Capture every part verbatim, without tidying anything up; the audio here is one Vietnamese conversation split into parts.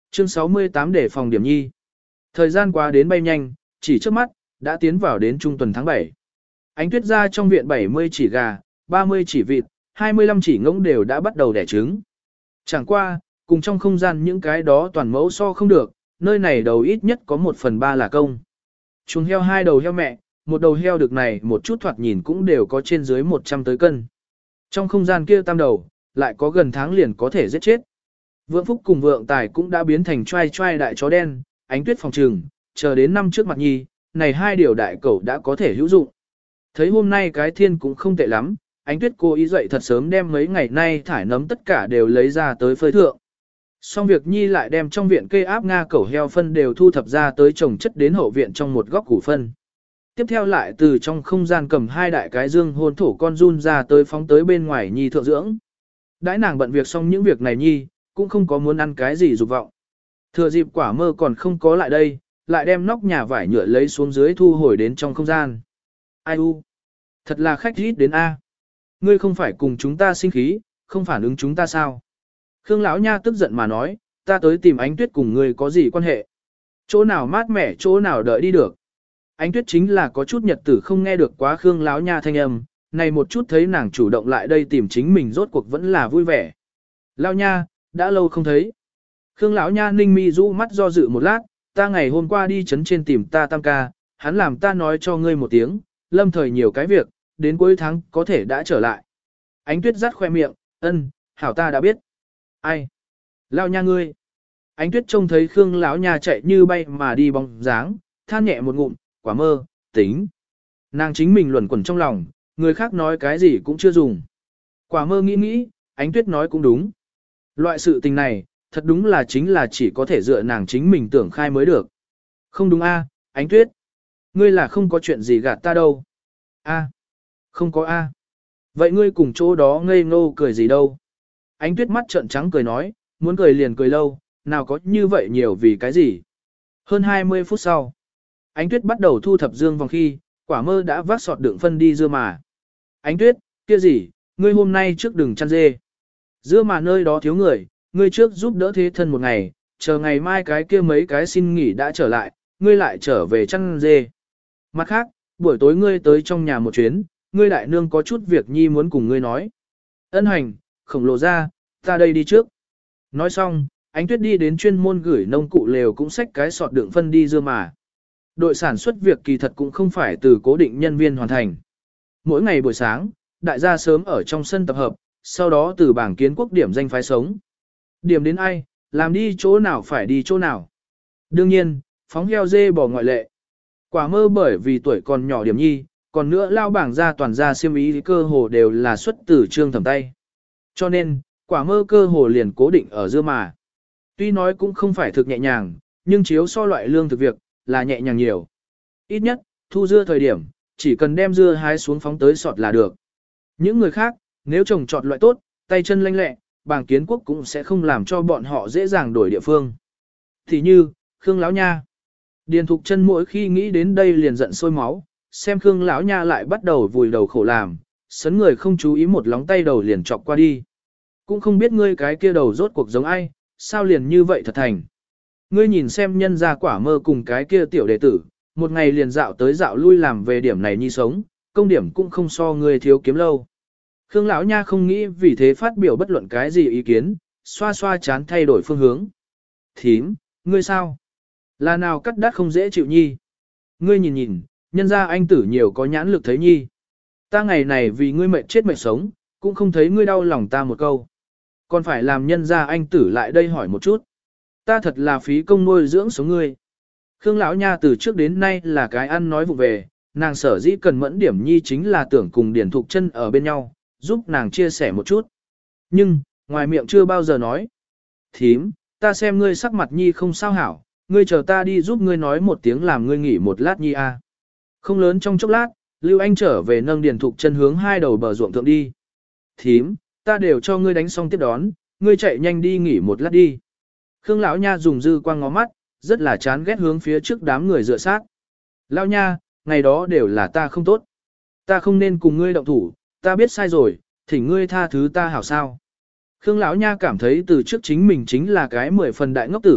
Chương sáu mươi tám để phòng điểm nhi. Thời gian qua đến bay nhanh, chỉ trước mắt, đã tiến vào đến trung tuần tháng bảy. Ánh tuyết ra trong viện bảy mươi chỉ gà, ba mươi chỉ vịt, hai mươi lăm chỉ ngỗng đều đã bắt đầu đẻ trứng. Chẳng qua, cùng trong không gian những cái đó toàn mẫu so không được, nơi này đầu ít nhất có một phần ba là công. Chuồng heo hai đầu heo mẹ, một đầu heo được này một chút thoạt nhìn cũng đều có trên dưới một trăm tới cân. Trong không gian kia tam đầu, lại có gần tháng liền có thể giết chết. Vượng Phúc cùng Vượng Tài cũng đã biến thành trai trai đại chó đen, Ánh Tuyết phòng trừng, chờ đến năm trước mặt nhi, này hai điều đại cẩu đã có thể hữu dụng. Thấy hôm nay cái thiên cũng không tệ lắm, Ánh Tuyết cô ý dậy thật sớm đem mấy ngày nay thải nấm tất cả đều lấy ra tới phơi thượng. Xong việc nhi lại đem trong viện cây áp Nga cẩu heo phân đều thu thập ra tới trồng chất đến hậu viện trong một góc củ phân. Tiếp theo lại từ trong không gian cầm hai đại cái dương hôn thổ con run ra tới phóng tới bên ngoài nhi thượng dưỡng. Đãi nàng bận việc xong những việc này nhi, cũng không có muốn ăn cái gì dục vọng. Thừa dịp Quả Mơ còn không có lại đây, lại đem nóc nhà vải nhựa lấy xuống dưới thu hồi đến trong không gian. Ai u? Thật là khách rít đến A. Ngươi không phải cùng chúng ta sinh khí, không phản ứng chúng ta sao? Khương lão nha tức giận mà nói, ta tới tìm Ánh Tuyết cùng ngươi có gì quan hệ? Chỗ nào mát mẻ, chỗ nào đợi đi được? Ánh Tuyết chính là có chút nhật tử không nghe được quá Khương lão nha thanh âm, này một chút thấy nàng chủ động lại đây tìm chính mình rốt cuộc vẫn là vui vẻ. Lão nha, đã lâu không thấy. Khương lão nha ninh mi rũ mắt do dự một lát, ta ngày hôm qua đi chấn trên tìm ta tam ca, hắn làm ta nói cho ngươi một tiếng, lâm thời nhiều cái việc, đến cuối tháng có thể đã trở lại. Ánh Tuyết rắt khoe miệng, ân, hảo ta đã biết. Ai? Lão nha ngươi. Ánh Tuyết trông thấy Khương lão nha chạy như bay mà đi bóng dáng, than nhẹ một ngụm, Quả Mơ, tính. Nàng chính mình luẩn quẩn trong lòng, người khác nói cái gì cũng chưa dùng. Quả Mơ nghĩ nghĩ, Ánh Tuyết nói cũng đúng. Loại sự tình này, thật đúng là chính là chỉ có thể dựa nàng chính mình tưởng khai mới được. Không đúng a, Ánh Tuyết. Ngươi là không có chuyện gì gạt ta đâu. A. Không có a. Vậy ngươi cùng chỗ đó ngây ngô cười gì đâu. Ánh Tuyết mắt trợn trắng cười nói, muốn cười liền cười lâu, nào có như vậy nhiều vì cái gì. Hơn hai mươi phút sau, Ánh Tuyết bắt đầu thu thập dương vòng khi, Quả Mơ đã vác sọt đựng phân đi dưa mà. Ánh Tuyết, kia gì, ngươi hôm nay trước đừng chăn dê. Dưa mà nơi đó thiếu người, ngươi trước giúp đỡ thế thân một ngày, chờ ngày mai cái kia mấy cái xin nghỉ đã trở lại, ngươi lại trở về chăn dê. Mặt khác, buổi tối ngươi tới trong nhà một chuyến, ngươi đại nương có chút việc nhi muốn cùng ngươi nói. Ân hành, khổng lồ ra, ta đây đi trước. Nói xong, Ánh Tuyết đi đến chuyên môn gửi nông cụ lều cũng xách cái sọt đựng phân đi dưa mà. Đội sản xuất việc kỳ thật cũng không phải từ cố định nhân viên hoàn thành. Mỗi ngày buổi sáng, đại gia sớm ở trong sân tập hợp, sau đó từ bảng kiến quốc điểm danh phái sống. Điểm đến ai, làm đi chỗ nào phải đi chỗ nào. Đương nhiên, phóng heo dê bỏ ngoại lệ. Quả Mơ bởi vì tuổi còn nhỏ điểm nhi, còn nữa lao bảng ra toàn ra siêm ý cơ hồ đều là xuất từ trương thẩm tay. Cho nên, Quả Mơ cơ hồ liền cố định ở dưa mà. Tuy nói cũng không phải thực nhẹ nhàng, nhưng chiếu so loại lương thực việc, là nhẹ nhàng nhiều. Ít nhất, thu dưa thời điểm, chỉ cần đem dưa hái xuống phóng tới sọt là được. Những người khác, nếu trồng trọt loại tốt, tay chân lanh lẹ, bảng kiến quốc cũng sẽ không làm cho bọn họ dễ dàng đổi địa phương. Thì như, Khương Lão Nha. Điền Thục Chân mỗi khi nghĩ đến đây liền giận sôi máu, xem Khương Lão Nha lại bắt đầu vùi đầu khổ làm, sấn người không chú ý một lóng tay đầu liền chọc qua đi. Cũng không biết ngươi cái kia đầu rốt cuộc giống ai, sao liền như vậy thật thành. Ngươi nhìn xem nhân gia Quả Mơ cùng cái kia tiểu đệ tử, một ngày liền dạo tới dạo lui làm về điểm này nhi sống, công điểm cũng không so ngươi thiếu kiếm lâu. Khương Lão Nha không nghĩ vì thế phát biểu bất luận cái gì ý kiến, xoa xoa chán thay đổi phương hướng. Thím, ngươi sao? Là nào cắt đắt không dễ chịu nhi? Ngươi nhìn nhìn, nhân gia anh tử nhiều có nhãn lực thấy nhi. Ta ngày này vì ngươi mệt chết mệt sống, cũng không thấy ngươi đau lòng ta một câu. Còn phải làm nhân gia anh tử lại đây hỏi một chút. Ta thật là phí công nuôi dưỡng sống ngươi. Khương Lão Nha từ trước đến nay là cái ăn nói vụ về, nàng sở dĩ cần mẫn điểm nhi chính là tưởng cùng Điển Thục Chân ở bên nhau, giúp nàng chia sẻ một chút. Nhưng, ngoài miệng chưa bao giờ nói. Thím, ta xem ngươi sắc mặt nhi không sao hảo, ngươi chờ ta đi giúp ngươi nói một tiếng làm ngươi nghỉ một lát nhi a. Không lớn trong chốc lát, Lưu Anh trở về nâng Điển Thục Chân hướng hai đầu bờ ruộng thượng đi. Thím, ta đều cho ngươi đánh xong tiếp đón, ngươi chạy nhanh đi nghỉ một lát đi. Khương Lão Nha dùng dư quang ngó mắt, rất là chán ghét hướng phía trước đám người dựa sát. Lão Nha, ngày đó đều là ta không tốt. Ta không nên cùng ngươi động thủ, ta biết sai rồi, thỉnh ngươi tha thứ ta hảo sao. Khương Lão Nha cảm thấy từ trước chính mình chính là cái mười phần đại ngốc tử,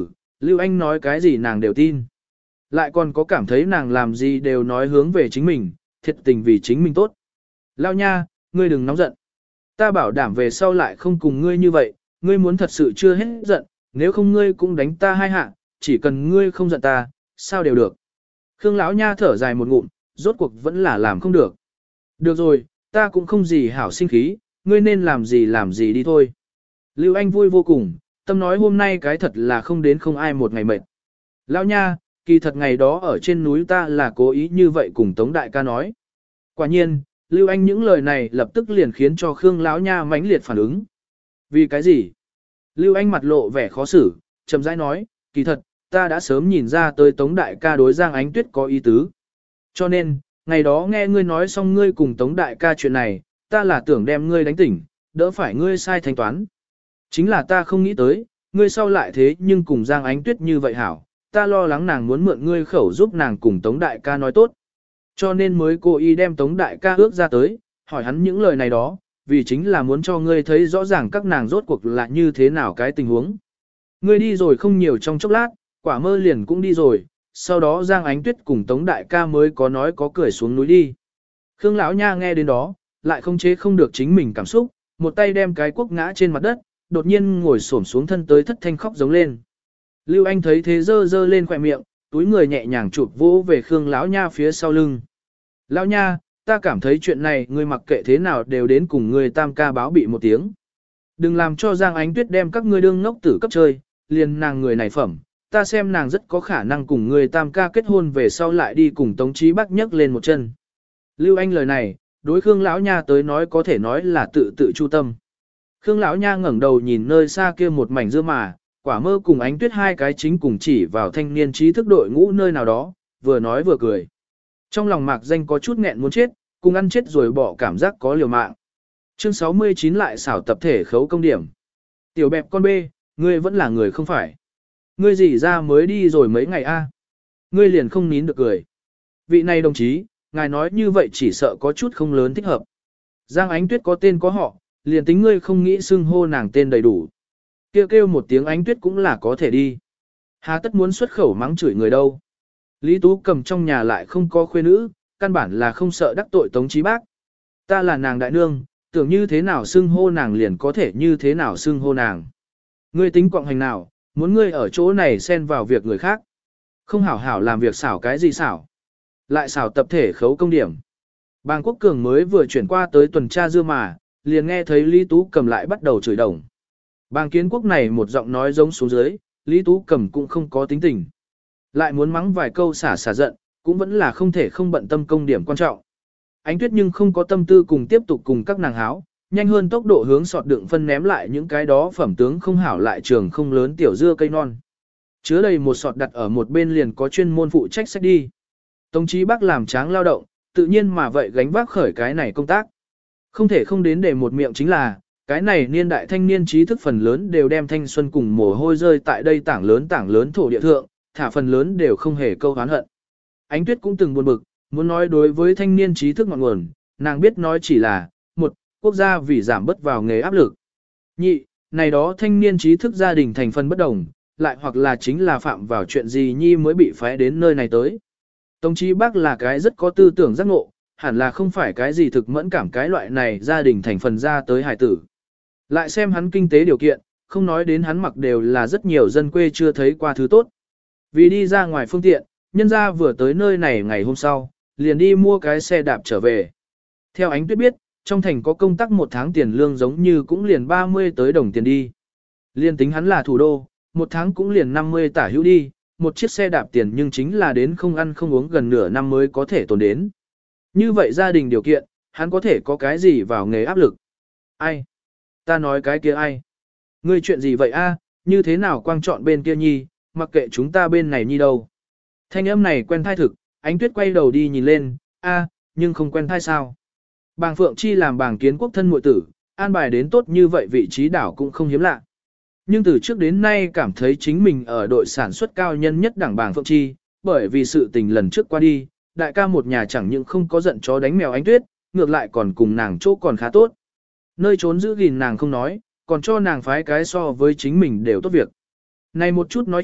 Lưu Anh nói cái gì nàng đều tin. Lại còn có cảm thấy nàng làm gì đều nói hướng về chính mình, thiệt tình vì chính mình tốt. Lao nha, ngươi đừng nóng giận. Ta bảo đảm về sau lại không cùng ngươi như vậy, ngươi muốn thật sự chưa hết giận, nếu không ngươi cũng đánh ta hai hạ, chỉ cần ngươi không giận ta, sao đều được. Khương lão nha thở dài một ngụm, rốt cuộc vẫn là làm không được. Được rồi, ta cũng không gì hảo sinh khí, ngươi nên làm gì làm gì đi thôi. Lưu Anh vui vô cùng, tâm nói hôm nay cái thật là không đến không ai một ngày mệt. Lão nha, kỳ thật ngày đó ở trên núi ta là cố ý như vậy cùng Tống đại ca nói. Quả nhiên, Lưu Anh những lời này lập tức liền khiến cho Khương lão nha mãnh liệt phản ứng. Vì cái gì? Lưu Anh mặt lộ vẻ khó xử, chậm rãi nói, kỳ thật, ta đã sớm nhìn ra tới Tống đại ca đối Giang Ánh Tuyết có ý tứ. Cho nên, ngày đó nghe ngươi nói xong ngươi cùng Tống đại ca chuyện này, ta là tưởng đem ngươi đánh tỉnh, đỡ phải ngươi sai thanh toán. Chính là ta không nghĩ tới, ngươi sau lại thế nhưng cùng Giang Ánh Tuyết như vậy hảo, ta lo lắng nàng muốn mượn ngươi khẩu giúp nàng cùng Tống đại ca nói tốt. Cho nên mới cố ý đem Tống đại ca ước ra tới, hỏi hắn những lời này đó, vì chính là muốn cho ngươi thấy rõ ràng các nàng rốt cuộc là như thế nào cái tình huống. Ngươi đi rồi không nhiều trong chốc lát, quả mơ liền cũng đi rồi, sau đó Giang Ánh Tuyết cùng Tống đại ca mới có nói có cười xuống núi đi. Khương lão nha nghe đến đó, lại không chế không được chính mình cảm xúc, một tay đem cái cuốc ngã trên mặt đất, đột nhiên ngồi xổm xuống thân tới thất thanh khóc giống lên. Lưu Anh thấy thế dơ dơ lên khỏe miệng, túi người nhẹ nhàng chụp vỗ về Khương lão nha phía sau lưng. Lão nha, ta cảm thấy chuyện này ngươi mặc kệ thế nào đều đến cùng ngươi tam ca báo bị một tiếng. Đừng làm cho Giang Ánh Tuyết đem các ngươi đương ngốc tử cấp chơi, liền nàng người này phẩm, ta xem nàng rất có khả năng cùng ngươi tam ca kết hôn về sau lại đi cùng Tống Chí Bắc nhấc lên một chân. Lưu Anh lời này, đối Khương lão nha tới nói có thể nói là tự tự chu tâm. Khương lão nha ngẩng đầu nhìn nơi xa kia một mảnh dưa mà, quả mơ cùng Ánh Tuyết hai cái chính cùng chỉ vào thanh niên trí thức đội ngũ nơi nào đó, vừa nói vừa cười. Trong lòng mạc danh có chút nghẹn muốn chết, cùng ăn chết rồi bỏ cảm giác có liều mạng. Chương sáu mươi chín lại xảo tập thể khấu công điểm. Tiểu bẹp con bê, ngươi vẫn là người không phải. Ngươi gì ra mới đi rồi mấy ngày a? Ngươi liền không nín được cười. Vị này đồng chí, ngài nói như vậy chỉ sợ có chút không lớn thích hợp. Giang Ánh Tuyết có tên có họ, liền tính ngươi không nghĩ xưng hô nàng tên đầy đủ. Kêu kêu một tiếng Ánh Tuyết cũng là có thể đi. Hà tất muốn xuất khẩu mắng chửi người đâu. Lý Tú Cầm trong nhà lại không có khuê nữ, căn bản là không sợ đắc tội Tống Chí Bác. Ta là nàng đại nương, tưởng như thế nào xưng hô nàng liền có thể như thế nào xưng hô nàng. Ngươi tính quọng hành nào, muốn ngươi ở chỗ này xen vào việc người khác. Không hảo hảo làm việc xảo cái gì xảo. Lại xảo tập thể khấu công điểm. Bàng Quốc Cường mới vừa chuyển qua tới tuần tra dưa mà, liền nghe thấy Lý Tú Cầm lại bắt đầu chửi đồng. Bàng Kiến Quốc này một giọng nói giống xuống dưới, Lý Tú Cầm cũng không có tính tình. Lại muốn mắng vài câu xả xả giận, cũng vẫn là không thể không bận tâm công điểm quan trọng. Ánh Tuyết nhưng không có tâm tư cùng tiếp tục cùng các nàng háo, nhanh hơn tốc độ hướng sọt đựng phân ném lại những cái đó phẩm tướng không hảo lại trường không lớn tiểu dưa cây non. Chứa đầy một sọt đặt ở một bên liền có chuyên môn phụ trách sách đi. Tống Chí Bắc làm tráng lao động, tự nhiên mà vậy gánh vác khởi cái này công tác. Không thể không đến để một miệng chính là, cái này niên đại thanh niên trí thức phần lớn đều đem thanh xuân cùng mồ hôi rơi tại đây tảng lớn tảng lớn thổ địa thượng, thả phần lớn đều không hề câu hán hận. Ánh Tuyết cũng từng buồn bực, muốn nói đối với thanh niên trí thức ngọn nguồn, nàng biết nói chỉ là, một, quốc gia vì giảm bớt vào nghề áp lực. Nhị, này đó thanh niên trí thức gia đình thành phần bất đồng, lại hoặc là chính là phạm vào chuyện gì nhi mới bị phái đến nơi này tới. Tống Chí Bác là cái rất có tư tưởng giác ngộ, hẳn là không phải cái gì thực mẫn cảm cái loại này gia đình thành phần ra tới hải tử. Lại xem hắn kinh tế điều kiện, không nói đến hắn mặc đều là rất nhiều dân quê chưa thấy qua thứ tốt. Vì đi ra ngoài phương tiện, nhân gia vừa tới nơi này ngày hôm sau, liền đi mua cái xe đạp trở về. Theo Ánh Tuyết biết, trong thành có công tác một tháng tiền lương giống như cũng liền ba mươi tới đồng tiền đi. Liên tính hắn là thủ đô, một tháng cũng liền năm mươi tả hữu đi, một chiếc xe đạp tiền nhưng chính là đến không ăn không uống gần nửa năm mới có thể tồn đến. Như vậy gia đình điều kiện, hắn có thể có cái gì vào nghề áp lực? Ai? Ta nói cái kia ai? Ngươi chuyện gì vậy a? Như thế nào quang chọn bên kia nhi, mặc kệ chúng ta bên này nhi đâu. Thanh âm này quen thai thực, Ánh Tuyết quay đầu đi nhìn lên, a, nhưng không quen thai sao. Bàng Phượng Chi làm Bàng Kiến Quốc thân muội tử, an bài đến tốt như vậy vị trí đảo cũng không hiếm lạ. Nhưng từ trước đến nay cảm thấy chính mình ở đội sản xuất cao nhân nhất đảng Bàng Phượng Chi, bởi vì sự tình lần trước qua đi, đại ca một nhà chẳng những không có giận chó đánh mèo Ánh Tuyết, ngược lại còn cùng nàng chỗ còn khá tốt. Nơi trốn giữ gìn nàng không nói, còn cho nàng phái cái so với chính mình đều tốt việc. Này một chút nói chuyện,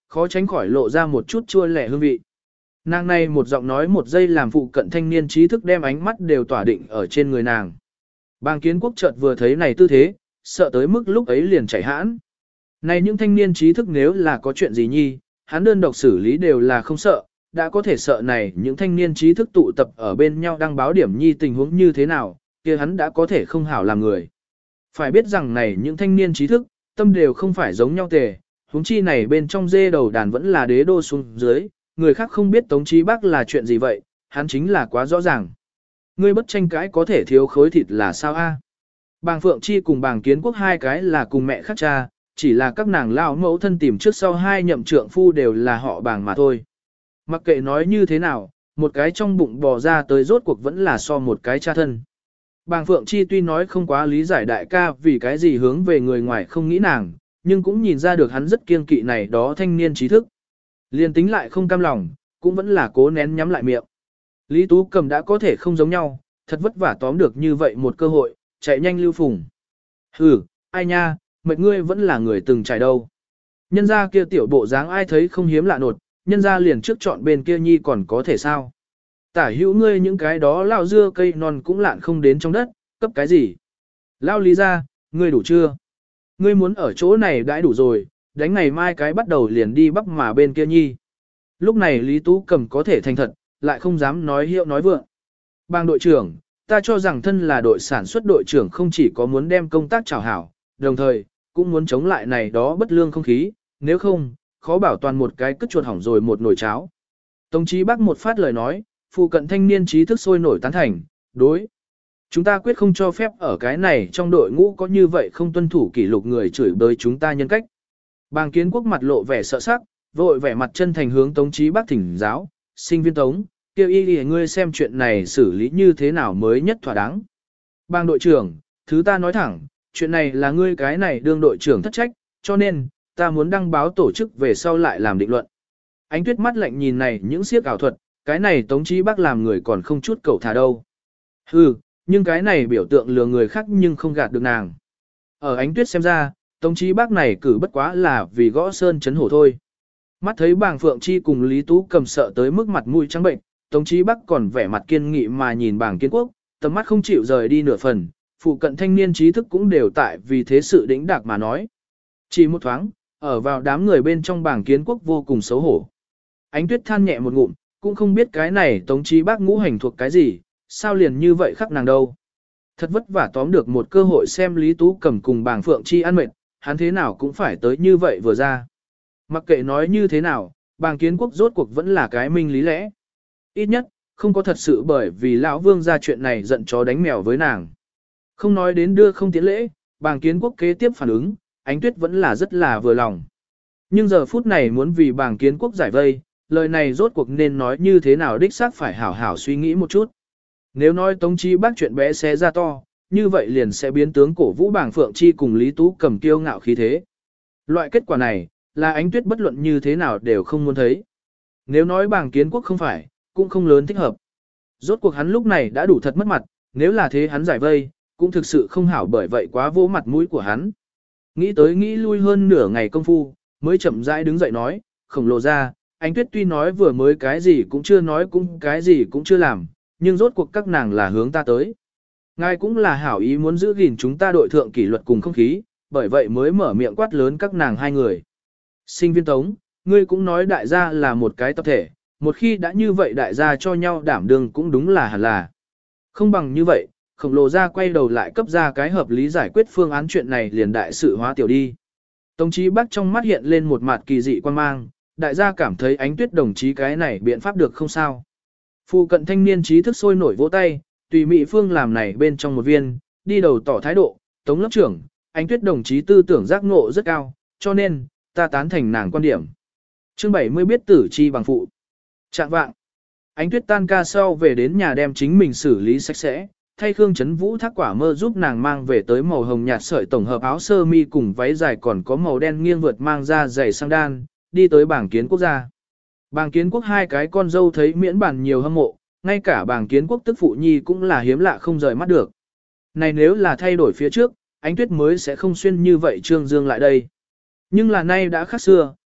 khó tránh khỏi lộ ra một chút chua lẻ hương vị. Nàng này một giọng nói một giây làm phụ cận thanh niên trí thức đem ánh mắt đều tỏa định ở trên người nàng. Bàng Kiến Quốc chợt vừa thấy này tư thế, sợ tới mức lúc ấy liền chảy hãn. Này những thanh niên trí thức nếu là có chuyện gì nhi, hắn đơn độc xử lý đều là không sợ, đã có thể sợ này những thanh niên trí thức tụ tập ở bên nhau đăng báo điểm nhi tình huống như thế nào, kia hắn đã có thể không hảo làm người. Phải biết rằng này những thanh niên trí thức, tâm đều không phải giống nhau tề, huống chi này bên trong dê đầu đàn vẫn là đế đô xuống dưới, người khác không biết Tống Chí Bắc là chuyện gì vậy, hắn chính là quá rõ ràng. Ngươi bất tranh cãi có thể thiếu khối thịt là sao a? Bàng Phượng Chi cùng Bàng Kiến Quốc hai cái là cùng mẹ khác cha, chỉ là các nàng lão mẫu thân tìm trước sau hai nhậm trượng phu đều là họ Bàng mà thôi. Mặc kệ nói như thế nào, một cái trong bụng bò ra tới rốt cuộc vẫn là so một cái cha thân. Bàng Phượng Chi tuy nói không quá lý giải đại ca vì cái gì hướng về người ngoài không nghĩ nàng, nhưng cũng nhìn ra được hắn rất kiêng kỵ này đó thanh niên trí thức. Liên tính lại không cam lòng, cũng vẫn là cố nén nhắm lại miệng. Lý Tú Cầm đã có thể không giống nhau, thật vất vả tóm được như vậy một cơ hội, chạy nhanh lưu phùng. Hừ, ai nha, mệt ngươi vẫn là người từng trải đâu. Nhân ra kia tiểu bộ dáng ai thấy không hiếm lạ nột, nhân ra liền trước chọn bên kia nhi còn có thể sao. Tả hữu ngươi những cái đó lao dưa cây non cũng lạn không đến trong đất, cấp cái gì. Lao lý ra, ngươi đủ chưa? Ngươi muốn ở chỗ này đãi đủ rồi, đánh ngày mai cái bắt đầu liền đi bắp mà bên kia nhi. Lúc này Lý Tú Cầm có thể thành thật, lại không dám nói hiệu nói vượng. Bang đội trưởng, ta cho rằng thân là đội sản xuất đội trưởng không chỉ có muốn đem công tác trảo hảo, đồng thời, cũng muốn chống lại này đó bất lương không khí, nếu không, khó bảo toàn một cái cất chuột hỏng rồi một nồi cháo. Tống Chí Bắc một phát lời nói, phụ cận thanh niên trí thức sôi nổi tán thành, đối. Chúng ta quyết không cho phép ở cái này trong đội ngũ có như vậy không tuân thủ kỷ lục người chửi bới chúng ta nhân cách. Bàng Kiến Quốc mặt lộ vẻ sợ sắc, vội vẻ mặt chân thành hướng Tống Chí Bắc thỉnh giáo, sinh viên Tống, kêu y đi ngươi xem chuyện này xử lý như thế nào mới nhất thỏa đáng. Bàng đội trưởng, thứ ta nói thẳng, chuyện này là ngươi cái này đương đội trưởng thất trách, cho nên, ta muốn đăng báo tổ chức về sau lại làm định luận. Ánh Tuyết mắt lạnh nhìn này những siếc ảo thuật, cái này Tống Chí Bắc làm người còn không chút cầu thả đâu. Hừ, nhưng cái này biểu tượng lừa người khác nhưng không gạt được nàng. Ở Ánh Tuyết xem ra, Tống Chí Bắc này cử bất quá là vì gõ sơn chấn hổ thôi. Mắt thấy Bàng Phượng Chi cùng Lý Tú Cầm sợ tới mức mặt mũi trắng bệnh, Tống Chí Bắc còn vẻ mặt kiên nghị mà nhìn Bàng Kiến Quốc, tầm mắt không chịu rời đi nửa phần, phụ cận thanh niên trí thức cũng đều tại vì thế sự đĩnh đạc mà nói. Chỉ một thoáng, ở vào đám người bên trong Bàng Kiến Quốc vô cùng xấu hổ. Ánh Tuyết than nhẹ một ngụm, cũng không biết cái này Tống Chí Bắc ngũ hành thuộc cái gì, sao liền như vậy khắc nàng đâu. Thật vất vả tóm được một cơ hội xem Lý Tú Cầm cùng Bàng Phượng Chi ăn mệt, hắn thế nào cũng phải tới như vậy vừa ra. Mặc kệ nói như thế nào, Bàng Kiến Quốc rốt cuộc vẫn là cái minh lý lẽ. Ít nhất, không có thật sự bởi vì lão vương ra chuyện này giận chó đánh mèo với nàng. Không nói đến đưa không tiến lễ, Bàng Kiến Quốc kế tiếp phản ứng, Ánh Tuyết vẫn là rất là vừa lòng. Nhưng giờ phút này muốn vì Bàng Kiến Quốc giải vây, lời này rốt cuộc nên nói như thế nào đích xác phải hảo hảo suy nghĩ một chút. Nếu nói Tống Chí Bắc chuyện bé xé ra to, như vậy liền sẽ biến tướng cổ vũ Bàng Phượng Chi cùng Lý Tú Cầm kiêu ngạo khí thế. Loại kết quả này, là Ánh Tuyết bất luận như thế nào đều không muốn thấy. Nếu nói Bàng Kiến Quốc không phải, cũng không lớn thích hợp. Rốt cuộc hắn lúc này đã đủ thật mất mặt, nếu là thế hắn giải vây, cũng thực sự không hảo bởi vậy quá vỗ mặt mũi của hắn. Nghĩ tới nghĩ lui hơn nửa ngày công phu, mới chậm rãi đứng dậy nói, khổng lồ ra, Ánh Tuyết tuy nói vừa mới cái gì cũng chưa nói cũng cái gì cũng chưa làm, nhưng rốt cuộc các nàng là hướng ta tới. Ngài cũng là hảo ý muốn giữ gìn chúng ta đội thượng kỷ luật cùng không khí, bởi vậy mới mở miệng quát lớn các nàng hai người. Sinh viên Tống, ngươi cũng nói đại gia là một cái tập thể, một khi đã như vậy đại gia cho nhau đảm đương cũng đúng là hẳn là. Không bằng như vậy, khổng lồ ra quay đầu lại cấp ra cái hợp lý giải quyết phương án chuyện này liền đại sự hóa tiểu đi. Tống Chí Bắc trong mắt hiện lên một mặt kỳ dị quan mang, đại gia cảm thấy Ánh Tuyết đồng chí cái này biện pháp được không sao. Phụ cận thanh niên trí thức sôi nổi vỗ tay, tùy Mỹ Phương làm này bên trong một viên, đi đầu tỏ thái độ, Tống lớp trưởng, Ánh Tuyết đồng chí tư tưởng giác ngộ rất cao, cho nên, ta tán thành nàng quan điểm. Chương bảy mươi biết tử chi bằng phụ. Trạng vạng, Ánh Tuyết tan ca sau về đến nhà đem chính mình xử lý sạch sẽ, thay Khương Chấn Vũ thác quả mơ giúp nàng mang về tới màu hồng nhạt sợi tổng hợp áo sơ mi cùng váy dài còn có màu đen nghiêng vượt mang ra giày sang đan, đi tới Bàng Kiến Quốc gia. Bàng Kiến Quốc hai cái con dâu thấy miễn bản nhiều hâm mộ, ngay cả Bàng Kiến Quốc tức phụ nhi cũng là hiếm lạ không rời mắt được. Này nếu là thay đổi phía trước, Ánh Tuyết mới sẽ không xuyên như vậy trương dương lại đây. Nhưng là nay đã khác xưa,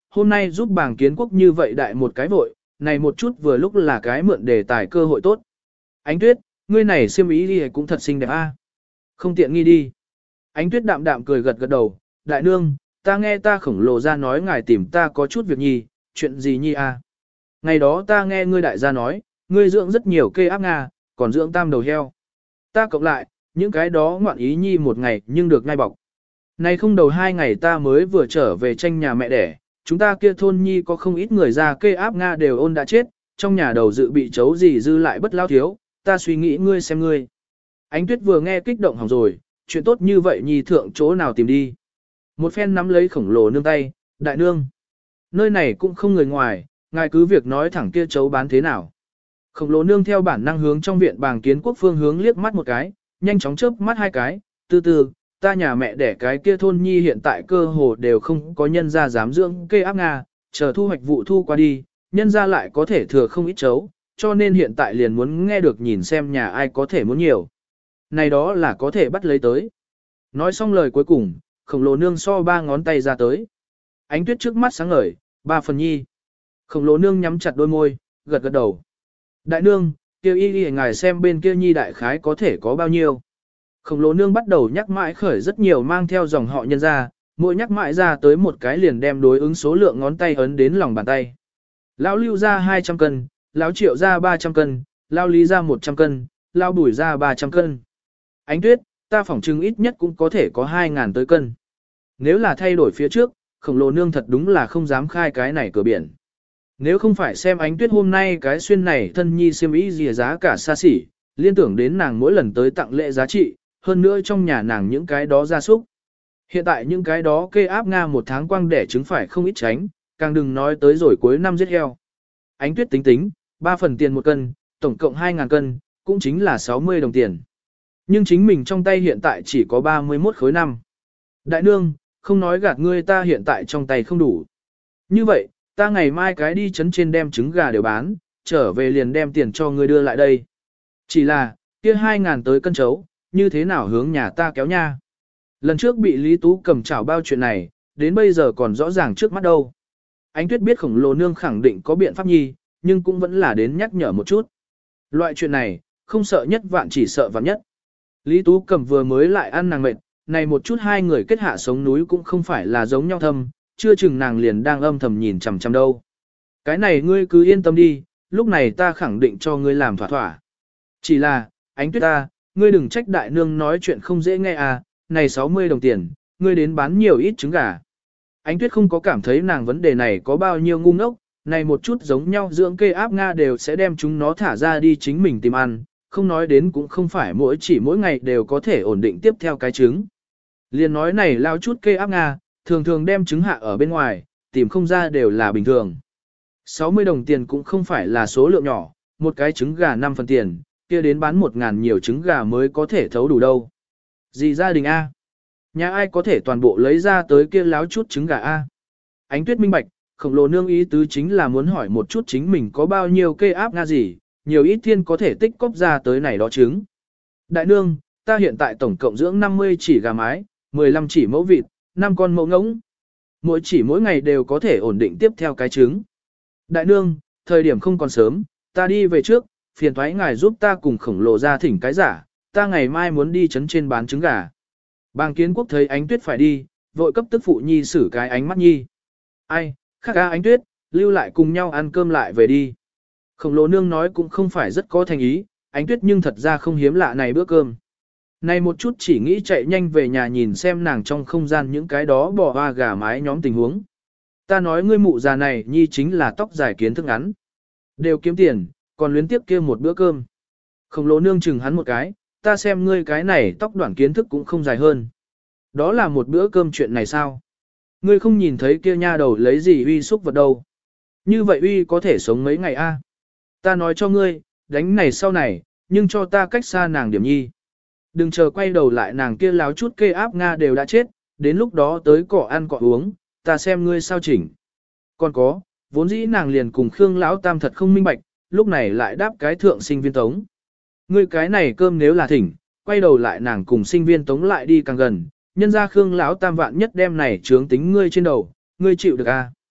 hôm nay giúp bảng kiến quốc như vậy đại một cái vội, này một chút vừa lúc là cái mượn đề tài cơ hội tốt. Ánh tuyết, ngươi này xiêm ý đi cũng thật xinh đẹp a. Không tiện nghi đi. Ánh tuyết đạm đạm cười gật gật đầu, đại nương, ta nghe ta khổng lồ ra nói ngài tìm ta có chút việc nhi, chuyện gì nhi a? Ngày đó ta nghe ngươi đại gia nói, ngươi dưỡng rất nhiều kê áp Nga, còn dưỡng tam đầu heo. Ta cộng lại, những cái đó ngoạn ý nhi một ngày nhưng được ngay bọc. Này không đầu hai ngày ta mới vừa trở về tranh nhà mẹ đẻ, chúng ta kia thôn nhi có không ít người ra kê áp Nga đều ôn đã chết, trong nhà đầu dự bị chấu gì dư lại bất lao thiếu, ta suy nghĩ ngươi xem ngươi. Ánh tuyết vừa nghe kích động hỏng rồi, chuyện tốt như vậy nhi thượng chỗ nào tìm đi. Một phen nắm lấy khổng lồ nương tay, đại nương. Nơi này cũng không người ngoài, ngài cứ việc nói thẳng kia chấu bán thế nào. Khổng lồ nương theo bản năng hướng trong viện bàng kiến quốc phương hướng liếc mắt một cái, nhanh chóng chớp mắt hai cái, từ từ, ta nhà mẹ đẻ cái kia thôn nhi hiện tại cơ hồ đều không có nhân gia dám dưỡng kê áp Nga, chờ thu hoạch vụ thu qua đi, nhân gia lại có thể thừa không ít chấu, cho nên hiện tại liền muốn nghe được nhìn xem nhà ai có thể muốn nhiều. Này đó là có thể bắt lấy tới. Nói xong lời cuối cùng, khổng lồ nương so ba ngón tay ra tới. Ánh tuyết trước mắt sáng ngời, ba phần nhi. Khổng lồ nương nhắm chặt đôi môi, gật gật đầu. Đại nương, kêu y đi ngài xem bên kia nhi đại khái có thể có bao nhiêu. Khổng lồ nương bắt đầu nhắc mãi khởi rất nhiều mang theo dòng họ nhân ra, mỗi nhắc mãi ra tới một cái liền đem đối ứng số lượng ngón tay ấn đến lòng bàn tay. Lão lưu ra hai trăm cân, lão triệu ra ba trăm cân, lão lý ra một trăm cân, lão bùi ra ba trăm cân. Ánh tuyết, ta phỏng chừng ít nhất cũng có thể có hai ngàn tới cân. Nếu là thay đổi phía trước, khổng lồ nương thật đúng là không dám khai cái này cửa biển. Nếu không phải xem ánh tuyết hôm nay cái xuyên này thân nhi xiêm y dìa giá cả xa xỉ, liên tưởng đến nàng mỗi lần tới tặng lễ giá trị, hơn nữa trong nhà nàng những cái đó gia súc. Hiện tại những cái đó kê áp Nga một tháng quang đẻ trứng phải không ít tránh, càng đừng nói tới rồi cuối năm giết heo. Ánh tuyết tính tính, ba phần tiền một cân, tổng cộng hai ngàn cân, cũng chính là sáu mươi đồng tiền. Nhưng chính mình trong tay hiện tại chỉ có ba mươi mốt khối năm. Đại nương, không nói gạt ngươi ta hiện tại trong tay không đủ. Như vậy, ta ngày mai cái đi chấn trên đem trứng gà đều bán, trở về liền đem tiền cho ngươi đưa lại đây. Chỉ là, kia hai ngàn tới cân chấu, như thế nào hướng nhà ta kéo nha. Lần trước bị Lý Tú cầm chảo bao chuyện này, đến bây giờ còn rõ ràng trước mắt đâu. Ánh tuyết biết khổng lồ nương khẳng định có biện pháp nhi, nhưng cũng vẫn là đến nhắc nhở một chút. Loại chuyện này, không sợ nhất vạn chỉ sợ vạn nhất. Lý Tú cầm vừa mới lại ăn nàng mệt, này một chút hai người kết hạ sống núi cũng không phải là giống nhau thâm, chưa chừng nàng liền đang âm thầm nhìn chằm chằm đâu. Cái này ngươi cứ yên tâm đi, lúc này ta khẳng định cho ngươi làm thỏa thỏa. Chỉ là, ánh tuyết ta, ngươi đừng trách đại nương nói chuyện không dễ nghe à, này sáu mươi đồng tiền, ngươi đến bán nhiều ít trứng gà. Ánh tuyết không có cảm thấy nàng vấn đề này có bao nhiêu ngu ngốc, này một chút giống nhau dưỡng kê áp Nga đều sẽ đem chúng nó thả ra đi chính mình tìm ăn, không nói đến cũng không phải mỗi chỉ mỗi ngày đều có thể ổn định tiếp theo cái trứng. Liền nói này lao chút kê áp Nga, thường thường đem trứng hạ ở bên ngoài, tìm không ra đều là bình thường. sáu mươi đồng tiền cũng không phải là số lượng nhỏ, một cái trứng gà năm phần tiền, kia đến bán một ngàn nhiều trứng gà mới có thể thấu đủ đâu. Gì gia đình A? Nhà ai có thể toàn bộ lấy ra tới kia láo chút trứng gà A? Ánh tuyết minh bạch, khổng lồ nương ý tứ chính là muốn hỏi một chút chính mình có bao nhiêu kê áp Nga gì, nhiều ít thiên có thể tích cóp ra tới này đó trứng. Đại nương, ta hiện tại tổng cộng dưỡng năm mươi chỉ gà mái, mười lăm chỉ mẫu vịt, năm con mẫu ngỗng. Mỗi chỉ mỗi ngày đều có thể ổn định tiếp theo cái trứng. Đại nương, thời điểm không còn sớm, ta đi về trước, phiền thoái ngài giúp ta cùng khổng lồ ra thỉnh cái giả, ta ngày mai muốn đi chấn trên bán trứng gà. Bàng Kiến Quốc thấy ánh tuyết phải đi, vội cấp tức phụ nhi xử cái ánh mắt nhi. Ai, khác ca ánh tuyết, lưu lại cùng nhau ăn cơm lại về đi. Khổng lồ nương nói cũng không phải rất có thành ý, ánh tuyết nhưng thật ra không hiếm lạ này bữa cơm. Này một chút chỉ nghĩ chạy nhanh về nhà nhìn xem nàng trong không gian những cái đó bò hoa gà mái nhóm tình huống. Ta nói ngươi mụ già này nhi chính là tóc dài kiến thức ngắn. Đều kiếm tiền, còn luyến tiếp kia một bữa cơm. Khổng lồ nương chừng hắn một cái, ta xem ngươi cái này tóc đoạn kiến thức cũng không dài hơn. Đó là một bữa cơm chuyện này sao? Ngươi không nhìn thấy kia nha đầu lấy gì uy xúc vật đâu. Như vậy uy có thể sống mấy ngày a? Ta nói cho ngươi, đánh này sau này, nhưng cho ta cách xa nàng điểm nhi. Đừng chờ quay đầu lại nàng kia láo chút kê áp Nga đều đã chết, đến lúc đó tới cỏ ăn cỏ uống, ta xem ngươi sao chỉnh. Còn có, vốn dĩ nàng liền cùng Khương lão tam thật không minh bạch, lúc này lại đáp cái thượng sinh viên tống. Ngươi cái này cơm nếu là thỉnh, quay đầu lại nàng cùng sinh viên tống lại đi càng gần, nhân ra Khương lão tam vạn nhất đem này trướng tính ngươi trên đầu, ngươi chịu được a?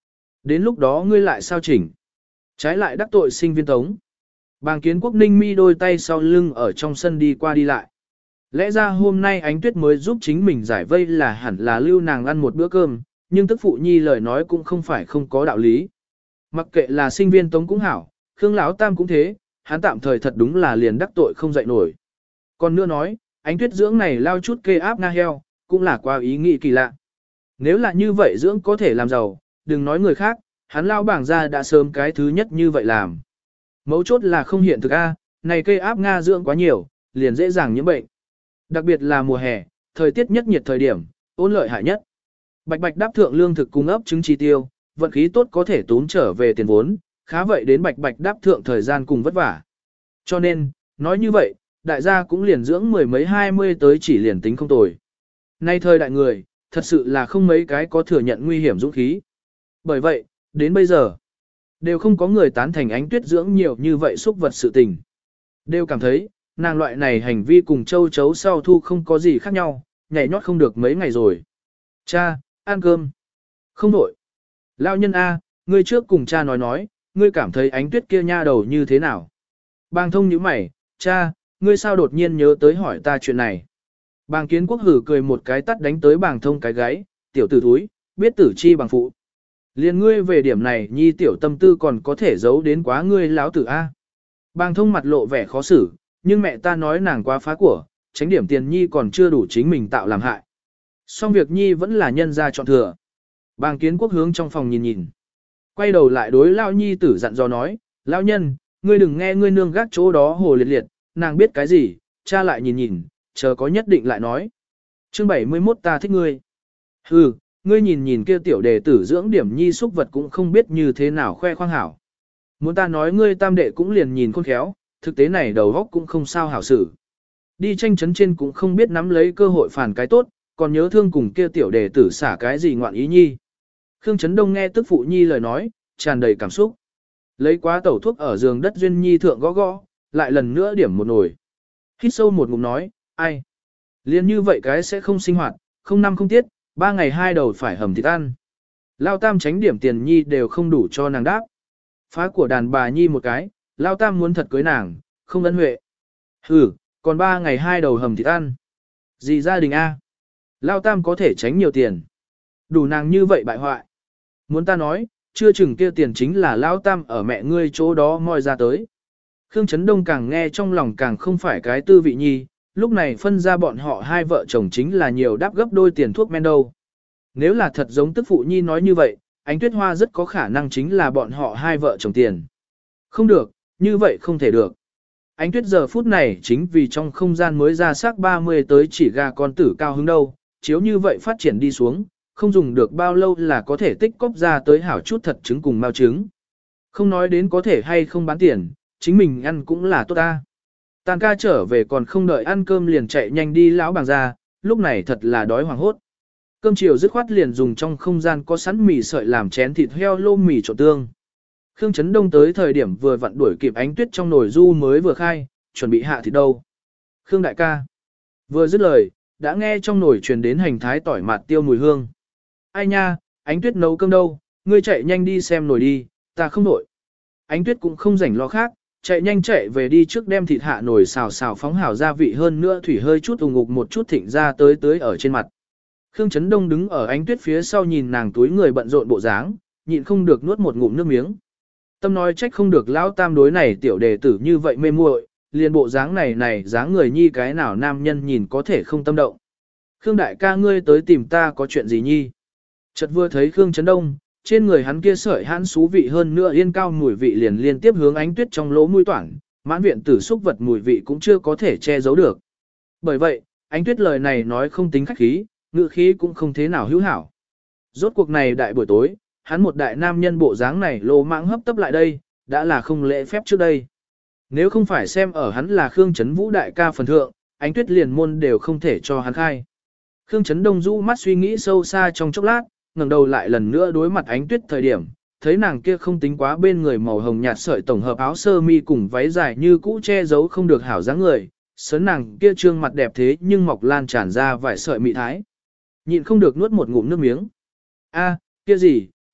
Đến lúc đó ngươi lại sao chỉnh? Trái lại đắc tội sinh viên Tống. Bàng Kiến Quốc ninh mi đôi tay sau lưng ở trong sân đi qua đi lại. Lẽ ra hôm nay Ánh Tuyết mới giúp chính mình giải vây là hẳn là lưu nàng ăn một bữa cơm, nhưng tức phụ nhi lời nói cũng không phải không có đạo lý. Mặc kệ là sinh viên Tống cũng hảo, Khương Lão Tam cũng thế, hắn tạm thời thật đúng là liền đắc tội không dậy nổi. Còn nữa nói, Ánh Tuyết dưỡng này lao chút kê áp na heo, cũng là qua ý nghĩ kỳ lạ. Nếu là như vậy dưỡng có thể làm giàu, đừng nói người khác, hắn lao bảng ra đã sớm cái thứ nhất như vậy làm. Mấu chốt là không hiện thực A, này cây áp Nga dưỡng quá nhiều, liền dễ dàng nhiễm bệnh. Đặc biệt là mùa hè, thời tiết nhất nhiệt thời điểm, ôn lợi hại nhất. Bạch bạch đáp thượng lương thực cung ấp trứng chi tiêu, vận khí tốt có thể tốn trở về tiền vốn, khá vậy đến bạch bạch đáp thượng thời gian cùng vất vả. Cho nên, nói như vậy, đại gia cũng liền dưỡng mười mấy hai mươi tới chỉ liền tính không tồi. Nay thời đại người, thật sự là không mấy cái có thừa nhận nguy hiểm dũng khí. Bởi vậy, đến bây giờ, đều không có người tán thành Ánh Tuyết dưỡng nhiều như vậy xúc vật sự tình. Đều cảm thấy, nàng loại này hành vi cùng châu chấu sau thu không có gì khác nhau, nhảy nhót không được mấy ngày rồi. Cha, ăn cơm. Không đổi. Lao nhân A, ngươi trước cùng cha nói nói, ngươi cảm thấy Ánh Tuyết kia nha đầu như thế nào? Bàng thông nhíu mày, cha, ngươi sao đột nhiên nhớ tới hỏi ta chuyện này? Bàng Kiến Quốc hử cười một cái tắt đánh tới bàng thông cái gáy, tiểu tử thúi, biết tử chi bằng phụ. Liên ngươi về điểm này nhi tiểu tâm tư còn có thể giấu đến quá ngươi láo tử A. Bàng thông mặt lộ vẻ khó xử, nhưng mẹ ta nói nàng quá phá của, tránh điểm tiền nhi còn chưa đủ chính mình tạo làm hại. Xong việc nhi vẫn là nhân ra chọn thừa. Bàng Kiến Quốc hướng trong phòng nhìn nhìn. Quay đầu lại đối lao nhi tử dặn dò nói, lao nhân, ngươi đừng nghe ngươi nương gác chỗ đó hồ liệt liệt, nàng biết cái gì, cha lại nhìn nhìn, chờ có nhất định lại nói. Chương bảy mươi mốt ta thích ngươi. Hừ, ngươi nhìn nhìn kia tiểu đề tử dưỡng điểm nhi xúc vật cũng không biết như thế nào khoe khoang hảo. Muốn ta nói ngươi tam đệ cũng liền nhìn khôn khéo, thực tế này đầu góc cũng không sao hảo xử. Đi tranh chấn trên cũng không biết nắm lấy cơ hội phản cái tốt, còn nhớ thương cùng kia tiểu đề tử xả cái gì ngoạn ý nhi. Khương Chấn Đông nghe tức phụ nhi lời nói, tràn đầy cảm xúc. Lấy quá tẩu thuốc ở giường đất duyên nhi thượng gõ gõ, lại lần nữa điểm một nồi. Hít sâu một ngụm nói, ai? Liên như vậy cái sẽ không sinh hoạt, không năm không tiết, ba ngày hai đầu phải hầm thịt ăn. Lao Tam tránh điểm tiền nhi đều không đủ cho nàng đáp. Phá của đàn bà nhi một cái, Lao Tam muốn thật cưới nàng, không ân huệ. Hừ, còn ba ngày hai đầu hầm thịt ăn. Gì gia đình A? Lao Tam có thể tránh nhiều tiền. Đủ nàng như vậy bại hoại. Muốn ta nói, chưa chừng kia tiền chính là Lao Tam ở mẹ ngươi chỗ đó moi ra tới. Khương Chấn Đông càng nghe trong lòng càng không phải cái tư vị nhi, lúc này phân ra bọn họ hai vợ chồng chính là nhiều đáp gấp đôi tiền thuốc men đâu. Nếu là thật giống tức phụ nhi nói như vậy, Ánh Tuyết Hoa rất có khả năng chính là bọn họ hai vợ chồng tiền. Không được, như vậy không thể được. Ánh Tuyết giờ phút này chính vì trong không gian mới ra xác ba mươi tới chỉ gà con tử cao hứng đâu, chiếu như vậy phát triển đi xuống, không dùng được bao lâu là có thể tích cóp ra tới hảo chút thật trứng cùng mao trứng. Không nói đến có thể hay không bán tiền, chính mình ăn cũng là tốt ta. Tàn ca trở về còn không đợi ăn cơm liền chạy nhanh đi lão bàng ra, lúc này thật là đói hoàng hốt. Cơm chiều dứt khoát liền dùng trong không gian có sẵn mì sợi làm chén thịt heo lô mì trộn tương. Khương Chấn Đông tới thời điểm vừa vặn đuổi kịp Ánh Tuyết trong nồi du mới vừa khai, chuẩn bị hạ thịt đâu. Khương đại ca. Vừa dứt lời, đã nghe trong nồi truyền đến hành thái tỏi mạt tiêu mùi hương. Ai nha, Ánh Tuyết nấu cơm đâu, ngươi chạy nhanh đi xem nồi đi, ta không nổi. Ánh Tuyết cũng không rảnh lo khác, chạy nhanh chạy về đi trước đem thịt hạ nồi xào xào phóng hảo gia vị hơn nữa thủy hơi chút ủng ngục một chút thịnh ra tới tới ở trên mặt. Khương Chấn Đông đứng ở Ánh Tuyết phía sau nhìn nàng túi người bận rộn bộ dáng, nhịn không được nuốt một ngụm nước miếng. Tâm nói trách không được lão tam đối này tiểu đề tử như vậy mê muội, liền bộ dáng này này dáng người nhi cái nào nam nhân nhìn có thể không tâm động. Khương đại ca ngươi tới tìm ta có chuyện gì nhi? Chợt vừa thấy Khương Chấn Đông, trên người hắn kia sợi hãn xú vị hơn nữa yên cao mùi vị liền liên tiếp hướng Ánh Tuyết trong lỗ mũi toản, mãn viện tử xúc vật mùi vị cũng chưa có thể che giấu được. Bởi vậy, Ánh Tuyết lời này nói không tính khách khí, ngữ khí cũng không thế nào hữu hảo. Rốt cuộc này đại buổi tối, hắn một đại nam nhân bộ dáng này lô mãng hấp tấp lại đây, đã là không lễ phép trước đây. Nếu không phải xem ở hắn là Khương Chấn Vũ đại ca phần thượng, Ánh Tuyết liền môn đều không thể cho hắn khai. Khương Chấn Đông rũ mắt suy nghĩ sâu xa trong chốc lát, ngẩng đầu lại lần nữa đối mặt Ánh Tuyết thời điểm, thấy nàng kia không tính quá bên người màu hồng nhạt sợi tổng hợp áo sơ mi cùng váy dài như cũ che giấu không được hảo dáng người, sớn nàng kia trương mặt đẹp thế nhưng mọc lan tràn ra vài sợi mị thái. Nhịn không được nuốt một ngụm nước miếng. A, kia gì,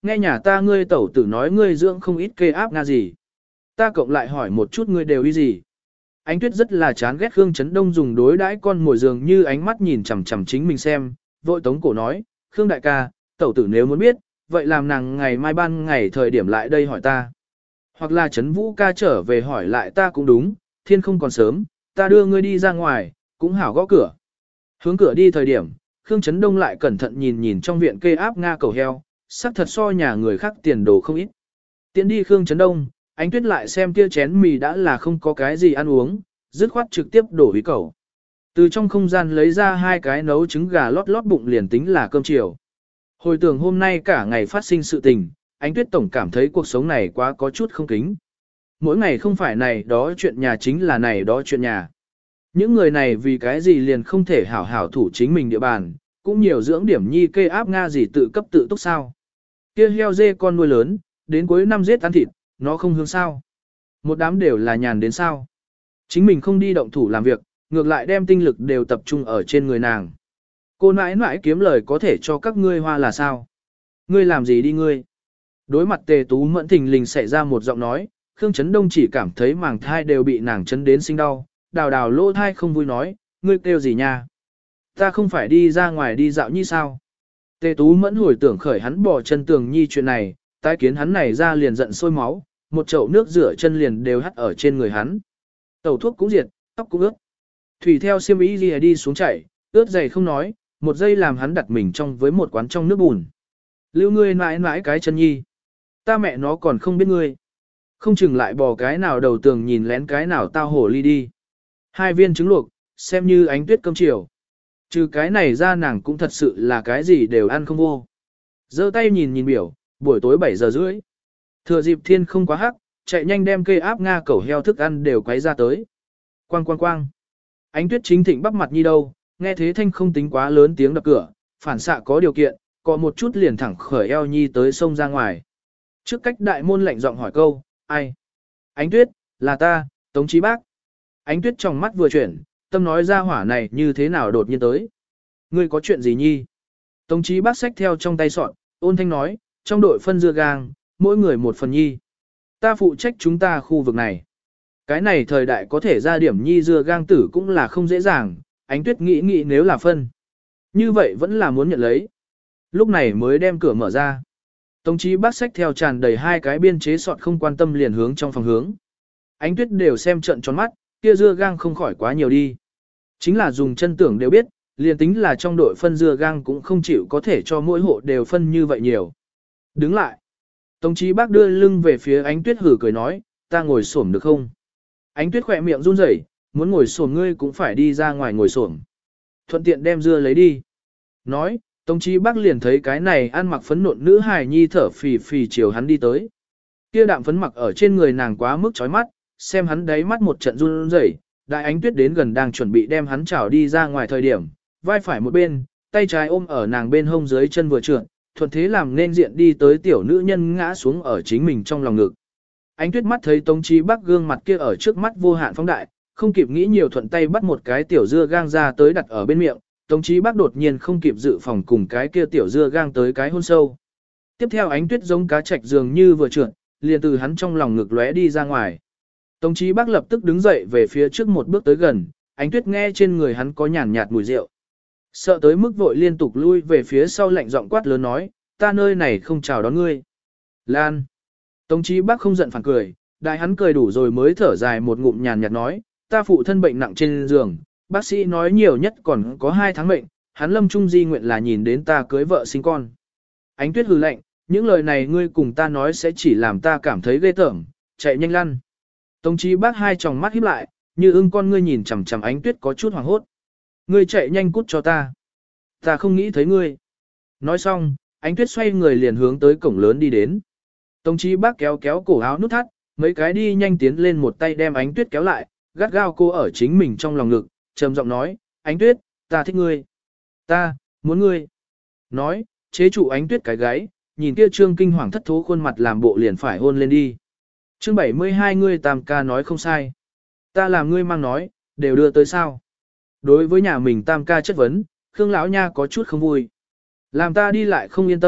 Nghe nhà ta ngươi tẩu tử nói ngươi dưỡng không ít kê áp nga gì. Ta cộng lại hỏi một chút ngươi đều ý gì. Ánh Tuyết rất là chán ghét Khương Chấn Đông dùng đối đãi con mồi dường như ánh mắt nhìn chằm chằm chính mình xem, vội tống cổ nói, Khương đại ca, tẩu tử nếu muốn biết, vậy làm nàng ngày mai ban ngày thời điểm lại đây hỏi ta. Hoặc là Trấn Vũ ca trở về hỏi lại ta cũng đúng, thiên không còn sớm, ta đưa ngươi đi ra ngoài, cũng hảo gõ cửa. Hướng cửa đi thời điểm, Khương Chấn Đông lại cẩn thận nhìn nhìn trong viện kê áp Nga cầu heo, sắc thật so nhà người khác tiền đồ không ít. Tiến đi Khương Chấn Đông, Ánh Tuyết lại xem kia chén mì đã là không có cái gì ăn uống, dứt khoát trực tiếp đổ ý cầu. Từ trong không gian lấy ra hai cái nấu trứng gà lót lót bụng liền tính là cơm chiều. Hồi tưởng hôm nay cả ngày phát sinh sự tình, Ánh Tuyết tổng cảm thấy cuộc sống này quá có chút không kính. Mỗi ngày không phải này đó chuyện nhà chính là này đó chuyện nhà. Những người này vì cái gì liền không thể hảo hảo thủ chính mình địa bàn, cũng nhiều dưỡng điểm nhi kê áp Nga gì tự cấp tự túc sao. Kia heo dê con nuôi lớn, đến cuối năm giết ăn thịt, nó không hương sao. Một đám đều là nhàn đến sao. Chính mình không đi động thủ làm việc, ngược lại đem tinh lực đều tập trung ở trên người nàng. Cô nãi nãi kiếm lời có thể cho các ngươi hoa là sao? Ngươi làm gì đi ngươi? Đối mặt Tề Tú Mẫn thình lình xảy ra một giọng nói, Khương Chấn Đông chỉ cảm thấy màng thai đều bị nàng chấn đến sinh đau, đào đào lỗ thai không vui nói, ngươi kêu gì nha? Ta không phải đi ra ngoài đi dạo như sao? Tề Tú Mẫn hồi tưởng khởi hắn bỏ chân tường nhi chuyện này, tái kiến hắn này ra liền giận sôi máu, một chậu nước rửa chân liền đều hắt ở trên người hắn. Tẩu thuốc cũng diệt, tóc cũng ướt. Thủy theo xiêm y đi, đi xuống chảy, ướt dày không nói, một giây làm hắn đặt mình trong với một quán trong nước bùn. Lưu ngươi mãi mãi cái chân nhi. Ta mẹ nó còn không biết ngươi. Không chừng lại bò cái nào đầu tường nhìn lén cái nào tao hổ ly đi. Hai viên trứng luộc, xem như Ánh Tuyết cơm chiều. Trừ cái này ra nàng cũng thật sự là cái gì đều ăn không vô. Giơ tay nhìn nhìn biểu, buổi tối bảy giờ rưỡi. Thừa dịp thiên không quá hắc, chạy nhanh đem cây áp Nga cẩu heo thức ăn đều quấy ra tới. Quang quang quang. Ánh Tuyết chính thịnh bắp mặt nhi đâu, nghe thế thanh không tính quá lớn tiếng đập cửa, phản xạ có điều kiện, có một chút liền thẳng khởi eo nhi tới sông ra ngoài. Trước cách đại môn lạnh giọng hỏi câu, ai? Ánh Tuyết, là ta, Tống Chí Bác. Ánh Tuyết trong mắt vừa chuyển, tâm nói ra hỏa này như thế nào đột nhiên tới. Ngươi có chuyện gì nhi? Tống Chí Bác xách theo trong tay sọt, ôn thanh nói, trong đội phân dưa gang, mỗi người một phần nhi. Ta phụ trách chúng ta khu vực này. Cái này thời đại có thể ra điểm nhi dưa gang tử cũng là không dễ dàng, Ánh Tuyết nghĩ nghĩ nếu là phân. Như vậy vẫn là muốn nhận lấy. Lúc này mới đem cửa mở ra. Tống Chí Bác xách theo tràn đầy hai cái biên chế sọt không quan tâm liền hướng trong phòng hướng. Ánh Tuyết đều xem trận tròn mắt, kia dưa gang không khỏi quá nhiều đi. Chính là dùng chân tưởng đều biết, liền tính là trong đội phân dưa gang cũng không chịu có thể cho mỗi hộ đều phân như vậy nhiều. Đứng lại. Tống Chí Bác đưa lưng về phía Ánh Tuyết hử cười nói, ta ngồi xổm được không? Ánh Tuyết khỏe miệng run rẩy, muốn ngồi xổm ngươi cũng phải đi ra ngoài ngồi xổm. Thuận tiện đem dưa lấy đi. Nói, Tống Chí Bác liền thấy cái này ăn mặc phấn nộn nữ hài nhi thở phì phì chiều hắn đi tới. Kia đạm phấn mặc ở trên người nàng quá mức chói mắt, xem hắn đáy mắt một trận run rẩy, đại Ánh Tuyết đến gần đang chuẩn bị đem hắn chảo đi ra ngoài thời điểm, vai phải một bên, tay trái ôm ở nàng bên hông dưới chân vừa trượt, thuận thế làm nên diện đi tới tiểu nữ nhân ngã xuống ở chính mình trong lòng ngực. Ánh Tuyết mắt thấy Tống Chí Bác gương mặt kia ở trước mắt vô hạn phóng đại, không kịp nghĩ nhiều thuận tay bắt một cái tiểu dưa gang ra tới đặt ở bên miệng, Tống Chí Bác đột nhiên không kịp dự phòng cùng cái kia tiểu dưa gang tới cái hôn sâu. Tiếp theo Ánh Tuyết giống cá trạch dường như vừa trượt, liền từ hắn trong lòng ngực lóe đi ra ngoài. Tống Chí Bác lập tức đứng dậy về phía trước một bước tới gần, Ánh Tuyết nghe trên người hắn có nhàn nhạt mùi rượu. Sợ tới mức vội liên tục lui về phía sau lạnh giọng quát lớn nói, ta nơi này không chào đón ngươi. Lan. Tống Chí Bác không giận phản cười, đại hắn cười đủ rồi mới thở dài một ngụm nhàn nhạt nói, ta phụ thân bệnh nặng trên giường, bác sĩ nói nhiều nhất còn có hai tháng mệnh, hắn lâm trung di nguyện là nhìn đến ta cưới vợ sinh con. Ánh Tuyết hừ lạnh, những lời này ngươi cùng ta nói sẽ chỉ làm ta cảm thấy ghê tởm, chạy nhanh lăn. Tống Chí Bác hai tròng mắt híp lại, như ưng con ngươi nhìn chằm chằm Ánh Tuyết có chút hoảng hốt. Ngươi chạy nhanh cút cho ta. Ta không nghĩ thấy ngươi. Nói xong, Ánh Tuyết xoay người liền hướng tới cổng lớn đi đến. Tống Chí Bác kéo kéo cổ áo nút thắt, mấy cái đi nhanh tiến lên một tay đem Ánh Tuyết kéo lại, gắt gao cô ở chính mình trong lòng ngực, trầm giọng nói, Ánh Tuyết, ta thích ngươi. Ta, muốn ngươi. Nói, chế trụ Ánh Tuyết cái gáy, nhìn kia trương kinh hoàng thất thố khuôn mặt làm bộ liền phải hôn lên đi. Chương bảy mươi hai ngươi tam ca nói không sai. Ta làm ngươi mang nói, đều đưa tới sao. Đối với nhà mình tam ca chất vấn, Khương lão nha có chút không vui. Làm ta đi lại không yên tâm,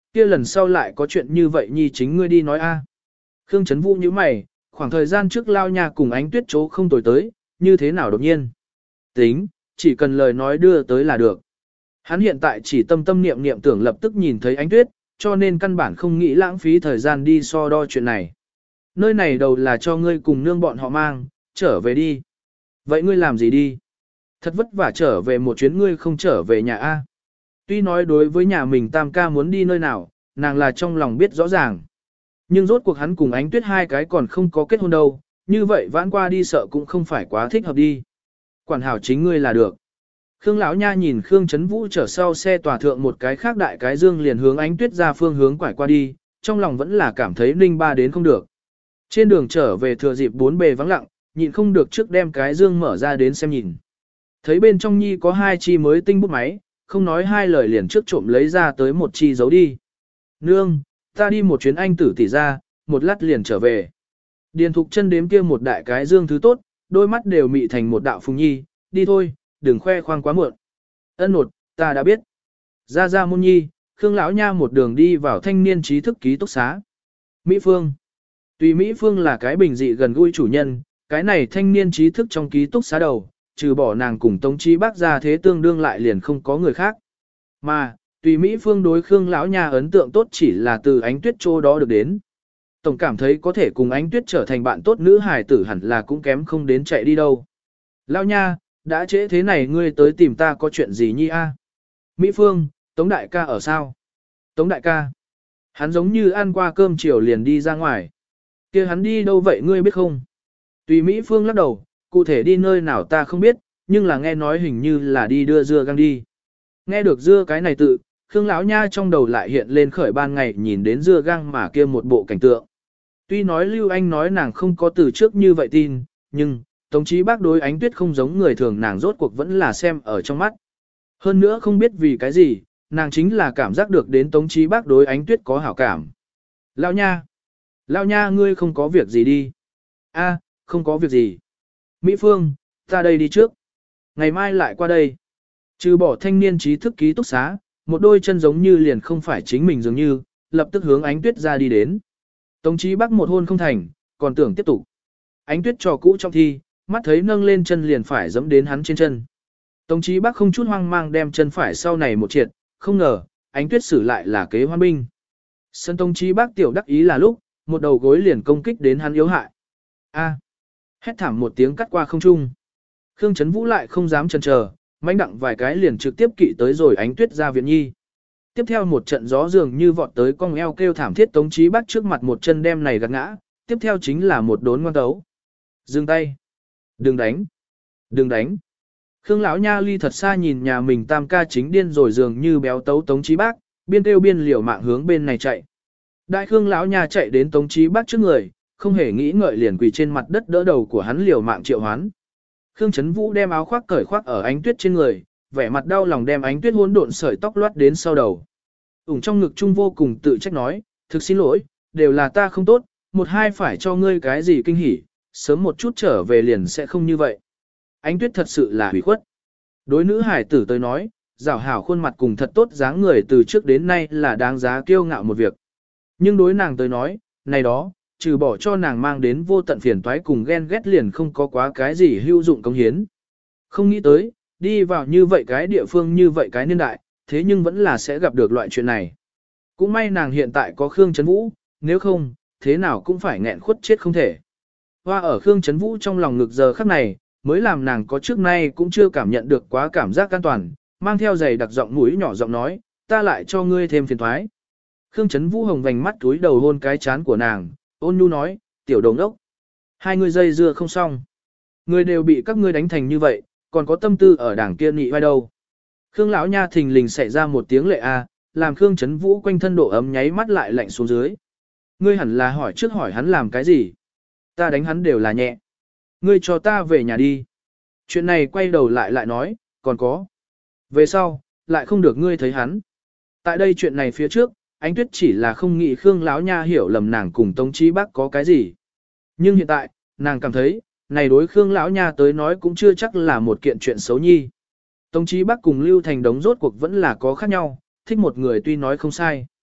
kia lần sau lại có chuyện như vậy nhi chính ngươi đi nói a. Khương Trấn Vũ như mày, khoảng thời gian trước lao nhà cùng ánh tuyết chố không tồi tới, như thế nào đột nhiên. Tính, chỉ cần lời nói đưa tới là được. Hắn hiện tại chỉ tâm tâm niệm niệm tưởng lập tức nhìn thấy ánh tuyết, cho nên căn bản không nghĩ lãng phí thời gian đi so đo chuyện này. Nơi này đầu là cho ngươi cùng nương bọn họ mang, trở về đi. Vậy ngươi làm gì đi? Thật vất vả trở về một chuyến ngươi không trở về nhà A. Tuy nói đối với nhà mình tam ca muốn đi nơi nào, nàng là trong lòng biết rõ ràng. Nhưng rốt cuộc hắn cùng ánh tuyết hai cái còn không có kết hôn đâu, như vậy vãn qua đi sợ cũng không phải quá thích hợp đi. Quản hảo chính ngươi là được. Khương lão nha nhìn Khương Trấn Vũ chở sau xe tòa thượng một cái khác đại cái dương liền hướng ánh tuyết ra phương hướng quải qua đi, trong lòng vẫn là cảm thấy ninh ba đến không được. Trên đường trở về thừa dịp bốn bề vắng lặng, nhịn không được trước đem cái dương mở ra đến xem nhìn. Thấy bên trong nhi có hai chi mới tinh bút máy, không nói hai lời liền trước trộm lấy ra tới một chi giấu đi. Nương, ta đi một chuyến anh tử tỷ ra, một lát liền trở về. Điền Thục chân đếm kia một đại cái dương thứ tốt, đôi mắt đều mị thành một đạo phùng nhi, đi thôi, đừng khoe khoang quá muộn. Ân nột, ta đã biết. Ra ra môn nhi, Khương lão nha một đường đi vào thanh niên trí thức ký túc xá. Mỹ Phương. Tuy Mỹ Phương là cái bình dị gần gũi chủ nhân, cái này thanh niên trí thức trong ký túc xá đầu, trừ bỏ nàng cùng Tống Chí Bác ra thế tương đương lại liền không có người khác. Mà, tùy Mỹ Phương đối Khương lão nha ấn tượng tốt chỉ là từ ánh tuyết chỗ đó được đến. Tổng cảm thấy có thể cùng ánh tuyết trở thành bạn tốt nữ hài tử hẳn là cũng kém không đến chạy đi đâu. Lão nha, đã trễ thế này ngươi tới tìm ta có chuyện gì nhi a? Mỹ Phương, Tống đại ca ở sao? Tống đại ca. Hắn giống như ăn qua cơm chiều liền đi ra ngoài. Kia hắn đi đâu vậy ngươi biết không? Tùy Mỹ Phương lắc đầu, cụ thể đi nơi nào ta không biết, nhưng là nghe nói hình như là đi đưa dưa gang đi. Nghe được dưa cái này tự, Khương lão nha trong đầu lại hiện lên khởi ban ngày nhìn đến dưa gang mà kia một bộ cảnh tượng. Tuy nói Lưu Anh nói nàng không có từ trước như vậy tin, nhưng Tống Chí Bác đối ánh tuyết không giống người thường nàng rốt cuộc vẫn là xem ở trong mắt. Hơn nữa không biết vì cái gì, nàng chính là cảm giác được đến Tống Chí Bác đối ánh tuyết có hảo cảm. Lão nha! Lão nha ngươi không có việc gì đi. A, không có việc gì. Mỹ Phương, ta đây đi trước. Ngày mai lại qua đây. Trừ bỏ thanh niên trí thức ký túc xá, một đôi chân giống như liền không phải chính mình dường như, lập tức hướng ánh tuyết ra đi đến. Tống Chí Bác một hôn không thành, còn tưởng tiếp tục. Ánh tuyết trò cũ trong thi, mắt thấy nâng lên chân liền phải dẫm đến hắn trên chân. Tống Chí Bác không chút hoang mang đem chân phải sau này một triệt, không ngờ, ánh tuyết xử lại là kế hoan binh. Sân Tống Chí Bác tiểu đắc ý là lúc, một đầu gối liền công kích đến hắn yếu hại. A. Hét thảm một tiếng cắt qua không trung. Khương Trấn Vũ lại không dám chần chờ, mãnh đặng vài cái liền trực tiếp kỵ tới rồi ánh tuyết ra viện nhi. Tiếp theo một trận gió dường như vọt tới cong eo kêu thảm thiết Tống Chí Bác trước mặt một chân đem này gạt ngã, tiếp theo chính là một đốn ngoan tấu. Dừng tay. Đừng đánh. Đừng đánh. Khương lão nha ly thật xa nhìn nhà mình tam ca chính điên rồi dường như béo tấu Tống Chí Bác, biên kêu biên liều mạng hướng bên này chạy. Đại Khương lão nha chạy đến Tống Chí Bác trước người, không hề nghĩ ngợi liền quỳ trên mặt đất đỡ đầu của hắn liều mạng triệu hoán. Khương Trấn Vũ đem áo khoác cởi khoác ở ánh tuyết trên người, vẻ mặt đau lòng đem ánh tuyết hỗn độn sợi tóc loát đến sau đầu. Ủng trong ngực chung vô cùng tự trách nói, thực xin lỗi, đều là ta không tốt, một hai phải cho ngươi cái gì kinh hỉ, sớm một chút trở về liền sẽ không như vậy. Ánh tuyết thật sự là hủy khuất. Đối nữ hải tử tới nói, rảo hảo khuôn mặt cùng thật tốt dáng người từ trước đến nay là đáng giá kiêu ngạo một việc. Nhưng đối nàng tới nói, này đó, trừ bỏ cho nàng mang đến vô tận phiền toái cùng ghen ghét liền không có quá cái gì hữu dụng công hiến. Không nghĩ tới, đi vào như vậy cái địa phương như vậy cái niên đại, thế nhưng vẫn là sẽ gặp được loại chuyện này. Cũng may nàng hiện tại có Khương Trấn Vũ, nếu không, thế nào cũng phải nghẹn khuất chết không thể. Hoa ở Khương Trấn Vũ trong lòng ngực giờ khắc này, mới làm nàng có trước nay cũng chưa cảm nhận được quá cảm giác an toàn, mang theo giày đặc giọng mũi nhỏ giọng nói, ta lại cho ngươi thêm phiền thoái. Khương Trấn Vũ hồng vành mắt túi đầu hôn cái chán của nàng, ôn nhu nói, tiểu đồng đốc. Hai người dây dưa không xong. Người đều bị các ngươi đánh thành như vậy, còn có tâm tư ở đảng kia nị vai đâu. Khương lão nha thình lình xảy ra một tiếng lệ a, làm Khương Trấn Vũ quanh thân độ ấm nháy mắt lại lạnh xuống dưới. Ngươi hẳn là hỏi trước hỏi hắn làm cái gì. Ta đánh hắn đều là nhẹ. Ngươi cho ta về nhà đi. Chuyện này quay đầu lại lại nói, còn có. Về sau, lại không được ngươi thấy hắn. Tại đây chuyện này phía trước, Ánh Tuyết chỉ là không nghĩ Khương lão nha hiểu lầm nàng cùng Tống Chí Bác có cái gì. Nhưng hiện tại, nàng cảm thấy, này đối Khương lão nha tới nói cũng chưa chắc là một kiện chuyện xấu nhi. Tống Chí Bác cùng Lưu Thành Đống rốt cuộc vẫn là có khác nhau, thích một người tuy nói không sai.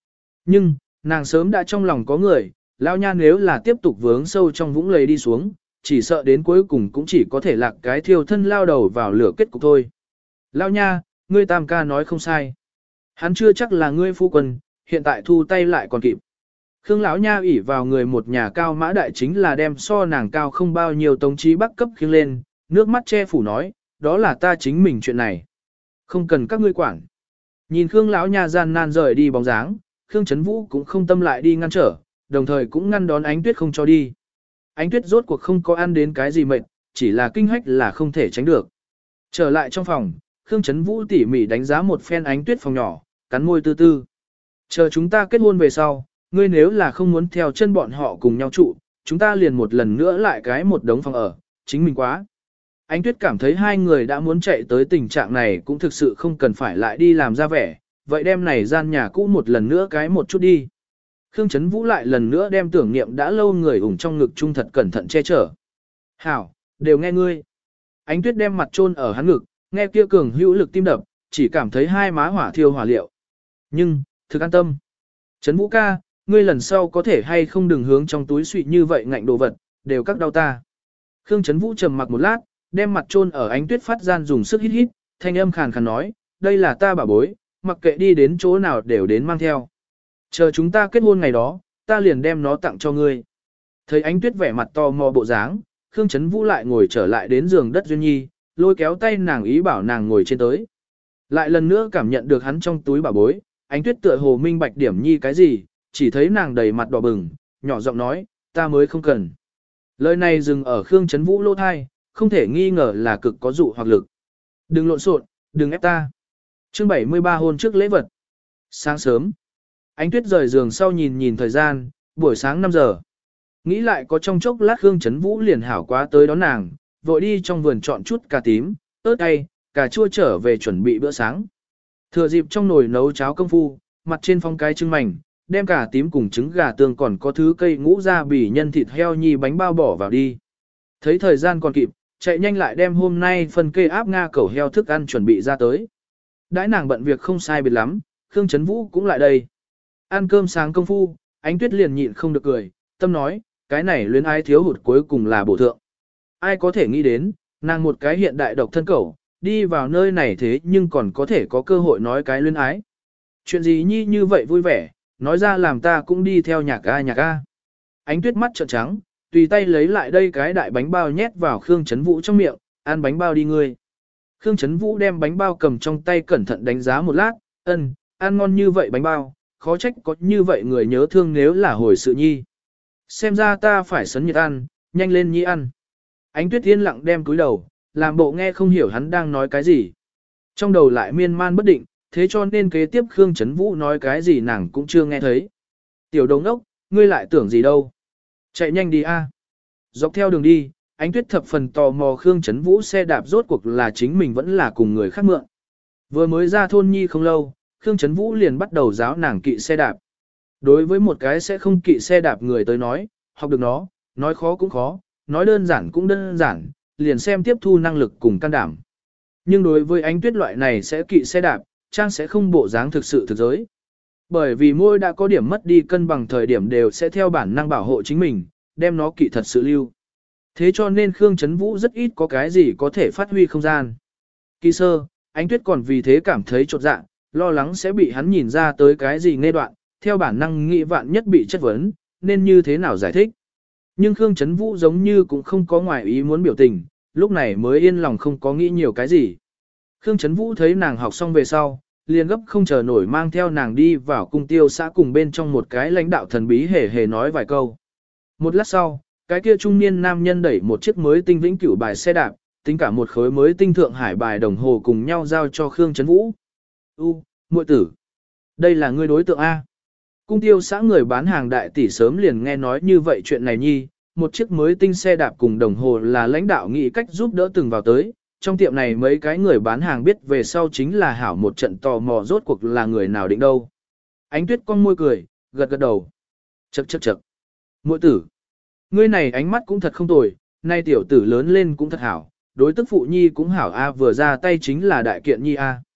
Nhưng, nàng sớm đã trong lòng có người, lão nha nếu là tiếp tục vướng sâu trong vũng lầy đi xuống, chỉ sợ đến cuối cùng cũng chỉ có thể lạc cái thiêu thân lao đầu vào lửa kết cục thôi. Lão nha, ngươi tam ca nói không sai. Hắn chưa chắc là ngươi phu quân, hiện tại thu tay lại còn kịp. Khương lão nha ỷ vào người một nhà cao mã đại chính là đem so nàng cao không bao nhiêu tống trí bắc cấp khiêng lên, nước mắt che phủ nói, đó là ta chính mình chuyện này. Không cần các ngươi quản. Nhìn Khương lão nha gian nan rời đi bóng dáng, Khương Chấn Vũ cũng không tâm lại đi ngăn trở, đồng thời cũng ngăn đón Ánh Tuyết không cho đi. Ánh Tuyết rốt cuộc không có ăn đến cái gì mệt, chỉ là kinh hách là không thể tránh được. Trở lại trong phòng, Khương Chấn Vũ tỉ mỉ đánh giá một phen Ánh Tuyết phòng nhỏ, cắn môi tư tư. Chờ chúng ta kết hôn về sau, ngươi nếu là không muốn theo chân bọn họ cùng nhau trụ, chúng ta liền một lần nữa lại cái một đống phòng ở, chính mình quá. Ánh Tuyết cảm thấy hai người đã muốn chạy tới tình trạng này cũng thực sự không cần phải lại đi làm ra vẻ, vậy đem này gian nhà cũ một lần nữa cái một chút đi. Khương Chấn Vũ lại lần nữa đem tưởng niệm đã lâu người ủng trong ngực trung thật cẩn thận che chở. Hảo, đều nghe ngươi. Ánh Tuyết đem mặt chôn ở hắn ngực, nghe kia cường hữu lực tim đập, chỉ cảm thấy hai má hỏa thiêu hỏa liệu. Nhưng, thực an tâm. Chấn Vũ ca, ngươi lần sau có thể hay không đừng hướng trong túi suy như vậy ngạnh đồ vật, đều các đau ta. Khương Chấn Vũ trầm mặc một lát, đem mặt chôn ở Ánh Tuyết phát gian dùng sức hít hít, thanh âm khàn khàn nói, đây là ta bảo bối, mặc kệ đi đến chỗ nào đều đến mang theo. Chờ chúng ta kết hôn ngày đó, ta liền đem nó tặng cho ngươi. Thấy Ánh Tuyết vẻ mặt to mò bộ dáng, Khương Chấn Vũ lại ngồi trở lại đến giường đất Duyên Nhi, lôi kéo tay nàng ý bảo nàng ngồi trên tới. Lại lần nữa cảm nhận được hắn trong túi bảo bối, Ánh Tuyết tựa hồ minh bạch điểm nhi cái gì, chỉ thấy nàng đầy mặt đỏ bừng, nhỏ giọng nói, ta mới không cần. Lời này dừng ở Khương Chấn Vũ lỗ thai, không thể nghi ngờ là cực có dụ hoặc lực. Đừng lộn xộn, đừng ép ta. Chương bảy mươi ba hôn trước lễ vật. Sáng sớm, Ánh Tuyết rời giường sau nhìn nhìn thời gian, buổi sáng năm giờ. Nghĩ lại có trong chốc lát Khương Chấn Vũ liền hảo quá tới đón nàng, vội đi trong vườn chọn chút cà tím, ớt cay, cà chua trở về chuẩn bị bữa sáng. Thừa dịp trong nồi nấu cháo công phu, mặt trên phong cái trứng mảnh, đem cà tím cùng trứng gà tương còn có thứ cây ngũ ra bỉ nhân thịt heo nhi bánh bao bỏ vào đi. Thấy thời gian còn kịp, chạy nhanh lại đem hôm nay phần kê áp nga cẩu heo thức ăn chuẩn bị ra tới. Đãi nàng bận việc không sai biệt lắm, Khương Chấn Vũ cũng lại đây. Ăn cơm sáng công phu, Ánh Tuyết liền nhịn không được cười, tâm nói, cái này luyến ái thiếu hụt cuối cùng là bổ thượng. Ai có thể nghĩ đến, nàng một cái hiện đại độc thân cẩu, đi vào nơi này thế nhưng còn có thể có cơ hội nói cái luyến ái. Chuyện gì nhi như vậy vui vẻ, nói ra làm ta cũng đi theo nhạc ga nhạc ga. Ánh Tuyết mắt trợn trắng, tùy tay lấy lại đây cái đại bánh bao nhét vào Khương Chấn Vũ trong miệng, ăn bánh bao đi ngươi. Khương Chấn Vũ đem bánh bao cầm trong tay cẩn thận đánh giá một lát, ân, ăn ngon như vậy bánh bao, khó trách có như vậy người nhớ thương nếu là hồi sự nhi. Xem ra ta phải sấn nhiệt ăn, nhanh lên nhi ăn. Ánh Tuyết yên lặng đem cúi đầu, làm bộ nghe không hiểu hắn đang nói cái gì. Trong đầu lại miên man bất định, thế cho nên kế tiếp Khương Chấn Vũ nói cái gì nàng cũng chưa nghe thấy. Tiểu đồng đốc, ngươi lại tưởng gì đâu. Chạy nhanh đi a. Dọc theo đường đi, Ánh Tuyết thập phần tò mò Khương Chấn Vũ xe đạp rốt cuộc là chính mình vẫn là cùng người khác mượn. Vừa mới ra thôn nhi không lâu, Khương Chấn Vũ liền bắt đầu giáo nàng kỵ xe đạp. Đối với một cái sẽ không kỵ xe đạp người tới nói, học được nó, nói khó cũng khó, nói đơn giản cũng đơn giản, liền xem tiếp thu năng lực cùng can đảm. Nhưng đối với Ánh Tuyết loại này sẽ kỵ xe đạp, trang sẽ không bộ dáng thực sự thực giới. Bởi vì môi đã có điểm mất đi cân bằng thời điểm đều sẽ theo bản năng bảo hộ chính mình, đem nó kỵ thật sự lưu. Thế cho nên Khương Chấn Vũ rất ít có cái gì có thể phát huy không gian. Kỳ sơ, Ánh Tuyết còn vì thế cảm thấy chột dạ, lo lắng sẽ bị hắn nhìn ra tới cái gì ngây đoạn, theo bản năng nghĩ vạn nhất bị chất vấn, nên như thế nào giải thích. Nhưng Khương Chấn Vũ giống như cũng không có ngoài ý muốn biểu tình, lúc này mới yên lòng không có nghĩ nhiều cái gì. Khương Chấn Vũ thấy nàng học xong về sau, liền gấp không chờ nổi mang theo nàng đi vào cung tiêu xã cùng bên trong một cái lãnh đạo thần bí hề hề nói vài câu. Một lát sau, cái kia trung niên nam nhân đẩy một chiếc mới tinh vĩnh cửu bài xe đạp, tính cả một khối mới tinh thượng hải bài đồng hồ cùng nhau giao cho Khương Chấn Vũ. U, muội tử, đây là ngươi đối tượng A. Cung tiêu xã người bán hàng đại tỷ sớm liền nghe nói như vậy chuyện này nhi, một chiếc mới tinh xe đạp cùng đồng hồ là lãnh đạo nghĩ cách giúp đỡ từng vào tới. Trong tiệm này mấy cái người bán hàng biết về sau chính là hảo một trận tò mò rốt cuộc là người nào định đâu. Ánh Tuyết con môi cười, gật gật đầu. Chậc chậc chậc. Muội tử, ngươi này ánh mắt cũng thật không tồi, nay tiểu tử lớn lên cũng thật hảo, đối tức phụ nhi cũng hảo a, vừa ra tay chính là đại kiện nhi a.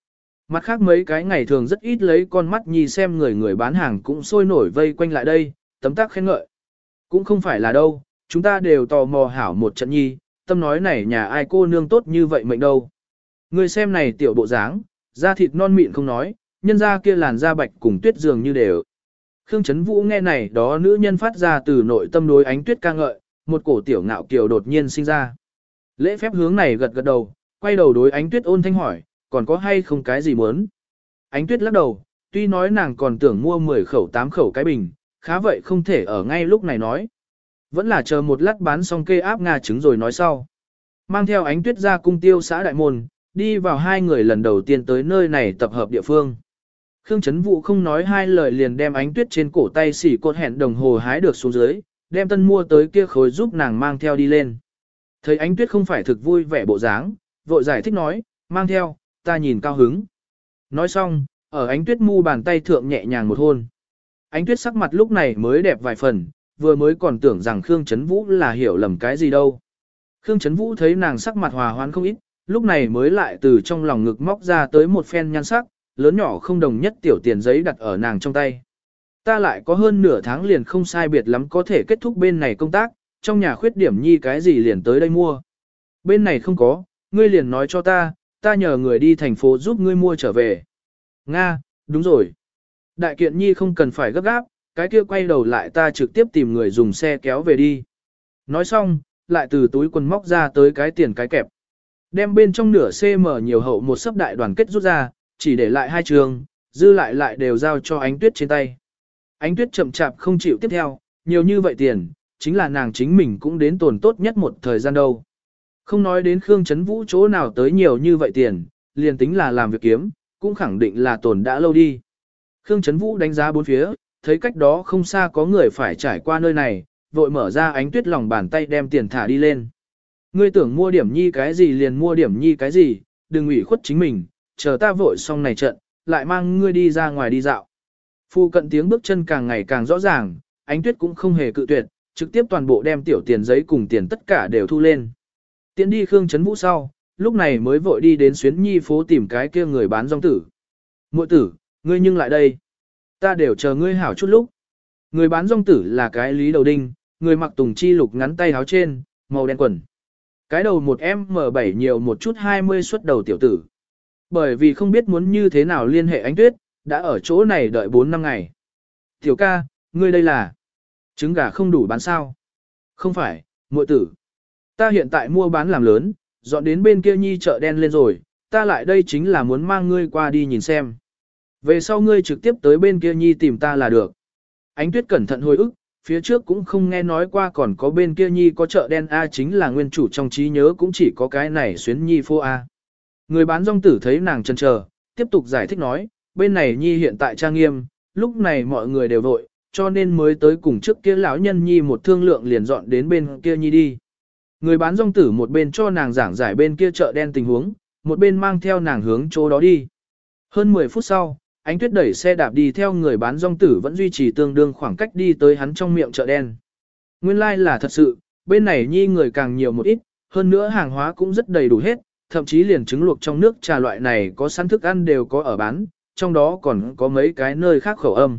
Mặt khác mấy cái ngày thường rất ít lấy con mắt nhi xem người người bán hàng cũng sôi nổi vây quanh lại đây, tấm tắc khen ngợi. Cũng không phải là đâu, chúng ta đều tò mò hảo một trận nhi, tâm nói này nhà ai cô nương tốt như vậy mệnh đâu. Người xem này tiểu bộ dáng, da thịt non mịn không nói, nhân da kia làn da bạch cùng tuyết dường như đều. Khương Chấn Vũ nghe này đó nữ nhân phát ra từ nội tâm đối Ánh Tuyết ca ngợi, một cổ tiểu ngạo kiều đột nhiên sinh ra. Lễ phép hướng này gật gật đầu, quay đầu đối Ánh Tuyết ôn thanh hỏi, còn có hay không cái gì muốn? Ánh Tuyết lắc đầu, tuy nói nàng còn tưởng mua mười khẩu tám khẩu cái bình, khá vậy không thể ở ngay lúc này nói. Vẫn là chờ một lát bán xong kê áp Nga trứng rồi nói sau. Mang theo Ánh Tuyết ra cung tiêu xã đại môn, đi vào hai người lần đầu tiên tới nơi này tập hợp địa phương. Khương Chấn Vũ không nói hai lời liền đem Ánh Tuyết trên cổ tay xỉ cột hẹn đồng hồ hái được xuống dưới, đem tân mua tới kia khối giúp nàng mang theo đi lên. Thấy Ánh Tuyết không phải thực vui vẻ bộ dáng, vội giải thích nói, mang theo, ta nhìn cao hứng. Nói xong, ở Ánh Tuyết mu bàn tay thượng nhẹ nhàng một hôn. Ánh Tuyết sắc mặt lúc này mới đẹp vài phần, vừa mới còn tưởng rằng Khương Chấn Vũ là hiểu lầm cái gì đâu. Khương Chấn Vũ thấy nàng sắc mặt hòa hoãn không ít, lúc này mới lại từ trong lòng ngực móc ra tới một phen nhan sắc, lớn nhỏ không đồng nhất tiểu tiền giấy đặt ở nàng trong tay. Ta lại có hơn nửa tháng liền không sai biệt lắm có thể kết thúc bên này công tác, trong nhà khuyết điểm nhi cái gì liền tới đây mua. Bên này không có, ngươi liền nói cho ta, ta nhờ người đi thành phố giúp ngươi mua trở về. Nga, đúng rồi. Đại kiện nhi không cần phải gấp gáp, cái kia quay đầu lại ta trực tiếp tìm người dùng xe kéo về đi. Nói xong, lại từ túi quần móc ra tới cái tiền cái kẹp. Đem bên trong nửa cm nhiều hậu một sấp đại đoàn kết rút ra, chỉ để lại hai trường, dư lại lại đều giao cho Ánh Tuyết trên tay. Ánh Tuyết chậm chạp không chịu tiếp theo, nhiều như vậy tiền, chính là nàng chính mình cũng đến tồn tốt nhất một thời gian đâu. Không nói đến Khương Chấn Vũ chỗ nào tới nhiều như vậy tiền, liền tính là làm việc kiếm, cũng khẳng định là tồn đã lâu đi. Khương Chấn Vũ đánh giá bốn phía, thấy cách đó không xa có người phải trải qua nơi này, vội mở ra Ánh Tuyết lòng bàn tay đem tiền thả đi lên. Ngươi tưởng mua điểm nhi cái gì liền mua điểm nhi cái gì, đừng ủy khuất chính mình, chờ ta vội xong này trận, lại mang ngươi đi ra ngoài đi dạo. Phu cận tiếng bước chân càng ngày càng rõ ràng, Ánh Tuyết cũng không hề cự tuyệt, trực tiếp toàn bộ đem tiểu tiền giấy cùng tiền tất cả đều thu lên. Tiến đi Khương Chấn Vũ sau, lúc này mới vội đi đến Xuyến Nhi phố tìm cái kia người bán rong tử. Muội tử, ngươi nhưng lại đây. Ta đều chờ ngươi hảo chút lúc. Người bán rong tử là cái Lý Đầu Đinh, người mặc tùng chi lục ngắn tay áo trên, màu đen quần. Cái đầu một em em bảy nhiều một chút hai mươi xuất đầu tiểu tử. Bởi vì không biết muốn như thế nào liên hệ Ánh Tuyết, đã ở chỗ này đợi bốn năm ngày. Tiểu ca, ngươi đây là trứng gà không đủ bán sao? Không phải, muội tử. Ta hiện tại mua bán làm lớn, dọn đến bên kia nhi chợ đen lên rồi, ta lại đây chính là muốn mang ngươi qua đi nhìn xem. Về sau ngươi trực tiếp tới bên kia nhi tìm ta là được. Ánh Tuyết cẩn thận hồi ức, phía trước cũng không nghe nói qua còn có bên kia nhi có chợ đen A, chính là nguyên chủ trong trí nhớ cũng chỉ có cái này Xuyến Nhi phố A. Người bán rong tử thấy nàng chần chờ, tiếp tục giải thích nói, bên này nhi hiện tại trang nghiêm, lúc này mọi người đều vội, cho nên mới tới cùng trước kia lão nhân nhi một thương lượng liền dọn đến bên kia nhi đi. Người bán rong tử một bên cho nàng giảng giải bên kia chợ đen tình huống, một bên mang theo nàng hướng chỗ đó đi. Hơn mười phút sau, Ánh Tuyết đẩy xe đạp đi theo người bán rong tử vẫn duy trì tương đương khoảng cách đi tới hắn trong miệng chợ đen. Nguyên lai like là thật sự, bên này nhi người càng nhiều một ít, hơn nữa hàng hóa cũng rất đầy đủ hết, thậm chí liền trứng luộc trong nước trà loại này có sẵn thức ăn đều có ở bán, trong đó còn có mấy cái nơi khác khẩu âm.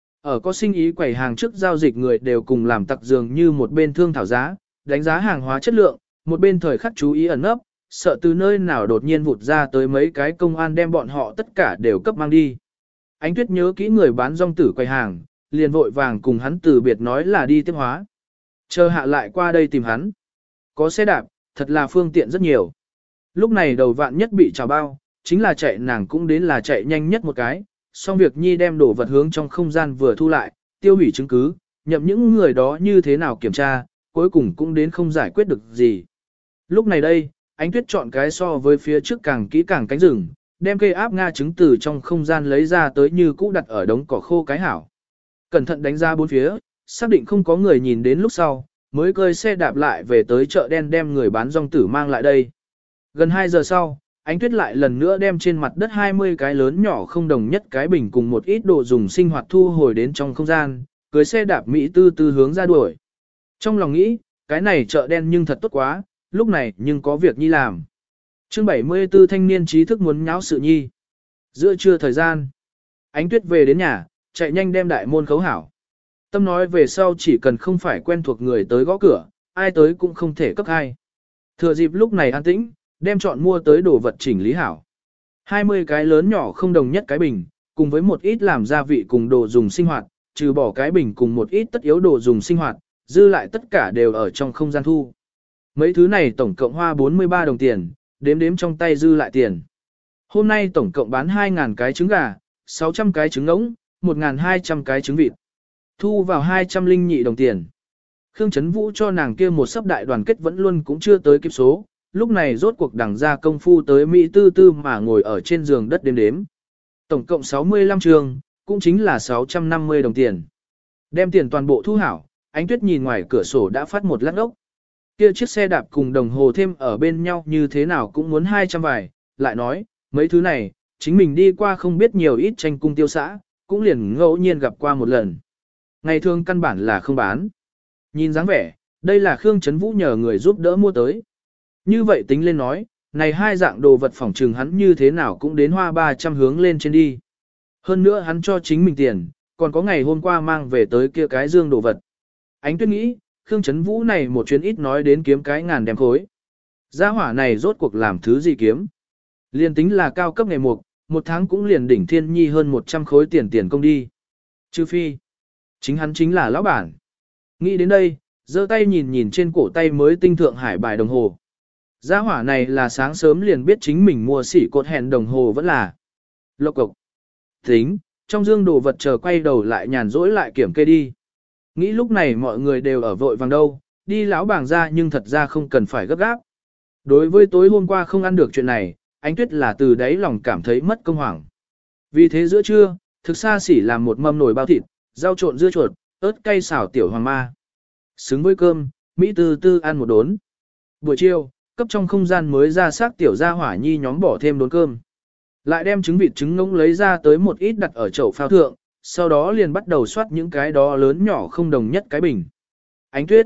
Ở có sinh ý quầy hàng trước giao dịch người đều cùng làm tặc dường như một bên thương thảo giá, đánh giá hàng hóa chất lượng, một bên thời khắc chú ý ẩn nấp, sợ từ nơi nào đột nhiên vụt ra tới mấy cái công an đem bọn họ tất cả đều cấp mang đi. Ánh Tuyết nhớ kỹ người bán rong tử quầy hàng, liền vội vàng cùng hắn từ biệt nói là đi tiếp hóa. Chờ hạ lại qua đây tìm hắn. Có xe đạp, thật là phương tiện rất nhiều. Lúc này đầu vạn nhất bị trào bao, chính là chạy nàng cũng đến là chạy nhanh nhất một cái, xong việc nhi đem đổ vật hướng trong không gian vừa thu lại, tiêu hủy chứng cứ, nhậm những người đó như thế nào kiểm tra, cuối cùng cũng đến không giải quyết được gì. Lúc này đây, Ánh Tuyết chọn cái so với phía trước càng kỹ càng cánh rừng, đem cây áp Nga trứng từ trong không gian lấy ra tới như cũ đặt ở đống cỏ khô cái hảo. Cẩn thận đánh ra bốn phía, xác định không có người nhìn đến lúc sau, mới cơi xe đạp lại về tới chợ đen đem người bán rong tử mang lại đây. Gần hai giờ sau, Ánh Tuyết lại lần nữa đem trên mặt đất hai mươi cái lớn nhỏ không đồng nhất cái bình cùng một ít đồ dùng sinh hoạt thu hồi đến trong không gian, cưới xe đạp Mỹ tư tư hướng ra đuổi. Trong lòng nghĩ, cái này chợ đen nhưng thật tốt quá, lúc này nhưng có việc nhi làm. Chương bảy mươi tư thanh niên trí thức muốn nháo sự nhi. Giữa trưa thời gian, Ánh Tuyết về đến nhà, chạy nhanh đem đại môn khấu hảo. Tâm nói về sau chỉ cần không phải quen thuộc người tới gõ cửa, ai tới cũng không thể cấp hai. Thừa dịp lúc này an tĩnh, đem chọn mua tới đồ vật chỉnh lý hảo. hai mươi cái lớn nhỏ không đồng nhất cái bình, cùng với một ít làm gia vị cùng đồ dùng sinh hoạt, trừ bỏ cái bình cùng một ít tất yếu đồ dùng sinh hoạt, dư lại tất cả đều ở trong không gian thu. Mấy thứ này tổng cộng hoa bốn mươi ba đồng tiền, đếm đếm trong tay dư lại tiền. Hôm nay tổng cộng bán hai nghìn cái trứng gà, sáu trăm cái trứng ngỗng, một nghìn hai trăm cái trứng vịt. Thu vào hai trăm linh nhị đồng tiền. Khương Chấn Vũ cho nàng kia một sấp đại đoàn kết vẫn luôn cũng chưa tới kịp số, lúc này rốt cuộc đằng ra công phu tới Mỹ tư tư mà ngồi ở trên giường đất đếm đếm. Tổng cộng sáu mươi lăm trường, cũng chính là sáu trăm năm mươi đồng tiền. Đem tiền toàn bộ thu hảo, Ánh Tuyết nhìn ngoài cửa sổ đã phát một lát ốc. Kia chiếc xe đạp cùng đồng hồ thêm ở bên nhau như thế nào cũng muốn hai trăm vài, lại nói, mấy thứ này, chính mình đi qua không biết nhiều ít tranh cung tiêu xã, cũng liền ngẫu nhiên gặp qua một lần. Ngày thường căn bản là không bán. Nhìn dáng vẻ, đây là Khương Chấn Vũ nhờ người giúp đỡ mua tới. Như vậy tính lên nói, này hai dạng đồ vật phỏng trừng hắn như thế nào cũng đến hoa ba trăm hướng lên trên đi. Hơn nữa hắn cho chính mình tiền, còn có ngày hôm qua mang về tới kia cái dương đồ vật. Ánh Tuyết nghĩ, Khương Chấn Vũ này một chuyến ít nói đến kiếm cái ngàn đem khối. Gia hỏa này rốt cuộc làm thứ gì kiếm. Liên tính là cao cấp ngày mục, một tháng cũng liền đỉnh thiên nhi hơn một trăm khối tiền tiền công đi. Trừ phi, chính hắn chính là lão bản. Nghĩ đến đây, giơ tay nhìn nhìn trên cổ tay mới tinh thượng hải bài đồng hồ. Gia hỏa này là sáng sớm liền biết chính mình mua xỉ cột hẹn đồng hồ vẫn là lộc cộc. Tính, trong dương đồ vật chờ quay đầu lại nhàn rỗi lại kiểm kê đi. Nghĩ lúc này mọi người đều ở vội vàng đâu, đi lão bảng ra nhưng thật ra không cần phải gấp gáp. Đối với tối hôm qua không ăn được chuyện này, Ánh Tuyết là từ đáy lòng cảm thấy mất công hoảng. Vì thế giữa trưa, thực xa xỉ làm một mâm nồi bao thịt, rau trộn dưa chuột, ớt cay xào tiểu hoàng ma. Xứng với cơm, Mỹ tư tư ăn một đốn. Buổi chiều, cấp trong không gian mới ra xác tiểu gia hỏa nhi nhóm bỏ thêm đốn cơm. Lại đem trứng vịt trứng ngỗng lấy ra tới một ít đặt ở chậu phao thượng, sau đó liền bắt đầu soát những cái đó lớn nhỏ không đồng nhất cái bình. Ánh Tuyết,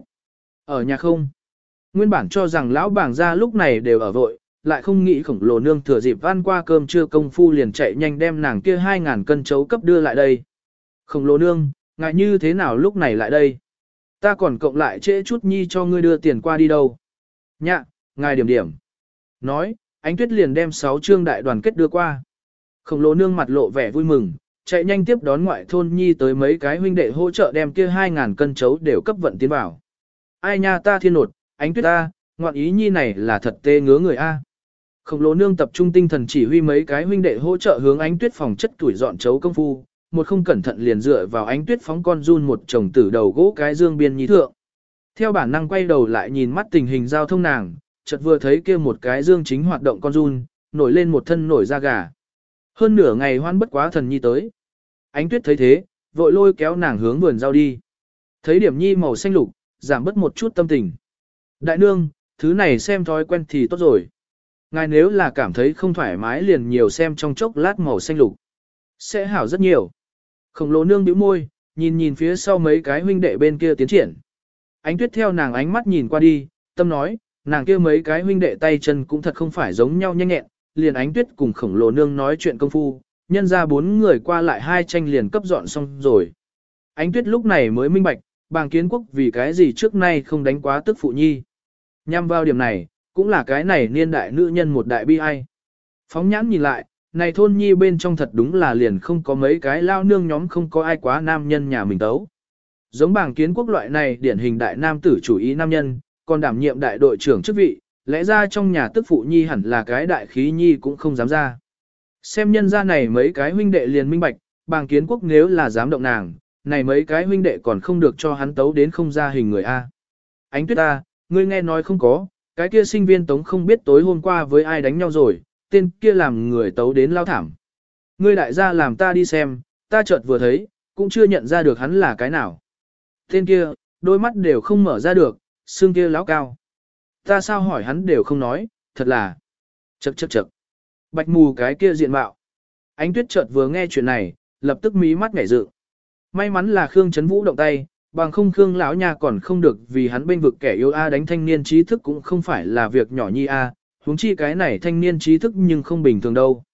ở nhà không? Nguyên bản cho rằng lão bảng gia lúc này đều ở vội, lại không nghĩ khổng lồ nương thừa dịp ăn qua cơm trưa công phu liền chạy nhanh đem nàng kia hai ngàn cân chấu cấp đưa lại đây. Khổng lồ nương, ngại như thế nào lúc này lại đây? Ta còn cộng lại trễ chút nhi cho ngươi đưa tiền qua đi đâu. Nhạ, ngài điểm điểm. Nói, Ánh Tuyết liền đem sáu trương đại đoàn kết đưa qua. Khổng lồ nương mặt lộ vẻ vui mừng, chạy nhanh tiếp đón ngoại thôn nhi tới mấy cái huynh đệ hỗ trợ đem kia hai ngàn cân chấu đều cấp vận tiến vào. Ai nha ta thiên nột, Ánh Tuyết ta, ngoạn ý nhi này là thật tê ngứa người a. Khổng lồ nương tập trung tinh thần chỉ huy mấy cái huynh đệ hỗ trợ hướng Ánh Tuyết phòng chất tuổi dọn chấu công phu, một không cẩn thận liền dựa vào Ánh Tuyết phóng con run một chồng tử đầu gỗ cái dương biên nhí thượng. Theo bản năng quay đầu lại nhìn mắt tình hình giao thông nàng, chợt vừa thấy kia một cái dương chính hoạt động con run, nổi lên một thân nổi da gà. Hơn nửa ngày hoan bất quá thần nhi tới. Ánh Tuyết thấy thế, vội lôi kéo nàng hướng vườn rau đi. Thấy điểm nhi màu xanh lục, giảm bớt một chút tâm tình. Đại nương, thứ này xem thói quen thì tốt rồi. Ngài nếu là cảm thấy không thoải mái liền nhiều xem trong chốc lát màu xanh lục. Sẽ hảo rất nhiều. Khổng lồ nương bĩu môi, nhìn nhìn phía sau mấy cái huynh đệ bên kia tiến triển. Ánh Tuyết theo nàng ánh mắt nhìn qua đi, tâm nói, nàng kia mấy cái huynh đệ tay chân cũng thật không phải giống nhau nhanh nhẹn, liền Ánh Tuyết cùng khổng lồ nương nói chuyện công phu, nhân ra bốn người qua lại hai tranh liền cấp dọn xong rồi. Ánh Tuyết lúc này mới minh bạch, Bàng Kiến Quốc vì cái gì trước nay không đánh quá tức phụ nhi. Nhằm vào điểm này, cũng là cái này niên đại nữ nhân một đại bi ai. Phóng nhãn nhìn lại, này thôn nhi bên trong thật đúng là liền không có mấy cái lao nương nhóm không có ai quá nam nhân nhà mình tấu. Giống Bàng Kiến Quốc loại này điển hình đại nam tử chủ ý nam nhân, còn đảm nhiệm đại đội trưởng chức vị, lẽ ra trong nhà tức phụ nhi hẳn là cái đại khí nhi cũng không dám ra. Xem nhân ra này mấy cái huynh đệ liền minh bạch, Bàng Kiến Quốc nếu là dám động nàng, này mấy cái huynh đệ còn không được cho hắn tấu đến không ra hình người A. Ánh Tuyết ta, ngươi nghe nói không có, cái kia sinh viên tống không biết tối hôm qua với ai đánh nhau rồi, tên kia làm người tấu đến lao thảm. Ngươi đại gia làm ta đi xem, ta chợt vừa thấy, cũng chưa nhận ra được hắn là cái nào. Tên kia, đôi mắt đều không mở ra được, xương kia láo cao. Ta sao hỏi hắn đều không nói, thật là chậc chậc chậc. Bạch mù cái kia diện mạo. Ánh Tuyết chợt vừa nghe chuyện này, lập tức mí mắt nhảy dựng. May mắn là Khương Chấn Vũ động tay, bằng không Khương lão nha còn không được vì hắn bên vực kẻ yêu a đánh thanh niên trí thức cũng không phải là việc nhỏ nhi a, huống chi cái này thanh niên trí thức nhưng không bình thường đâu.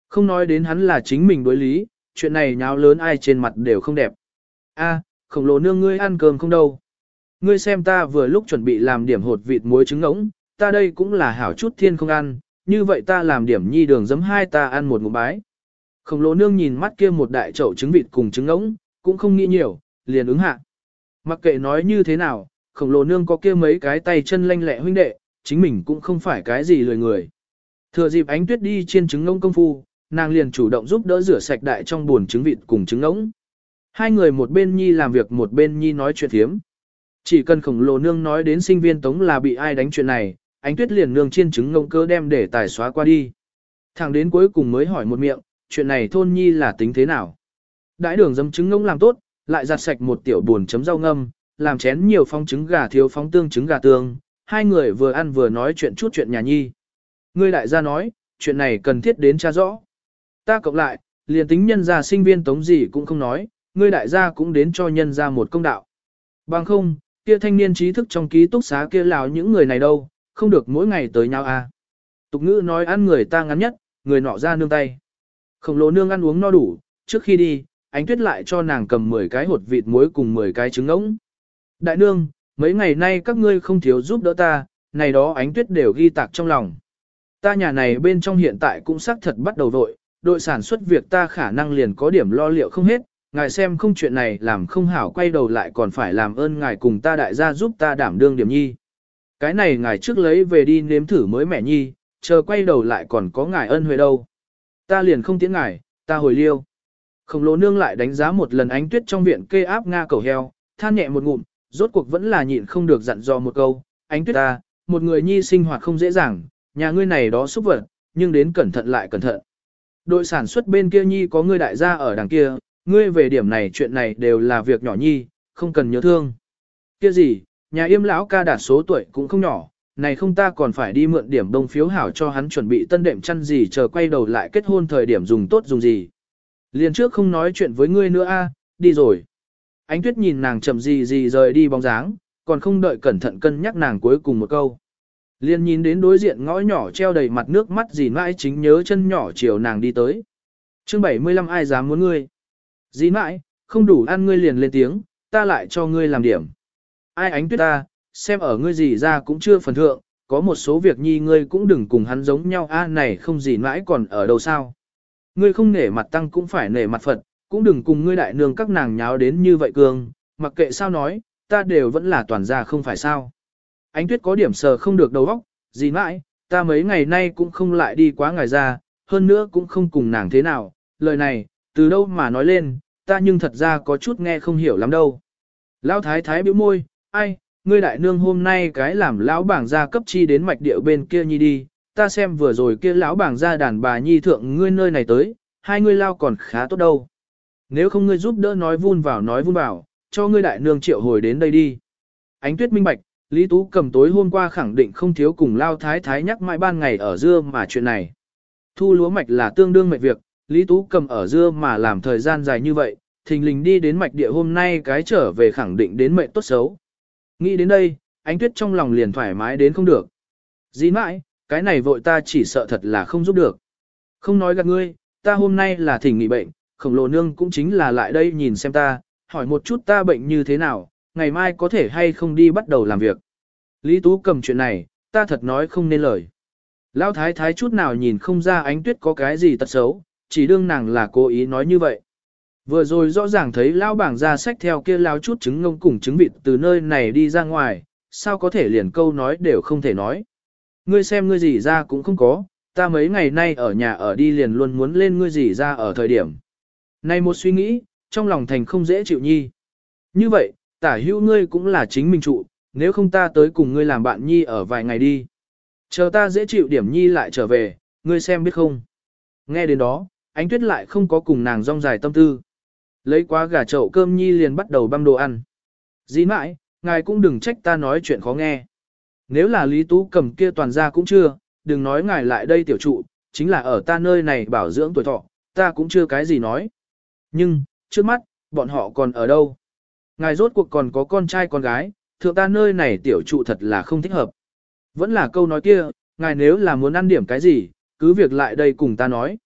Không nói đến hắn là chính mình đối lý, chuyện này nháo lớn ai trên mặt đều không đẹp. A, khổng lồ nương ngươi ăn cơm không đâu. Ngươi xem ta vừa lúc chuẩn bị làm điểm hột vịt muối trứng ngỗng, ta đây cũng là hảo chút thiên không ăn, như vậy ta làm điểm nhi đường giấm hai ta ăn một ngụm bái. Khổng lồ nương nhìn mắt kia một đại chậu trứng vịt cùng trứng ngỗng, cũng không nghĩ nhiều, liền ứng hạ. Mặc kệ nói như thế nào, khổng lồ nương có kia mấy cái tay chân lanh lẹ huynh đệ, chính mình cũng không phải cái gì lười người. Thừa dịp Ánh Tuyết đi chiên trứng ngỗng công phu, nàng liền chủ động giúp đỡ rửa sạch đại trong buồn trứng vịt cùng trứng ngỗng. Hai người một bên nhi làm việc một bên nhi nói chuyện thiếm. Chỉ cần khổng lồ nương nói đến sinh viên Tống là bị ai đánh chuyện này, Ánh Tuyết liền nương chiên trứng ngỗng cơ đem để tài xóa qua đi. Thẳng đến cuối cùng mới hỏi một miệng, chuyện này thôn nhi là tính thế nào? Đãi đường dấm trứng ngỗng làm tốt, lại giặt sạch một tiểu buồn chấm rau ngâm, làm chén nhiều phong trứng gà thiếu phong tương trứng gà tương, hai người vừa ăn vừa nói chuyện chút chuyện nhà nhi. Ngươi đại gia nói, chuyện này cần thiết đến tra rõ. Ta cộng lại, liền tính nhân gia sinh viên Tống gì cũng không nói, ngươi đại gia cũng đến cho nhân gia một công đạo. Bằng không, kia thanh niên trí thức trong ký túc xá kia lào những người này đâu, không được mỗi ngày tới nhau à. Tục ngữ nói ăn người ta ngắn nhất, người nọ ra nương tay. Khổng lồ nương ăn uống no đủ, trước khi đi, Ánh Tuyết lại cho nàng cầm mười cái hột vịt muối cùng mười cái trứng ngỗng. Đại nương, mấy ngày nay các ngươi không thiếu giúp đỡ ta, này đó Ánh Tuyết đều ghi tạc trong lòng. Ta nhà này bên trong hiện tại cũng xác thật bắt đầu vội, đội sản xuất việc ta khả năng liền có điểm lo liệu không hết, ngài xem không chuyện này làm không hảo quay đầu lại còn phải làm ơn ngài cùng ta đại gia giúp ta đảm đương điểm nhi. Cái này ngài trước lấy về đi nếm thử mới mẻ nhi, chờ quay đầu lại còn có ngài ân huệ đâu. Ta liền không tiễn ngài, ta hồi liêu. Khổng lồ nương lại đánh giá một lần Ánh Tuyết trong viện kê áp Nga cầu heo, than nhẹ một ngụm, rốt cuộc vẫn là nhịn không được dặn dò một câu, Ánh Tuyết ta, một người nhi sinh hoạt không dễ dàng, nhà ngươi này đó xúc vật, nhưng đến cẩn thận lại cẩn thận. Đội sản xuất bên kia nhi có ngươi đại gia ở đằng kia, ngươi về điểm này chuyện này đều là việc nhỏ nhi, không cần nhớ thương. Kia gì, nhà Yêm lão ca đạt số tuổi cũng không nhỏ, này không ta còn phải đi mượn điểm đông phiếu hảo cho hắn chuẩn bị tân đệm chăn gì chờ quay đầu lại kết hôn thời điểm dùng tốt dùng gì. Liền trước không nói chuyện với ngươi nữa a, đi rồi. Ánh Tuyết nhìn nàng chậm gì gì rời đi bóng dáng, còn không đợi cẩn thận cân nhắc nàng cuối cùng một câu. Liền nhìn đến đối diện ngõ nhỏ treo đầy mặt nước mắt gì mãi chính nhớ chân nhỏ chiều nàng đi tới. Chương bảy mươi lăm ai dám muốn ngươi. Dĩ mãi, không đủ ăn ngươi liền lên tiếng, ta lại cho ngươi làm điểm. Ai Ánh Tuyết ta, xem ở ngươi gì ra cũng chưa phần thượng, có một số việc nhi ngươi cũng đừng cùng hắn giống nhau a này không gì mãi còn ở đâu sao. Ngươi không nể mặt tăng cũng phải nể mặt Phật, cũng đừng cùng ngươi đại nương các nàng nháo đến như vậy cường, mặc kệ sao nói, ta đều vẫn là toàn gia không phải sao. Ánh Tuyết có điểm sờ không được đầu óc, gì mãi, ta mấy ngày nay cũng không lại đi quá ngài ra, hơn nữa cũng không cùng nàng thế nào, lời này, từ đâu mà nói lên, ta nhưng thật ra có chút nghe không hiểu lắm đâu. Lão thái thái bĩu môi, ai, ngươi đại nương hôm nay cái làm lão bảng gia cấp chi đến mạch điệu bên kia nhi đi, ta xem vừa rồi kia lão bảng gia đàn bà nhi thượng ngươi nơi này tới, hai ngươi lao còn khá tốt đâu. Nếu không ngươi giúp đỡ nói vun vào nói vun vào, cho ngươi đại nương triệu hồi đến đây đi. Ánh Tuyết minh bạch, Lý Tú Cầm tối hôm qua khẳng định không thiếu cùng lao thái thái nhắc mãi ban ngày ở dưa mà chuyện này. Thu lúa mạch là tương đương mệt việc, Lý Tú Cầm ở dưa mà làm thời gian dài như vậy, thình lình đi đến mạch địa hôm nay cái trở về khẳng định đến mệnh tốt xấu. Nghĩ đến đây, Ánh Tuyết trong lòng liền thoải mái đến không được. Dĩ mãi, cái này vội ta chỉ sợ thật là không giúp được. Không nói gạt ngươi, ta hôm nay là thỉnh nghỉ bệnh, khổng lồ nương cũng chính là lại đây nhìn xem ta, hỏi một chút ta bệnh như thế nào, ngày mai có thể hay không đi bắt đầu làm việc. Lý Tú Cầm chuyện này, ta thật nói không nên lời. Lão thái thái chút nào nhìn không ra Ánh Tuyết có cái gì tật xấu, chỉ đương nàng là cố ý nói như vậy. Vừa rồi rõ ràng thấy lão bảng ra sách theo kia lão chút trứng ngông cùng trứng vịt từ nơi này đi ra ngoài, sao có thể liền câu nói đều không thể nói. Ngươi xem ngươi gì ra cũng không có, ta mấy ngày nay ở nhà ở đi liền luôn muốn lên ngươi gì ra ở thời điểm. Này một suy nghĩ, trong lòng thành không dễ chịu nhi. Như vậy, tả hữu ngươi cũng là chính mình trụ, nếu không ta tới cùng ngươi làm bạn nhi ở vài ngày đi. Chờ ta dễ chịu điểm nhi lại trở về, ngươi xem biết không. Nghe đến đó, Ánh Tuyết lại không có cùng nàng rong dài tâm tư. Lấy quá gà chậu cơm nhi liền bắt đầu băm đồ ăn. Dĩ mãi, ngài cũng đừng trách ta nói chuyện khó nghe. Nếu là Lý Tú Cầm kia toàn ra cũng chưa, đừng nói ngài lại đây tiểu trụ, chính là ở ta nơi này bảo dưỡng tuổi thọ, ta cũng chưa cái gì nói. Nhưng, trước mắt, bọn họ còn ở đâu? Ngài rốt cuộc còn có con trai con gái, thượng ta nơi này tiểu trụ thật là không thích hợp. Vẫn là câu nói kia, ngài nếu là muốn ăn điểm cái gì, cứ việc lại đây cùng ta nói.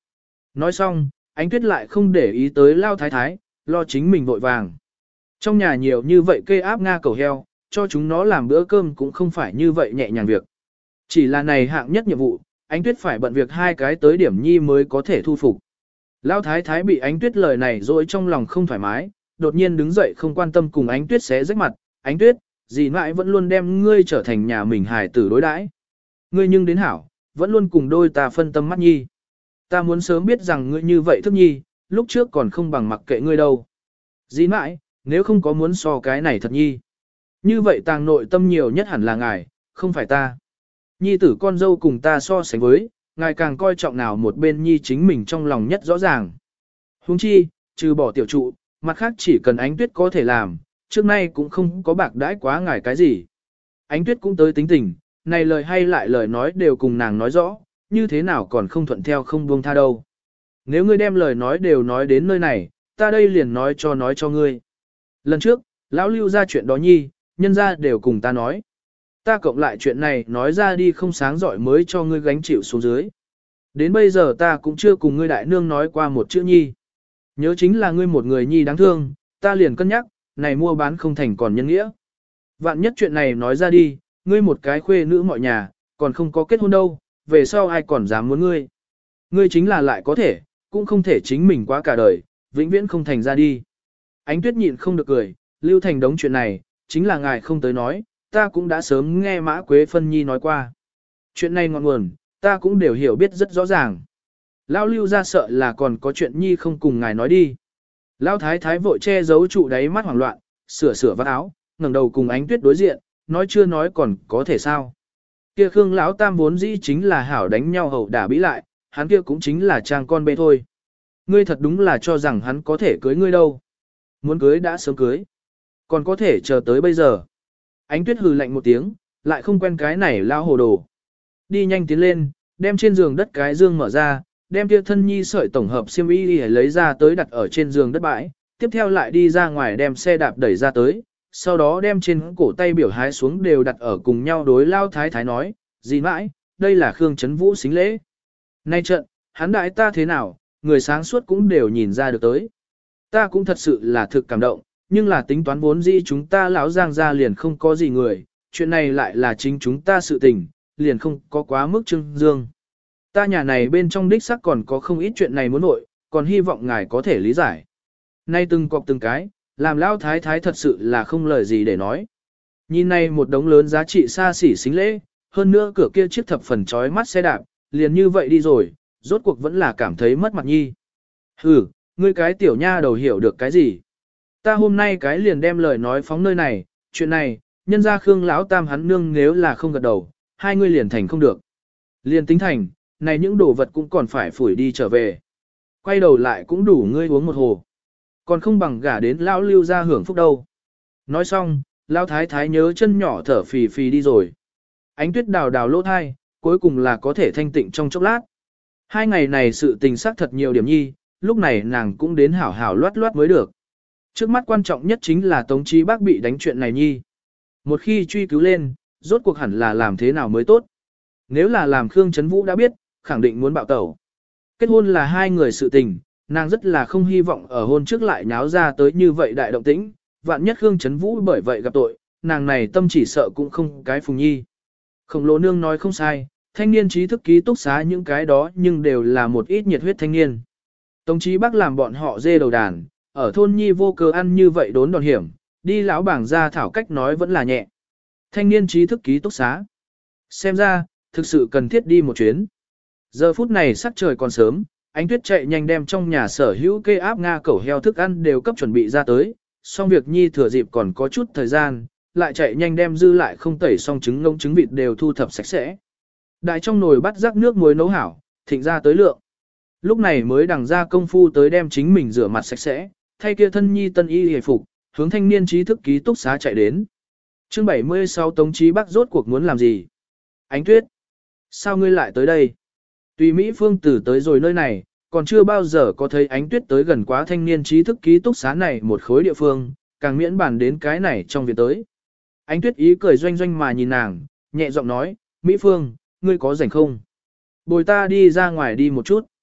Nói xong, Ánh Tuyết lại không để ý tới Lao Thái Thái, lo chính mình vội vàng. Trong nhà nhiều như vậy kê áp Nga cầu heo, cho chúng nó làm bữa cơm cũng không phải như vậy nhẹ nhàng việc. Chỉ là này hạng nhất nhiệm vụ, Ánh Tuyết phải bận việc hai cái tới điểm nhi mới có thể thu phục. Lão Thái Thái bị Ánh Tuyết lời này rồi trong lòng không thoải mái, đột nhiên đứng dậy không quan tâm cùng Ánh Tuyết xé rách mặt. Ánh Tuyết, dì mãi vẫn luôn đem ngươi trở thành nhà mình hài tử đối đãi. Ngươi nhưng đến hảo, vẫn luôn cùng đôi ta phân tâm mắt nhi. Ta muốn sớm biết rằng ngươi như vậy thức nhi, lúc trước còn không bằng mặc kệ ngươi đâu. Dì mãi, nếu không có muốn so cái này thật nhi. Như vậy tàng nội tâm nhiều nhất hẳn là ngài, không phải ta. Nhi tử con dâu cùng ta so sánh với, ngài càng coi trọng nào một bên nhi chính mình trong lòng nhất rõ ràng. Huống chi, trừ bỏ tiểu trụ, mặt khác chỉ cần Ánh Tuyết có thể làm, trước nay cũng không có bạc đãi quá ngài cái gì. Ánh Tuyết cũng tới tính tình, này lời hay lại lời nói đều cùng nàng nói rõ, như thế nào còn không thuận theo không buông tha đâu. Nếu ngươi đem lời nói đều nói đến nơi này, ta đây liền nói cho nói cho ngươi. Lần trước, lão Lưu ra chuyện đó nhi, nhân ra đều cùng ta nói. Ta cộng lại chuyện này nói ra đi không sáng giỏi mới cho ngươi gánh chịu xuống dưới. Đến bây giờ ta cũng chưa cùng ngươi đại nương nói qua một chữ nhi. Nhớ chính là ngươi một người nhi đáng thương, ta liền cân nhắc, này mua bán không thành còn nhân nghĩa. Vạn nhất chuyện này nói ra đi, ngươi một cái khuê nữ mọi nhà, còn không có kết hôn đâu, về sau ai còn dám muốn ngươi. Ngươi chính là lại có thể, cũng không thể chính mình quá cả đời, vĩnh viễn không thành ra đi. Ánh Tuyết nhịn không được cười, Lưu Thành đống chuyện này, chính là ngài không tới nói, ta cũng đã sớm nghe Mã Quế Phân Nhi nói qua. Chuyện này ngọn nguồn, ta cũng đều hiểu biết rất rõ ràng. Lão Lưu ra sợ là còn có chuyện Nhi không cùng ngài nói đi. Lão Thái Thái vội che giấu trụ đáy mắt hoảng loạn, sửa sửa vắt áo, ngẩng đầu cùng Ánh Tuyết đối diện, nói chưa nói còn có thể sao. Kia Khương Lão Tam vốn dĩ chính là hảo đánh nhau hậu đả bĩ lại, hắn kia cũng chính là trang con bê thôi. Ngươi thật đúng là cho rằng hắn có thể cưới ngươi đâu. Muốn cưới đã sớm cưới. Còn có thể chờ tới bây giờ. Ánh Tuyết hừ lạnh một tiếng, lại không quen cái này lao hồ đồ. Đi nhanh tiến lên, đem trên giường đất cái dương mở ra, đem kia thân nhi sợi tổng hợp xiêm y lấy ra tới đặt ở trên giường đất bãi, tiếp theo lại đi ra ngoài đem xe đạp đẩy ra tới, sau đó đem trên cổ tay biểu hái xuống đều đặt ở cùng nhau đối lao thái thái nói, gì mãi, đây là Khương Trấn Vũ xính lễ. Nay trận, hắn đại ta thế nào, người sáng suốt cũng đều nhìn ra được tới. Ta cũng thật sự là thực cảm động, nhưng là tính toán vốn dĩ chúng ta lão Giang gia liền không có gì người, chuyện này lại là chính chúng ta sự tình, liền không có quá mức trưng dương. Ta nhà này bên trong đích sắc còn có không ít chuyện này muốn nội, còn hy vọng ngài có thể lý giải. Nay từng cọc từng cái, làm lão thái thái thật sự là không lời gì để nói. Nhìn này một đống lớn giá trị xa xỉ xính lễ, hơn nữa cửa kia chiếc thập phần chói mắt xe đạp, liền như vậy đi rồi, rốt cuộc vẫn là cảm thấy mất mặt nhi. Hừ, ngươi cái tiểu nha đầu hiểu được cái gì? Ta hôm nay cái liền đem lời nói phóng nơi này, chuyện này, nhân ra Khương lão tam hắn nương nếu là không gật đầu, hai ngươi liền thành không được. Liền tính thành, này những đồ vật cũng còn phải phủi đi trở về. Quay đầu lại cũng đủ ngươi uống một hồ. Còn không bằng gả đến lão Lưu ra hưởng phúc đâu. Nói xong, lão thái thái nhớ chân nhỏ thở phì phì đi rồi. Ánh Tuyết đào đào lỗ thai, cuối cùng là có thể thanh tịnh trong chốc lát. Hai ngày này sự tình sắc thật nhiều điểm nhi, lúc này nàng cũng đến hảo hảo loát loát mới được. Trước mắt quan trọng nhất chính là Tống Chí Bác bị đánh chuyện này nhi. Một khi truy cứu lên, rốt cuộc hẳn là làm thế nào mới tốt. Nếu là làm Khương Trấn Vũ đã biết, khẳng định muốn bạo tẩu. Kết hôn là hai người sự tình, nàng rất là không hy vọng ở hôn trước lại nháo ra tới như vậy đại động tĩnh. Vạn nhất Khương Trấn Vũ bởi vậy gặp tội, nàng này tâm chỉ sợ cũng không cái phùng nhi. Khổng Lồ nương nói không sai, thanh niên trí thức ký túc xá những cái đó nhưng đều là một ít nhiệt huyết thanh niên. Tống Chí Bác làm bọn họ dê đầu đàn, ở thôn nhi vô cớ ăn như vậy đốn đòn hiểm, đi lão bảng ra thảo cách nói vẫn là nhẹ. Thanh niên trí thức ký túc xá. Xem ra, thực sự cần thiết đi một chuyến. Giờ phút này sắc trời còn sớm, Ánh Tuyết chạy nhanh đem trong nhà sở hữu kê áp Nga cẩu heo thức ăn đều cấp chuẩn bị ra tới, xong việc nhi thừa dịp còn có chút thời gian, lại chạy nhanh đem dư lại không tẩy xong trứng ngỗng trứng vịt đều thu thập sạch sẽ. Đại trong nồi bắt rắc nước muối nấu hảo, thịnh ra tới lượng. Lúc này mới đằng ra công phu tới đem chính mình rửa mặt sạch sẽ, thay kia thân nhi tân y hề phục, hướng thanh niên trí thức ký túc xá chạy đến. Chương bảy mươi sáu Tống Chí Bác rốt cuộc muốn làm gì? Ánh Tuyết, sao ngươi lại tới đây? Tùy Mỹ Phương Tử tới rồi nơi này, còn chưa bao giờ có thấy Ánh Tuyết tới gần quá thanh niên trí thức ký túc xá này một khối địa phương, càng miễn bàn đến cái này trong việc tới. Ánh Tuyết ý cười doanh doanh mà nhìn nàng, nhẹ giọng nói, Mỹ Phương, ngươi có rảnh không? Bồi ta đi ra ngoài đi một chút.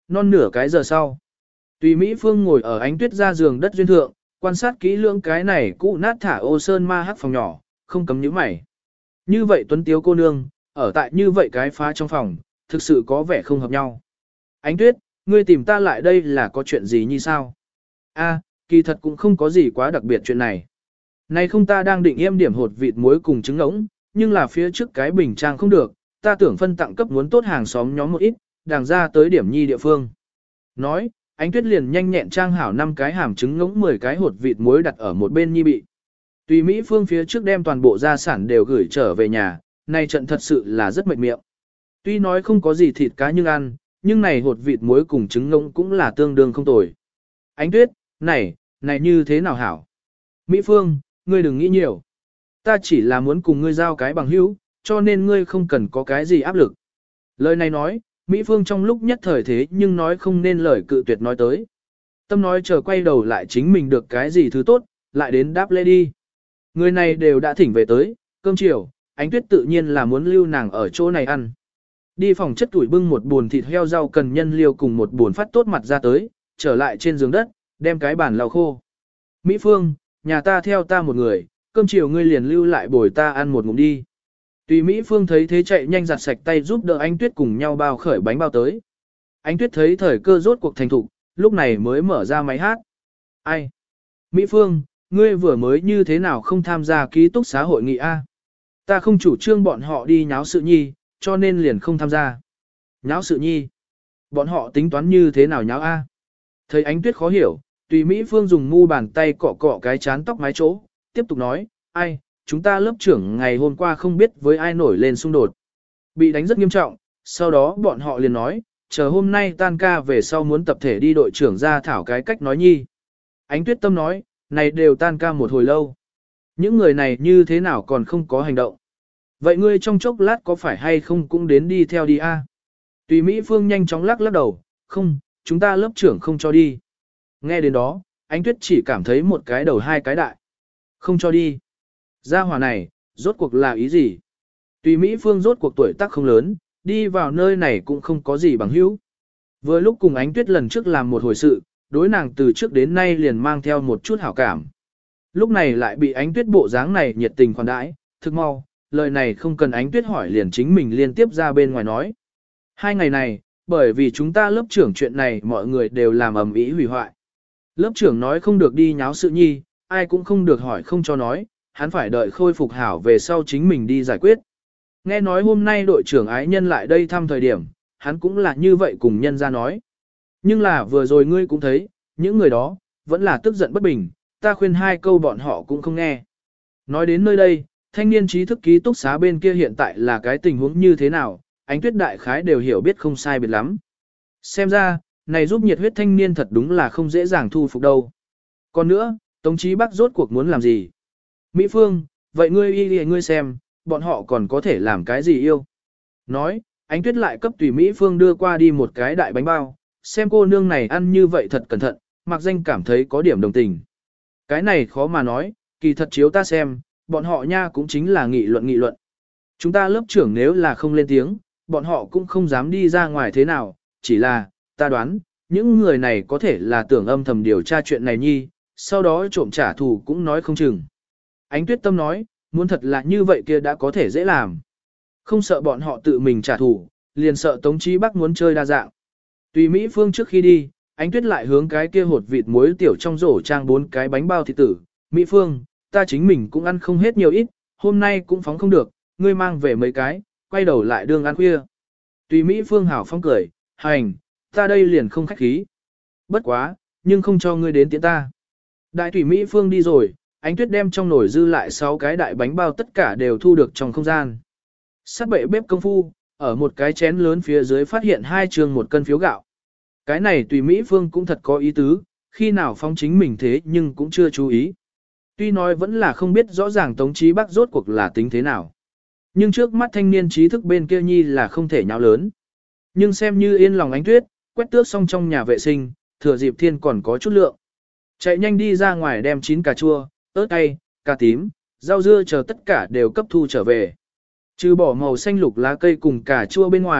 Non nửa cái giờ sau, Tùy Mỹ Phương ngồi ở ánh tuyết ra giường đất duyên thượng, quan sát kỹ lưỡng cái này cũ nát thả ô sơn ma hắc phòng nhỏ, không cấm nhíu mày. Như vậy tuấn tiếu cô nương, ở tại như vậy cái phá trong phòng, thực sự có vẻ không hợp nhau. Ánh tuyết, ngươi tìm ta lại đây là có chuyện gì như sao? A, kỳ thật cũng không có gì quá đặc biệt chuyện này. Này không ta đang định yêm điểm hột vịt muối cùng trứng ngỗng, nhưng là phía trước cái bình trang không được, ta tưởng phân tặng cấp muốn tốt hàng xóm nhóm một ít, đàng ra tới điểm nhi địa phương. Nói, ánh tuyết liền nhanh nhẹn trang hảo năm cái hàm trứng ngỗng mười cái hột vịt muối đặt ở một bên nhi bị. Tùy Mỹ Phương phía trước đem toàn bộ gia sản đều gửi trở về nhà, này trận thật sự là rất mệt miệng. Tuy nói không có gì thịt cá nhưng ăn, nhưng này hột vịt muối cùng trứng ngỗng cũng là tương đương không tồi. Ánh tuyết, này, này như thế nào hảo? Mỹ Phương, ngươi đừng nghĩ nhiều. Ta chỉ là muốn cùng ngươi giao cái bằng hữu, cho nên ngươi không cần có cái gì áp lực. Lời này nói, Mỹ Phương trong lúc nhất thời thế nhưng nói không nên lời cự tuyệt nói tới. Tâm nói chờ quay đầu lại chính mình được cái gì thứ tốt, lại đến đáp lễ đi. Người này đều đã thỉnh về tới, cơm chiều, ánh tuyết tự nhiên là muốn lưu nàng ở chỗ này ăn. Đi phòng chất tuổi bưng một buồn thịt heo rau cần nhân liêu cùng một buồn phát tốt mặt ra tới, trở lại trên giường đất, đem cái bàn lau khô. Mỹ Phương, nhà ta theo ta một người, cơm chiều ngươi liền lưu lại bồi ta ăn một ngụm đi. Tùy Mỹ Phương thấy thế chạy nhanh giặt sạch tay giúp đỡ Ánh Tuyết cùng nhau bao khởi bánh bao tới. Ánh Tuyết thấy thời cơ rốt cuộc thành thục, lúc này mới mở ra máy hát. Ai? Mỹ Phương, ngươi vừa mới như thế nào không tham gia ký túc xá hội nghị A? Ta không chủ trương bọn họ đi nháo sự nhi, cho nên liền không tham gia. Nháo sự nhi? Bọn họ tính toán như thế nào nháo A? Thấy Ánh Tuyết khó hiểu, Tùy Mỹ Phương dùng mu bàn tay cọ cọ cái chán tóc mái chỗ, tiếp tục nói, ai, chúng ta lớp trưởng ngày hôm qua không biết với ai nổi lên xung đột. Bị đánh rất nghiêm trọng, sau đó bọn họ liền nói, chờ hôm nay tan ca về sau muốn tập thể đi đội trưởng ra thảo cái cách nói nhi. Ánh Tuyết Tâm nói, này đều tan ca một hồi lâu. Những người này như thế nào còn không có hành động. Vậy ngươi trong chốc lát có phải hay không cũng đến đi theo đi a? Tùy Mỹ Phương nhanh chóng lắc lắc đầu, không, chúng ta lớp trưởng không cho đi. Nghe đến đó, Ánh Tuyết chỉ cảm thấy một cái đầu hai cái đại. Không cho đi. Gia hỏa này, rốt cuộc là ý gì? Tùy Mỹ Phương rốt cuộc tuổi tác không lớn, đi vào nơi này cũng không có gì bằng hữu. Vừa lúc cùng Ánh Tuyết lần trước làm một hồi sự, đối nàng từ trước đến nay liền mang theo một chút hảo cảm. Lúc này lại bị Ánh Tuyết bộ dáng này nhiệt tình khoản đãi, thực mau, lời này không cần Ánh Tuyết hỏi liền chính mình liên tiếp ra bên ngoài nói. Hai ngày này, bởi vì chúng ta lớp trưởng chuyện này mọi người đều làm ầm ĩ hủy hoại. Lớp trưởng nói không được đi nháo sự nhi, ai cũng không được hỏi không cho nói, hắn phải đợi khôi phục hảo về sau chính mình đi giải quyết. Nghe nói hôm nay đội trưởng ái nhân lại đây thăm thời điểm, hắn cũng là như vậy cùng nhân ra nói. Nhưng là vừa rồi ngươi cũng thấy, những người đó, vẫn là tức giận bất bình, ta khuyên hai câu bọn họ cũng không nghe. Nói đến nơi đây, thanh niên trí thức ký túc xá bên kia hiện tại là cái tình huống như thế nào, Ánh Tuyết đại khái đều hiểu biết không sai biệt lắm. Xem ra, này giúp nhiệt huyết thanh niên thật đúng là không dễ dàng thu phục đâu. Còn nữa, Tống Chí Bắc rốt cuộc muốn làm gì? Mỹ Phương, vậy ngươi y y ngươi xem, bọn họ còn có thể làm cái gì yêu? Nói, Ánh Tuyết lại cấp Tùy Mỹ Phương đưa qua đi một cái đại bánh bao, xem cô nương này ăn như vậy thật cẩn thận, mặc danh cảm thấy có điểm đồng tình. Cái này khó mà nói, kỳ thật chiếu ta xem, bọn họ nha cũng chính là nghị luận nghị luận. Chúng ta lớp trưởng nếu là không lên tiếng, bọn họ cũng không dám đi ra ngoài thế nào, chỉ là, ta đoán, những người này có thể là tưởng âm thầm điều tra chuyện này nhi, sau đó trộm trả thù cũng nói không chừng. Ánh Tuyết Tâm nói, muốn thật là như vậy kia đã có thể dễ làm. Không sợ bọn họ tự mình trả thù, liền sợ Tống Chí Bắc muốn chơi đa dạng. Tùy Mỹ Phương trước khi đi, Ánh Tuyết lại hướng cái kia hột vịt muối tiểu trong rổ trang bốn cái bánh bao thịt tử. Mỹ Phương, ta chính mình cũng ăn không hết nhiều ít, hôm nay cũng phóng không được, ngươi mang về mấy cái, quay đầu lại đường ăn khuya. Tùy Mỹ Phương hảo phong cười, hành, ta đây liền không khách khí. Bất quá, nhưng không cho ngươi đến tiễn ta. Đại Tùy Mỹ Phương đi rồi, Ánh Tuyết đem trong nồi dư lại sáu cái đại bánh bao tất cả đều thu được trong không gian. Sát bệ bếp công phu, ở một cái chén lớn phía dưới phát hiện hai trường một cân phiếu gạo. Cái này Tùy Mỹ Phương cũng thật có ý tứ, khi nào phóng chính mình thế nhưng cũng chưa chú ý. Tuy nói vẫn là không biết rõ ràng Tống Chí Bắc rốt cuộc là tính thế nào. Nhưng trước mắt thanh niên trí thức bên kia nhi là không thể nháo lớn. Nhưng xem như yên lòng Ánh Tuyết, quét tước xong trong nhà vệ sinh, thừa dịp thiên còn có chút lượng. Chạy nhanh đi ra ngoài đem chín cà chua, ớt cay, cà tím, rau dưa chờ tất cả đều cấp thu trở về. Trừ bỏ màu xanh lục lá cây cùng cà chua bên ngoài,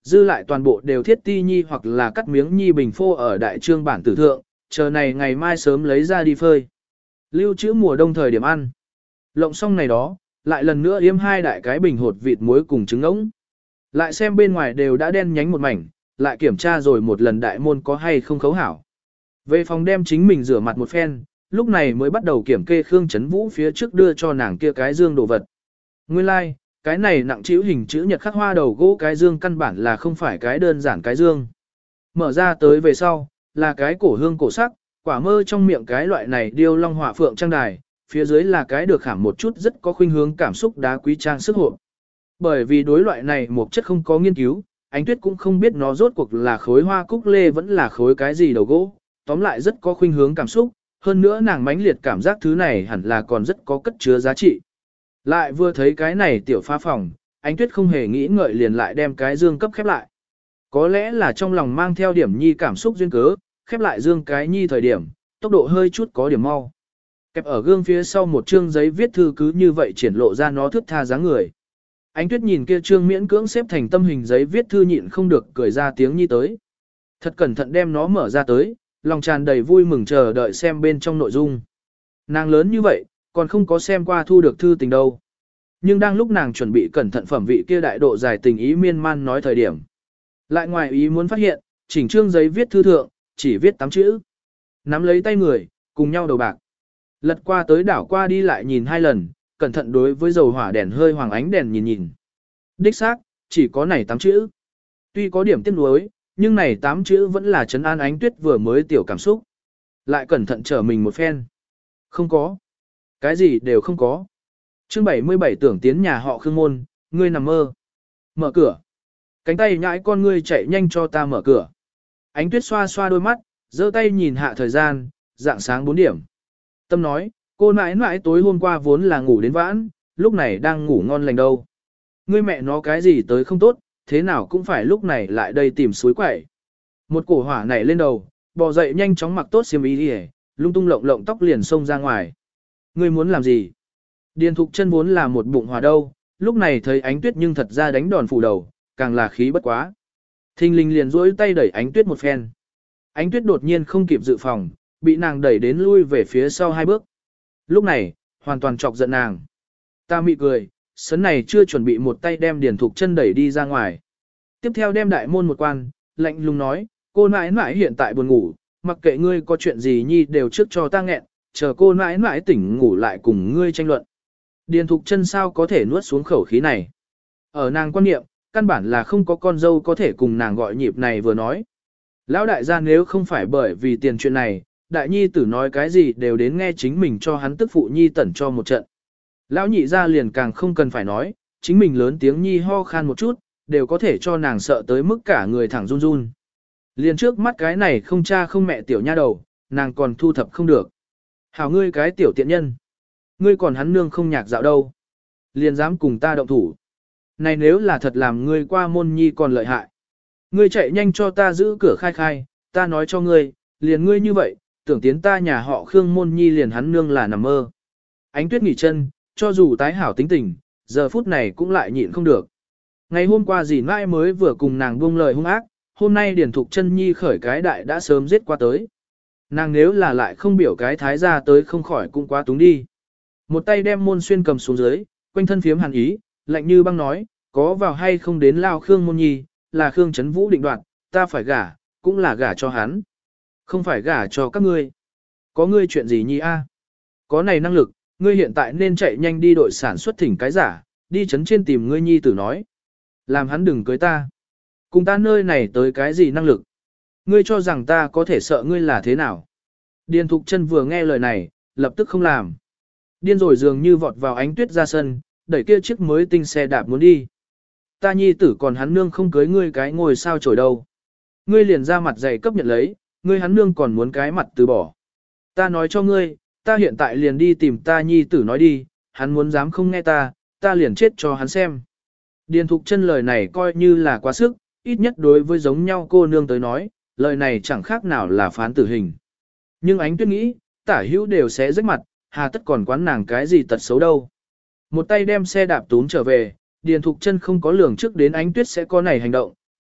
dư lại toàn bộ đều thiết ti nhi hoặc là cắt miếng nhi bình phô ở đại trương bản tử thượng, chờ này ngày mai sớm lấy ra đi phơi. Lưu trữ mùa đông thời điểm ăn. Lộng xong này đó, lại lần nữa yếm hai đại cái bình hột vịt muối cùng trứng ngỗng. Lại xem bên ngoài đều đã đen nhánh một mảnh, lại kiểm tra rồi một lần đại môn có hay không khấu hảo. Về phòng đem chính mình rửa mặt một phen, lúc này mới bắt đầu kiểm kê Khương Chấn Vũ phía trước đưa cho nàng kia cái dương đồ vật. Nguyên lai, like, cái này nặng chịu hình chữ nhật khắc hoa đầu gỗ cái dương căn bản là không phải cái đơn giản cái dương. Mở ra tới về sau, là cái cổ hương cổ sắc, quả mơ trong miệng cái loại này điêu long họa phượng trang đài, phía dưới là cái được khảm một chút rất có khuynh hướng cảm xúc đá quý trang sức hộp. Bởi vì đối loại này một chất không có nghiên cứu, Ánh Tuyết cũng không biết nó rốt cuộc là khối hoa cúc lê vẫn là khối cái gì đầu gỗ, tóm lại rất có khuynh hướng cảm xúc, hơn nữa nàng mãnh liệt cảm giác thứ này hẳn là còn rất có cất chứa giá trị. Lại vừa thấy cái này tiểu phá phòng, Ánh Tuyết không hề nghĩ ngợi liền lại đem cái dương cấp khép lại. Có lẽ là trong lòng mang theo điểm nhi cảm xúc duyên cớ, khép lại dương cái nhi thời điểm, tốc độ hơi chút có điểm mau. Kẹp ở gương phía sau một chương giấy viết thư cứ như vậy triển lộ ra nó thướt tha dáng người. Ánh Tuyết nhìn kia trương miễn cưỡng xếp thành tâm hình giấy viết thư nhịn không được cười ra tiếng nhi tới. Thật cẩn thận đem nó mở ra tới, lòng tràn đầy vui mừng chờ đợi xem bên trong nội dung. Nàng lớn như vậy, còn không có xem qua thu được thư tình đâu. Nhưng đang lúc nàng chuẩn bị cẩn thận phẩm vị kia đại độ dài tình ý miên man nói thời điểm. Lại ngoài ý muốn phát hiện, chỉnh trương giấy viết thư thượng, chỉ viết tám chữ. Nắm lấy tay người, cùng nhau đầu bạc. Lật qua tới đảo qua đi lại nhìn hai lần, cẩn thận đối với dầu hỏa đèn hơi hoàng ánh đèn nhìn nhìn. Đích xác, chỉ có này tám chữ. Tuy có điểm tiếc nuối, nhưng này tám chữ vẫn là trấn an Ánh Tuyết vừa mới tiểu cảm xúc. Lại cẩn thận trở mình một phen. Không có. Cái gì đều không có. Chương bảy mươi bảy tưởng tiến nhà họ Khương môn, ngươi nằm mơ. Mở cửa. Cánh tay nhãi con ngươi chạy nhanh cho ta mở cửa. Ánh Tuyết xoa xoa đôi mắt, giơ tay nhìn hạ thời gian, dạng sáng bốn điểm. Tâm nói, cô nãi nãi tối hôm qua vốn là ngủ đến vãn, lúc này đang ngủ ngon lành đâu. Ngươi mẹ nó cái gì tới không tốt, thế nào cũng phải lúc này lại đây tìm suối quẩy. Một cổ hỏa nảy lên đầu, bò dậy nhanh chóng mặc tốt xiêm y đi, lung tung lộng lộng tóc liền xông ra ngoài. Ngươi muốn làm gì? Điền Thục Chân vốn là một bụng hỏa đâu, lúc này thấy Ánh Tuyết nhưng thật ra đánh đòn phủ đầu, càng là khí bất quá. Thinh linh liền duỗi tay đẩy Ánh Tuyết một phen. Ánh Tuyết đột nhiên không kịp dự phòng, bị nàng đẩy đến lui về phía sau hai bước. Lúc này, hoàn toàn chọc giận nàng. Ta mị cười, sấn này chưa chuẩn bị một tay đem Điền Thục Chân đẩy đi ra ngoài. Tiếp theo đem đại môn một quan, lạnh lùng nói, cô nãi nãi hiện tại buồn ngủ, mặc kệ ngươi có chuyện gì nhi đều trước cho ta nghẹn, chờ cô nãi nãi tỉnh ngủ lại cùng ngươi tranh luận. Điền Thục Chân sao có thể nuốt xuống khẩu khí này. Ở nàng quan niệm, căn bản là không có con dâu có thể cùng nàng gọi nhịp này vừa nói. Lão đại gia nếu không phải bởi vì tiền chuyện này, đại nhi tử nói cái gì đều đến nghe chính mình cho hắn tức phụ nhi tẩn cho một trận. Lão nhị gia liền càng không cần phải nói, chính mình lớn tiếng nhi ho khan một chút, đều có thể cho nàng sợ tới mức cả người thẳng run run. Liền trước mắt cái này không cha không mẹ tiểu nha đầu, nàng còn thu thập không được. Hảo ngươi cái tiểu tiện nhân. Ngươi còn hắn nương không nhạc dạo đâu. Liền dám cùng ta động thủ. Này nếu là thật làm ngươi qua môn nhi còn lợi hại. Ngươi chạy nhanh cho ta giữ cửa khai khai, ta nói cho ngươi, liền ngươi như vậy, tưởng tiến ta nhà họ Khương môn nhi liền hắn nương là nằm mơ. Ánh Tuyết nghỉ chân, cho dù tái hảo tính tình, giờ phút này cũng lại nhịn không được. Ngày hôm qua dì mãi mới vừa cùng nàng buông lời hung ác, hôm nay Điền Thục Chân nhi khởi cái đại đã sớm giết qua tới. Nàng nếu là lại không biểu cái thái ra tới không khỏi cũng quá túng đi. Một tay đem môn xuyên cầm xuống dưới, quanh thân phiếm hàn ý, lạnh như băng nói, có vào hay không đến lao Khương môn nhi, là Khương Chấn Vũ định đoạt, ta phải gả, cũng là gả cho hắn. Không phải gả cho các ngươi. Có ngươi chuyện gì nhi a? Có này năng lực, ngươi hiện tại nên chạy nhanh đi đội sản xuất thỉnh cái giả, đi chấn trên tìm ngươi nhi tử nói. Làm hắn đừng cưới ta. Cùng ta nơi này tới cái gì năng lực. Ngươi cho rằng ta có thể sợ ngươi là thế nào. Điền Thục Chân vừa nghe lời này, lập tức không làm. Điên rồi dường như vọt vào Ánh Tuyết ra sân, đẩy kia chiếc mới tinh xe đạp muốn đi. Ta nhi tử còn hắn nương không cưới ngươi cái ngồi sao chổi đâu. Ngươi liền ra mặt dày cấp nhận lấy, ngươi hắn nương còn muốn cái mặt từ bỏ. Ta nói cho ngươi, ta hiện tại liền đi tìm ta nhi tử nói đi, hắn muốn dám không nghe ta, ta liền chết cho hắn xem. Điền Thục Chân lời này coi như là quá sức, ít nhất đối với giống nhau cô nương tới nói, lời này chẳng khác nào là phán tử hình. Nhưng Ánh Tuyết nghĩ, tả hữu đều sẽ rách mặt, hà tất còn quán nàng cái gì tật xấu đâu. Một tay đem xe đạp tún trở về, Điền Thục Chân không có lường trước đến Ánh Tuyết sẽ có này hành động,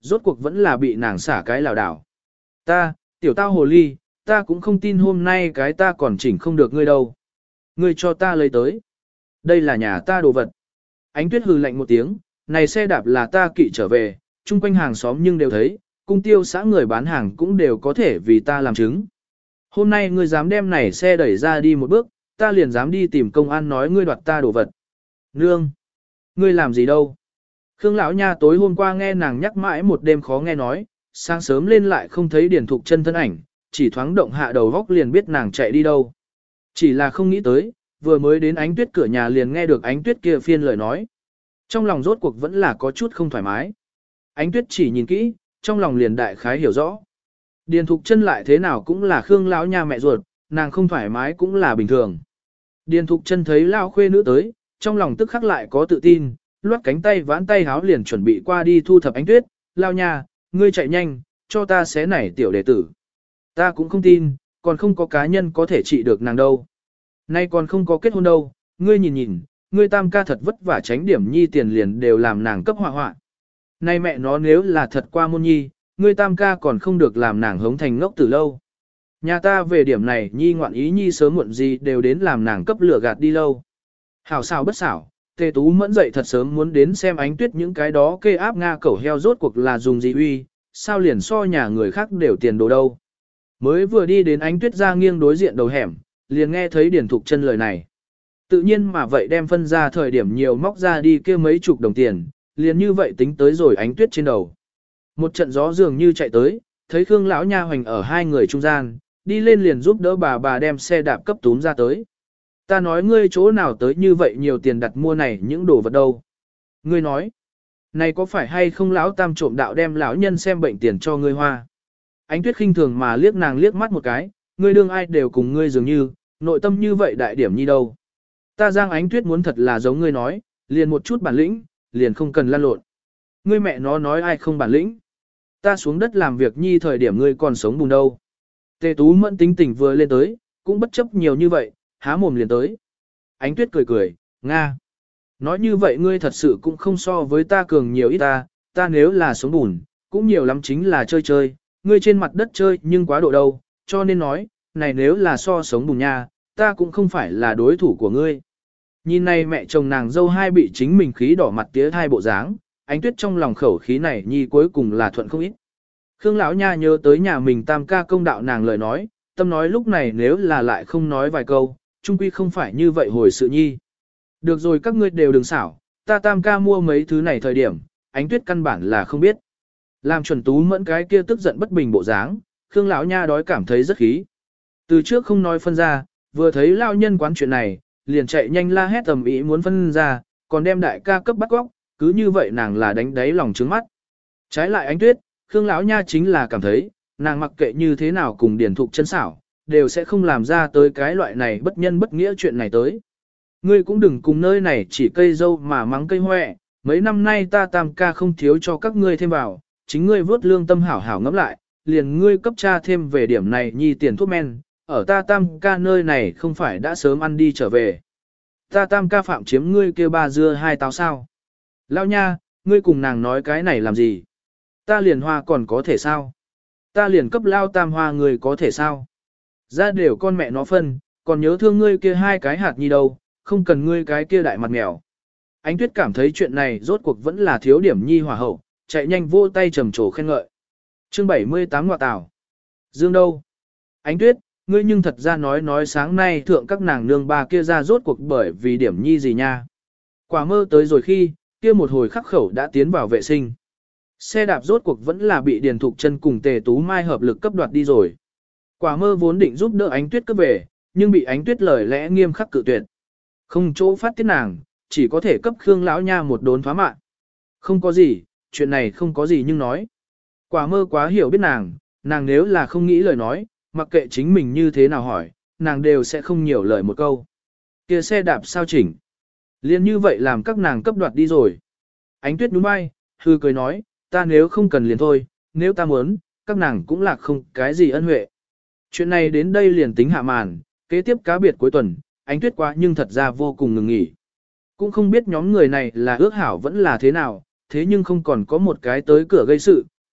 rốt cuộc vẫn là bị nàng xả cái lảo đảo. Ta, tiểu tao hồ ly, ta cũng không tin hôm nay cái ta còn chỉnh không được ngươi đâu. Ngươi cho ta lấy tới. Đây là nhà ta đồ vật. Ánh tuyết hừ lạnh một tiếng, này xe đạp là ta kỵ trở về, chung quanh hàng xóm nhưng đều thấy, cung tiêu xã người bán hàng cũng đều có thể vì ta làm chứng. Hôm nay ngươi dám đem này xe đẩy ra đi một bước, ta liền dám đi tìm công an nói ngươi đoạt ta đồ vật. Nương! Ngươi làm gì đâu? Khương lão nha tối hôm qua nghe nàng nhắc mãi một đêm khó nghe nói, sáng sớm lên lại không thấy Điền Thục Chân thân ảnh, chỉ thoáng động hạ đầu góc liền biết nàng chạy đi đâu. Chỉ là không nghĩ tới, vừa mới đến Ánh Tuyết cửa nhà liền nghe được Ánh Tuyết kia phiên lời nói. Trong lòng rốt cuộc vẫn là có chút không thoải mái. Ánh Tuyết chỉ nhìn kỹ, trong lòng liền đại khái hiểu rõ. Điền Thục Chân lại thế nào cũng là Khương lão nha mẹ ruột, nàng không thoải mái cũng là bình thường. Điền Thục Chân thấy lão khuê nữ tới, trong lòng tức khắc lại có tự tin, loát cánh tay vãn tay háo liền chuẩn bị qua đi thu thập Ánh Tuyết, lao nha, ngươi chạy nhanh, cho ta xé nảy tiểu đệ tử. Ta cũng không tin, còn không có cá nhân có thể trị được nàng đâu. Nay còn không có kết hôn đâu, ngươi nhìn nhìn, ngươi tam ca thật vất vả tránh điểm nhi tiền liền đều làm nàng cấp họa họa. Nay mẹ nó nếu là thật qua môn nhi, ngươi tam ca còn không được làm nàng hống thành ngốc từ lâu. Nhà ta về điểm này nhi ngoạn ý nhi sớm muộn gì đều đến làm nàng cấp lửa gạt đi lâu. Hảo xảo bất xảo, Tề Tú Mẫn dậy thật sớm muốn đến xem Ánh Tuyết những cái đó kê áp Nga cẩu heo rốt cuộc là dùng gì uy, sao liền so nhà người khác đều tiền đồ đâu. Mới vừa đi đến Ánh Tuyết ra nghiêng đối diện đầu hẻm, liền nghe thấy Điền Thục Chân lời này. Tự nhiên mà vậy đem phân ra thời điểm nhiều móc ra đi kia mấy chục đồng tiền, liền như vậy tính tới rồi Ánh Tuyết trên đầu. Một trận gió dường như chạy tới, thấy Khương lão nha hoành ở hai người trung gian, đi lên liền giúp đỡ bà bà đem xe đạp cấp túm ra tới. Ta nói ngươi chỗ nào tới như vậy nhiều tiền đặt mua này những đồ vật đâu. Ngươi nói, này có phải hay không lão tam trộm đạo đem lão nhân xem bệnh tiền cho ngươi hoa. Ánh Tuyết khinh thường mà liếc nàng liếc mắt một cái, ngươi đương ai đều cùng ngươi dường như, nội tâm như vậy đại điểm nhi đâu. Ta Giang Ánh Tuyết muốn thật là giống ngươi nói, liền một chút bản lĩnh, liền không cần lăn lộn. Ngươi mẹ nó nói ai không bản lĩnh. Ta xuống đất làm việc nhi thời điểm ngươi còn sống bùn đâu. Tề Tú Mẫn tính tình vừa lên tới, cũng bất chấp nhiều như vậy, há mồm liền tới. Ánh Tuyết cười cười, Nga. Nói như vậy ngươi thật sự cũng không so với ta cường nhiều ít ta, ta nếu là sống bùn, cũng nhiều lắm chính là chơi chơi, ngươi trên mặt đất chơi nhưng quá độ đâu, cho nên nói, này nếu là so sống bùn nha, ta cũng không phải là đối thủ của ngươi. Nhìn này mẹ chồng nàng dâu hai bị chính mình khí đỏ mặt tía hai bộ dáng, Ánh Tuyết trong lòng khẩu khí này nhi cuối cùng là thuận không ít. Khương lão nha nhớ tới nhà mình tam ca công đạo nàng lời nói, tâm nói lúc này nếu là lại không nói vài câu, chung quy không phải như vậy hồi sự nhi. Được rồi các ngươi đều đừng xảo, ta tam ca mua mấy thứ này thời điểm, Ánh Tuyết căn bản là không biết. Làm Chuẩn Tú Mẫn cái kia tức giận bất bình bộ dáng, Khương lão nha đói cảm thấy rất khí. Từ trước không nói phân ra, vừa thấy lão nhân quán chuyện này, liền chạy nhanh la hét tầm ý muốn phân ra, còn đem đại ca cấp bắt góc, cứ như vậy nàng là đánh đáy lòng trướng mắt. Trái lại Ánh Tuyết, Khương lão nha chính là cảm thấy, nàng mặc kệ như thế nào cùng Điền Thục Chân xảo, đều sẽ không làm ra tới cái loại này bất nhân bất nghĩa chuyện này tới. Ngươi cũng đừng cùng nơi này chỉ cây dâu mà mắng cây hoẹ, mấy năm nay ta tam ca không thiếu cho các ngươi thêm vào, chính ngươi vớt lương tâm hảo hảo ngẫm lại, liền ngươi cấp cha thêm về điểm này nhi tiền thuốc men, ở ta tam ca nơi này không phải đã sớm ăn đi trở về. Ta tam ca phạm chiếm ngươi kêu ba dưa hai táo sao. Lao nha, ngươi cùng nàng nói cái này làm gì? Ta liền hoa còn có thể sao? Ta liền cấp lao tam hoa người có thể sao? Ra đều con mẹ nó phân, còn nhớ thương ngươi kia hai cái hạt nhi đâu, không cần ngươi cái kia đại mặt mèo. Ánh Tuyết cảm thấy chuyện này rốt cuộc vẫn là thiếu điểm nhi hòa hậu, chạy nhanh vô tay trầm trồ khen ngợi. Chương bảy mươi tám Ngoại Tảo. Dương đâu? Ánh Tuyết, ngươi nhưng thật ra nói nói sáng nay thượng các nàng nương ba kia ra rốt cuộc bởi vì điểm nhi gì nha. Quả mơ tới rồi khi, kia một hồi khắc khẩu đã tiến vào vệ sinh. Xe đạp rốt cuộc vẫn là bị Điền Thục Chân cùng Tề Tú Mai hợp lực cấp đoạt đi rồi. Quả mơ vốn định giúp đỡ Ánh Tuyết cướp về, nhưng bị Ánh Tuyết lời lẽ nghiêm khắc cự tuyệt. Không chỗ phát tiết nàng, chỉ có thể cấp Khương lão nha một đốn thoá mạng. Không có gì, chuyện này không có gì nhưng nói. Quả mơ quá hiểu biết nàng, nàng nếu là không nghĩ lời nói, mặc kệ chính mình như thế nào hỏi, nàng đều sẽ không nhiều lời một câu. Kia xe đạp sao chỉnh. Liên như vậy làm các nàng cấp đoạt đi rồi. Ánh Tuyết nhún vai, hư cười nói, ta nếu không cần liền thôi, nếu ta muốn, các nàng cũng là không cái gì ân huệ. Chuyện này đến đây liền tính hạ màn, kế tiếp cá biệt cuối tuần, Ánh Tuyết quá nhưng thật ra vô cùng ngừng nghỉ. Cũng không biết nhóm người này là ước hảo vẫn là thế nào, thế nhưng không còn có một cái tới cửa gây sự,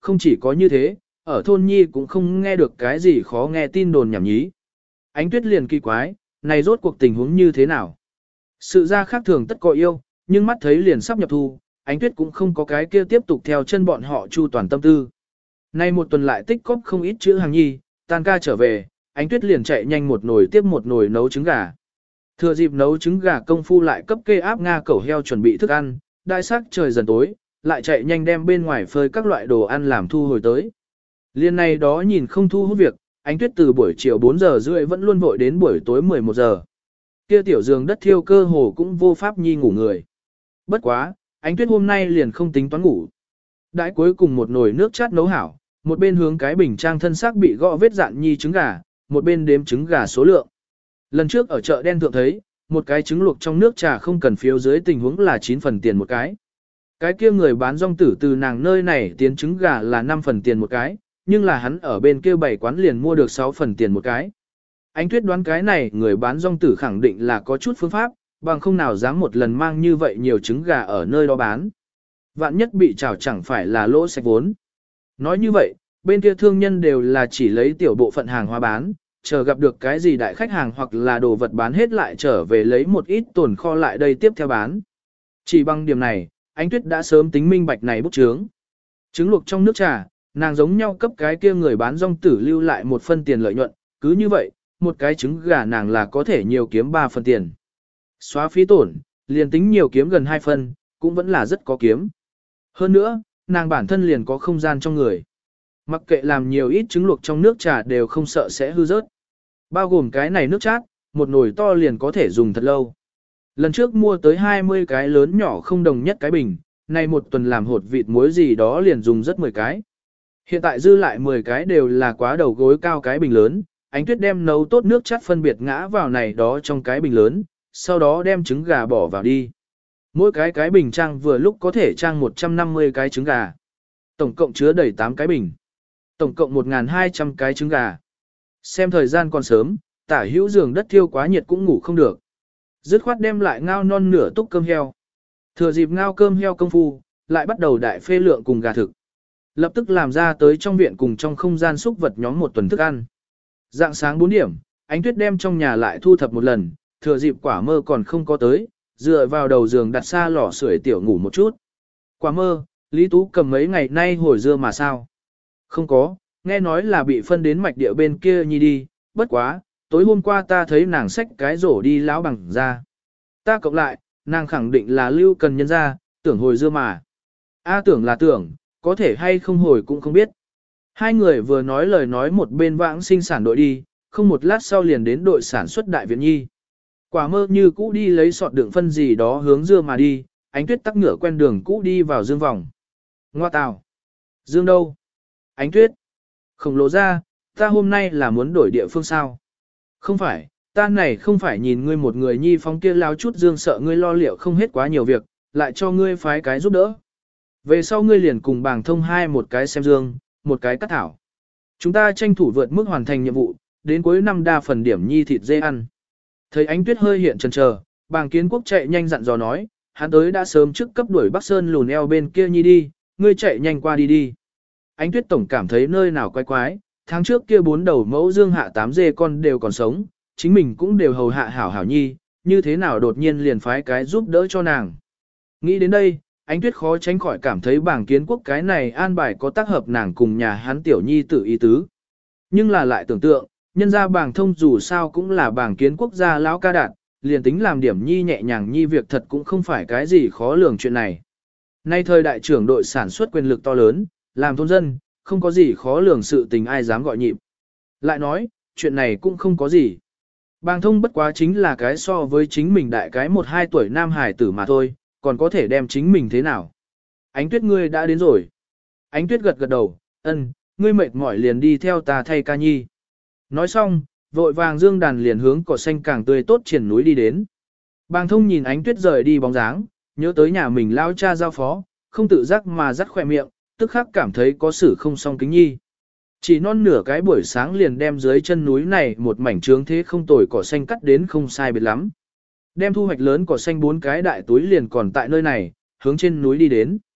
không chỉ có như thế, ở thôn nhi cũng không nghe được cái gì khó nghe tin đồn nhảm nhí. Ánh tuyết liền kỳ quái, này rốt cuộc tình huống như thế nào? Sự ra khác thường tất có yêu, nhưng mắt thấy liền sắp nhập thu, ánh tuyết cũng không có cái kia tiếp tục theo chân bọn họ chu toàn tâm tư. Nay một tuần lại tích cóp không ít chữ hàng nhi, tan ca trở về, ánh tuyết liền chạy nhanh một nồi tiếp một nồi nấu trứng gà. Thừa dịp nấu trứng gà công phu lại cấp kê áp Nga cẩu heo chuẩn bị thức ăn, đại sắc trời dần tối, lại chạy nhanh đem bên ngoài phơi các loại đồ ăn làm thu hồi tới. Liên này đó nhìn không thu hút việc, ánh tuyết từ buổi chiều bốn giờ rưỡi vẫn luôn vội đến buổi tối mười một giờ. Kia tiểu giường đất thiêu cơ hồ cũng vô pháp nhi ngủ người. Bất quá, ánh tuyết hôm nay liền không tính toán ngủ. Đãi cuối cùng một nồi nước chát nấu hảo, một bên hướng cái bình trang thân xác bị gõ vết dạn nhi trứng gà, một bên đếm trứng gà số lượng. Lần trước ở chợ đen thượng thấy, một cái trứng luộc trong nước trà không cần phiếu dưới tình huống là chín phần tiền một cái. Cái kia người bán rong tử từ nàng nơi này tiến trứng gà là năm phần tiền một cái, nhưng là hắn ở bên kia bảy quán liền mua được sáu phần tiền một cái. Anh Tuyết đoán cái này người bán rong tử khẳng định là có chút phương pháp, bằng không nào dám một lần mang như vậy nhiều trứng gà ở nơi đó bán. Vạn nhất bị trào chẳng phải là lỗ sạch vốn. Nói như vậy, bên kia thương nhân đều là chỉ lấy tiểu bộ phận hàng hóa bán, chờ gặp được cái gì đại khách hàng hoặc là đồ vật bán hết lại trở về lấy một ít tồn kho lại đây tiếp theo bán. Chỉ bằng điểm này, Ánh Tuyết đã sớm tính minh bạch này bút chướng. Trứng luộc trong nước trà, nàng giống nhau cấp cái kia người bán rong tử lưu lại một phân tiền lợi nhuận, cứ như vậy, một cái trứng gà nàng là có thể nhiều kiếm ba phần tiền. Xóa phí tổn, liền tính nhiều kiếm gần hai phân, cũng vẫn là rất có kiếm. Hơn nữa, nàng bản thân liền có không gian trong người. Mặc kệ làm nhiều ít trứng luộc trong nước trà đều không sợ sẽ hư rớt. Bao gồm cái này nước chát, một nồi to liền có thể dùng thật lâu. Lần trước mua tới hai mươi cái lớn nhỏ không đồng nhất cái bình, này một tuần làm hột vịt muối gì đó liền dùng rất mười cái. Hiện tại dư lại mười cái đều là quá đầu gối cao cái bình lớn, Ánh Tuyết đem nấu tốt nước chát phân biệt ngã vào này đó trong cái bình lớn, sau đó đem trứng gà bỏ vào đi. Mỗi cái cái bình trang vừa lúc có thể trang một trăm năm mươi cái trứng gà. Tổng cộng chứa đầy tám cái bình. Tổng cộng một nghìn hai trăm cái trứng gà. Xem thời gian còn sớm, tả hữu giường đất thiêu quá nhiệt cũng ngủ không được. Dứt khoát đem lại ngao non nửa túc cơm heo. Thừa dịp ngao cơm heo công phu, lại bắt đầu đại phê lượng cùng gà thực. Lập tức làm ra tới trong viện cùng trong không gian xúc vật nhóm một tuần thức ăn. Dạng sáng bốn điểm, Ánh Tuyết đem trong nhà lại thu thập một lần, thừa dịp Quả Mơ còn không có tới, dựa vào đầu giường đặt xa lò sưởi tiểu ngủ một chút. Quả Mơ, Lý Tú cầm mấy ngày nay hồi dưa mà sao? Không có, nghe nói là bị phân đến mạch địa bên kia nhi đi, bất quá, tối hôm qua ta thấy nàng xách cái rổ đi lão bằng ra. Ta cộng lại, nàng khẳng định là lưu cần nhân ra, tưởng hồi dưa mà. A tưởng là tưởng, có thể hay không hồi cũng không biết. Hai người vừa nói lời nói một bên vãng sinh sản đội đi, không một lát sau liền đến đội sản xuất đại viện nhi. Quả Mơ như cũ đi lấy sọt đựng phân gì đó hướng dưa mà đi, Ánh Tuyết tắc ngựa quen đường cũ đi vào dương vòng. Ngoa tào. Dương đâu? Ánh Tuyết. Khổng lồ ra, ta hôm nay là muốn đổi địa phương sao? Không phải, ta này không phải nhìn ngươi một người nhi phóng kia lao chút dương sợ ngươi lo liệu không hết quá nhiều việc, lại cho ngươi phái cái giúp đỡ. Về sau ngươi liền cùng bàng thông hai một cái xem dương, một cái cắt thảo. Chúng ta tranh thủ vượt mức hoàn thành nhiệm vụ, đến cuối năm đa phần điểm nhi thịt dê ăn. Thấy Ánh Tuyết hơi hiện chần chờ, bàng kiến quốc chạy nhanh dặn dò nói, hắn tới đã sớm trước cấp đuổi Bắc Sơn lùn eo bên kia nhi đi, ngươi chạy nhanh qua đi đi. Ánh Tuyết tổng cảm thấy nơi nào quái quái, tháng trước kia bốn đầu mẫu dương hạ tám dê con đều còn sống, chính mình cũng đều hầu hạ hảo hảo nhi, như thế nào đột nhiên liền phái cái giúp đỡ cho nàng. Nghĩ đến đây, Ánh Tuyết khó tránh khỏi cảm thấy bảng kiến quốc cái này an bài có tác hợp nàng cùng nhà hắn tiểu nhi tự ý tứ. Nhưng là lại tưởng tượng, nhân ra bảng thông dù sao cũng là bảng kiến quốc gia lão ca đạt, liền tính làm điểm nhi nhẹ nhàng nhi việc thật cũng không phải cái gì khó lường chuyện này. Nay thời đại trưởng đội sản xuất quyền lực to lớn, làm thôn dân, không có gì khó lường sự tình ai dám gọi nhịp. Lại nói, chuyện này cũng không có gì. Bàng thông bất quá chính là cái so với chính mình đại cái một hai tuổi nam hải tử mà thôi, còn có thể đem chính mình thế nào. Ánh Tuyết ngươi đã đến rồi. Ánh Tuyết gật gật đầu, ân, ngươi mệt mỏi liền đi theo ta thay ca nhi. Nói xong, vội vàng dương đàn liền hướng cỏ xanh càng tươi tốt triển núi đi đến. Bàng thông nhìn Ánh Tuyết rời đi bóng dáng, nhớ tới nhà mình lao cha giao phó, không tự giác mà rắt khỏe miệng, tức khắc cảm thấy có sự không song kính nhi. Chỉ non nửa cái buổi sáng liền đem dưới chân núi này một mảnh trướng thế không tồi cỏ xanh cắt đến không sai biệt lắm. Đem thu hoạch lớn cỏ xanh bốn cái đại túi liền còn tại nơi này, hướng trên núi đi đến.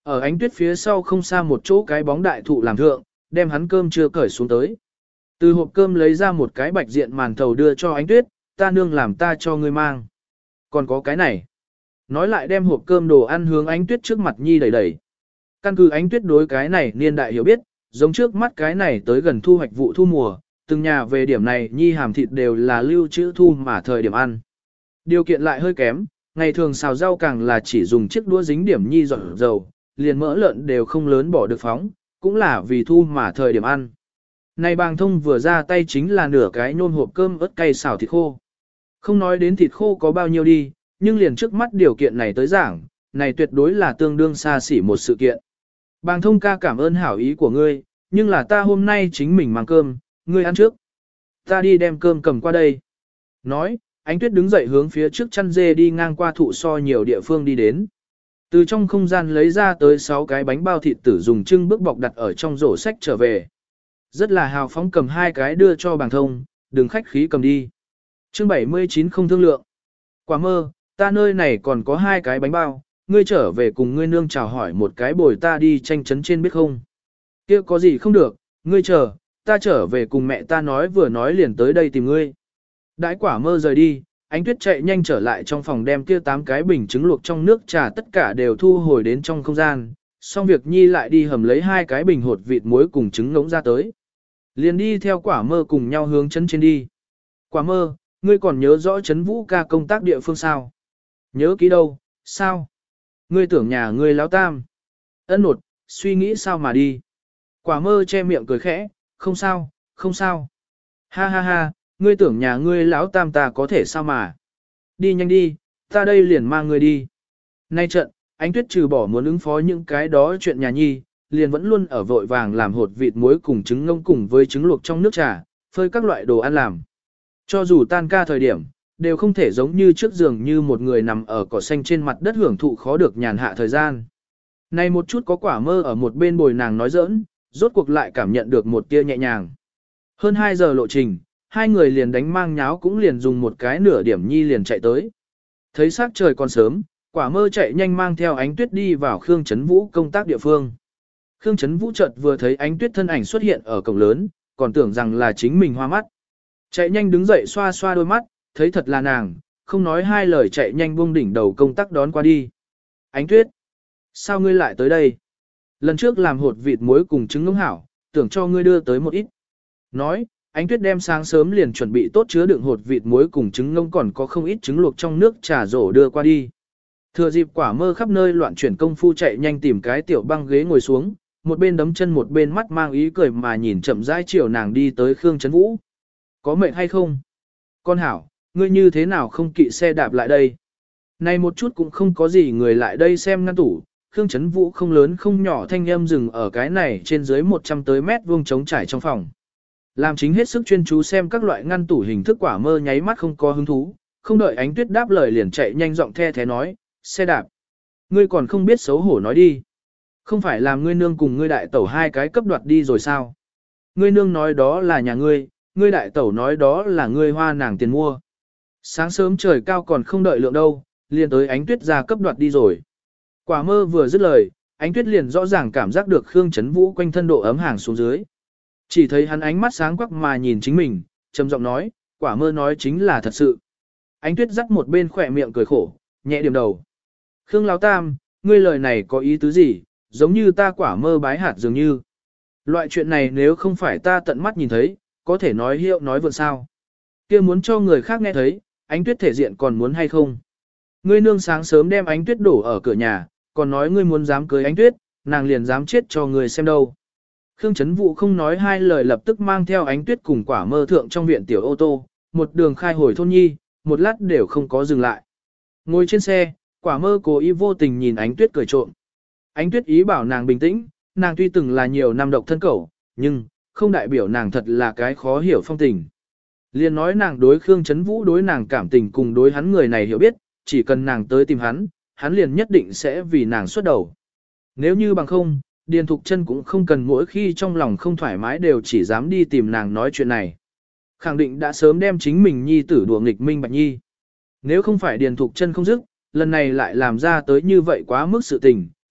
Ở Ánh Tuyết phía sau không xa một chỗ cái bóng đại thụ làm thượng, đem hắn cơm chưa cởi xuống tới. Từ hộp cơm lấy ra một cái bạch diện màn thầu đưa cho Ánh Tuyết, ta nương làm ta cho ngươi mang. Còn có cái này. Nói lại đem hộp cơm đồ ăn hướng Ánh Tuyết trước mặt Nhi đẩy đẩy. Căn cứ Ánh Tuyết đối cái này niên đại hiểu biết, giống trước mắt cái này tới gần thu hoạch vụ thu mùa, từng nhà về điểm này Nhi hàm thịt đều là lưu trữ thu mà thời điểm ăn. Điều kiện lại hơi kém, ngày thường xào rau càng là chỉ dùng chiếc đũa dính điểm Nhi giọt dầu, liền mỡ lợn đều không lớn bỏ được phóng, cũng là vì thu mà thời điểm ăn. Này bàng thông vừa ra tay chính là nửa cái nôn hộp cơm ớt cay xào thịt khô. Không nói đến thịt khô có bao nhiêu đi, nhưng liền trước mắt điều kiện này tới giảng, này tuyệt đối là tương đương xa xỉ một sự kiện. Bàng thông ca cảm ơn hảo ý của ngươi, nhưng là ta hôm nay chính mình mang cơm, ngươi ăn trước. Ta đi đem cơm cầm qua đây. Nói, Ánh Tuyết đứng dậy hướng phía trước chăn dê đi ngang qua thụ so nhiều địa phương đi đến. Từ trong không gian lấy ra tới sáu cái bánh bao thịt tử dùng trưng bước bọc đặt ở trong rổ sách trở về. Rất là hào phóng cầm hai cái đưa cho Bàng thông, đừng khách khí cầm đi. Chương bảy mươi chín không thương lượng. Quả mơ, ta nơi này còn có hai cái bánh bao, ngươi trở về cùng ngươi nương chào hỏi một cái bồi ta đi tranh chấn trên biết không. Kia có gì không được, ngươi chờ, ta trở về cùng mẹ ta nói vừa nói liền tới đây tìm ngươi. Đãi quả mơ rời đi, Ánh Tuyết chạy nhanh trở lại trong phòng đem kia tám cái bình trứng luộc trong nước trà tất cả đều thu hồi đến trong không gian, xong việc Nhi lại đi hầm lấy hai cái bình hột vịt muối cùng trứng ngỗng ra tới. Liền đi theo quả mơ cùng nhau hướng chân trên đi. Quả mơ, ngươi còn nhớ rõ chấn vũ ca công tác địa phương sao? Nhớ kỹ đâu, sao? Ngươi tưởng nhà ngươi láo tam. Ân nột, suy nghĩ sao mà đi. Quả mơ che miệng cười khẽ, không sao, không sao. Ha ha ha, ngươi tưởng nhà ngươi lão tam ta có thể sao mà. Đi nhanh đi, ta đây liền mang ngươi đi. Nay trận, Ánh Tuyết trừ bỏ muốn ứng phó những cái đó chuyện nhà nhi, liền vẫn luôn ở vội vàng làm hột vịt muối cùng trứng ngông cùng với trứng luộc trong nước trà, phơi các loại đồ ăn làm. Cho dù tan ca thời điểm, đều không thể giống như trước giường như một người nằm ở cỏ xanh trên mặt đất hưởng thụ khó được nhàn hạ thời gian. Này một chút có quả mơ ở một bên bồi nàng nói giỡn, rốt cuộc lại cảm nhận được một tia nhẹ nhàng. Hơn hai giờ lộ trình, hai người liền đánh mang nháo cũng liền dùng một cái nửa điểm nhi liền chạy tới. Thấy sắc trời còn sớm, quả mơ chạy nhanh mang theo Ánh Tuyết đi vào Khương Chấn Vũ công tác địa phương. Khương Chấn Vũ chợt vừa thấy Ánh Tuyết thân ảnh xuất hiện ở cổng lớn, còn tưởng rằng là chính mình hoa mắt. Chạy nhanh đứng dậy xoa xoa đôi mắt, thấy thật là nàng, không nói hai lời chạy nhanh buông đỉnh đầu công tác đón qua đi. Ánh Tuyết, sao ngươi lại tới đây? Lần trước làm hột vịt muối cùng trứng ngỗng hảo, tưởng cho ngươi đưa tới một ít. Nói, Ánh Tuyết đem sáng sớm liền chuẩn bị tốt chứa đựng hột vịt muối cùng trứng ngỗng còn có không ít trứng luộc trong nước trà rổ đưa qua đi. Thừa dịp quả mơ khắp nơi loạn chuyển công phu chạy nhanh tìm cái tiểu băng ghế ngồi xuống, một bên đấm chân một bên mắt mang ý cười mà nhìn chậm rãi chiều nàng đi tới Khương Chấn Vũ. Có mệt hay không? Con hảo, ngươi như thế nào không kỵ xe đạp lại đây? Này một chút cũng không có gì người lại đây xem ngăn tủ, Khương Chấn Vũ không lớn không nhỏ thanh âm dừng ở cái này trên dưới một trăm tới mét vuông trống trải trong phòng. Làm chính hết sức chuyên chú xem các loại ngăn tủ hình thức quả mơ nháy mắt không có hứng thú, không đợi Ánh Tuyết đáp lời liền chạy nhanh giọng the thế nói, xe đạp. Ngươi còn không biết xấu hổ nói đi. Không phải làm ngươi nương cùng ngươi đại tẩu hai cái cấp đoạt đi rồi sao? Ngươi nương nói đó là nhà ngươi, ngươi đại tẩu nói đó là ngươi hoa nàng tiền mua. Sáng sớm trời cao còn không đợi lượng đâu, liền tới Ánh Tuyết ra cấp đoạt đi rồi. Quả mơ vừa dứt lời, Ánh Tuyết liền rõ ràng cảm giác được Khương Chấn Vũ quanh thân độ ấm hàng xuống dưới. Chỉ thấy hắn ánh mắt sáng quắc mà nhìn chính mình, trầm giọng nói, quả mơ nói chính là thật sự. Ánh Tuyết dắt một bên khỏe miệng cười khổ, nhẹ điểm đầu. Khương Lão Tam, ngươi lời này có ý tứ gì, giống như ta quả mơ bái hạt dường như. Loại chuyện này nếu không phải ta tận mắt nhìn thấy, có thể nói hiệu nói vượn sao. Kia muốn cho người khác nghe thấy, Ánh Tuyết thể diện còn muốn hay không. Ngươi nương sáng sớm đem Ánh Tuyết đổ ở cửa nhà, còn nói ngươi muốn dám cưới Ánh Tuyết, nàng liền dám chết cho người xem đâu. Khương Chấn Vũ không nói hai lời lập tức mang theo Ánh Tuyết cùng quả mơ thượng trong viện tiểu ô tô, một đường khai hồi thôn nhi, một lát đều không có dừng lại. Ngồi trên xe, quả mơ cố ý vô tình nhìn Ánh Tuyết cười trộm. Ánh Tuyết ý bảo nàng bình tĩnh, nàng tuy từng là nhiều năm độc thân cẩu, nhưng không đại biểu nàng thật là cái khó hiểu phong tình. Liên nói nàng đối Khương Chấn Vũ đối nàng cảm tình cùng đối hắn người này hiểu biết, chỉ cần nàng tới tìm hắn, hắn liền nhất định sẽ vì nàng xuất đầu. Nếu như bằng không, Điền Thục Chân cũng không cần mỗi khi trong lòng không thoải mái đều chỉ dám đi tìm nàng nói chuyện này. Khẳng định đã sớm đem chính mình nhi tử đùa nghịch minh bạch nhi. Nếu không phải Điền Thục Chân không dứt, lần này lại làm ra tới như vậy quá mức sự tình,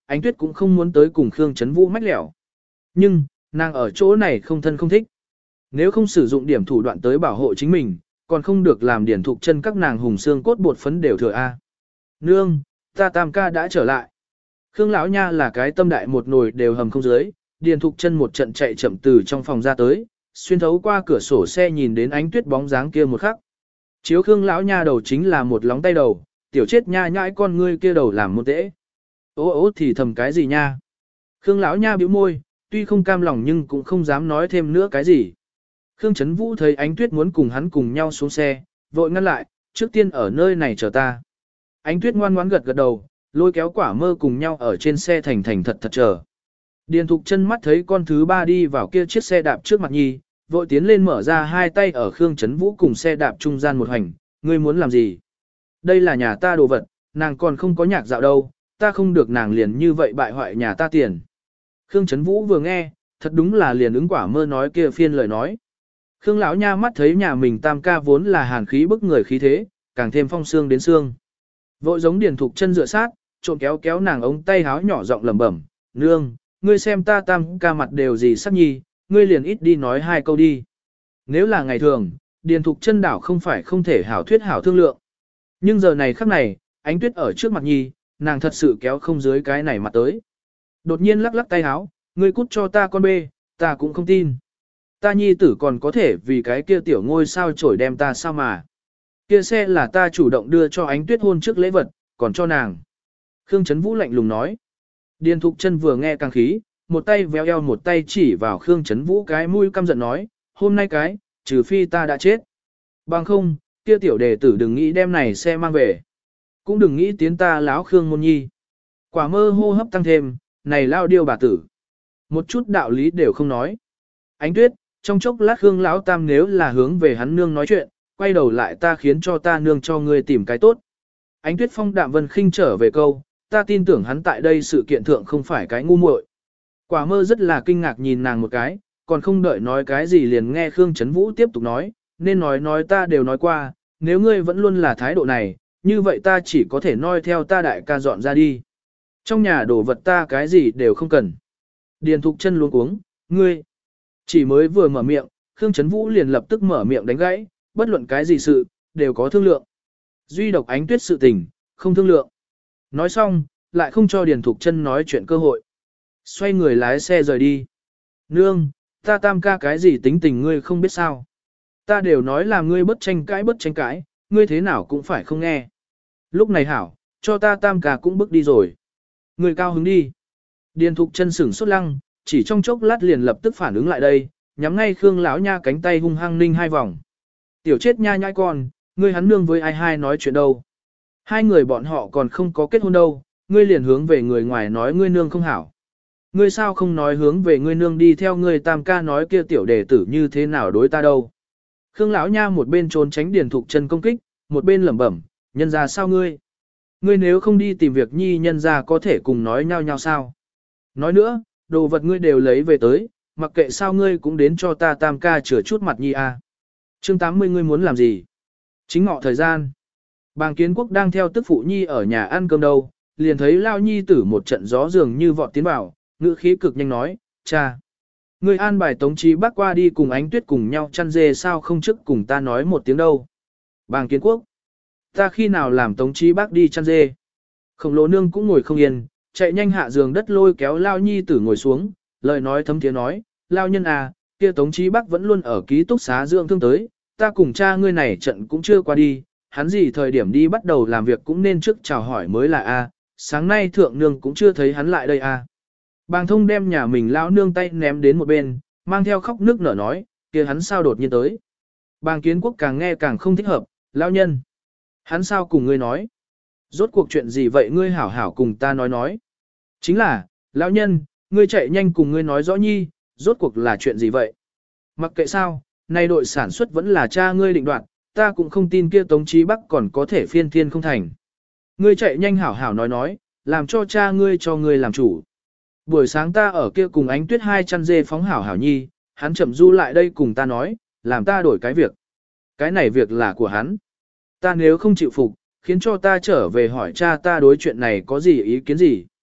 Ánh Tuyết cũng không muốn tới cùng Khương Chấn Vũ mách lẻo. Nhưng, nàng ở chỗ này không thân không thích. Nếu không sử dụng điểm thủ đoạn tới bảo hộ chính mình, còn không được làm điển thục chân các nàng hùng xương cốt bột phấn đều thừa A. Nương, ta tam ca đã trở lại. Khương lão nha là cái tâm đại một nồi đều hầm không dưới, điền thục chân một trận chạy chậm từ trong phòng ra tới, xuyên thấu qua cửa sổ xe nhìn đến Ánh Tuyết bóng dáng kia một khắc. Chiếu Khương lão nha đầu chính là một lóng tay đầu, tiểu chết nha nhãi con ngươi kia đầu làm một tễ. Ô ô thì thầm cái gì nha. Khương lão nha bĩu môi, tuy không cam lòng nhưng cũng không dám nói thêm nữa cái gì. Khương Chấn Vũ thấy Ánh Tuyết muốn cùng hắn cùng nhau xuống xe, vội ngăn lại, trước tiên ở nơi này chờ ta. Ánh Tuyết ngoan ngoãn gật gật đầu, lôi kéo Quả Mơ cùng nhau ở trên xe thành thành thật thật chờ. Điền Thục chân mắt thấy con thứ ba đi vào kia chiếc xe đạp trước mặt nhi, vội tiến lên mở ra hai tay ở Khương Chấn Vũ cùng xe đạp trung gian một hành, ngươi muốn làm gì? Đây là nhà ta đồ vật, nàng còn không có nhạc dạo đâu, ta không được nàng liền như vậy bại hoại nhà ta tiền. Khương Chấn Vũ vừa nghe, thật đúng là liền ứng Quả Mơ nói kia phiên lời nói. Khương lão nha mắt thấy nhà mình tam ca vốn là hàn khí bức người khí thế, càng thêm phong xương đến xương. Vội giống Điền Thục chân dựa sát, trộm kéo kéo nàng ống tay háo nhỏ giọng lẩm bẩm, nương, ngươi xem ta tam ca mặt đều gì sắc nhi, ngươi liền ít đi nói hai câu đi. Nếu là ngày thường, Điền Thục chân đảo không phải không thể hảo thuyết hảo thương lượng. Nhưng giờ này khắc này, Ánh Tuyết ở trước mặt nhi, nàng thật sự kéo không dưới cái này mặt tới. Đột nhiên lắc lắc tay háo, ngươi cút cho ta con bê, ta cũng không tin. Ta nhi tử còn có thể vì cái kia tiểu ngôi sao trổi đem ta sao mà. Kia xe là ta chủ động đưa cho Ánh Tuyết hôn trước lễ vật, còn cho nàng. Khương Chấn Vũ lạnh lùng nói. Điền Thục chân vừa nghe càng khí, một tay véo eo một tay chỉ vào Khương Chấn Vũ cái mũi căm giận nói, hôm nay cái, trừ phi ta đã chết. Bằng không, kia tiểu đệ tử đừng nghĩ đem này xe mang về. Cũng đừng nghĩ tiến ta láo Khương môn nhi. Quả Mơ hô hấp tăng thêm, này lao điêu bà tử. Một chút đạo lý đều không nói. Ánh Tuyết, trong chốc lát Khương lão tam nếu là hướng về hắn nương nói chuyện, quay đầu lại ta khiến cho ta nương cho ngươi tìm cái tốt. Ánh Tuyết phong đạm vân khinh trở về câu, ta tin tưởng hắn tại đây sự kiện thượng không phải cái ngu muội. Quả Mơ rất là kinh ngạc nhìn nàng một cái, còn không đợi nói cái gì liền nghe Khương Chấn Vũ tiếp tục nói, nên nói nói ta đều nói qua, nếu ngươi vẫn luôn là thái độ này, như vậy ta chỉ có thể noi theo ta đại ca dọn ra đi. Trong nhà đồ vật ta cái gì đều không cần. Điền Thục chân luống cuống, ngươi. Chỉ mới vừa mở miệng, Khương Chấn Vũ liền lập tức mở miệng đánh gãy, bất luận cái gì sự, đều có thương lượng. Duy độc Ánh Tuyết sự tình, không thương lượng. Nói xong, lại không cho Điền Thục chân nói chuyện cơ hội. Xoay người lái xe rời đi. Nương, ta tam ca cái gì tính tình ngươi không biết sao. Ta đều nói là ngươi bất tranh cãi bất tranh cãi, ngươi thế nào cũng phải không nghe. Lúc này hảo, cho ta tam ca cũng bước đi rồi. Ngươi cao hứng đi. Điền Thục chân sửng sốt lăng, chỉ trong chốc lát liền lập tức phản ứng lại đây, nhắm ngay Khương lão nha cánh tay hung hăng ninh hai vòng. Tiểu chết nha nhãi con, ngươi hắn nương với ai hai nói chuyện đâu. Hai người bọn họ còn không có kết hôn đâu, ngươi liền hướng về người ngoài nói ngươi nương không hảo. Ngươi sao không nói hướng về ngươi nương đi theo ngươi tam ca nói kia tiểu đệ tử như thế nào đối ta đâu. Khương lão nha một bên trốn tránh Điền Thục chân công kích, một bên lẩm bẩm, nhân ra sao ngươi? Ngươi nếu không đi tìm việc nhi nhân ra có thể cùng nói nhau nhau sao? Nói nữa, đồ vật ngươi đều lấy về tới, mặc kệ sao ngươi cũng đến cho ta tam ca chữa chút mặt nhi a. Chương tám mươi ngươi muốn làm gì? Chính ngọ thời gian. Bàng Kiến Quốc đang theo tức phụ nhi ở nhà ăn cơm đâu, liền thấy lao nhi tử một trận gió dường như vọt tiến vào, ngữ khí cực nhanh nói, cha. Ngươi an bài Tống Chí Bắc qua đi cùng Ánh Tuyết cùng nhau chăn dê sao không trước cùng ta nói một tiếng đâu. Bàng Kiến Quốc. Ta khi nào làm Tống Chí Bắc đi chăn dê? Khổng Lồ nương cũng ngồi không yên, chạy nhanh hạ giường đất lôi kéo lao nhi tử ngồi xuống, lời nói thấm tiếng nói, lao nhân à, kia Tống Chí Bắc vẫn luôn ở ký túc xá dưỡng thương tới, ta cùng cha ngươi này trận cũng chưa qua đi, hắn gì thời điểm đi bắt đầu làm việc cũng nên trước chào hỏi mới là a. Sáng nay thượng nương cũng chưa thấy hắn lại đây a. Bàng Thông đem nhà mình lão nương tay ném đến một bên, mang theo khóc nước nở nói, kia hắn sao đột nhiên tới. Bàng Kiến Quốc càng nghe càng không thích hợp, lão nhân. Hắn sao cùng ngươi nói? Rốt cuộc chuyện gì vậy ngươi hảo hảo cùng ta nói nói. Chính là, lão nhân, ngươi chạy nhanh cùng ngươi nói rõ nhi, rốt cuộc là chuyện gì vậy? Mặc kệ sao, nay đội sản xuất vẫn là cha ngươi định đoạt, ta cũng không tin kia Tống Chí Bắc còn có thể phiên thiên không thành. Ngươi chạy nhanh hảo hảo nói nói, làm cho cha ngươi cho ngươi làm chủ. Buổi sáng ta ở kia cùng Ánh Tuyết hai chăn dê phóng hảo hảo nhi, hắn chậm du lại đây cùng ta nói, làm ta đổi cái việc. Cái này việc là của hắn. Ta nếu không chịu phục, khiến cho ta trở về hỏi cha ta đối chuyện này có gì ý kiến gì.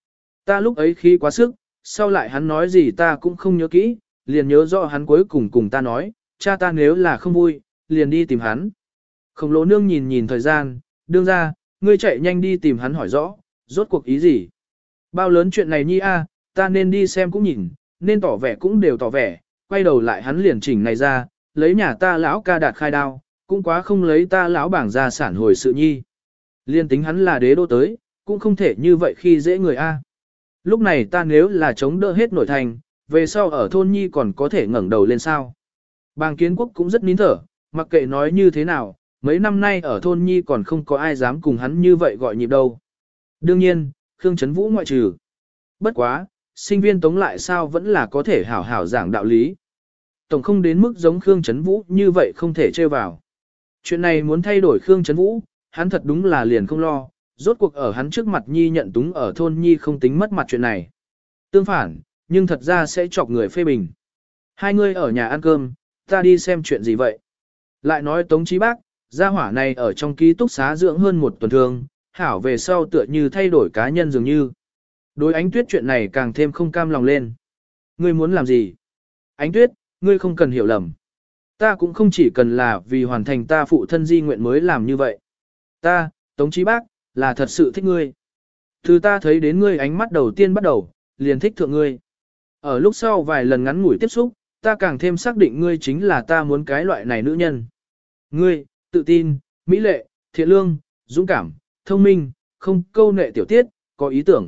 Ta lúc ấy khí quá sức, sau lại hắn nói gì ta cũng không nhớ kỹ, liền nhớ rõ hắn cuối cùng cùng ta nói, cha ta nếu là không vui, liền đi tìm hắn. Khổng lồ nương nhìn nhìn thời gian, đương ra, ngươi chạy nhanh đi tìm hắn hỏi rõ, rốt cuộc ý gì. Bao lớn chuyện này nhi a, ta nên đi xem cũng nhìn, nên tỏ vẻ cũng đều tỏ vẻ, quay đầu lại hắn liền chỉnh này ra, lấy nhà ta lão ca đạt khai đao, cũng quá không lấy ta lão bảng gia sản hồi sự nhi. Liên tính hắn là đế đô tới, cũng không thể như vậy khi dễ người a. Lúc này ta nếu là chống đỡ hết nội thành, về sau ở thôn nhi còn có thể ngẩng đầu lên sao. Bàng Kiến Quốc cũng rất nín thở, mặc kệ nói như thế nào, mấy năm nay ở thôn nhi còn không có ai dám cùng hắn như vậy gọi nhịp đâu. Đương nhiên, Khương Trấn Vũ ngoại trừ. Bất quá, sinh viên tống lại sao vẫn là có thể hảo hảo giảng đạo lý. Tổng không đến mức giống Khương Trấn Vũ như vậy không thể chơi vào. Chuyện này muốn thay đổi Khương Trấn Vũ, hắn thật đúng là liền không lo, rốt cuộc ở hắn trước mặt nhi nhận túng ở thôn nhi không tính mất mặt chuyện này. Tương phản, nhưng thật ra sẽ chọc người phê bình. Hai người ở nhà ăn cơm, ta đi xem chuyện gì vậy. Lại nói Tống Chí Bác, gia hỏa này ở trong ký túc xá dưỡng hơn một tuần thương, hảo về sau tựa như thay đổi cá nhân dường như. Đối Ánh Tuyết chuyện này càng thêm không cam lòng lên. Ngươi muốn làm gì? Ánh Tuyết, ngươi không cần hiểu lầm. Ta cũng không chỉ cần là vì hoàn thành ta phụ thân di nguyện mới làm như vậy. Ta, Tống Chí Bác, là thật sự thích ngươi. Từ ta thấy đến ngươi ánh mắt đầu tiên bắt đầu, liền thích thượng ngươi. Ở lúc sau vài lần ngắn ngủi tiếp xúc, ta càng thêm xác định ngươi chính là ta muốn cái loại này nữ nhân. Ngươi, tự tin, mỹ lệ, thiện lương, dũng cảm, thông minh, không câu nệ tiểu tiết, có ý tưởng.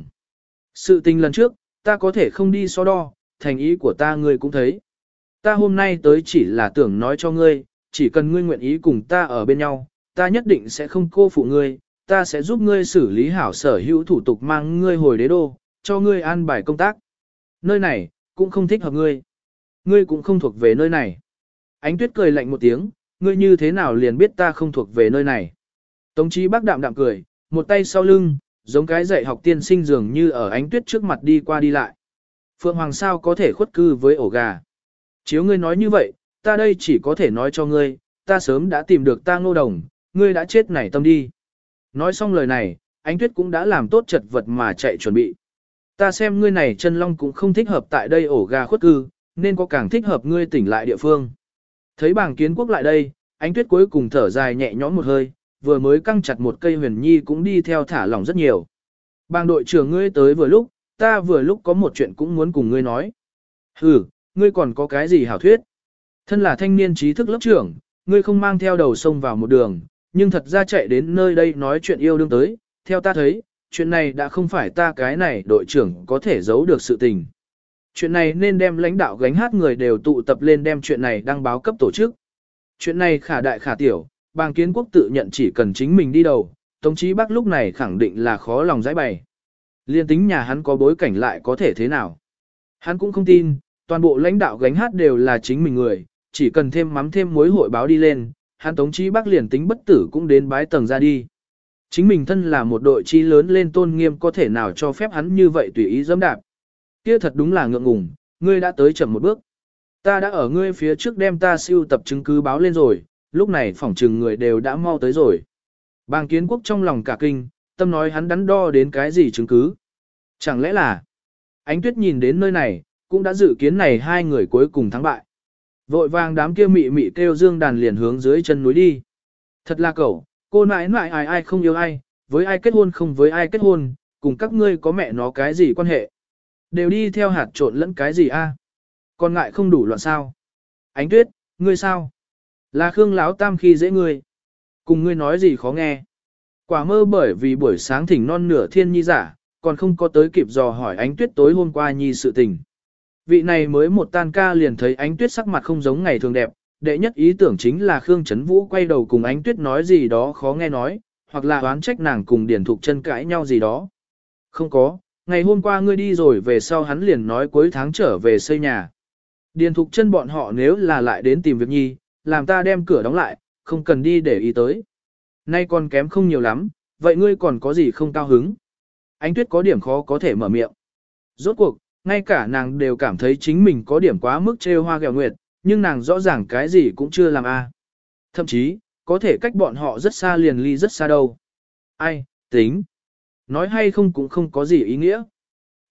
Sự tình lần trước, ta có thể không đi so đo, thành ý của ta ngươi cũng thấy. Ta hôm nay tới chỉ là tưởng nói cho ngươi, chỉ cần ngươi nguyện ý cùng ta ở bên nhau, ta nhất định sẽ không cô phụ ngươi, ta sẽ giúp ngươi xử lý hảo sở hữu thủ tục mang ngươi hồi đế đô, cho ngươi an bài công tác. Nơi này, cũng không thích hợp ngươi. Ngươi cũng không thuộc về nơi này. Ánh Tuyết cười lạnh một tiếng, ngươi như thế nào liền biết ta không thuộc về nơi này. Tống Chí Bác đạm đạm cười, một tay sau lưng, giống cái dạy học tiên sinh dường như ở Ánh Tuyết trước mặt đi qua đi lại. Phượng Hoàng sao có thể khuất cư với ổ gà. Chiếu ngươi nói như vậy, ta đây chỉ có thể nói cho ngươi, ta sớm đã tìm được ta Ngô Đồng, ngươi đã chết nảy tâm đi. Nói xong lời này, Ánh Tuyết cũng đã làm tốt chật vật mà chạy chuẩn bị. Ta xem ngươi này chân long cũng không thích hợp tại đây ổ gà khuất cư, nên có càng thích hợp ngươi tỉnh lại địa phương. Thấy Bàng Kiến Quốc lại đây, Ánh Tuyết cuối cùng thở dài nhẹ nhõm một hơi, vừa mới căng chặt một cây huyền nhi cũng đi theo thả lỏng rất nhiều. Bàng đội trưởng ngươi tới vừa lúc, ta vừa lúc có một chuyện cũng muốn cùng ngươi nói. Hừ, ngươi còn có cái gì hảo thuyết? Thân là thanh niên trí thức lớp trưởng, ngươi không mang theo đầu sông vào một đường, nhưng thật ra chạy đến nơi đây nói chuyện yêu đương tới, theo ta thấy, chuyện này đã không phải ta cái này đội trưởng có thể giấu được sự tình. Chuyện này nên đem lãnh đạo gánh hát người đều tụ tập lên đem chuyện này đăng báo cấp tổ chức. Chuyện này khả đại khả tiểu, Bàng Kiến Quốc tự nhận chỉ cần chính mình đi đầu, Tống Chí Bác lúc này khẳng định là khó lòng giải bày. Liên tính nhà hắn có bối cảnh lại có thể thế nào. Hắn cũng không tin, toàn bộ lãnh đạo gánh hát đều là chính mình người, chỉ cần thêm mắm thêm muối hội báo đi lên, hắn Tống Chí Bác liền tính bất tử cũng đến bái tầng ra đi. Chính mình thân là một đội chi lớn lên tôn nghiêm có thể nào cho phép hắn như vậy tùy ý dẫm đạp. Kia thật đúng là ngượng ngùng, ngươi đã tới chậm một bước. Ta đã ở ngươi phía trước đem ta siêu tập chứng cứ báo lên rồi, lúc này phỏng trừng người đều đã mau tới rồi. Bàng Kiến Quốc trong lòng cả kinh, tâm nói hắn đắn đo đến cái gì chứng cứ. Chẳng lẽ là, Ánh Tuyết nhìn đến nơi này, cũng đã dự kiến này hai người cuối cùng thắng bại. Vội vàng đám kia mị mị kêu dương đàn liền hướng dưới chân núi đi. Thật là cẩu, cô nãi nãi ai ai không yêu ai, với ai kết hôn không với ai kết hôn, cùng các ngươi có mẹ nó cái gì quan hệ. Đều đi theo hạt trộn lẫn cái gì a? Còn ngại không đủ loạn sao? Ánh Tuyết, ngươi sao? Là Khương Láo Tam khi dễ ngươi. Cùng ngươi nói gì khó nghe. Quả mơ bởi vì buổi sáng thỉnh non nửa thiên nhi giả, còn không có tới kịp dò hỏi Ánh Tuyết tối hôm qua nhi sự tình. Vị này mới một tan ca liền thấy Ánh Tuyết sắc mặt không giống ngày thường đẹp, đệ nhất ý tưởng chính là Khương Trấn Vũ quay đầu cùng Ánh Tuyết nói gì đó khó nghe nói, hoặc là oán trách nàng cùng Điền Thục Chân cãi nhau gì đó. Không có, ngày hôm qua ngươi đi rồi về sau hắn liền nói cuối tháng trở về xây nhà. Điền Thục Chân bọn họ nếu là lại đến tìm việc nhi, làm ta đem cửa đóng lại, không cần đi để ý tới. Nay còn kém không nhiều lắm, vậy ngươi còn có gì không cao hứng? Ánh Tuyết có điểm khó có thể mở miệng. Rốt cuộc, ngay cả nàng đều cảm thấy chính mình có điểm quá mức trêu hoa ghẹo nguyệt, nhưng nàng rõ ràng cái gì cũng chưa làm a. Thậm chí, có thể cách bọn họ rất xa liền ly rất xa đâu. Ai, tính. Nói hay không cũng không có gì ý nghĩa.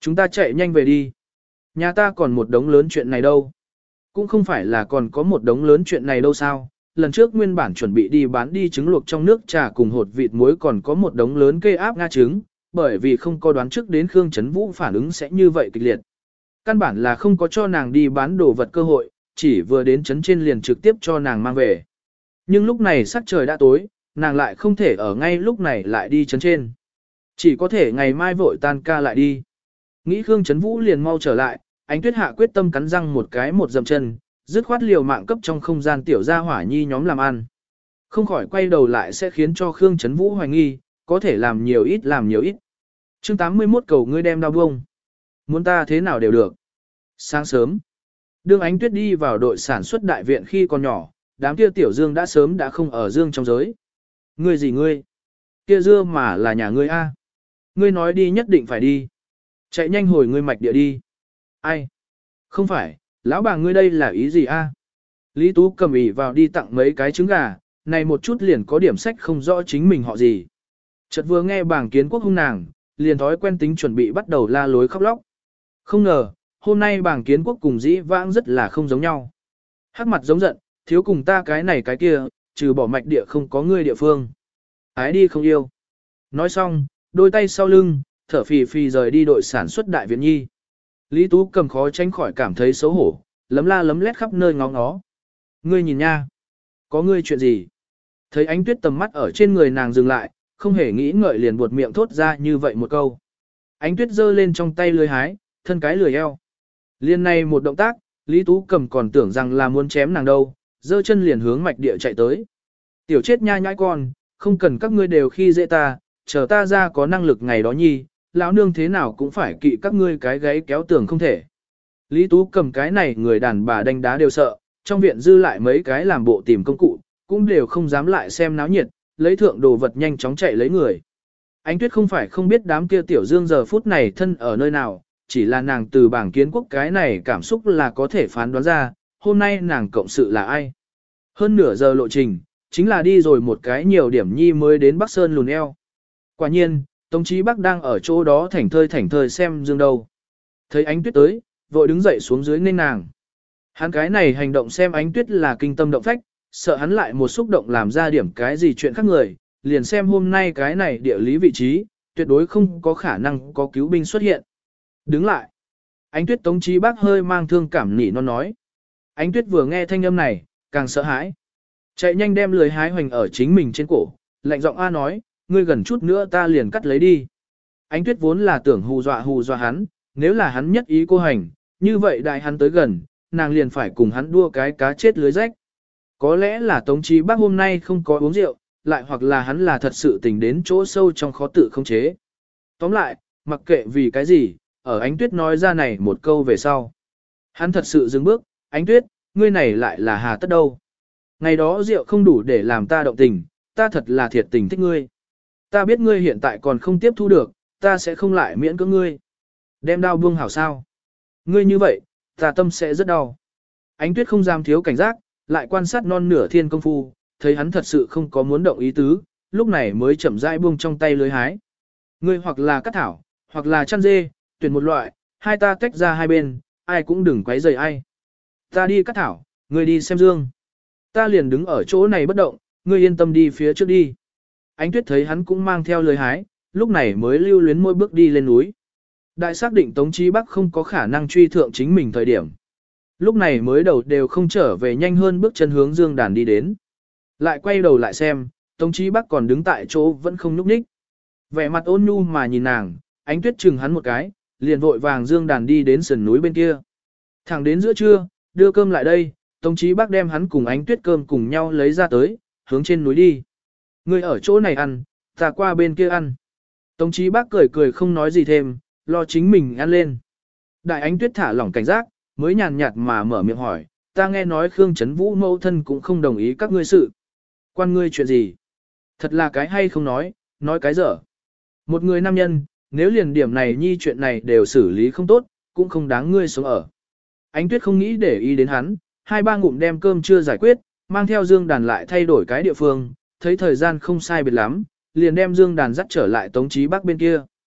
Chúng ta chạy nhanh về đi. Nhà ta còn một đống lớn chuyện này đâu. Cũng không phải là còn có một đống lớn chuyện này đâu sao. Lần trước nguyên bản chuẩn bị đi bán đi trứng luộc trong nước trà cùng hột vịt muối còn có một đống lớn kê áp nga trứng, bởi vì không có đoán trước đến Khương Chấn Vũ phản ứng sẽ như vậy kịch liệt. Căn bản là không có cho nàng đi bán đồ vật cơ hội, chỉ vừa đến trấn trên liền trực tiếp cho nàng mang về. Nhưng lúc này sắc trời đã tối, nàng lại không thể ở ngay lúc này lại đi trấn trên. Chỉ có thể ngày mai vội tan ca lại đi. Nghĩ Khương Chấn Vũ liền mau trở lại, Ánh Tuyết Hạ quyết tâm cắn răng một cái một dậm chân, dứt khoát liều mạng cấp trong không gian tiểu gia hỏa nhi nhóm làm ăn. Không khỏi quay đầu lại sẽ khiến cho Khương Chấn Vũ hoài nghi, có thể làm nhiều ít làm nhiều ít. Chương tám mươi mốt cầu ngươi đem đau buông. Muốn ta thế nào đều được. Sáng sớm, đương Ánh Tuyết đi vào đội sản xuất đại viện khi còn nhỏ, đám kia tiểu dương đã sớm đã không ở dương trong giới. Ngươi gì ngươi? Kia dưa mà là nhà ngươi a. Ngươi nói đi nhất định phải đi. Chạy nhanh hồi ngươi mạch địa đi. Ai? Không phải, lão bà ngươi đây là ý gì a? Lý Tú cầm ỉ vào đi tặng mấy cái trứng gà, này một chút liền có điểm sách không rõ chính mình họ gì. Chợt vừa nghe bảng kiến quốc hung nàng, liền thói quen tính chuẩn bị bắt đầu la lối khóc lóc. Không ngờ, hôm nay bảng kiến quốc cùng dĩ vãng rất là không giống nhau. Hắc mặt giống giận, thiếu cùng ta cái này cái kia, trừ bỏ mạch địa không có ngươi địa phương. Ái đi không yêu. Nói xong, đôi tay sau lưng, thở phì phì rời đi đội sản xuất đại viện nhi. Lý Tú cầm khó tránh khỏi cảm thấy xấu hổ, lấm la lấm lét khắp nơi ngó ngó. Ngươi nhìn nha. Có ngươi chuyện gì? Thấy Ánh Tuyết tầm mắt ở trên người nàng dừng lại, không hề nghĩ ngợi liền buột miệng thốt ra như vậy một câu. Ánh Tuyết giơ lên trong tay lưới hái, thân cái lười eo. Liên này một động tác, Lý Tú cầm còn tưởng rằng là muốn chém nàng đâu, giơ chân liền hướng mạch địa chạy tới. Tiểu chết nha nhãi con, không cần các ngươi đều khi dễ ta, chờ ta ra có năng lực ngày đó nhi, lão nương thế nào cũng phải kỵ các ngươi cái gáy kéo tường không thể. Lý Tú cầm cái này người đàn bà đánh đá đều sợ, trong viện dư lại mấy cái làm bộ tìm công cụ, cũng đều không dám lại xem náo nhiệt, lấy thượng đồ vật nhanh chóng chạy lấy người. Ánh Tuyết không phải không biết đám kia tiểu dương giờ phút này thân ở nơi nào, chỉ là nàng từ bảng kiến quốc cái này cảm xúc là có thể phán đoán ra, hôm nay nàng cộng sự là ai. Hơn nửa giờ lộ trình, chính là đi rồi một cái nhiều điểm nhi mới đến Bắc Sơn lùn eo. Quả nhiên, Tống Chí Bắc đang ở chỗ đó thảnh thơi thảnh thơi xem dương đâu. Thấy Ánh Tuyết tới, vội đứng dậy xuống dưới nên nàng. Hắn cái này hành động xem Ánh Tuyết là kinh tâm động phách, sợ hắn lại một xúc động làm ra điểm cái gì chuyện khác người, liền xem hôm nay cái này địa lý vị trí, tuyệt đối không có khả năng có cứu binh xuất hiện. Đứng lại. Ánh Tuyết Tống Chí Bắc hơi mang thương cảm nỉ non nói. Ánh Tuyết vừa nghe thanh âm này, càng sợ hãi. Chạy nhanh đem lưới hái hoành ở chính mình trên cổ, lạnh giọng A nói, ngươi gần chút nữa ta liền cắt lấy đi. Ánh Tuyết vốn là tưởng hù dọa hù dọa hắn, nếu là hắn nhất ý cô hành, như vậy đại hắn tới gần, nàng liền phải cùng hắn đua cái cá chết lưới rách. Có lẽ là Tống Chí Bắc hôm nay không có uống rượu, lại hoặc là hắn là thật sự tình đến chỗ sâu trong khó tự không chế. Tóm lại, mặc kệ vì cái gì, ở Ánh Tuyết nói ra này một câu về sau. Hắn thật sự dừng bước, Ánh Tuyết, ngươi này lại là hà tất đâu. Ngày đó rượu không đủ để làm ta động tình, ta thật là thiệt tình thích ngươi. Ta biết ngươi hiện tại còn không tiếp thu được, ta sẽ không lại miễn cưỡng ngươi. Đem đau buông hảo sao. Ngươi như vậy, ta tâm sẽ rất đau. Ánh Tuyết không dám thiếu cảnh giác, lại quan sát non nửa thiên công phu, thấy hắn thật sự không có muốn động ý tứ, lúc này mới chậm rãi buông trong tay lưới hái. Ngươi hoặc là cắt thảo, hoặc là chăn dê, tuyển một loại, hai ta tách ra hai bên, ai cũng đừng quấy rầy ai. Ta đi cắt thảo, ngươi đi xem dương. Ta liền đứng ở chỗ này bất động, ngươi yên tâm đi phía trước đi. Ánh Tuyết thấy hắn cũng mang theo lưới hái, lúc này mới lưu luyến mỗi bước đi lên núi. Đại xác định Tống Chí Bắc không có khả năng truy thượng chính mình thời điểm. Lúc này mới đầu đều không trở về nhanh hơn bước chân hướng dương đàn đi đến. Lại quay đầu lại xem, Tống Chí Bắc còn đứng tại chỗ vẫn không nhúc nhích. Vẻ mặt ôn nhu mà nhìn nàng, Ánh Tuyết chừng hắn một cái, liền vội vàng dương đàn đi đến sườn núi bên kia. Thẳng đến giữa trưa, đưa cơm lại đây, Tống Chí Bắc đem hắn cùng Ánh Tuyết cơm cùng nhau lấy ra tới, hướng trên núi đi. Ngươi ở chỗ này ăn, ta qua bên kia ăn. Tống Chí Bắc cười cười không nói gì thêm, lo chính mình ăn lên. Đại Ánh Tuyết thả lỏng cảnh giác, mới nhàn nhạt mà mở miệng hỏi, ta nghe nói Khương Chấn Vũ mẫu thân cũng không đồng ý các ngươi sự. Quan ngươi chuyện gì? Thật là cái hay không nói, nói cái dở. Một người nam nhân, nếu liền điểm này nhi chuyện này đều xử lý không tốt, cũng không đáng ngươi sống ở. Ánh Tuyết không nghĩ để ý đến hắn, hai ba ngụm đem cơm chưa giải quyết, mang theo dương đàn lại thay đổi cái địa phương, thấy thời gian không sai biệt lắm, liền đem dương đàn dắt trở lại Tống Chí Bắc bên kia.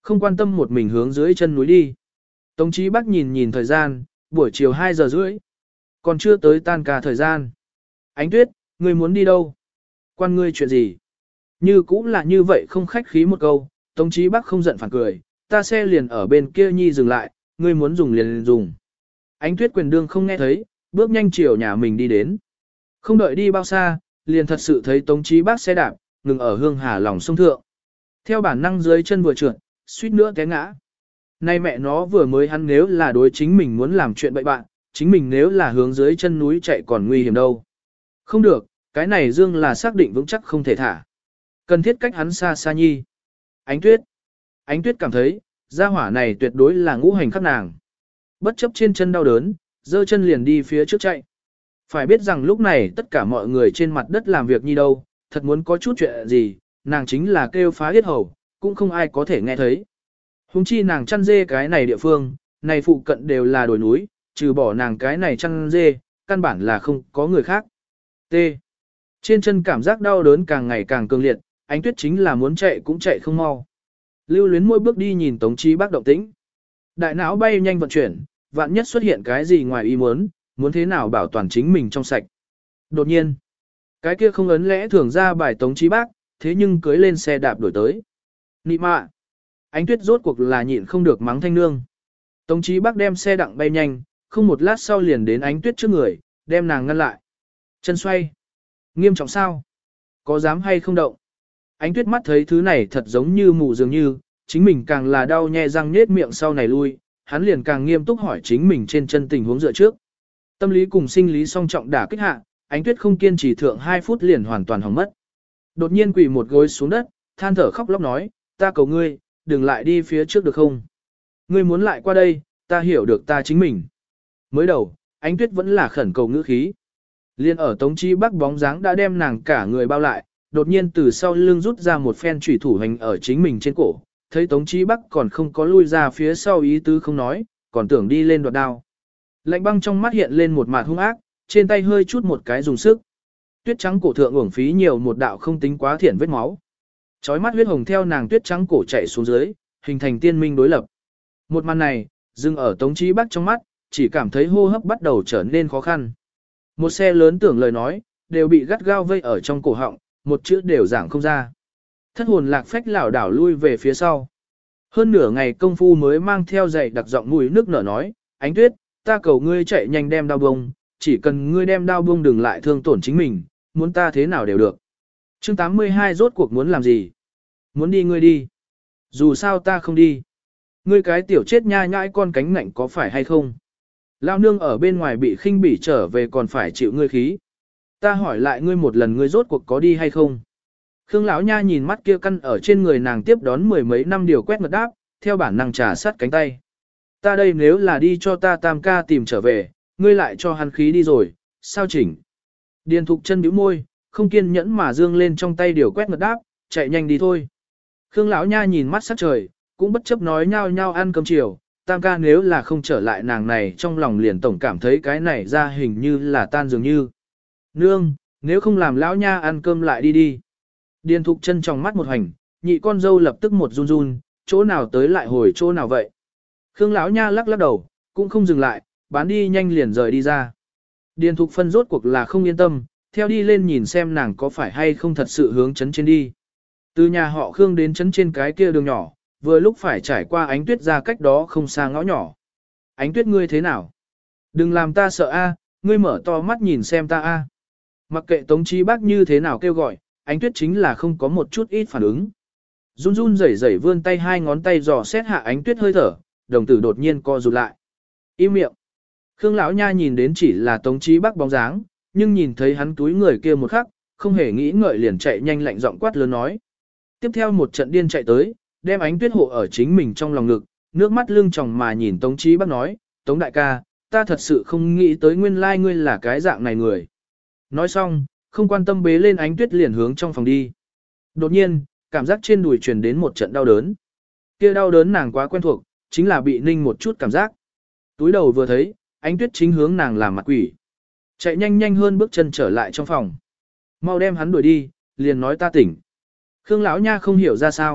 Không quan tâm một mình hướng dưới chân núi đi. Tống Chí Bắc nhìn nhìn thời gian, buổi chiều hai giờ rưỡi. Còn chưa tới tan ca thời gian. Ánh Tuyết, ngươi muốn đi đâu? Quan ngươi chuyện gì? Như cũng là như vậy không khách khí một câu, Tống Chí Bắc không giận phản cười, ta xe liền ở bên kia nhi dừng lại, ngươi muốn dùng liền, liền dùng. Ánh Tuyết quyền đương không nghe thấy, bước nhanh chiều nhà mình đi đến. Không đợi đi bao xa, liền thật sự thấy Tống Chí Bắc xe đạp, ngừng ở Hương Hà lòng sông thượng. Theo bản năng dưới chân vừa trượt, suýt nữa té ngã. Nay mẹ nó vừa mới hắn nếu là đối chính mình muốn làm chuyện bậy bạn, chính mình nếu là hướng dưới chân núi chạy còn nguy hiểm đâu. Không được, cái này Dương là xác định vững chắc không thể thả. Cần thiết cách hắn xa xa nhi. Ánh Tuyết. Ánh Tuyết cảm thấy, gia hỏa này tuyệt đối là ngũ hành khắc nàng. Bất chấp trên chân đau đớn, giơ chân liền đi phía trước chạy. Phải biết rằng lúc này tất cả mọi người trên mặt đất làm việc như đâu, thật muốn có chút chuyện gì, nàng chính là kêu phá hết hầu, cũng không ai có thể nghe thấy. Hùng chi nàng chăn dê cái này địa phương, này phụ cận đều là đồi núi, trừ bỏ nàng cái này chăn dê, căn bản là không có người khác. T. Trên chân cảm giác đau đớn càng ngày càng cường liệt, Ánh Tuyết chính là muốn chạy cũng chạy không mau. Lưu Luyến mỗi bước đi nhìn Tống Chí Bắc động tĩnh. Đại não bay nhanh vận chuyển, vạn nhất xuất hiện cái gì ngoài ý muốn, muốn thế nào bảo toàn chính mình trong sạch. Đột nhiên, cái kia không ấn lẽ thường ra bài Tống Chí Bắc, thế nhưng cưới lên xe đạp đổi tới. Nị mạ! Ánh Tuyết rốt cuộc là nhịn không được mắng thanh nương. Tống Chí Bắc đem xe đặng bay nhanh, không một lát sau liền đến Ánh Tuyết trước người, đem nàng ngăn lại. Chân xoay. Nghiêm trọng sao? Có dám hay không động? Ánh Tuyết mắt thấy thứ này thật giống như mù dường như, chính mình càng là đau nhe răng nết miệng sau này lui, hắn liền càng nghiêm túc hỏi chính mình trên chân tình huống dựa trước. Tâm lý cùng sinh lý song trọng đả kích hạ, Ánh Tuyết không kiên trì thượng hai phút liền hoàn toàn hỏng mất. Đột nhiên quỳ một gối xuống đất, than thở khóc lóc nói, ta cầu ngươi, đừng lại đi phía trước được không? Ngươi muốn lại qua đây, ta hiểu được ta chính mình. Mới đầu, Ánh Tuyết vẫn là khẩn cầu ngữ khí. Liên ở Tống Chí Bắc bóng dáng đã đem nàng cả người bao lại, đột nhiên từ sau lưng rút ra một phen chủy thủ hành ở chính mình trên cổ, thấy Tống Chí Bắc còn không có lui ra phía sau ý tứ không nói, còn tưởng đi lên đoạt đao. Lạnh băng trong mắt hiện lên một mạt hung ác, trên tay hơi chút một cái dùng sức. Tuyết trắng cổ thượng uổng phí nhiều một đạo không tính quá thiển vết máu. Chói mắt huyết hồng theo nàng tuyết trắng cổ chạy xuống dưới, hình thành tiên minh đối lập. Một màn này, dừng ở Tống Chí Bắc trong mắt, chỉ cảm thấy hô hấp bắt đầu trở nên khó khăn. Một xe lớn tưởng lời nói, đều bị gắt gao vây ở trong cổ họng, một chữ đều giảng không ra. Thất hồn lạc phách lảo đảo lui về phía sau. Hơn nửa ngày công phu mới mang theo giày đặc giọng mùi nước nở nói, Ánh Tuyết, ta cầu ngươi chạy nhanh đem đao bông, chỉ cần ngươi đem đao bông đừng lại thương tổn chính mình, muốn ta thế nào đều được. Chương tám mươi hai rốt cuộc muốn làm gì? Muốn đi ngươi đi. Dù sao ta không đi. Ngươi cái tiểu chết nha nhãi con cánh ngạnh có phải hay không? Lao nương ở bên ngoài bị khinh bỉ trở về còn phải chịu ngươi khí. Ta hỏi lại ngươi một lần ngươi rốt cuộc có đi hay không? Khương lão nha nhìn mắt kia căn ở trên người nàng tiếp đón mười mấy năm điều quét ngật đáp, theo bản năng trà sát cánh tay. Ta đây nếu là đi cho ta tam ca tìm trở về, ngươi lại cho hắn khí đi rồi, sao chỉnh? Điền thục chân bĩu môi, không kiên nhẫn mà dương lên trong tay điều quét ngật đáp, chạy nhanh đi thôi. Khương lão nha nhìn mắt sát trời, cũng bất chấp nói nhau nhau ăn cơm chiều, tam ca nếu là không trở lại nàng này trong lòng liền tổng cảm thấy cái này ra hình như là tan dường như. Nương, nếu không làm lão nha ăn cơm lại đi đi. Điền thục chân trong mắt một hành, nhị con dâu lập tức một run run, chỗ nào tới lại hồi chỗ nào vậy. Khương lão nha lắc lắc đầu, cũng không dừng lại, bán đi nhanh liền rời đi ra. Điền thục phân rốt cuộc là không yên tâm, theo đi lên nhìn xem nàng có phải hay không thật sự hướng chấn trên đi. Từ nhà họ Khương đến chấn trên cái kia đường nhỏ, vừa lúc phải trải qua Ánh Tuyết ra cách đó không xa ngõ nhỏ. Ánh Tuyết ngươi thế nào? Đừng làm ta sợ a, ngươi mở to mắt nhìn xem ta a. Mặc kệ Tống Chí Bắc như thế nào kêu gọi, Ánh Tuyết chính là không có một chút ít phản ứng. Run run rẩy rẩy vươn tay hai ngón tay dò xét hạ Ánh Tuyết hơi thở, đồng tử đột nhiên co rụt lại. Im miệng. Khương lão nha nhìn đến chỉ là Tống Chí Bắc bóng dáng, nhưng nhìn thấy hắn túi người kia một khắc, không hề nghĩ ngợi liền chạy nhanh lạnh giọng quát lớn nói. Tiếp theo một trận điên chạy tới, đem Ánh Tuyết hộ ở chính mình trong lòng ngực, nước mắt lưng tròng mà nhìn Tống Chí Bắc nói, Tống đại ca, ta thật sự không nghĩ tới nguyên lai ngươi là cái dạng này người. Nói xong, không quan tâm bế lên Ánh Tuyết liền hướng trong phòng đi. Đột nhiên, cảm giác trên đùi truyền đến một trận đau đớn. Kia đau đớn nàng quá quen thuộc, chính là bị ninh một chút cảm giác. Túi đầu vừa thấy, Ánh Tuyết chính hướng nàng làm mặt quỷ. Chạy nhanh nhanh hơn bước chân trở lại trong phòng. Mau đem hắn đuổi đi, liền nói ta tỉnh. Khương lão nha không hiểu ra sao,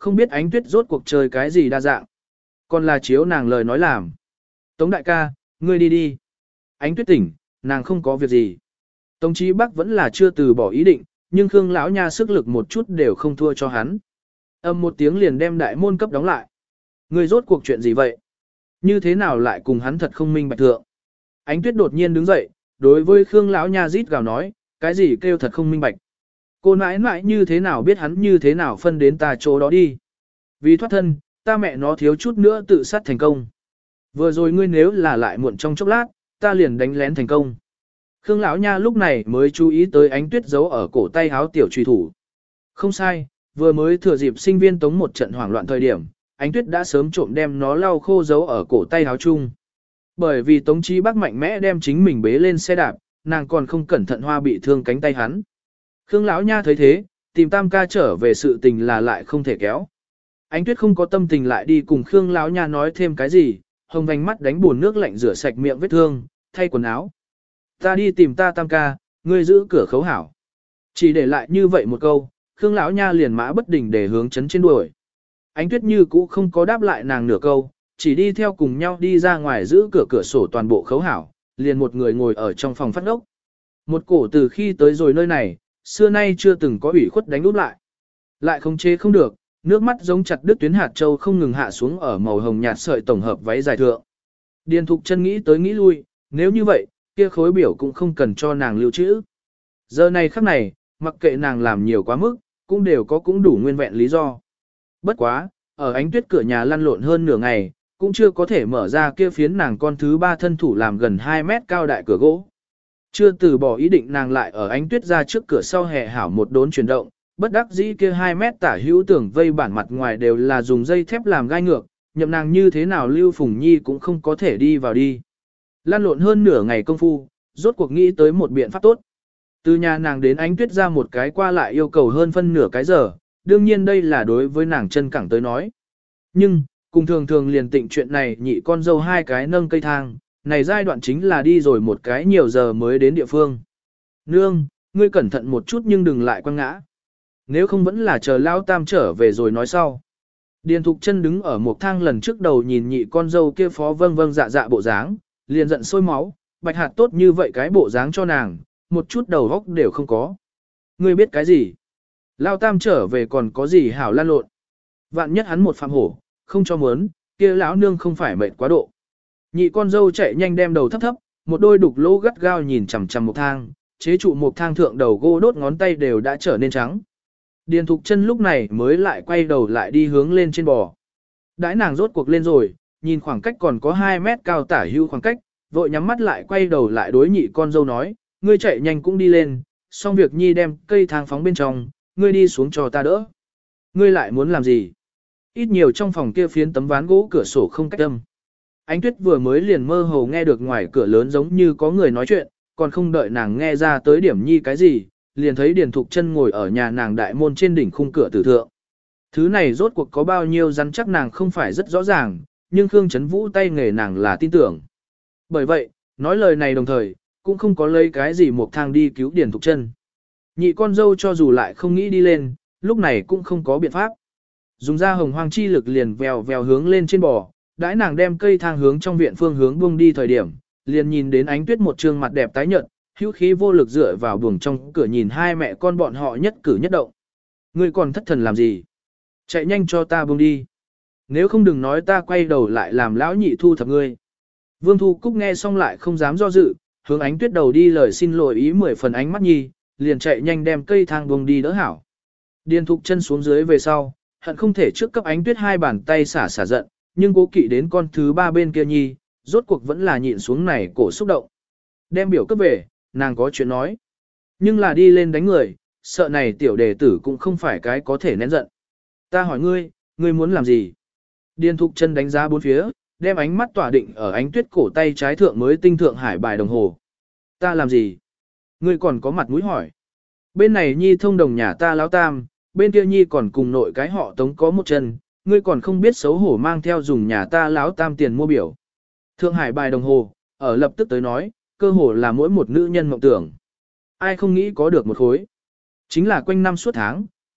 không biết Ánh Tuyết rốt cuộc chơi cái gì đa dạng. Còn là chiếu nàng lời nói làm. Tống đại ca, ngươi đi đi. Ánh Tuyết tỉnh, nàng không có việc gì. Tống Chí Bắc vẫn là chưa từ bỏ ý định, nhưng Khương lão nha sức lực một chút đều không thua cho hắn. Âm một tiếng liền đem đại môn cấp đóng lại. Ngươi rốt cuộc chuyện gì vậy? Như thế nào lại cùng hắn thật không minh bạch thượng? Ánh Tuyết đột nhiên đứng dậy, đối với Khương lão nha rít gào nói, cái gì kêu thật không minh bạch? Cô nãi nãi như thế nào biết hắn như thế nào phân đến ta chỗ đó đi? Vì thoát thân, ta mẹ nó thiếu chút nữa tự sát thành công. Vừa rồi ngươi nếu là lại muộn trong chốc lát, ta liền đánh lén thành công. Khương lão nha lúc này mới chú ý tới Ánh Tuyết giấu ở cổ tay háo tiểu truy thủ. Không sai, vừa mới thừa dịp sinh viên tống một trận hoảng loạn thời điểm, Ánh Tuyết đã sớm trộm đem nó lau khô giấu ở cổ tay háo chung. Bởi vì Tống Chí Bắc mạnh mẽ đem chính mình bế lên xe đạp, nàng còn không cẩn thận hoa bị thương cánh tay hắn. Khương lão nha thấy thế, tìm Tam ca trở về sự tình là lại không thể kéo. Ánh Tuyết không có tâm tình lại đi cùng Khương lão nha nói thêm cái gì, hồng vành mắt đánh buồn nước lạnh rửa sạch miệng vết thương, thay quần áo. Ta đi tìm ta Tam ca, ngươi giữ cửa khấu hảo. Chỉ để lại như vậy một câu, Khương lão nha liền mã bất đình để hướng chấn trên đuổi. Ánh Tuyết như cũ không có đáp lại nàng nửa câu, chỉ đi theo cùng nhau đi ra ngoài giữ cửa cửa sổ toàn bộ khấu hảo, liền một người ngồi ở trong phòng phát ngốc. Một cổ từ khi tới rồi nơi này, xưa nay chưa từng có ủy khuất đánh úp lại. Lại không chế không được, nước mắt giống chặt đứt tuyến hạt châu không ngừng hạ xuống ở màu hồng nhạt sợi tổng hợp váy dài thượng. Điền Thục Chân nghĩ tới nghĩ lui, nếu như vậy, kia khối biểu cũng không cần cho nàng lưu trữ. Giờ này khắc này, mặc kệ nàng làm nhiều quá mức, cũng đều có cũng đủ nguyên vẹn lý do. Bất quá, ở Ánh Tuyết cửa nhà lăn lộn hơn nửa ngày, cũng chưa có thể mở ra kia phiến nàng con thứ ba thân thủ làm gần hai mét cao đại cửa gỗ. Chưa từ bỏ ý định nàng lại ở Ánh Tuyết ra trước cửa sau hè hảo một đốn chuyển động, bất đắc dĩ kia hai mét tả hữu tưởng vây bản mặt ngoài đều là dùng dây thép làm gai ngược, nhậm nàng như thế nào Lưu Phùng Nhi cũng không có thể đi vào đi. Lan lộn hơn nửa ngày công phu, rốt cuộc nghĩ tới một biện pháp tốt. Từ nhà nàng đến Ánh Tuyết ra một cái qua lại yêu cầu hơn phân nửa cái giờ, đương nhiên đây là đối với nàng chân cẳng tới nói. Nhưng, cùng thường thường liền tịnh chuyện này nhị con dâu hai cái nâng cây thang, này giai đoạn chính là đi rồi một cái nhiều giờ mới đến địa phương. Nương, ngươi cẩn thận một chút nhưng đừng lại quăng ngã. Nếu không vẫn là chờ Lão Tam trở về rồi nói sau. Điền Thục Chân đứng ở một thang lần trước đầu nhìn nhị con dâu kia phó vâng vâng dạ dạ bộ dáng, liền giận sôi máu, bạch hạt tốt như vậy cái bộ dáng cho nàng, một chút đầu óc đều không có. Ngươi biết cái gì? Lão Tam trở về còn có gì hảo lan lộn? Vạn nhất hắn một phạm hổ, không cho mớn, kia lão nương không phải mệt quá độ. Nhị con dâu chạy nhanh đem đầu thấp thấp, một đôi đục lỗ gắt gao nhìn chằm chằm một thang, chế trụ một thang thượng đầu gỗ đốt ngón tay đều đã trở nên trắng. Điền Thục Chân lúc này mới lại quay đầu lại đi hướng lên trên bò. Đãi nàng rốt cuộc lên rồi, nhìn khoảng cách còn có hai mét cao tả hưu khoảng cách, vội nhắm mắt lại quay đầu lại đối nhị con dâu nói, ngươi chạy nhanh cũng đi lên, xong việc nhi đem cây thang phóng bên trong, ngươi đi xuống cho ta đỡ. Ngươi lại muốn làm gì? Ít nhiều trong phòng kia phiến tấm ván gỗ cửa sổ không cách âm. Ánh Tuyết vừa mới liền mơ hồ nghe được ngoài cửa lớn giống như có người nói chuyện, còn không đợi nàng nghe ra tới điểm nhi cái gì, liền thấy Điền Thục Chân ngồi ở nhà nàng đại môn trên đỉnh khung cửa tử thượng. Thứ này rốt cuộc có bao nhiêu rắn chắc nàng không phải rất rõ ràng, nhưng Khương Chấn Vũ tay nghề nàng là tin tưởng. Bởi vậy, nói lời này đồng thời, cũng không có lấy cái gì một thang đi cứu Điền Thục Chân. Nhị con dâu cho dù lại không nghĩ đi lên, lúc này cũng không có biện pháp. Dùng ra hồng hoang chi lực liền vèo vèo hướng lên trên bò, đãi nàng đem cây thang hướng trong viện phương hướng buông đi thời điểm, liền nhìn đến Ánh Tuyết một trương mặt đẹp tái nhợt, hữu khí vô lực dựa vào buồng trong cửa nhìn hai mẹ con bọn họ nhất cử nhất động. Ngươi còn thất thần làm gì? Chạy nhanh cho ta buông đi. Nếu không đừng nói ta quay đầu lại làm lão nhị thu thập ngươi. Vương Thu Cúc nghe xong lại không dám do dự, hướng Ánh Tuyết đầu đi lời xin lỗi ý mười phần ánh mắt nhi, liền chạy nhanh đem cây thang buông đi đỡ hảo. Điền Thục Chân xuống dưới về sau, hận không thể trước cấp Ánh Tuyết hai bàn tay xả xả giận, nhưng cố kỵ đến con thứ ba bên kia nhi, rốt cuộc vẫn là nhịn xuống này cổ xúc động. Đem biểu cấp về, nàng có chuyện nói. Nhưng là đi lên đánh người, sợ này tiểu đệ tử cũng không phải cái có thể nén giận. Ta hỏi ngươi, ngươi muốn làm gì? Điền Thục Chân đánh giá bốn phía, đem ánh mắt tỏa định ở Ánh Tuyết cổ tay trái thượng mới tinh thượng hải bài đồng hồ. Ta làm gì? Ngươi còn có mặt mũi hỏi. Bên này nhi thông đồng nhà ta lão Tam, bên kia nhi còn cùng nội cái họ Tống có một chân, ngươi còn không biết xấu hổ mang theo dùng nhà ta lão Tam tiền mua biểu. Thượng hải bài đồng hồ, ở lập tức tới nói, cơ hồ là mỗi một nữ nhân mộng tưởng. Ai không nghĩ có được một khối. Chính là quanh năm suốt tháng,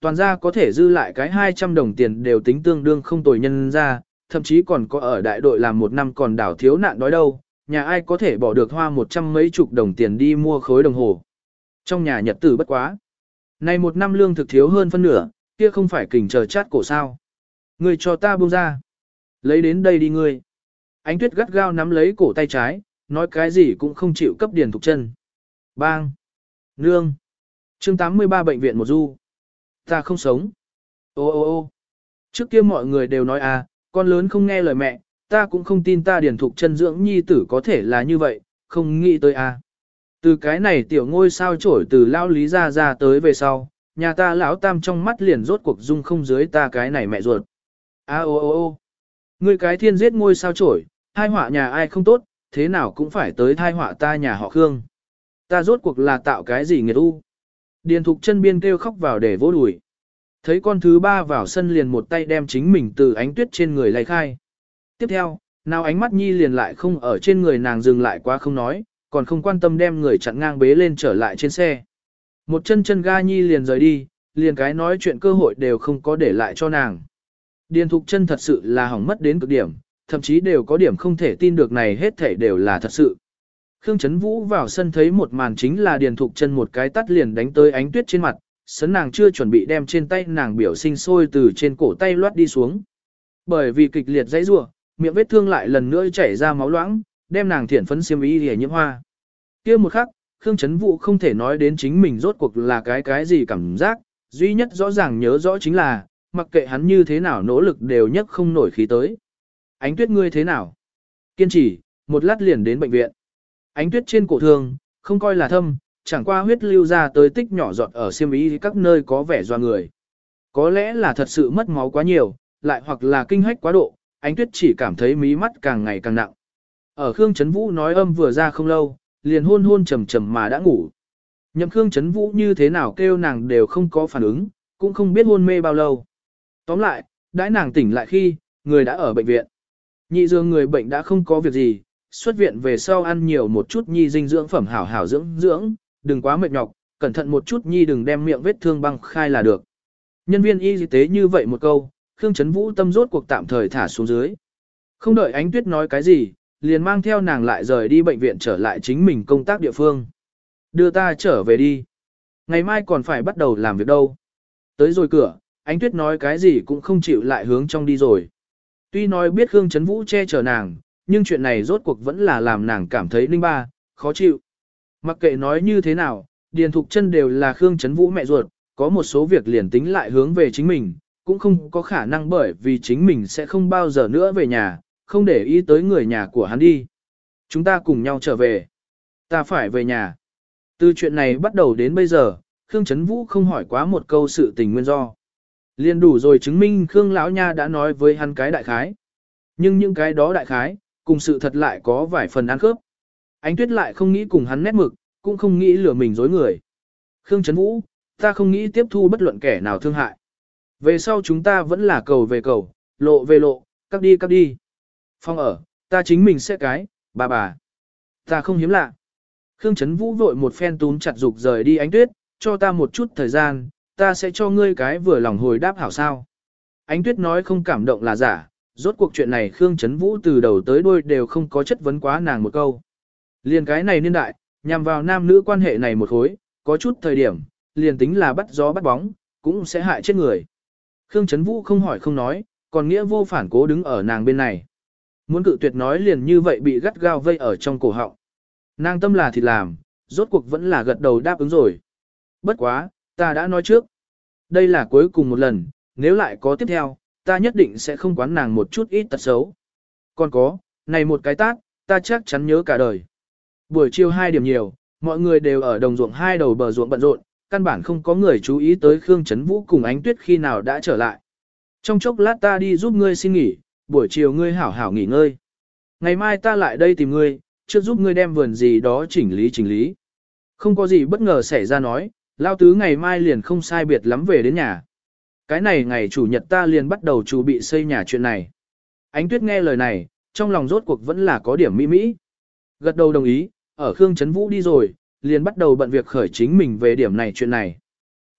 Toàn ra có thể dư lại cái hai trăm đồng tiền đều tính tương đương không tồi nhân ra, thậm chí còn có ở đại đội làm một năm còn đảo thiếu nạn đói đâu, nhà ai có thể bỏ được hoa một trăm mấy chục đồng tiền đi mua khối đồng hồ. Trong nhà nhật tử bất quá. Này một năm lương thực thiếu hơn phân nửa, kia không phải kình chờ chát cổ sao. Ngươi cho ta buông ra. Lấy đến đây đi ngươi. Ánh Tuyết gắt gao nắm lấy cổ tay trái, nói cái gì cũng không chịu cấp Điền Thục Chân. Bang! Nương! chương tám mươi ba bệnh viện một du. Ta không sống. Ô ô ô trước kia mọi người đều nói à, con lớn không nghe lời mẹ, ta cũng không tin ta Điền Thục Chân dưỡng nhi tử có thể là như vậy, không nghĩ tới à. Từ cái này tiểu ngôi sao trổi từ lão lý ra ra tới về sau, nhà ta lão tam trong mắt liền rốt cuộc dung không dưới ta cái này mẹ ruột. A ô ô ô ngươi cái thiên giết ngôi sao trổi, thai họa nhà ai không tốt, thế nào cũng phải tới thai họa ta nhà họ Khương. Ta rốt cuộc là tạo cái gì nghiệt u. Điền Thục Chân biên kêu khóc vào để vỗ đùi. Thấy con thứ ba vào sân liền một tay đem chính mình từ Ánh Tuyết trên người lay khai. Tiếp theo, nào ánh mắt nhi liền lại không ở trên người nàng dừng lại quá không nói, còn không quan tâm đem người chặn ngang bế lên trở lại trên xe. Một chân chân ga nhi liền rời đi, liền cái nói chuyện cơ hội đều không có để lại cho nàng. Điền Thục Chân thật sự là hỏng mất đến cực điểm, thậm chí đều có điểm không thể tin được này hết thảy đều là thật sự. Khương Chấn Vũ vào sân thấy một màn chính là Điền Thục Chân một cái tắt liền đánh tới Ánh Tuyết trên mặt, sấn nàng chưa chuẩn bị đem trên tay nàng biểu sinh sôi từ trên cổ tay loát đi xuống. Bởi vì kịch liệt dãy rủa, miệng vết thương lại lần nữa chảy ra máu loãng, đem nàng thiển phấn xiêm y để nhiễm hoa. Kia một khắc, Khương Chấn Vũ không thể nói đến chính mình rốt cuộc là cái cái gì cảm giác, duy nhất rõ ràng nhớ rõ chính là, mặc kệ hắn như thế nào nỗ lực đều nhất không nổi khí tới. Ánh Tuyết ngươi thế nào? Kiên trì, một lát liền đến bệnh viện. Ánh Tuyết trên cổ thương, không coi là thâm, chẳng qua huyết lưu ra tới tích nhỏ giọt ở xiêm y các nơi có vẻ doa người. Có lẽ là thật sự mất máu quá nhiều, lại hoặc là kinh hách quá độ, Ánh Tuyết chỉ cảm thấy mí mắt càng ngày càng nặng. Ở Khương Chấn Vũ nói âm vừa ra không lâu, liền hôn hôn trầm trầm mà đã ngủ. Nhậm Khương Chấn Vũ như thế nào kêu nàng đều không có phản ứng, cũng không biết hôn mê bao lâu. Tóm lại, đãi nàng tỉnh lại khi, người đã ở bệnh viện. Nhị dương người bệnh đã không có việc gì, xuất viện về sau ăn nhiều một chút nhi dinh dưỡng phẩm hảo hảo dưỡng dưỡng, đừng quá mệt nhọc, cẩn thận một chút nhi đừng đem miệng vết thương băng khai là được. Nhân viên y tế như vậy một câu, Khương Chấn Vũ tâm rốt cuộc tạm thời thả xuống dưới. Không đợi Ánh Tuyết nói cái gì, liền mang theo nàng lại rời đi bệnh viện trở lại chính mình công tác địa phương. Đưa ta trở về đi. Ngày mai còn phải bắt đầu làm việc đâu. Tới rồi cửa, Ánh Tuyết nói cái gì cũng không chịu lại hướng trong đi rồi. Tuy nói biết Khương Chấn Vũ che chở nàng, nhưng chuyện này rốt cuộc vẫn là làm nàng cảm thấy ninh ba, khó chịu. Mặc kệ nói như thế nào, Điền Thục Chân đều là Khương Chấn Vũ mẹ ruột, có một số việc liền tính lại hướng về chính mình, cũng không có khả năng bởi vì chính mình sẽ không bao giờ nữa về nhà, không để ý tới người nhà của hắn đi. Chúng ta cùng nhau trở về. Ta phải về nhà. Từ chuyện này bắt đầu đến bây giờ, Khương Chấn Vũ không hỏi quá một câu sự tình nguyên do. Liên đủ rồi chứng minh Khương lão nha đã nói với hắn cái đại khái. Nhưng những cái đó đại khái, cùng sự thật lại có vài phần ăn khớp. Ánh Tuyết lại không nghĩ cùng hắn nét mực, cũng không nghĩ lừa mình dối người. Khương Chấn Vũ, ta không nghĩ tiếp thu bất luận kẻ nào thương hại. Về sau chúng ta vẫn là cầu về cầu, lộ về lộ, cắt đi cắt đi. Phong ở, ta chính mình sẽ cái, bà bà. Ta không hiếm lạ. Khương Chấn Vũ vội một phen túm chặt dục rời đi Ánh Tuyết, cho ta một chút thời gian, ta sẽ cho ngươi cái vừa lòng hồi đáp hảo sao. Ánh Tuyết nói không cảm động là giả, rốt cuộc chuyện này Khương Chấn Vũ từ đầu tới đuôi đều không có chất vấn quá nàng một câu. Liền cái này niên đại, nhằm vào nam nữ quan hệ này một khối, có chút thời điểm, liền tính là bắt gió bắt bóng, cũng sẽ hại chết người. Khương Chấn Vũ không hỏi không nói, còn nghĩa vô phản cố đứng ở nàng bên này. Muốn cự tuyệt nói liền như vậy bị gắt gao vây ở trong cổ họng. Nàng tâm là thịt làm, rốt cuộc vẫn là gật đầu đáp ứng rồi. Bất quá, ta đã nói trước. Đây là cuối cùng một lần, nếu lại có tiếp theo, ta nhất định sẽ không quán nàng một chút ít tật xấu. Còn có, này một cái tát, ta chắc chắn nhớ cả đời. Buổi chiều hai điểm nhiều, mọi người đều ở đồng ruộng hai đầu bờ ruộng bận rộn, căn bản không có người chú ý tới Khương Chấn Vũ cùng Ánh Tuyết khi nào đã trở lại. Trong chốc lát ta đi giúp ngươi xin nghỉ, buổi chiều ngươi hảo hảo nghỉ ngơi. Ngày mai ta lại đây tìm ngươi, trước giúp ngươi đem vườn gì đó chỉnh lý chỉnh lý. Không có gì bất ngờ xảy ra nói, lao tứ ngày mai liền không sai biệt lắm về đến nhà. Cái này ngày chủ nhật ta liền bắt đầu chuẩn bị xây nhà chuyện này. Ánh Tuyết nghe lời này, trong lòng rốt cuộc vẫn là có điểm mỹ mỹ. Gật đầu đồng ý, ở Khương Chấn Vũ đi rồi, liền bắt đầu bận việc khởi chính mình về điểm này chuyện này.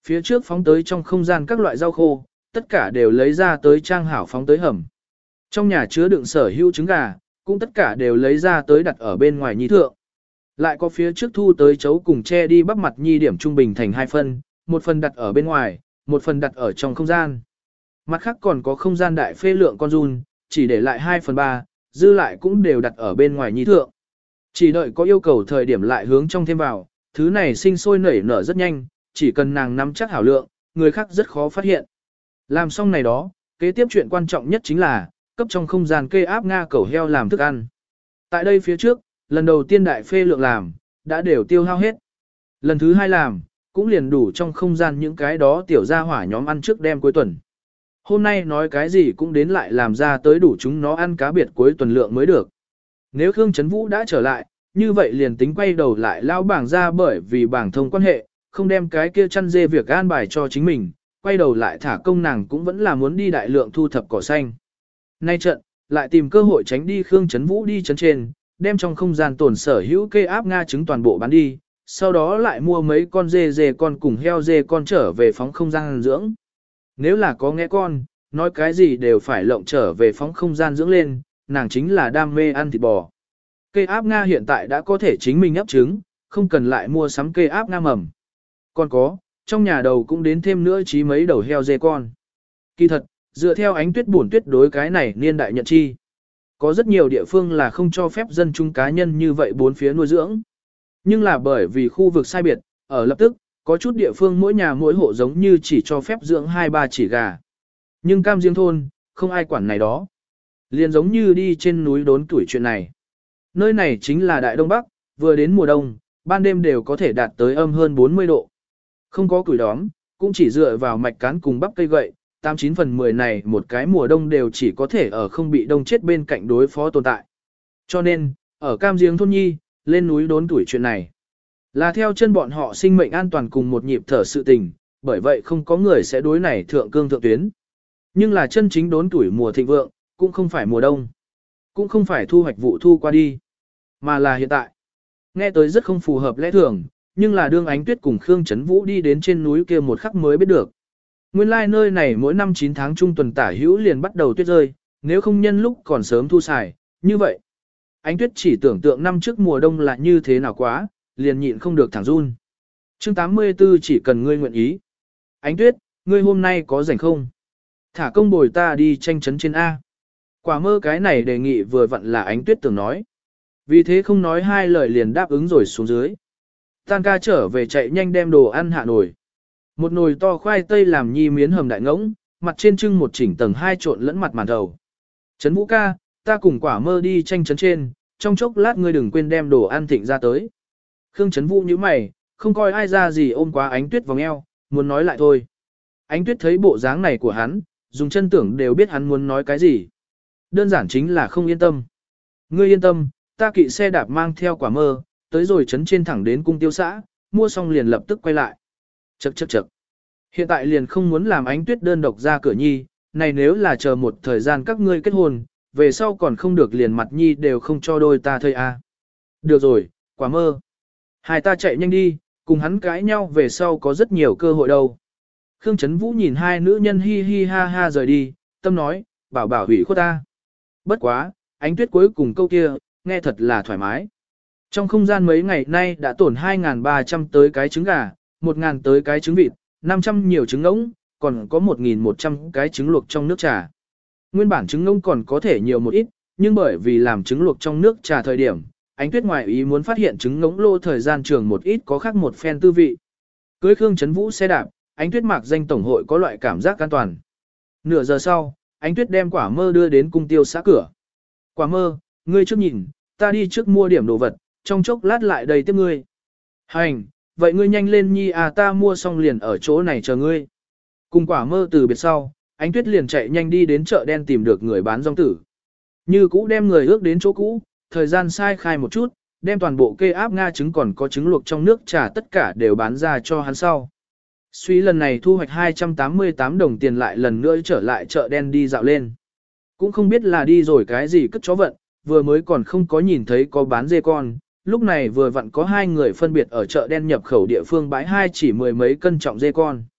Phía trước phóng tới trong không gian các loại rau khô, tất cả đều lấy ra tới trang hảo phóng tới hầm. Trong nhà chứa đựng sở hữu trứng gà, cũng tất cả đều lấy ra tới đặt ở bên ngoài nhi thượng. Lại có phía trước thu tới chấu cùng che đi bắp mặt nhi điểm trung bình thành hai phần, một phần đặt ở bên ngoài, một phần đặt ở trong không gian. Mặt khác còn có không gian đại phê lượng con run, chỉ để lại hai phần ba, dư lại cũng đều đặt ở bên ngoài nhi thượng. Chỉ đợi có yêu cầu thời điểm lại hướng trong thêm vào, thứ này sinh sôi nảy nở rất nhanh, chỉ cần nàng nắm chắc hảo lượng, người khác rất khó phát hiện. Làm xong này đó, kế tiếp chuyện quan trọng nhất chính là, cấp trong không gian kê áp Nga cẩu heo làm thức ăn. Tại đây phía trước, lần đầu tiên đại phê lượng làm, đã đều tiêu hao hết. Lần thứ hai làm, cũng liền đủ trong không gian những cái đó tiểu gia hỏa nhóm ăn trước đêm cuối tuần. Hôm nay nói cái gì cũng đến lại làm ra tới đủ chúng nó ăn cá biệt cuối tuần lượng mới được. Nếu Khương Trấn Vũ đã trở lại, như vậy liền tính quay đầu lại lao bảng ra bởi vì bảng thông quan hệ, không đem cái kia chăn dê việc an bài cho chính mình, quay đầu lại thả công nàng cũng vẫn là muốn đi đại lượng thu thập cỏ xanh. Nay trận, lại tìm cơ hội tránh đi Khương Trấn Vũ đi chấn trên, đem trong không gian tồn sở hữu kê áp Nga trứng toàn bộ bán đi, sau đó lại mua mấy con dê dê con cùng heo dê con trở về phóng không gian dưỡng. Nếu là có nghe con, nói cái gì đều phải lộng trở về phóng không gian dưỡng lên, nàng chính là đam mê ăn thịt bò. Kê áp Nga hiện tại đã có thể chính mình ấp trứng, không cần lại mua sắm kê áp Nga mầm. Còn có, trong nhà đầu cũng đến thêm nữa chí mấy đầu heo dê con. Kỳ thật, dựa theo ánh tuyết buồn tuyết đối cái này niên đại nhận chi. Có rất nhiều địa phương là không cho phép dân chúng cá nhân như vậy bốn phía nuôi dưỡng. Nhưng là bởi vì khu vực sai biệt, ở lập tức, có chút địa phương mỗi nhà mỗi hộ giống như chỉ cho phép dưỡng hai ba chỉ gà. Nhưng Cam Giếng thôn, không ai quản này đó. Liền giống như đi trên núi đốn tuổi chuyện này. Nơi này chính là Đại Đông Bắc, vừa đến mùa đông, ban đêm đều có thể đạt tới âm hơn bốn mươi độ. Không có củi đóm, cũng chỉ dựa vào mạch cán cùng bắp cây gậy, tám chín phần mười này một cái mùa đông đều chỉ có thể ở không bị đông chết bên cạnh đối phó tồn tại. Cho nên, ở Cam Giếng thôn nhi, lên núi đốn tuổi chuyện này. Là theo chân bọn họ sinh mệnh an toàn cùng một nhịp thở sự tình, bởi vậy không có người sẽ đối này thượng cương thượng tuyến. Nhưng là chân chính đốn tuổi mùa thịnh vượng, cũng không phải mùa đông. Cũng không phải thu hoạch vụ thu qua đi, mà là hiện tại. Nghe tới rất không phù hợp lẽ thường, nhưng là đương Ánh Tuyết cùng Khương Trấn Vũ đi đến trên núi kia một khắc mới biết được. Nguyên lai like nơi này mỗi năm chín tháng trung tuần tả hữu liền bắt đầu tuyết rơi, nếu không nhân lúc còn sớm thu xài, như vậy. Ánh Tuyết chỉ tưởng tượng năm trước mùa đông là như thế nào quá, liền nhịn không được thẳng run. Chương tám mươi tư chỉ cần ngươi nguyện ý. Ánh Tuyết, ngươi hôm nay có rảnh không? Thả công bồi ta đi tranh chấn trên A. Quả mơ cái này đề nghị vừa vặn là Ánh Tuyết tưởng nói. Vì thế không nói hai lời liền đáp ứng rồi xuống dưới. Tan ca trở về chạy nhanh đem đồ ăn hạ nồi. Một nồi to khoai tây làm nhi miến hầm đại ngỗng, mặt trên trưng một chỉnh tầng hai trộn lẫn mặt màn thầu. Trấn Vũ ca, ta cùng quả mơ đi tranh chấn trên, trong chốc lát ngươi đừng quên đem đồ ăn thịnh ra tới. Khương Trấn Vũ như mày, không coi ai ra gì ôm quá Ánh Tuyết vòng eo, muốn nói lại thôi. Ánh Tuyết thấy bộ dáng này của hắn, dùng chân tưởng đều biết hắn muốn nói cái gì. Đơn giản chính là không yên tâm. Ngươi yên tâm, ta kỵ xe đạp mang theo quả mơ, tới rồi chấn trên thẳng đến cung tiêu xã, mua xong liền lập tức quay lại. Chậc chậc chậc. Hiện tại liền không muốn làm Ánh Tuyết đơn độc ra cửa nhi, này nếu là chờ một thời gian các ngươi kết hôn, về sau còn không được liền mặt nhi đều không cho đôi ta thôi à. Được rồi, quả mơ. Hai ta chạy nhanh đi, cùng hắn cãi nhau về sau có rất nhiều cơ hội đâu. Khương Trấn Vũ nhìn hai nữ nhân hi hi ha ha rời đi, tâm nói, bảo bảo hủy khuất ta. Bất quá, Ánh Tuyết cuối cùng câu kia, nghe thật là thoải mái. Trong không gian mấy ngày nay đã tổn hai nghìn ba trăm tới cái trứng gà, một nghìn tới cái trứng vịt, năm trăm nhiều trứng ngỗng, còn có một nghìn một trăm cái trứng luộc trong nước trà. Nguyên bản trứng ngỗng còn có thể nhiều một ít, nhưng bởi vì làm trứng luộc trong nước trà thời điểm, Ánh Tuyết ngoại ý muốn phát hiện trứng ngỗng lô thời gian trường một ít có khác một phen tư vị. Cưới Khương Trấn Vũ xe đạp, Ánh Tuyết mạc danh tổng hội có loại cảm giác an toàn. Nửa giờ sau, Ánh Tuyết đem quả mơ đưa đến cung tiêu xã cửa. Quả mơ, ngươi trước nhìn, ta đi trước mua điểm đồ vật, trong chốc lát lại đây tiếp ngươi. Hành, vậy ngươi nhanh lên nhi à, ta mua xong liền ở chỗ này chờ ngươi. Cùng quả mơ từ biệt sau, Ánh Tuyết liền chạy nhanh đi đến chợ đen tìm được người bán rong tử. Như cũ đem người ước đến chỗ cũ, thời gian sai khai một chút, đem toàn bộ kê áp Nga trứng còn có trứng luộc trong nước trà tất cả đều bán ra cho hắn sau. Suy lần này thu hoạch hai trăm tám mươi tám đồng tiền lại lần nữa trở lại chợ đen đi dạo lên. Cũng không biết là đi rồi cái gì cất chó vận, vừa mới còn không có nhìn thấy có bán dê con, lúc này vừa vặn có hai người phân biệt ở chợ đen nhập khẩu địa phương bãi hai chỉ mười mấy cân trọng dê con.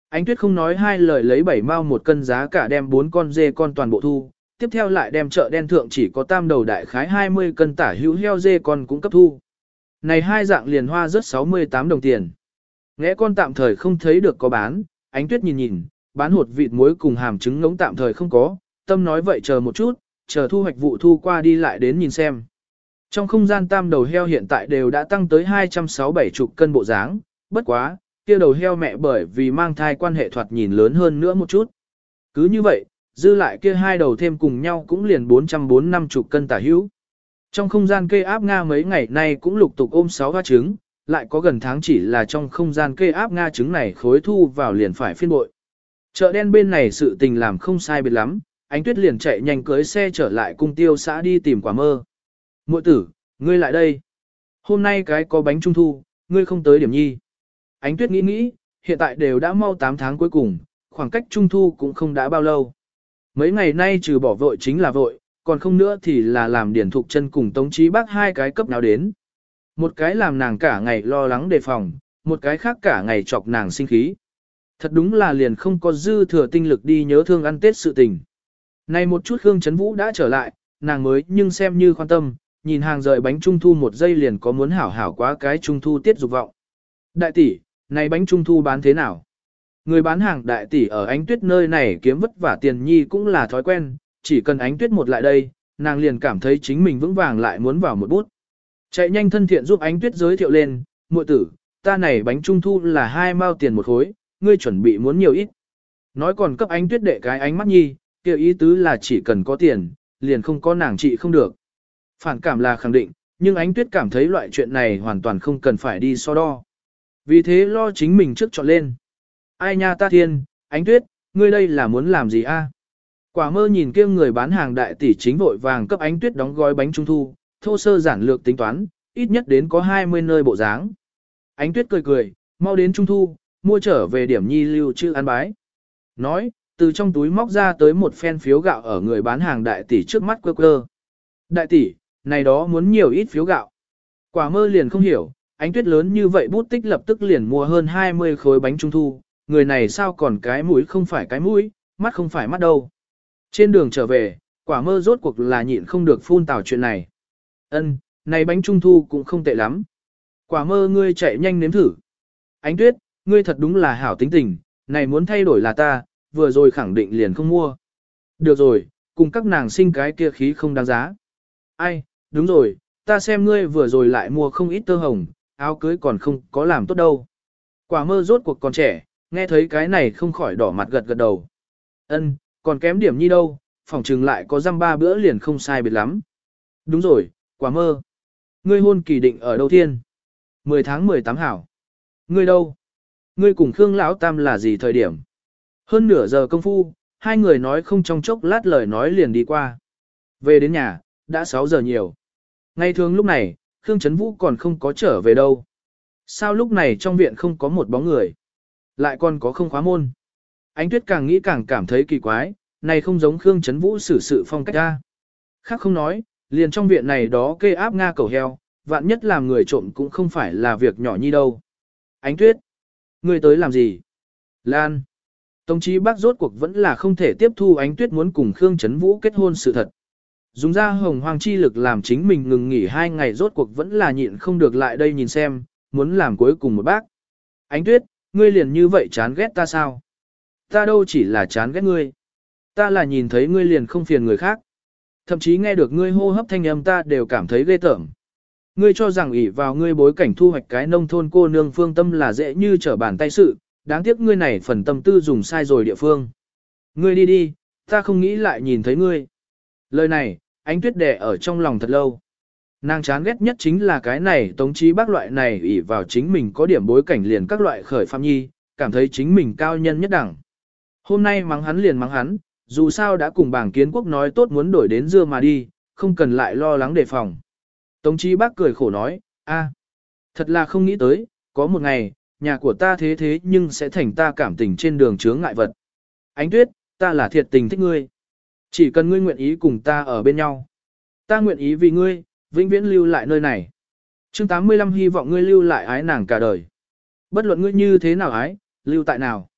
Ánh Tuyết không nói hai lời lấy bảy mao một cân giá cả đem bốn con dê con toàn bộ thu, tiếp theo lại đem chợ đen thượng chỉ có tam đầu đại khái hai mươi cân tả hữu heo dê con cũng cấp thu. Này hai dạng liền hoa rớt sáu mươi tám đồng tiền. Ngẽ con tạm thời không thấy được có bán, Ánh Tuyết nhìn nhìn, bán hột vịt muối cùng hàm trứng ngỗng tạm thời không có, tâm nói vậy chờ một chút, chờ thu hoạch vụ thu qua đi lại đến nhìn xem. Trong không gian tam đầu heo hiện tại đều đã tăng tới hai trăm sáu mươi bảy chục cân bộ dáng, bất quá, kia đầu heo mẹ bởi vì mang thai quan hệ thoạt nhìn lớn hơn nữa một chút. Cứ như vậy, dư lại kia hai đầu thêm cùng nhau cũng liền bốn trăm bốn mươi lăm chục cân tả hữu. Trong không gian cây áp Nga mấy ngày nay cũng lục tục ôm sáu hoa trứng, lại có gần tháng chỉ là trong không gian cây áp Nga trứng này khối thu vào liền phải phiên bội. Chợ đen bên này sự tình làm không sai biệt lắm, Ánh Tuyết liền chạy nhanh cưới xe trở lại cung tiêu xã đi tìm Quả Mơ. Muội tử, ngươi lại đây. Hôm nay cái có bánh trung thu, ngươi không tới điểm nhi. Ánh Tuyết nghĩ nghĩ, hiện tại đều đã mau tám tháng cuối cùng, khoảng cách trung thu cũng không đã bao lâu. Mấy ngày nay trừ bỏ vội chính là vội, còn không nữa thì là làm điển thục chân cùng Tống Chí Bác hai cái cấp nào đến. Một cái làm nàng cả ngày lo lắng đề phòng, một cái khác cả ngày chọc nàng sinh khí. Thật đúng là liền không có dư thừa tinh lực đi nhớ thương ăn Tết sự tình. Này một chút Khương Trấn Vũ đã trở lại, nàng mới nhưng xem như quan tâm, nhìn hàng rời bánh trung thu một giây liền có muốn hảo hảo quá cái trung thu tiết dục vọng. Đại tỷ, này bánh trung thu bán thế nào? Người bán hàng đại tỷ ở Ánh Tuyết nơi này kiếm vất vả tiền nhi cũng là thói quen, chỉ cần Ánh Tuyết một lại đây, nàng liền cảm thấy chính mình vững vàng lại muốn vào một bút. Chạy nhanh thân thiện giúp Ánh Tuyết giới thiệu lên, muội tử, ta này bánh trung thu là hai mao tiền một khối, ngươi chuẩn bị muốn nhiều ít. Nói còn cấp Ánh Tuyết đệ cái ánh mắt nhi, kêu ý tứ là chỉ cần có tiền, liền không có nàng trị không được. Phản cảm là khẳng định, nhưng Ánh Tuyết cảm thấy loại chuyện này hoàn toàn không cần phải đi so đo. Vì thế lo chính mình trước chọn lên. Ai nha ta thiên, Ánh Tuyết, ngươi đây là muốn làm gì a? Quả Mơ nhìn kia người bán hàng đại tỷ chính vội vàng cấp Ánh Tuyết đóng gói bánh trung thu, thô sơ giản lược tính toán, ít nhất đến có hai mươi nơi bộ dáng. Ánh Tuyết cười cười, mau đến trung thu, mua trở về điểm nhi lưu trữ ăn bái. Nói, từ trong túi móc ra tới một phen phiếu gạo ở người bán hàng đại tỷ trước mắt quơ quơ. Đại tỷ, này đó muốn nhiều ít phiếu gạo. Quả Mơ liền không hiểu, Ánh Tuyết lớn như vậy bút tích lập tức liền mua hơn hai mươi khối bánh trung thu, người này sao còn cái mũi không phải cái mũi, mắt không phải mắt đâu. Trên đường trở về, Quả Mơ rốt cuộc là nhịn không được phun tào chuyện này. Ân, này bánh trung thu cũng không tệ lắm. Quả Mơ ngươi chạy nhanh nếm thử. Ánh Tuyết, ngươi thật đúng là hảo tính tình, này muốn thay đổi là ta, vừa rồi khẳng định liền không mua. Được rồi, cùng các nàng sinh cái kia khí không đáng giá. Ai, đúng rồi, ta xem ngươi vừa rồi lại mua không ít tơ hồng, áo cưới còn không có làm tốt đâu. Quả Mơ rốt cuộc còn trẻ, nghe thấy cái này không khỏi đỏ mặt gật gật đầu. Ân, còn kém điểm nhi đâu, phỏng chừng lại có răm ba bữa liền không sai biệt lắm. Đúng rồi, Quả Mơ. Ngươi hôn kỳ định ở đâu thiên? mười tháng mười tám hảo. Ngươi đâu? Ngươi cùng Khương Lão Tam là gì thời điểm? Hơn nửa giờ công phu, hai người nói không trong chốc lát lời nói liền đi qua. Về đến nhà, đã sáu giờ nhiều. Ngày thường lúc này, Khương Trấn Vũ còn không có trở về đâu. Sao lúc này trong viện không có một bóng người? Lại còn có không khóa môn. Ánh Tuyết càng nghĩ càng cảm thấy kỳ quái, này không giống Khương Trấn Vũ xử sự phong cách ra. Khác không nói, liền trong viện này đó kê áp Nga cầu heo, vạn nhất làm người trộm cũng không phải là việc nhỏ nhi đâu. Ánh Tuyết, ngươi tới làm gì? Lan. Tống Chí Bác rốt cuộc vẫn là không thể tiếp thu Ánh Tuyết muốn cùng Khương Trấn Vũ kết hôn sự thật. Dùng ra hồng hoang chi lực làm chính mình ngừng nghỉ hai ngày rốt cuộc vẫn là nhịn không được lại đây nhìn xem, muốn làm cuối cùng một bác. Ánh Tuyết, ngươi liền như vậy chán ghét ta sao? Ta đâu chỉ là chán ghét ngươi. Ta là nhìn thấy ngươi liền không phiền người khác. Thậm chí nghe được ngươi hô hấp thanh âm ta đều cảm thấy ghê tởm. Ngươi cho rằng ỷ vào ngươi bối cảnh thu hoạch cái nông thôn cô nương phương tâm là dễ như trở bàn tay sự, đáng tiếc ngươi này phần tâm tư dùng sai rồi địa phương. Ngươi đi đi, ta không nghĩ lại nhìn thấy ngươi. Lời này, Ánh Tuyết đè ở trong lòng thật lâu. Nàng chán ghét nhất chính là cái này Tống Chí Bác loại này ỷ vào chính mình có điểm bối cảnh liền các loại khởi phạm nhi, cảm thấy chính mình cao nhân nhất đẳng. Hôm nay mắng hắn liền mắng hắn, dù sao đã cùng bảng kiến quốc nói tốt muốn đổi đến dưa mà đi, không cần lại lo lắng đề phòng. Tống Chí Bác cười khổ nói, a, thật là không nghĩ tới, có một ngày, nhà của ta thế thế nhưng sẽ thành ta cảm tình trên đường chướng ngại vật. Ánh Tuyết, ta là thiệt tình thích ngươi. Chỉ cần ngươi nguyện ý cùng ta ở bên nhau. Ta nguyện ý vì ngươi, vĩnh viễn lưu lại nơi này. Chương tám mươi lăm hy vọng ngươi lưu lại ái nàng cả đời. Bất luận ngươi như thế nào ái, lưu tại nào.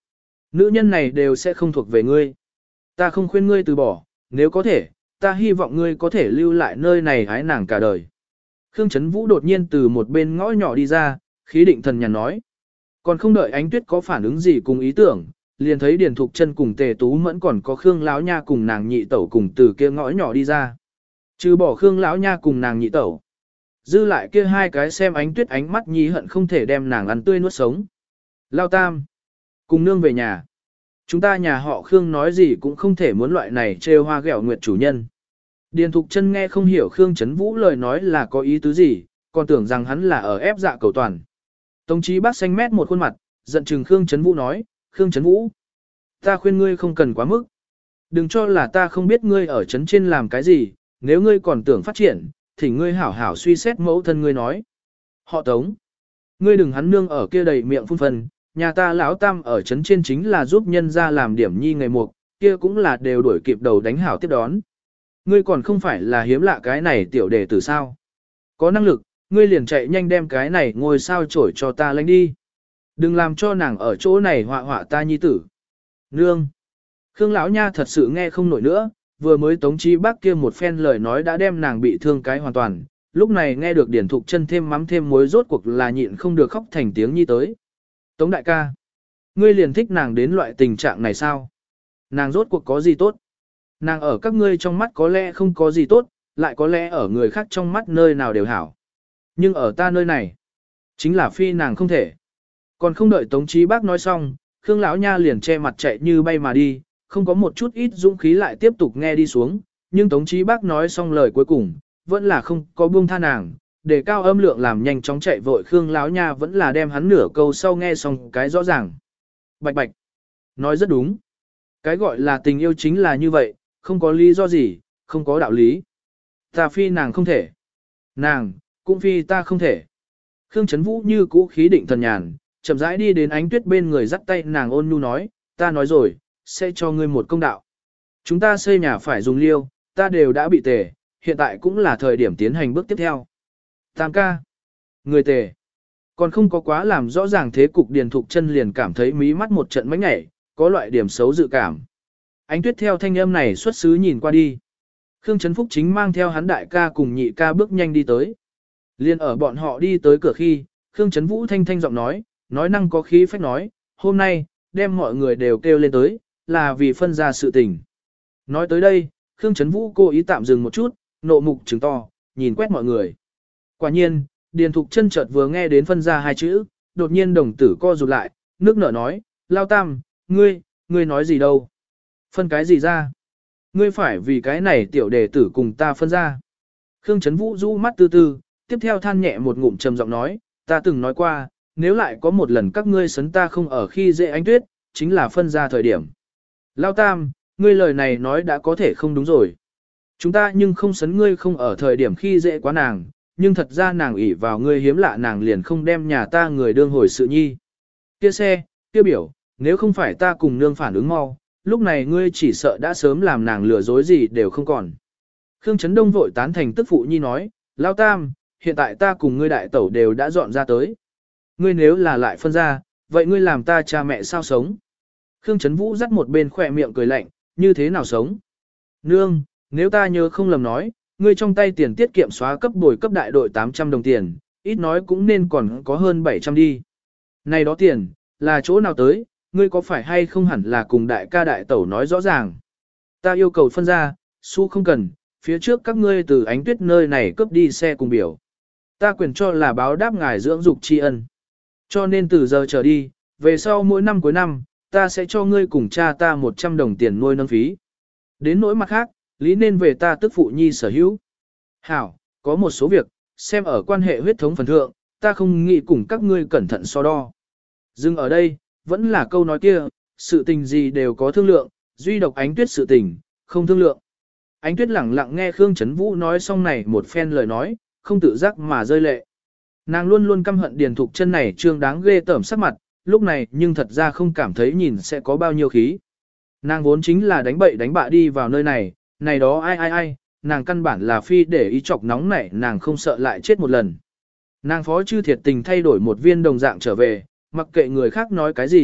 Nữ nhân này đều sẽ không thuộc về ngươi. Ta không khuyên ngươi từ bỏ, nếu có thể, ta hy vọng ngươi có thể lưu lại nơi này hái nàng cả đời. Khương Chấn Vũ đột nhiên từ một bên ngõ nhỏ đi ra, khí định thần nhàn nói. Còn không đợi Ánh Tuyết có phản ứng gì cùng ý tưởng, liền thấy Điền Thục Chân cùng Tề Tú Mẫn còn có Khương Lão Nha cùng nàng nhị tẩu cùng từ kia ngõ nhỏ đi ra. Trừ bỏ Khương Lão Nha cùng nàng nhị tẩu. Dư lại kia hai cái xem Ánh Tuyết ánh mắt nhí hận không thể đem nàng ăn tươi nuốt sống. Lao Tam. Cùng nương về nhà. Chúng ta nhà họ Khương nói gì cũng không thể muốn loại này trêu hoa ghẹo nguyệt chủ nhân. Điền Thục Chân nghe không hiểu Khương Chấn Vũ lời nói là có ý tứ gì, còn tưởng rằng hắn là ở ép dạ cầu toàn. Tống Chí Bác xanh mét một khuôn mặt, giận chừng Khương Chấn Vũ nói, Khương Chấn Vũ, ta khuyên ngươi không cần quá mức. Đừng cho là ta không biết ngươi ở trấn trên làm cái gì, nếu ngươi còn tưởng phát triển, thì ngươi hảo hảo suy xét mẫu thân ngươi nói. Họ Tống, ngươi đừng hắn nương ở kia đầy miệng phun phần, nhà ta lão Tam ở trấn trên chính là giúp nhân ra làm điểm nhi ngày mục, kia cũng là đều đuổi kịp đầu đánh hảo tiếp đón. Ngươi còn không phải là hiếm lạ cái này tiểu đề tử sao. Có năng lực, ngươi liền chạy nhanh đem cái này ngồi sao chổi cho ta lánh đi. Đừng làm cho nàng ở chỗ này họa họa ta nhi tử. Nương. Khương Lão Nha thật sự nghe không nổi nữa, vừa mới Tống Chí Bác kia một phen lời nói đã đem nàng bị thương cái hoàn toàn. Lúc này nghe được Điển Thục Chân thêm mắm thêm muối rốt cuộc là nhịn không được khóc thành tiếng nhi tới. Tống đại ca. Ngươi liền thích nàng đến loại tình trạng này sao? Nàng rốt cuộc có gì tốt? Nàng ở các ngươi trong mắt có lẽ không có gì tốt, lại có lẽ ở người khác trong mắt nơi nào đều hảo. Nhưng ở ta nơi này, chính là phi nàng không thể. Còn không đợi Tống Chí Bác nói xong, Khương Lão Nha liền che mặt chạy như bay mà đi, không có một chút ít dũng khí lại tiếp tục nghe đi xuống. Nhưng Tống Chí Bác nói xong lời cuối cùng, vẫn là không có buông tha nàng, để cao âm lượng làm nhanh chóng chạy vội. Khương Lão Nha vẫn là đem hắn nửa câu sau nghe xong cái rõ ràng. Bạch bạch, nói rất đúng. Cái gọi là tình yêu chính là như vậy, không có lý do gì, không có đạo lý. Ta phi nàng không thể. Nàng, cũng phi ta không thể. Khương Chấn Vũ như cũ khí định thần nhàn, chậm rãi đi đến Ánh Tuyết bên người dắt tay nàng ôn nhu nói, ta nói rồi, sẽ cho ngươi một công đạo. Chúng ta xây nhà phải dùng liêu, ta đều đã bị tề, hiện tại cũng là thời điểm tiến hành bước tiếp theo. Tam ca. Người tề. Còn không có quá làm rõ ràng thế cục. Điền Thục Chân liền cảm thấy mí mắt một trận mánh nhảy, có loại điểm xấu dự cảm. Ánh Tuyết theo thanh âm này xuất xứ nhìn qua đi. Khương Chấn Phúc chính mang theo hắn đại ca cùng nhị ca bước nhanh đi tới. Liên ở bọn họ đi tới cửa khi, Khương Chấn Vũ thanh thanh giọng nói, nói năng có khí phách nói, hôm nay, đem mọi người đều kêu lên tới, là vì phân ra sự tình. Nói tới đây, Khương Chấn Vũ cố ý tạm dừng một chút, nộ mục trừng to, nhìn quét mọi người. Quả nhiên, Điền Thục Chân chợt vừa nghe đến phân ra hai chữ, đột nhiên đồng tử co rụt lại, nước nở nói, Lao Tam, ngươi, ngươi nói gì đâu? Phân cái gì ra? Ngươi phải vì cái này tiểu đệ tử cùng ta phân ra. Khương Chấn Vũ rũ mắt tư tư, tiếp theo than nhẹ một ngụm trầm giọng nói, ta từng nói qua, nếu lại có một lần các ngươi sấn ta không ở khi dễ Ánh Tuyết, chính là phân ra thời điểm. Lao Tam, ngươi lời này nói đã có thể không đúng rồi. Chúng ta nhưng không sấn ngươi không ở thời điểm khi dễ quá nàng, nhưng thật ra nàng ỷ vào ngươi hiếm lạ nàng liền không đem nhà ta người đương hồi sự nhi. Kia xe, kia biểu, nếu không phải ta cùng nương phản ứng mau, lúc này ngươi chỉ sợ đã sớm làm nàng lừa dối gì đều không còn. Khương Chấn Đông vội tán thành tức phụ nhi nói, Lao Tam, hiện tại ta cùng ngươi đại tẩu đều đã dọn ra tới. Ngươi nếu là lại phân ra, vậy ngươi làm ta cha mẹ sao sống? Khương Chấn Vũ dắt một bên khỏe miệng cười lạnh, như thế nào sống? Nương, nếu ta nhớ không lầm nói, ngươi trong tay tiền tiết kiệm xóa cấp bồi cấp đại đội tám trăm đồng tiền, ít nói cũng nên còn có hơn bảy trăm đi. Này đó tiền, là chỗ nào tới, ngươi có phải hay không hẳn là cùng đại ca đại tẩu nói rõ ràng. Ta yêu cầu phân ra, xu không cần, phía trước các ngươi từ Ánh Tuyết nơi này cướp đi xe cùng biểu. Ta quyền cho là báo đáp ngài dưỡng dục tri ân. Cho nên từ giờ trở đi, về sau mỗi năm cuối năm, ta sẽ cho ngươi cùng cha ta một trăm đồng tiền nuôi nâng phí. Đến nỗi mặt khác, lý nên về ta tức phụ nhi sở hữu. Hảo, có một số việc, xem ở quan hệ huyết thống phần thượng, ta không nghĩ cùng các ngươi cẩn thận so đo. Dừng ở đây, vẫn là câu nói kia, sự tình gì đều có thương lượng, duy độc Ánh Tuyết sự tình, không thương lượng. Ánh Tuyết lẳng lặng nghe Khương Chấn Vũ nói xong này một phen lời nói, không tự giác mà rơi lệ. Nàng luôn luôn căm hận Điền Thục Chân này trương đáng ghê tởm sắc mặt, lúc này nhưng thật ra không cảm thấy nhìn sẽ có bao nhiêu khí. Nàng vốn chính là đánh bậy đánh bạ đi vào nơi này, này đó ai ai ai, nàng căn bản là phi để ý chọc nóng nảy, nàng không sợ lại chết một lần. Nàng phó chư thiệt tình thay đổi một viên đồng dạng trở về, mặc kệ người khác nói cái gì,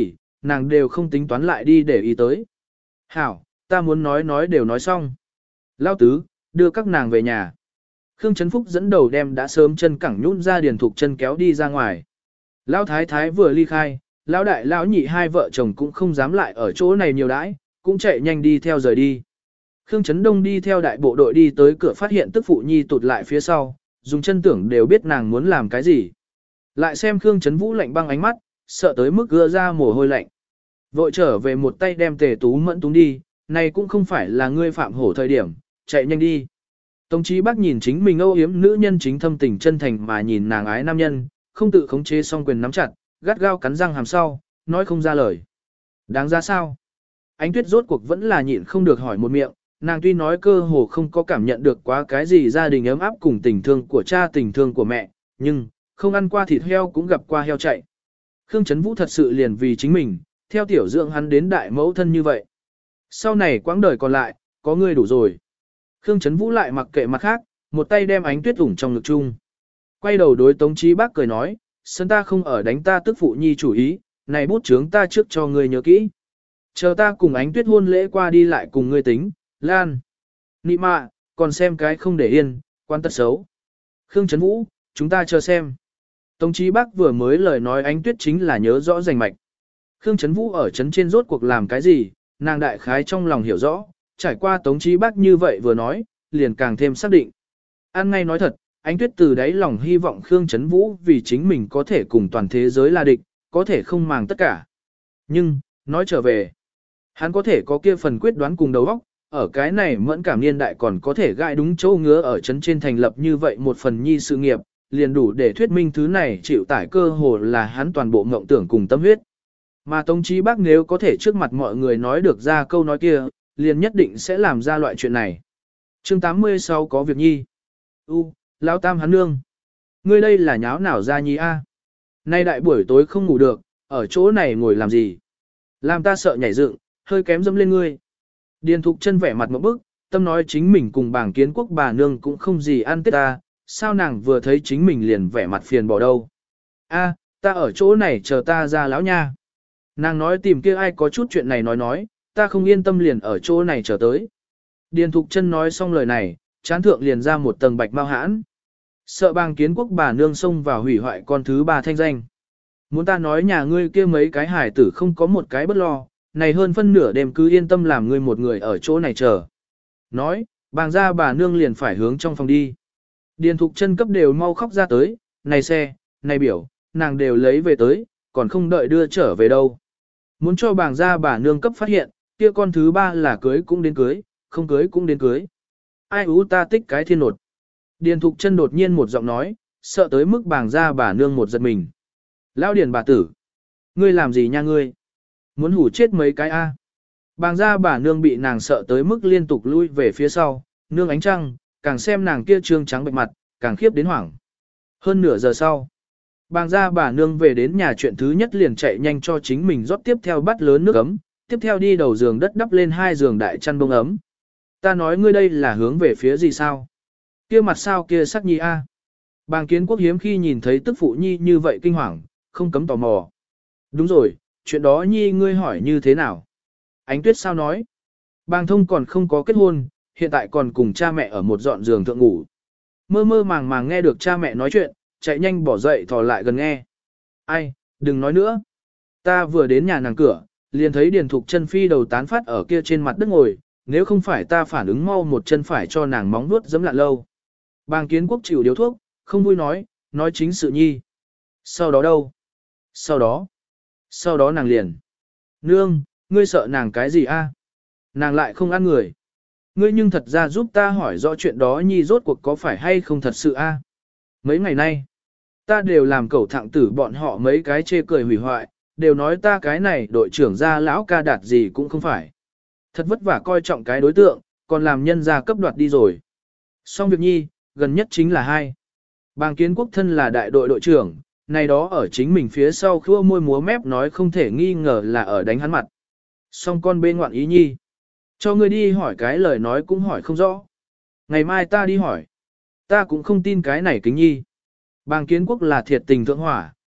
nàng đều không tính toán lại đi để ý tới. Hảo, ta muốn nói nói đều nói xong. Lao tứ, đưa các nàng về nhà. Khương Trấn Phúc dẫn đầu đem đã sớm chân cẳng nhún ra Điền Thục chân kéo đi ra ngoài. Lão thái thái vừa ly khai, lão đại lão nhị hai vợ chồng cũng không dám lại ở chỗ này nhiều đãi, cũng chạy nhanh đi theo rời đi. Khương Trấn Đông đi theo đại bộ đội đi tới cửa phát hiện tức phụ nhi tụt lại phía sau, dùng chân tưởng đều biết nàng muốn làm cái gì. Lại xem Khương Trấn Vũ lạnh băng ánh mắt, sợ tới mức gưa ra mồ hôi lạnh. Vội trở về một tay đem Tề Tú Mẫn túng đi, này cũng không phải là ngươi phạm hổ thời điểm, chạy nhanh đi. Tống Chí Bác nhìn chính mình âu yếm nữ nhân chính thâm tình chân thành mà nhìn nàng ái nam nhân, không tự khống chế song quyền nắm chặt, gắt gao cắn răng hàm sau, nói không ra lời. Đáng ra sao? Ánh Tuyết rốt cuộc vẫn là nhịn không được hỏi một miệng, nàng tuy nói cơ hồ không có cảm nhận được quá cái gì gia đình ấm áp cùng tình thương của cha tình thương của mẹ, nhưng, không ăn qua thịt heo cũng gặp qua heo chạy. Khương Trấn Vũ thật sự liền vì chính mình, theo tiểu dưỡng hắn đến đại mẫu thân như vậy. Sau này quãng đời còn lại, có ngươi đủ rồi. Khương Trấn Vũ lại mặc kệ mặt khác, một tay đem Ánh Tuyết ủng trong ngực chung. Quay đầu đối Tống Chí Bác cười nói, sân ta không ở đánh ta tức phụ nhi chủ ý, này bút chướng ta trước cho ngươi nhớ kỹ. Chờ ta cùng Ánh Tuyết hôn lễ qua đi lại cùng ngươi tính, Lan. Nị mạ, còn xem cái không để yên, quan tật xấu. Khương Trấn Vũ, chúng ta chờ xem. Tống Chí Bác vừa mới lời nói Ánh Tuyết chính là nhớ rõ rành mạch. Khương Trấn Vũ ở trấn trên rốt cuộc làm cái gì, nàng đại khái trong lòng hiểu rõ, trải qua Tống Chí Bác như vậy vừa nói, liền càng thêm xác định. An ngay nói thật, Ánh Tuyết từ đáy lòng hy vọng Khương Trấn Vũ vì chính mình có thể cùng toàn thế giới là địch, có thể không màng tất cả. Nhưng, nói trở về, hắn có thể có kia phần quyết đoán cùng đầu óc, ở cái này mẫn cảm niên đại còn có thể gai đúng chỗ ngứa ở trấn trên thành lập như vậy một phần nhi sự nghiệp, liền đủ để thuyết minh thứ này chịu tải cơ hồ là hắn toàn bộ mộng tưởng cùng tâm huyết. Mà Tống Chí Bác nếu có thể trước mặt mọi người nói được ra câu nói kia, liền nhất định sẽ làm ra loại chuyện này. Chương tám mươi sáu có việc nhi. U, lão tam hắn nương. Ngươi đây là nháo nào ra nhi a? Nay đại buổi tối không ngủ được, ở chỗ này ngồi làm gì? Làm ta sợ nhảy dựng, hơi kém dâm lên ngươi. Điền Thục chân vẻ mặt một bức, tâm nói chính mình cùng bảng kiến quốc bà nương cũng không gì ăn tết ta, sao nàng vừa thấy chính mình liền vẻ mặt phiền bỏ đâu. A, ta ở chỗ này chờ ta ra lão nha. Nàng nói tìm kia ai có chút chuyện này nói nói, ta không yên tâm liền ở chỗ này chờ tới. Điền Thục chân nói xong lời này, chán thượng liền ra một tầng bạch mau hãn. Sợ bang kiến quốc bà nương xông vào hủy hoại con thứ ba thanh danh. Muốn ta nói nhà ngươi kia mấy cái hải tử không có một cái bất lo, này hơn phân nửa đêm cứ yên tâm làm ngươi một người ở chỗ này chờ. Nói, bàng ra bà nương liền phải hướng trong phòng đi. Điền Thục chân cấp đều mau khóc ra tới, này xe, này biểu, nàng đều lấy về tới, còn không đợi đưa trở về đâu. Muốn cho bàng ra bà nương cấp phát hiện, kia con thứ ba là cưới cũng đến cưới, không cưới cũng đến cưới. Ai ú ta tích cái thiên nột. Điền Thục chân đột nhiên một giọng nói, sợ tới mức bàng ra bà nương một giật mình. Lão Điền bà tử, ngươi làm gì nha ngươi? Muốn hủ chết mấy cái a? Bàng ra bà nương bị nàng sợ tới mức liên tục lui về phía sau, nương ánh trăng, càng xem nàng kia trương trắng bệch mặt, càng khiếp đến hoảng. Hơn nửa giờ sau, bàng ra bà nương về đến nhà chuyện thứ nhất liền chạy nhanh cho chính mình rót tiếp theo bát lớn nước ấm, tiếp theo đi đầu giường đất đắp lên hai giường đại chăn bông ấm. Ta nói ngươi đây là hướng về phía gì sao? Kia mặt sao kia sắc nhi a? Bàng kiến quốc hiếm khi nhìn thấy tức phụ nhi như vậy kinh hoàng, không cấm tò mò. Đúng rồi, chuyện đó nhi ngươi hỏi như thế nào? Ánh Tuyết sao nói? Bàng thông còn không có kết hôn, hiện tại còn cùng cha mẹ ở một dọn giường thượng ngủ. Mơ mơ màng màng nghe được cha mẹ nói chuyện, chạy nhanh bỏ dậy thò lại gần nghe. Ai, đừng nói nữa. Ta vừa đến nhà nàng cửa, liền thấy Điền Thục chân phi đầu tán phát ở kia trên mặt đất ngồi, nếu không phải ta phản ứng mau một chân phải cho nàng móng nuốt dẫm lạn lâu. Bàng kiến quốc chịu điếu thuốc, không vui nói, nói chính sự nhi. Sau đó đâu? Sau đó? Sau đó nàng liền. Nương, ngươi sợ nàng cái gì a? Nàng lại không ăn người. Ngươi nhưng thật ra giúp ta hỏi rõ chuyện đó nhi rốt cuộc có phải hay không thật sự a? Mấy ngày nay, ta đều làm cẩu thạng tử bọn họ mấy cái chê cười hủy hoại, đều nói ta cái này đội trưởng gia lão ca đạt gì cũng không phải. Thật vất vả coi trọng cái đối tượng, còn làm nhân gia cấp đoạt đi rồi. Xong việc nhi, gần nhất chính là hai. Bàng kiến quốc thân là đại đội đội trưởng, này đó ở chính mình phía sau khua môi múa mép nói không thể nghi ngờ là ở đánh hắn mặt. Xong con bên ngoạn ý nhi. Cho ngươi đi hỏi cái lời nói cũng hỏi không rõ. Ngày mai ta đi hỏi. Ta cũng không tin cái này kính nhi. Bàng kiến quốc là thiệt tình thượng hỏa,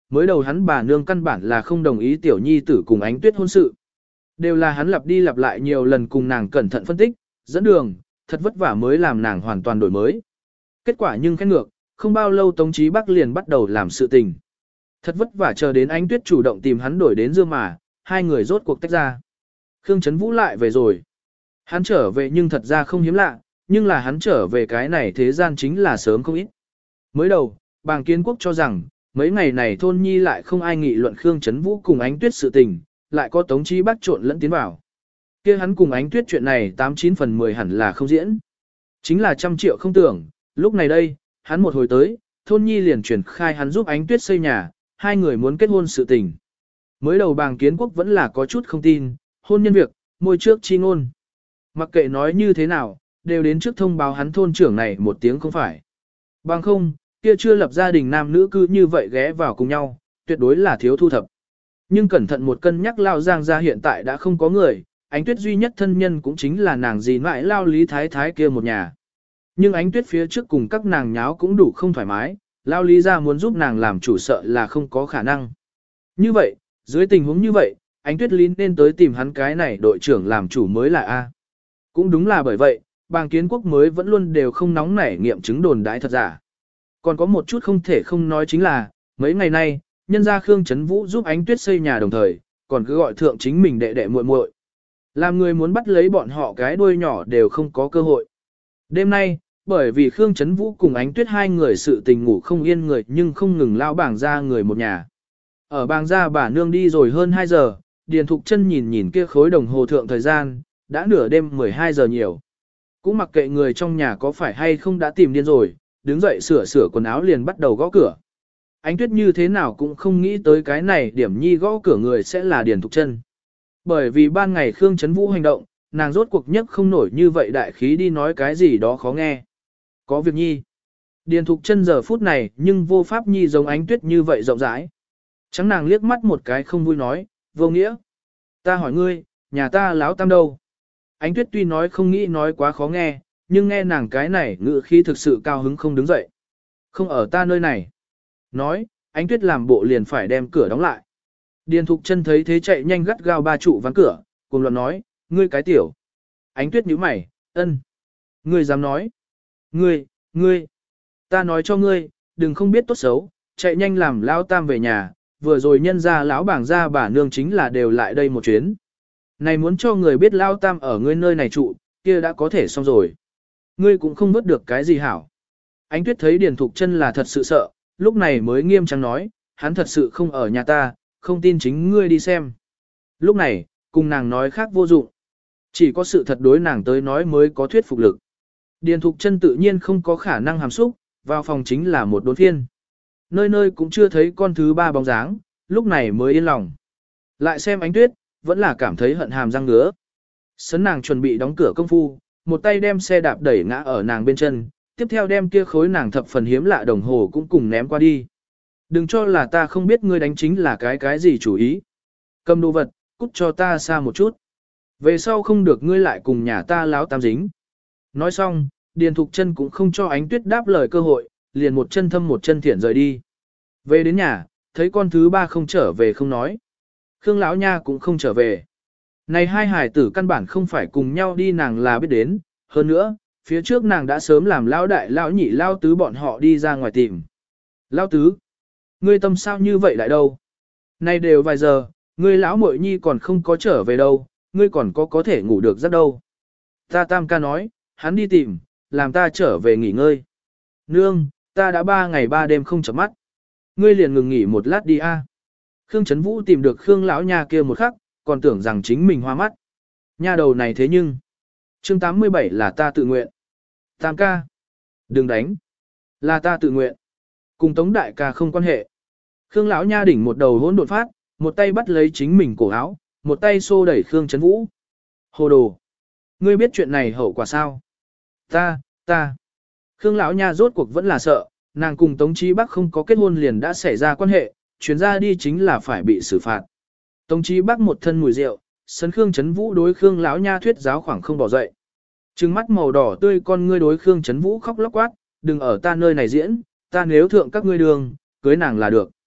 mới đầu hắn bà nương căn bản là không đồng ý tiểu nhi tử cùng Ánh Tuyết hôn sự. Đều là hắn lặp đi lặp lại nhiều lần cùng nàng cẩn thận phân tích, dẫn đường, thật vất vả mới làm nàng hoàn toàn đổi mới. Kết quả nhưng khét ngược, không bao lâu Tống Chí Bắc liền bắt đầu làm sự tình. Thật vất vả chờ đến Ánh Tuyết chủ động tìm hắn đổi đến dưa mà, hai người rốt cuộc tách ra. Khương Trấn Vũ lại về rồi. Hắn trở về nhưng thật ra không hiếm lạ, nhưng là hắn trở về cái này thế gian chính là sớm không ít. Mới đầu, Bàng Kiến Quốc cho rằng, mấy ngày này thôn nhi lại không ai nghị luận Khương Trấn Vũ cùng Ánh Tuyết sự tình, lại có Tống Chí Bắc trộn lẫn tiến vào. Kia hắn cùng Ánh Tuyết chuyện này tám chín phần mười hẳn là không diễn. Chính là trăm triệu không tưởng, lúc này đây, hắn một hồi tới, thôn nhi liền truyền khai hắn giúp Ánh Tuyết xây nhà, hai người muốn kết hôn sự tình. Mới đầu Bàng Kiến Quốc vẫn là có chút không tin, hôn nhân việc, môi trước chi ngôn. Mặc kệ nói như thế nào, đều đến trước thông báo hắn thôn trưởng này một tiếng không phải. Bằng không, kia chưa lập gia đình nam nữ cứ như vậy ghé vào cùng nhau, tuyệt đối là thiếu thu thập. Nhưng cẩn thận một cân nhắc Lao Giang gia hiện tại đã không có người, Ánh Tuyết duy nhất thân nhân cũng chính là nàng dì mãi Lao Lý Thái Thái kia một nhà. Nhưng Ánh Tuyết phía trước cùng các nàng nháo cũng đủ không thoải mái, Lao Lý ra muốn giúp nàng làm chủ sợ là không có khả năng. Như vậy, dưới tình huống như vậy, Ánh Tuyết Lý nên tới tìm hắn cái này đội trưởng làm chủ mới là A. Cũng đúng là bởi vậy, Bàng Kiến Quốc mới vẫn luôn đều không nóng nảy nghiệm chứng đồn đãi thật giả. Còn có một chút không thể không nói chính là, mấy ngày nay, nhân gia Khương Trấn Vũ giúp Ánh Tuyết xây nhà đồng thời, còn cứ gọi thượng chính mình đệ đệ muội muội. Làm người muốn bắt lấy bọn họ cái đuôi nhỏ đều không có cơ hội. Đêm nay, bởi vì Khương Trấn Vũ cùng Ánh Tuyết hai người sự tình ngủ không yên người nhưng không ngừng lao bảng ra người một nhà. Ở bảng ra bà nương đi rồi hơn hai giờ, Điền Thục Chân nhìn nhìn kia khối đồng hồ thượng thời gian, đã nửa đêm mười hai giờ nhiều. Cũng mặc kệ người trong nhà có phải hay không đã tìm điên rồi, đứng dậy sửa sửa quần áo liền bắt đầu gõ cửa. Ánh Tuyết như thế nào cũng không nghĩ tới cái này điểm nhi gõ cửa người sẽ là Điền Thục Chân. Bởi vì ban ngày Khương Trấn Vũ hành động, nàng rốt cuộc nhất không nổi như vậy đại khí đi nói cái gì đó khó nghe. Có việc nhi. Điền Thục Chân giờ phút này nhưng vô pháp nhi giống Ánh Tuyết như vậy rộng rãi. Trắng nàng liếc mắt một cái không vui nói, vô nghĩa. Ta hỏi ngươi, nhà ta láo tam đâu? Ánh Tuyết tuy nói không nghĩ nói quá khó nghe, nhưng nghe nàng cái này ngự khí thực sự cao hứng không đứng dậy. Không ở ta nơi này. Nói, Ánh Tuyết làm bộ liền phải đem cửa đóng lại. Điền Thục Chân thấy thế chạy nhanh gắt gao ba trụ ván cửa, cùng luận nói, ngươi cái tiểu. Ánh Tuyết nhíu mày, ân. Ngươi dám nói. Ngươi, ngươi. Ta nói cho ngươi, đừng không biết tốt xấu, chạy nhanh làm lão tam về nhà, vừa rồi nhân ra lão bảng ra bà nương chính là đều lại đây một chuyến. Này muốn cho người biết lão tam ở ngươi nơi này trụ, kia đã có thể xong rồi. Ngươi cũng không vớt được cái gì hảo. Ánh Tuyết thấy Điền Thục Chân là thật sự sợ, lúc này mới nghiêm trang nói, hắn thật sự không ở nhà ta, không tin chính ngươi đi xem. Lúc này, cùng nàng nói khác vô dụng. Chỉ có sự thật đối nàng tới nói mới có thuyết phục lực. Điền Thục Chân tự nhiên không có khả năng hàm xúc, vào phòng chính là một đốn phiên. Nơi nơi cũng chưa thấy con thứ ba bóng dáng, lúc này mới yên lòng. Lại xem Ánh Tuyết, vẫn là cảm thấy hận hàm răng ngứa. Sấn nàng chuẩn bị đóng cửa công phu, một tay đem xe đạp đẩy ngã ở nàng bên chân, tiếp theo đem kia khối nàng thập phần hiếm lạ đồng hồ cũng cùng ném qua đi. Đừng cho là ta không biết ngươi đánh chính là cái cái gì chủ ý. Cầm đồ vật, cút cho ta xa một chút. Về sau không được ngươi lại cùng nhà ta láo tam dính. Nói xong, Điền Thục Chân cũng không cho Ánh Tuyết đáp lời cơ hội, liền một chân thâm một chân thiện rời đi. Về đến nhà, thấy con thứ ba không trở về không nói. Khương lão nha cũng không trở về. Này hai hải tử căn bản không phải cùng nhau đi nàng là biết đến, hơn nữa, phía trước nàng đã sớm làm lão đại lão nhị lão tứ bọn họ đi ra ngoài tìm. Lão tứ, ngươi tâm sao như vậy lại đâu? Nay đều vài giờ, ngươi lão muội nhi còn không có trở về đâu, ngươi còn có có thể ngủ được giấc đâu. Ta tam ca nói, hắn đi tìm, làm ta trở về nghỉ ngơi. Nương, ta đã ba ngày ba đêm không chợp mắt. Ngươi liền ngừng nghỉ một lát đi a. Khương Trấn Vũ tìm được Khương lão nha kia một khắc, còn tưởng rằng chính mình hoa mắt. Nha đầu này thế nhưng. Chương tám mươi bảy là ta tự nguyện. Tam ca. Đừng đánh. Là ta tự nguyện. Cùng Tống đại ca không quan hệ. Khương lão nha đỉnh một đầu hỗn độn phát, một tay bắt lấy chính mình cổ áo, một tay xô đẩy Khương Trấn Vũ. Hồ đồ. Ngươi biết chuyện này hậu quả sao? Ta, ta. Khương lão nha rốt cuộc vẫn là sợ, nàng cùng Tống Chí Bắc không có kết hôn liền đã xảy ra quan hệ, chuyến ra đi chính là phải bị xử phạt. Tống Chí Bắc một thân mùi rượu, sấn Khương Trấn Vũ đối Khương lão nha thuyết giáo khoảng không bỏ dậy. Trừng mắt màu đỏ tươi con ngươi đối Khương Trấn Vũ khóc lóc quát, đừng ở ta nơi này diễn, ta nếu thượng các ngươi đường, cưới nàng là được.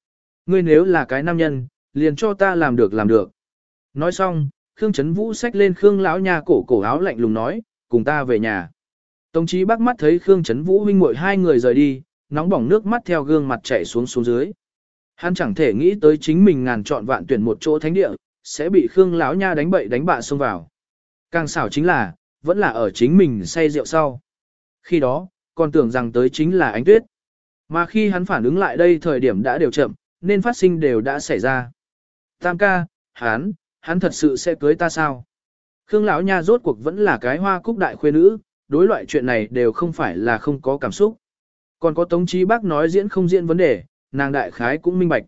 Ngươi nếu là cái nam nhân, liền cho ta làm được làm được. Nói xong, Khương Chấn Vũ xách lên Khương lão nha cổ cổ áo lạnh lùng nói, cùng ta về nhà. Tống Chí Bắc mắt thấy Khương Chấn Vũ huynh muội hai người rời đi, nóng bỏng nước mắt theo gương mặt chảy xuống xuống dưới. Hắn chẳng thể nghĩ tới chính mình ngàn chọn vạn tuyển một chỗ thánh địa, sẽ bị Khương lão nha đánh bậy đánh bạ xông vào. Càng xảo chính là, vẫn là ở chính mình say rượu sau. Khi đó, còn tưởng rằng tới chính là Ánh Tuyết. Mà khi hắn phản ứng lại đây thời điểm đã đều chậm, nên phát sinh đều đã xảy ra. Tam ca, hắn, hắn thật sự sẽ cưới ta sao? Khương lão nha rốt cuộc vẫn là cái hoa cúc đại khuê nữ, đối loại chuyện này đều không phải là không có cảm xúc. Còn có Tống Chí Bắc nói diễn không diễn vấn đề, nàng đại khái cũng minh bạch.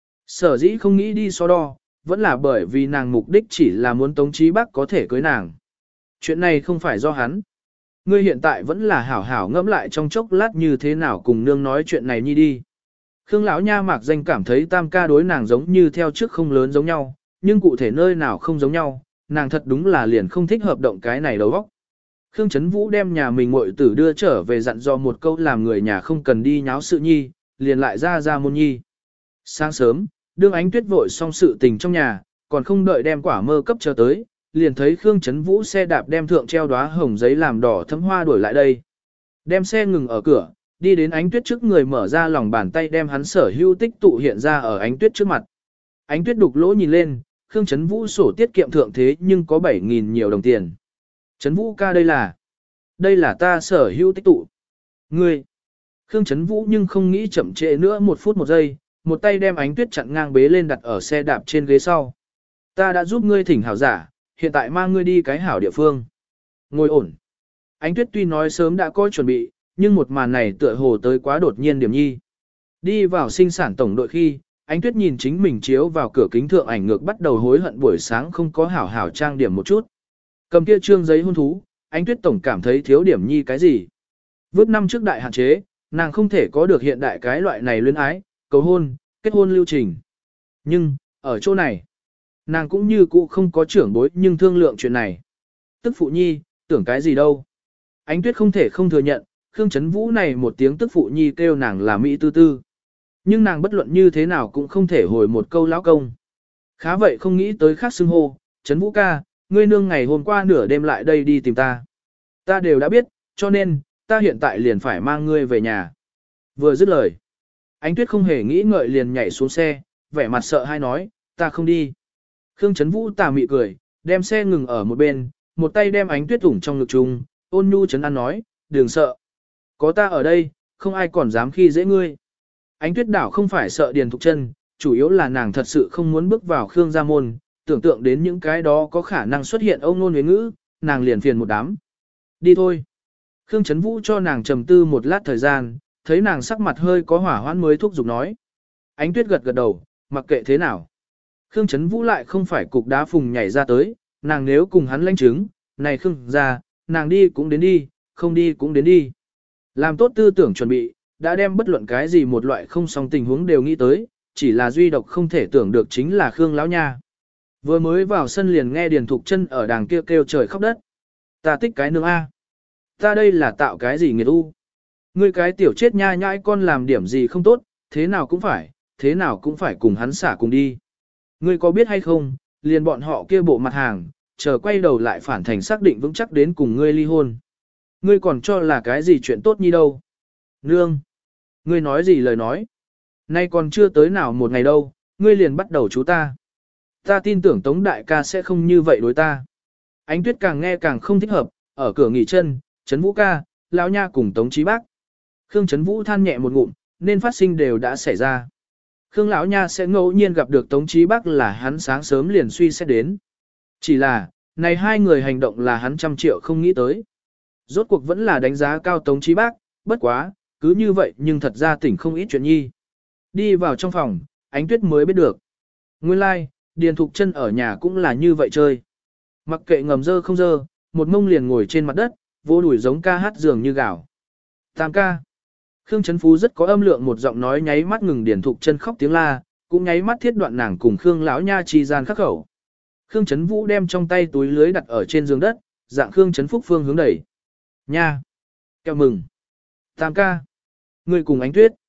Sở dĩ không nghĩ đi so đo, vẫn là bởi vì nàng mục đích chỉ là muốn Tống Chí Bắc có thể cưới nàng. Chuyện này không phải do hắn. Ngươi hiện tại vẫn là hảo hảo ngẫm lại trong chốc lát như thế nào cùng nương nói chuyện này nhi đi. Khương lão nha mạc danh cảm thấy tam ca đối nàng giống như theo trước không lớn giống nhau, nhưng cụ thể nơi nào không giống nhau, nàng thật đúng là liền không thích hợp động cái này đầu óc. Khương Chấn Vũ đem nhà mình muội tử đưa trở về dặn dò một câu làm người nhà không cần đi nháo sự nhi, liền lại ra ra môn nhi. Sáng sớm, đương Ánh Tuyết vội xong sự tình trong nhà, còn không đợi đem quả mơ cấp chờ tới, liền thấy Khương Chấn Vũ xe đạp đem thượng treo đóa hồng giấy làm đỏ thấm hoa đuổi lại đây. Đem xe ngừng ở cửa, đi đến Ánh Tuyết trước người mở ra lòng bàn tay đem hắn sở hữu tích tụ hiện ra ở Ánh Tuyết trước mặt. Ánh Tuyết đục lỗ nhìn lên, Khương Chấn Vũ sổ tiết kiệm thượng thế nhưng có bảy nghìn nhiều đồng tiền. Chấn Vũ ca đây là, đây là ta sở hữu tích tụ. Ngươi, Khương Chấn Vũ nhưng không nghĩ chậm trễ nữa một phút một giây, một tay đem Ánh Tuyết chặn ngang bế lên đặt ở xe đạp trên ghế sau. Ta đã giúp ngươi thỉnh hảo giả, hiện tại mang ngươi đi cái hảo địa phương. Ngồi ổn. Ánh Tuyết tuy nói sớm đã có chuẩn bị, nhưng một màn này tựa hồ tới quá đột nhiên điểm nhi. Đi vào sinh sản tổng đội khi, Ánh Tuyết nhìn chính mình chiếu vào cửa kính thượng ảnh ngược bắt đầu hối hận buổi sáng không có hảo hảo trang điểm một chút. Cầm kia trương giấy hôn thú, Ánh Tuyết tổng cảm thấy thiếu điểm nhi cái gì. Vứt năm trước đại hạn chế, nàng không thể có được hiện đại cái loại này luyến ái, cầu hôn, kết hôn lưu trình. Nhưng, ở chỗ này, nàng cũng như cũ không có trưởng bối nhưng thương lượng chuyện này. Tức phụ nhi, tưởng cái gì đâu. Ánh Tuyết không thể không thừa nhận, Khương Chấn Vũ này một tiếng tức phụ nhi kêu nàng là mỹ tư tư. Nhưng nàng bất luận như thế nào cũng không thể hồi một câu lão công. Khá vậy không nghĩ tới khác xưng hô, Chấn Vũ ca, ngươi nương ngày hôm qua nửa đêm lại đây đi tìm ta. Ta đều đã biết, cho nên, ta hiện tại liền phải mang ngươi về nhà. Vừa dứt lời, Ánh Tuyết không hề nghĩ ngợi liền nhảy xuống xe, vẻ mặt sợ hai nói, ta không đi. Khương Chấn Vũ tà mị cười, đem xe ngừng ở một bên, một tay đem Ánh Tuyết ủng trong ngực chung, ôn nhu chấn an nói, đừng sợ. Có ta ở đây, không ai còn dám khi dễ ngươi. Ánh Tuyết đảo không phải sợ Điền Thục Chân, chủ yếu là nàng thật sự không muốn bước vào Khương gia môn, tưởng tượng đến những cái đó có khả năng xuất hiện âu ngôn huế ngữ, nàng liền phiền một đám. Đi thôi. Khương Chấn Vũ cho nàng trầm tư một lát thời gian, thấy nàng sắc mặt hơi có hỏa hoãn mới thúc giục nói. Ánh Tuyết gật gật đầu, mặc kệ thế nào. Khương Chấn Vũ lại không phải cục đá phùng nhảy ra tới, nàng nếu cùng hắn lãnh chứng, này Khương gia, nàng đi cũng đến đi, không đi cũng đến đi. Làm tốt tư tưởng chuẩn bị, đã đem bất luận cái gì một loại không song tình huống đều nghĩ tới, chỉ là duy độc không thể tưởng được chính là Khương lão nha. Vừa mới vào sân liền nghe Điền Thục Chân ở đàng kia kêu, kêu trời khóc đất. Ta thích cái nương A. Ta đây là tạo cái gì nghiệt u. Ngươi cái tiểu chết nha nhãi con làm điểm gì không tốt, thế nào cũng phải, thế nào cũng phải cùng hắn xả cùng đi. Ngươi có biết hay không, liền bọn họ kia bộ mặt hàng, chờ quay đầu lại phản thành xác định vững chắc đến cùng ngươi ly hôn. Ngươi còn cho là cái gì chuyện tốt như đâu. Nương. Ngươi nói gì lời nói. Nay còn chưa tới nào một ngày đâu, ngươi liền bắt đầu chú ta. Ta tin tưởng Tống đại ca sẽ không như vậy đối ta. Ánh Tuyết càng nghe càng không thích hợp, ở cửa nghỉ chân, Trấn Vũ ca, lão nha cùng Tống Chí Bác. Khương Trấn Vũ than nhẹ một ngụm, nên phát sinh đều đã xảy ra. Khương lão nha sẽ ngẫu nhiên gặp được Tống Chí Bác là hắn sáng sớm liền suy xét đến. Chỉ là, này hai người hành động là hắn trăm triệu không nghĩ tới. Rốt cuộc vẫn là đánh giá cao Tống Chí Bác, bất quá, cứ như vậy nhưng thật ra tỉnh không ít chuyện nhi. Đi vào trong phòng, Ánh Tuyết mới biết được. Nguyên lai, like, Điền Thục Chân ở nhà cũng là như vậy chơi. Mặc kệ ngầm dơ không dơ, một mông liền ngồi trên mặt đất, vô đuổi giống ca hát dường như gạo. Tam ca. Khương Trấn Phú rất có âm lượng một giọng nói nháy mắt ngừng Điền Thục Chân khóc tiếng la, cũng nháy mắt thiết đoạn nàng cùng Khương lão nha chi gian khắc khẩu. Khương Trấn Vũ đem trong tay túi lưới đặt ở trên giường đất, dạng Khương Trấn Phúc phương hướng đẩy. Nha. Kẹo mừng. Tam ca. Người cùng Ánh Tuyết.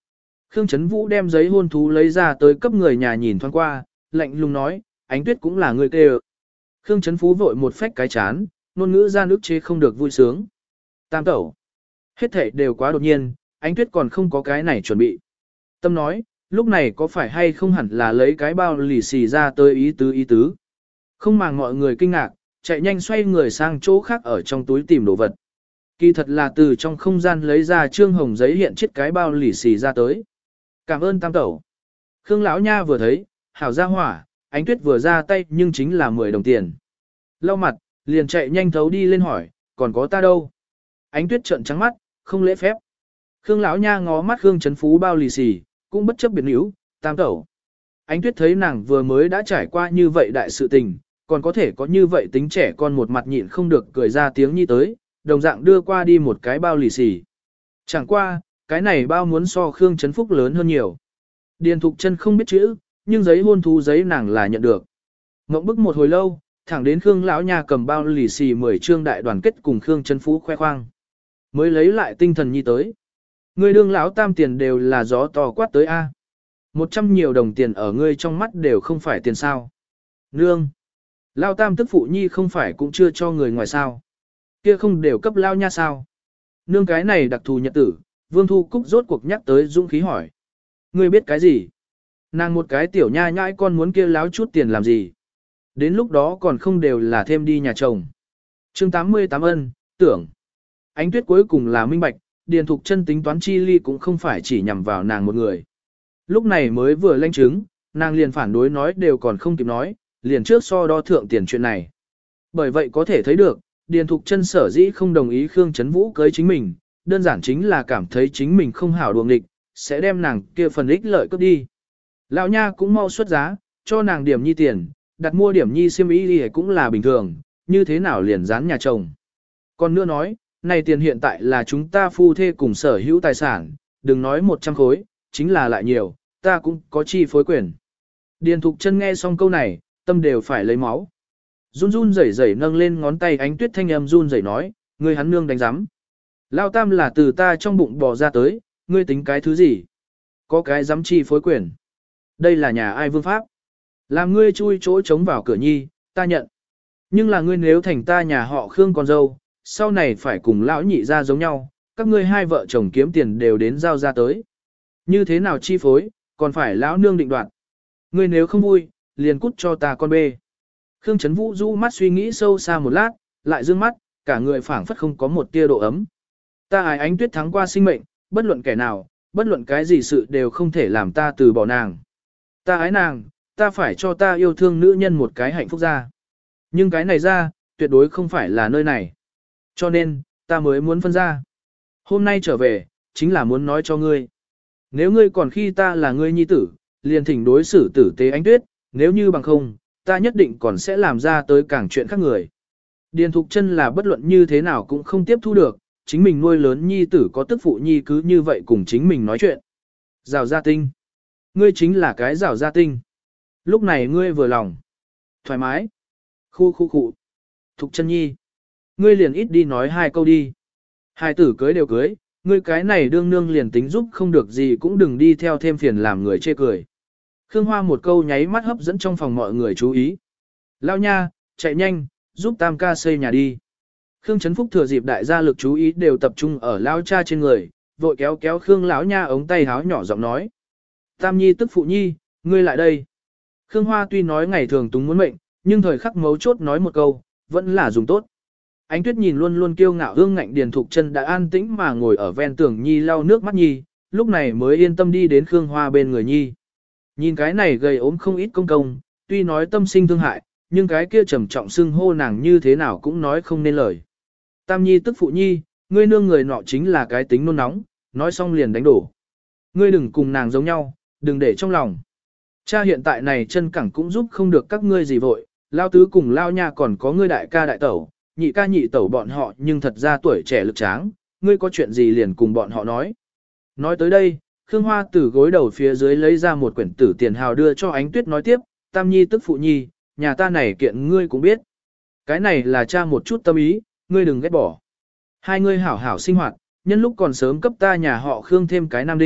Khương Chấn Vũ đem giấy hôn thú lấy ra tới cấp người nhà nhìn thoáng qua, lạnh lùng nói, Ánh Tuyết cũng là người kêu. Khương Chấn Phú vội một phách cái chán, ngôn ngữ ra nước chế không được vui sướng. Tam tẩu. Hết thảy đều quá đột nhiên, Ánh Tuyết còn không có cái này chuẩn bị. Tâm nói, lúc này có phải hay không hẳn là lấy cái bao lì xì ra tới ý tứ ý tứ. Không màng mọi người kinh ngạc, chạy nhanh xoay người sang chỗ khác ở trong túi tìm đồ vật. Kỳ thật là từ trong không gian lấy ra trương hồng giấy hiện chiếc cái bao lì xì ra tới. Cảm ơn tam tẩu. Khương lão nha vừa thấy, hảo ra hỏa, Ánh Tuyết vừa ra tay nhưng chính là mười đồng tiền. Lau mặt, liền chạy nhanh thấu đi lên hỏi, còn có ta đâu? Ánh Tuyết trợn trắng mắt, không lễ phép. Khương lão nha ngó mắt Khương Chấn Phú bao lì xì, cũng bất chấp biệt níu, tam tẩu. Ánh Tuyết thấy nàng vừa mới đã trải qua như vậy đại sự tình, còn có thể có như vậy tính trẻ con một mặt nhịn không được cười ra tiếng nhi tới, đồng dạng đưa qua đi một cái bao lì xì. Chẳng qua, cái này bao muốn so Khương Chấn Phúc lớn hơn nhiều. Điền Thục Chân không biết chữ, nhưng giấy hôn thú giấy nàng là nhận được. Ngộng bức một hồi lâu, thẳng đến Khương lão nha cầm bao lì xì mười trương đại đoàn kết cùng Khương Chấn Phú khoe khoang, mới lấy lại tinh thần nhi tới. Người đương lão tam tiền đều là gió to quát tới a. Một trăm nhiều đồng tiền ở ngươi trong mắt đều không phải tiền sao? Nương, lão tam tức phụ nhi không phải cũng chưa cho người ngoài sao? Kia không đều cấp lao nha sao? Nương cái này đặc thù nhật tử, Vương Thu Cúc rốt cuộc nhắc tới dũng khí hỏi. Ngươi biết cái gì? Nàng một cái tiểu nha nhãi con muốn kia láo chút tiền làm gì? Đến lúc đó còn không đều là thêm đi nhà chồng. Chương tám mươi tám ân, tưởng. Ánh Tuyết cuối cùng là minh bạch, Điền Thục Chân tính toán chi ly cũng không phải chỉ nhằm vào nàng một người. Lúc này mới vừa lanh chứng, nàng liền phản đối nói đều còn không kịp nói, liền trước so đo thượng tiền chuyện này. Bởi vậy có thể thấy được, Điền Thục Chân sở dĩ không đồng ý Khương Chấn Vũ cưới chính mình, đơn giản chính là cảm thấy chính mình không hảo đuồng địch, sẽ đem nàng kia phần ích lợi cướp đi. Lão nha cũng mau xuất giá, cho nàng điểm nhi tiền, đặt mua điểm nhi xiêm y thì cũng là bình thường, như thế nào liền dán nhà chồng. Còn nữa nói, này tiền hiện tại là chúng ta phu thê cùng sở hữu tài sản, đừng nói một trăm khối, chính là lại nhiều, ta cũng có chi phối quyền. Điền Thục Chân nghe xong câu này, tâm đều phải lấy máu. Run run rẩy rẩy nâng lên ngón tay Ánh Tuyết thanh âm run rẩy nói, ngươi hắn nương đánh giám. Lao tam là từ ta trong bụng bò ra tới, ngươi tính cái thứ gì? Có cái giám chi phối quyền. Đây là nhà ai vương pháp? Làm ngươi chui chỗ trống vào cửa nhi, ta nhận. Nhưng là ngươi nếu thành ta nhà họ Khương con dâu, sau này phải cùng lão nhị ra giống nhau, các ngươi hai vợ chồng kiếm tiền đều đến giao ra tới. Như thế nào chi phối, còn phải lão nương định đoạt. Ngươi nếu không vui, liền cút cho ta con bê. Khương Chấn Vũ rũ mắt suy nghĩ sâu xa một lát, lại dương mắt, cả người phảng phất không có một tia độ ấm. Ta ái Ánh Tuyết thắng qua sinh mệnh, bất luận kẻ nào, bất luận cái gì sự đều không thể làm ta từ bỏ nàng. Ta ái nàng, ta phải cho ta yêu thương nữ nhân một cái hạnh phúc ra. Nhưng cái này ra, tuyệt đối không phải là nơi này. Cho nên, ta mới muốn phân ra. Hôm nay trở về, chính là muốn nói cho ngươi. Nếu ngươi còn khi ta là ngươi nhi tử, liền thỉnh đối xử tử tế Ánh Tuyết, nếu như bằng không, ta nhất định còn sẽ làm ra tới càng chuyện khác người. Điền Thục Chân là bất luận như thế nào cũng không tiếp thu được, chính mình nuôi lớn nhi tử có tức phụ nhi cứ như vậy cùng chính mình nói chuyện. Rào gia tinh. Ngươi chính là cái rào gia tinh. Lúc này ngươi vừa lòng. Thoải mái. Khu khu khu. Thục Chân nhi. Ngươi liền ít đi nói hai câu đi. Hai tử cưới đều cưới, ngươi cái này đương nương liền tính giúp không được gì cũng đừng đi theo thêm phiền làm người chê cười. Khương Hoa một câu nháy mắt hấp dẫn trong phòng mọi người chú ý. Lao nha, chạy nhanh, giúp tam ca xây nhà đi. Khương Chấn Phúc thừa dịp đại gia lực chú ý đều tập trung ở Lao cha trên người, vội kéo kéo Khương lão nha ống tay háo nhỏ giọng nói. Tam nhi tức phụ nhi, ngươi lại đây. Khương Hoa tuy nói ngày thường túng muốn mệnh, nhưng thời khắc mấu chốt nói một câu, vẫn là dùng tốt. Ánh Tuyết nhìn luôn luôn kiêu ngạo hương ngạnh Điền Thục Chân đã an tĩnh mà ngồi ở ven tường nhi lau nước mắt nhi, lúc này mới yên tâm đi đến Khương Hoa bên người nhi. Nhìn cái này gầy ốm không ít công công, tuy nói tâm sinh thương hại, nhưng cái kia trầm trọng xưng hô nàng như thế nào cũng nói không nên lời. Tam nhi tức phụ nhi, ngươi nương người nọ chính là cái tính nôn nóng, nói xong liền đánh đổ. Ngươi đừng cùng nàng giống nhau, đừng để trong lòng. Cha hiện tại này chân cẳng cũng giúp không được các ngươi gì vội, lao tứ cùng lao nha còn có ngươi đại ca đại tẩu, nhị ca nhị tẩu bọn họ nhưng thật ra tuổi trẻ lực tráng, ngươi có chuyện gì liền cùng bọn họ nói. Nói tới đây, Khương Hoa từ gối đầu phía dưới lấy ra một quyển tử tiền hào đưa cho Ánh Tuyết nói tiếp, Tam nhi tức phụ nhi, nhà ta này kiện ngươi cũng biết. Cái này là cha một chút tâm ý, ngươi đừng ghét bỏ. Hai ngươi hảo hảo sinh hoạt, nhân lúc còn sớm cấp ta nhà họ Khương thêm cái nam đinh,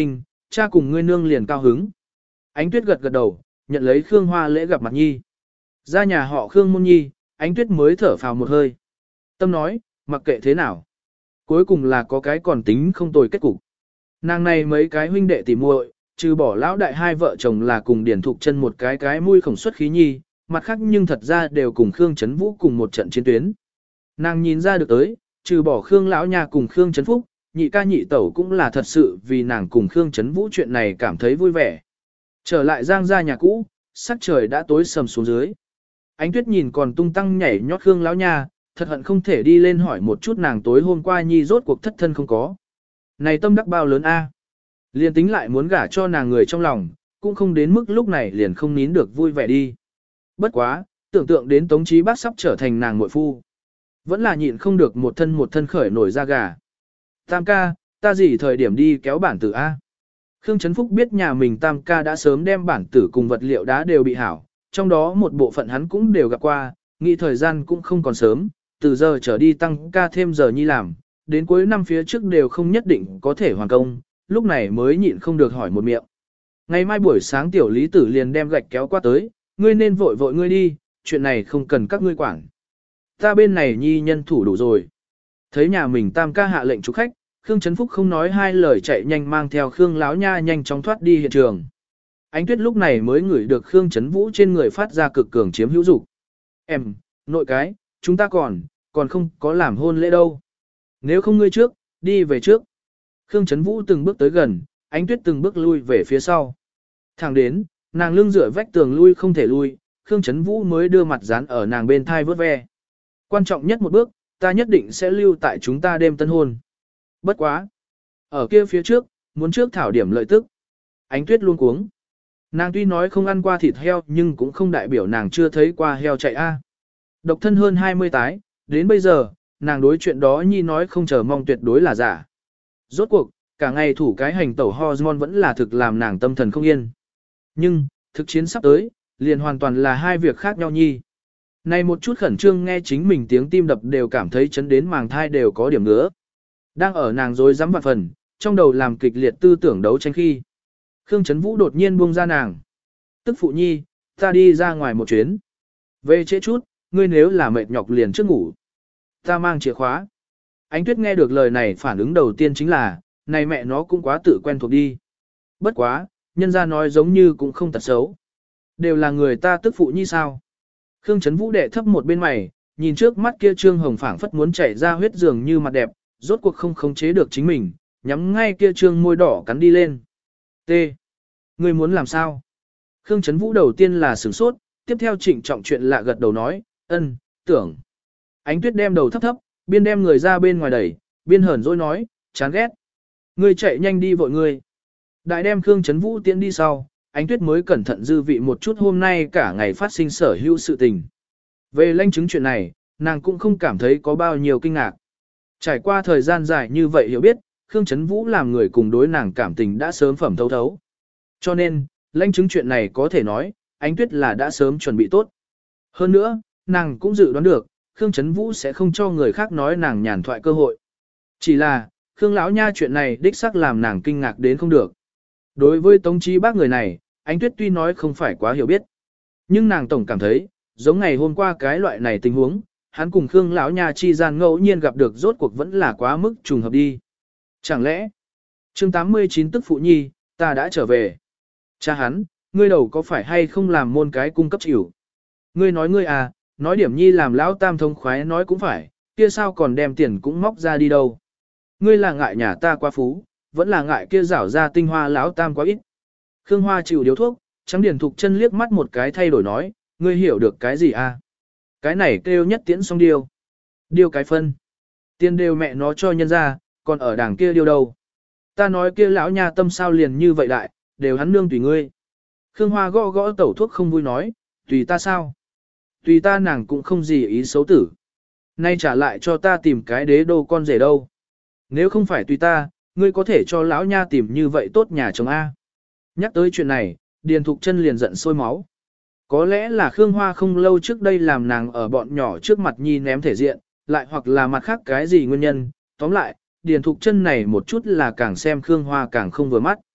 cha cùng ngươi nương liền cao hứng. Ánh Tuyết gật gật đầu, nhận lấy Khương Hoa lễ gặp mặt nhi. Ra nhà họ Khương môn nhi, Ánh Tuyết mới thở phào một hơi. Tâm nói, mặc kệ thế nào. Cuối cùng là có cái còn tính không tồi kết cục. Nàng này mấy cái huynh đệ tỉ muội, trừ bỏ lão đại hai vợ chồng là cùng Điển Thục Chân một cái cái mũi khổng xuất khí nhi, mặt khác nhưng thật ra đều cùng Khương Chấn Vũ cùng một trận chiến tuyến. Nàng nhìn ra được tới, trừ bỏ Khương lão nhà cùng Khương Chấn Phúc, nhị ca nhị tẩu cũng là thật sự vì nàng cùng Khương Chấn Vũ chuyện này cảm thấy vui vẻ. Trở lại Giang gia nhà cũ, sắc trời đã tối sầm xuống dưới. Ánh Tuyết nhìn còn tung tăng nhảy nhót Khương lão nha, thật hận không thể đi lên hỏi một chút nàng tối hôm qua nhi rốt cuộc thất thân không có. Này tâm đắc bao lớn a. Liền tính lại muốn gả cho nàng người trong lòng, cũng không đến mức lúc này liền không nín được vui vẻ đi. Bất quá, tưởng tượng đến Tống Chí Bác sắp trở thành nàng muội phu. Vẫn là nhịn không được một thân một thân khởi nổi da gà. Tam ca, ta gì thời điểm đi kéo bản tử A. Khương Chấn Phúc biết nhà mình Tam ca đã sớm đem bản tử cùng vật liệu đá đều bị hảo, trong đó một bộ phận hắn cũng đều gặp qua, nghĩ thời gian cũng không còn sớm, từ giờ trở đi tăng ca thêm giờ nhi làm, đến cuối năm phía trước đều không nhất định có thể hoàn công, lúc này mới nhịn không được hỏi một miệng. Ngày mai buổi sáng tiểu lý tử liền đem gạch kéo qua tới, ngươi nên vội vội ngươi đi, chuyện này không cần các ngươi quản. Ta bên này nhi nhân thủ đủ rồi. Thấy nhà mình Tam ca hạ lệnh chủ khách, Khương Chấn Phúc không nói hai lời chạy nhanh mang theo Khương Láo Nha nhanh chóng thoát đi hiện trường. Ánh Tuyết lúc này mới ngửi được Khương Chấn Vũ trên người phát ra cực cường chiếm hữu dục. Em, nội cái, chúng ta còn, còn không có làm hôn lễ đâu. Nếu không ngươi trước, đi về trước. Khương Chấn Vũ từng bước tới gần, Ánh Tuyết từng bước lui về phía sau. Thẳng đến, nàng lưng dựa vách tường lui không thể lui, Khương Chấn Vũ mới đưa mặt dán ở nàng bên thai vớt ve. Quan trọng nhất một bước, ta nhất định sẽ lưu tại chúng ta đêm tân hôn. Bất quá. Ở kia phía trước, muốn trước thảo điểm lợi tức. Ánh Tuyết luôn cuống. Nàng tuy nói không ăn qua thịt heo nhưng cũng không đại biểu nàng chưa thấy qua heo chạy a. Độc thân hơn hai mươi tái, đến bây giờ, nàng đối chuyện đó nhi nói không chờ mong tuyệt đối là giả. Rốt cuộc, cả ngày thủ cái hành tẩu hormone vẫn là thực làm nàng tâm thần không yên. Nhưng, thực chiến sắp tới, liền hoàn toàn là hai việc khác nhau nhi. Này một chút khẩn trương nghe chính mình tiếng tim đập đều cảm thấy chấn đến màng thai đều có điểm ngứa. Đang ở nàng dối dám vạn phần, trong đầu làm kịch liệt tư tưởng đấu tranh khi. Khương Chấn Vũ đột nhiên buông ra nàng. Tức phụ nhi, ta đi ra ngoài một chuyến. Về trễ chút, ngươi nếu là mệt nhọc liền trước ngủ. Ta mang chìa khóa. Ánh Tuyết nghe được lời này phản ứng đầu tiên chính là, này mẹ nó cũng quá tự quen thuộc đi. Bất quá, nhân ra nói giống như cũng không tật xấu. Đều là người ta tức phụ nhi sao. Khương Chấn Vũ đệ thấp một bên mày, nhìn trước mắt kia trương hồng phảng phất muốn chảy ra huyết dường như mặt đẹp, rốt cuộc không khống chế được chính mình, nhắm ngay kia trương môi đỏ cắn đi lên. T. Ngươi muốn làm sao? Khương Chấn Vũ đầu tiên là sửng sốt, tiếp theo trịnh trọng chuyện lạ gật đầu nói, ân, tưởng. Ánh Tuyết đem đầu thấp thấp, biên đem người ra bên ngoài đẩy, biên hờn dỗi nói, chán ghét. Ngươi chạy nhanh đi vội ngươi. Đại đem Khương Chấn Vũ tiến đi sau, Ánh Tuyết mới cẩn thận dư vị một chút hôm nay cả ngày phát sinh sở hữu sự tình. Về lãnh chứng chuyện này, nàng cũng không cảm thấy có bao nhiêu kinh ngạc. Trải qua thời gian dài như vậy hiểu biết, Khương Chấn Vũ làm người cùng đối nàng cảm tình đã sớm phẩm thấu thấu. Cho nên, lãnh chứng chuyện này có thể nói, Ánh Tuyết là đã sớm chuẩn bị tốt. Hơn nữa, nàng cũng dự đoán được, Khương Chấn Vũ sẽ không cho người khác nói nàng nhàn thoại cơ hội. Chỉ là, Khương lão nha chuyện này đích xác làm nàng kinh ngạc đến không được. Đối với Tống Chí Bác người này, Ánh Tuyết tuy nói không phải quá hiểu biết, nhưng nàng tổng cảm thấy, giống ngày hôm qua cái loại này tình huống, hắn cùng Khương lão nha chi gian ngẫu nhiên gặp được rốt cuộc vẫn là quá mức trùng hợp đi. Chẳng lẽ, chương tám mươi chín tức phụ nhi, ta đã trở về. Cha hắn, ngươi đầu có phải hay không làm môn cái cung cấp chịu? Ngươi nói ngươi à, nói điểm nhi làm lão tam thông khoái nói cũng phải, kia sao còn đem tiền cũng móc ra đi đâu. Ngươi là ngại nhà ta quá phú, vẫn là ngại kia rảo ra tinh hoa lão tam quá ít. Khương Hoa chịu điếu thuốc, Trắng Điền Thục Chân liếc mắt một cái thay đổi nói, ngươi hiểu được cái gì à? Cái này kêu nhất tiễn xong điêu. Điêu cái phân. Tiền đều mẹ nó cho nhân ra, còn ở đảng kia điêu đâu. Ta nói kia lão nha tâm sao liền như vậy đại, đều hắn nương tùy ngươi. Khương Hoa gõ gõ tẩu thuốc không vui nói, tùy ta sao? Tùy ta nàng cũng không gì ý xấu tử. Nay trả lại cho ta tìm cái đế đô con rể đâu. Nếu không phải tùy ta, ngươi có thể cho lão nha tìm như vậy tốt nhà chồng A. Nhắc tới chuyện này, Điền Thục Chân liền giận sôi máu. Có lẽ là Khương Hoa không lâu trước đây làm nàng ở bọn nhỏ trước mặt nhi ném thể diện, lại hoặc là mặt khác cái gì nguyên nhân. Tóm lại, Điền Thục Chân này một chút là càng xem Khương Hoa càng không vừa mắt.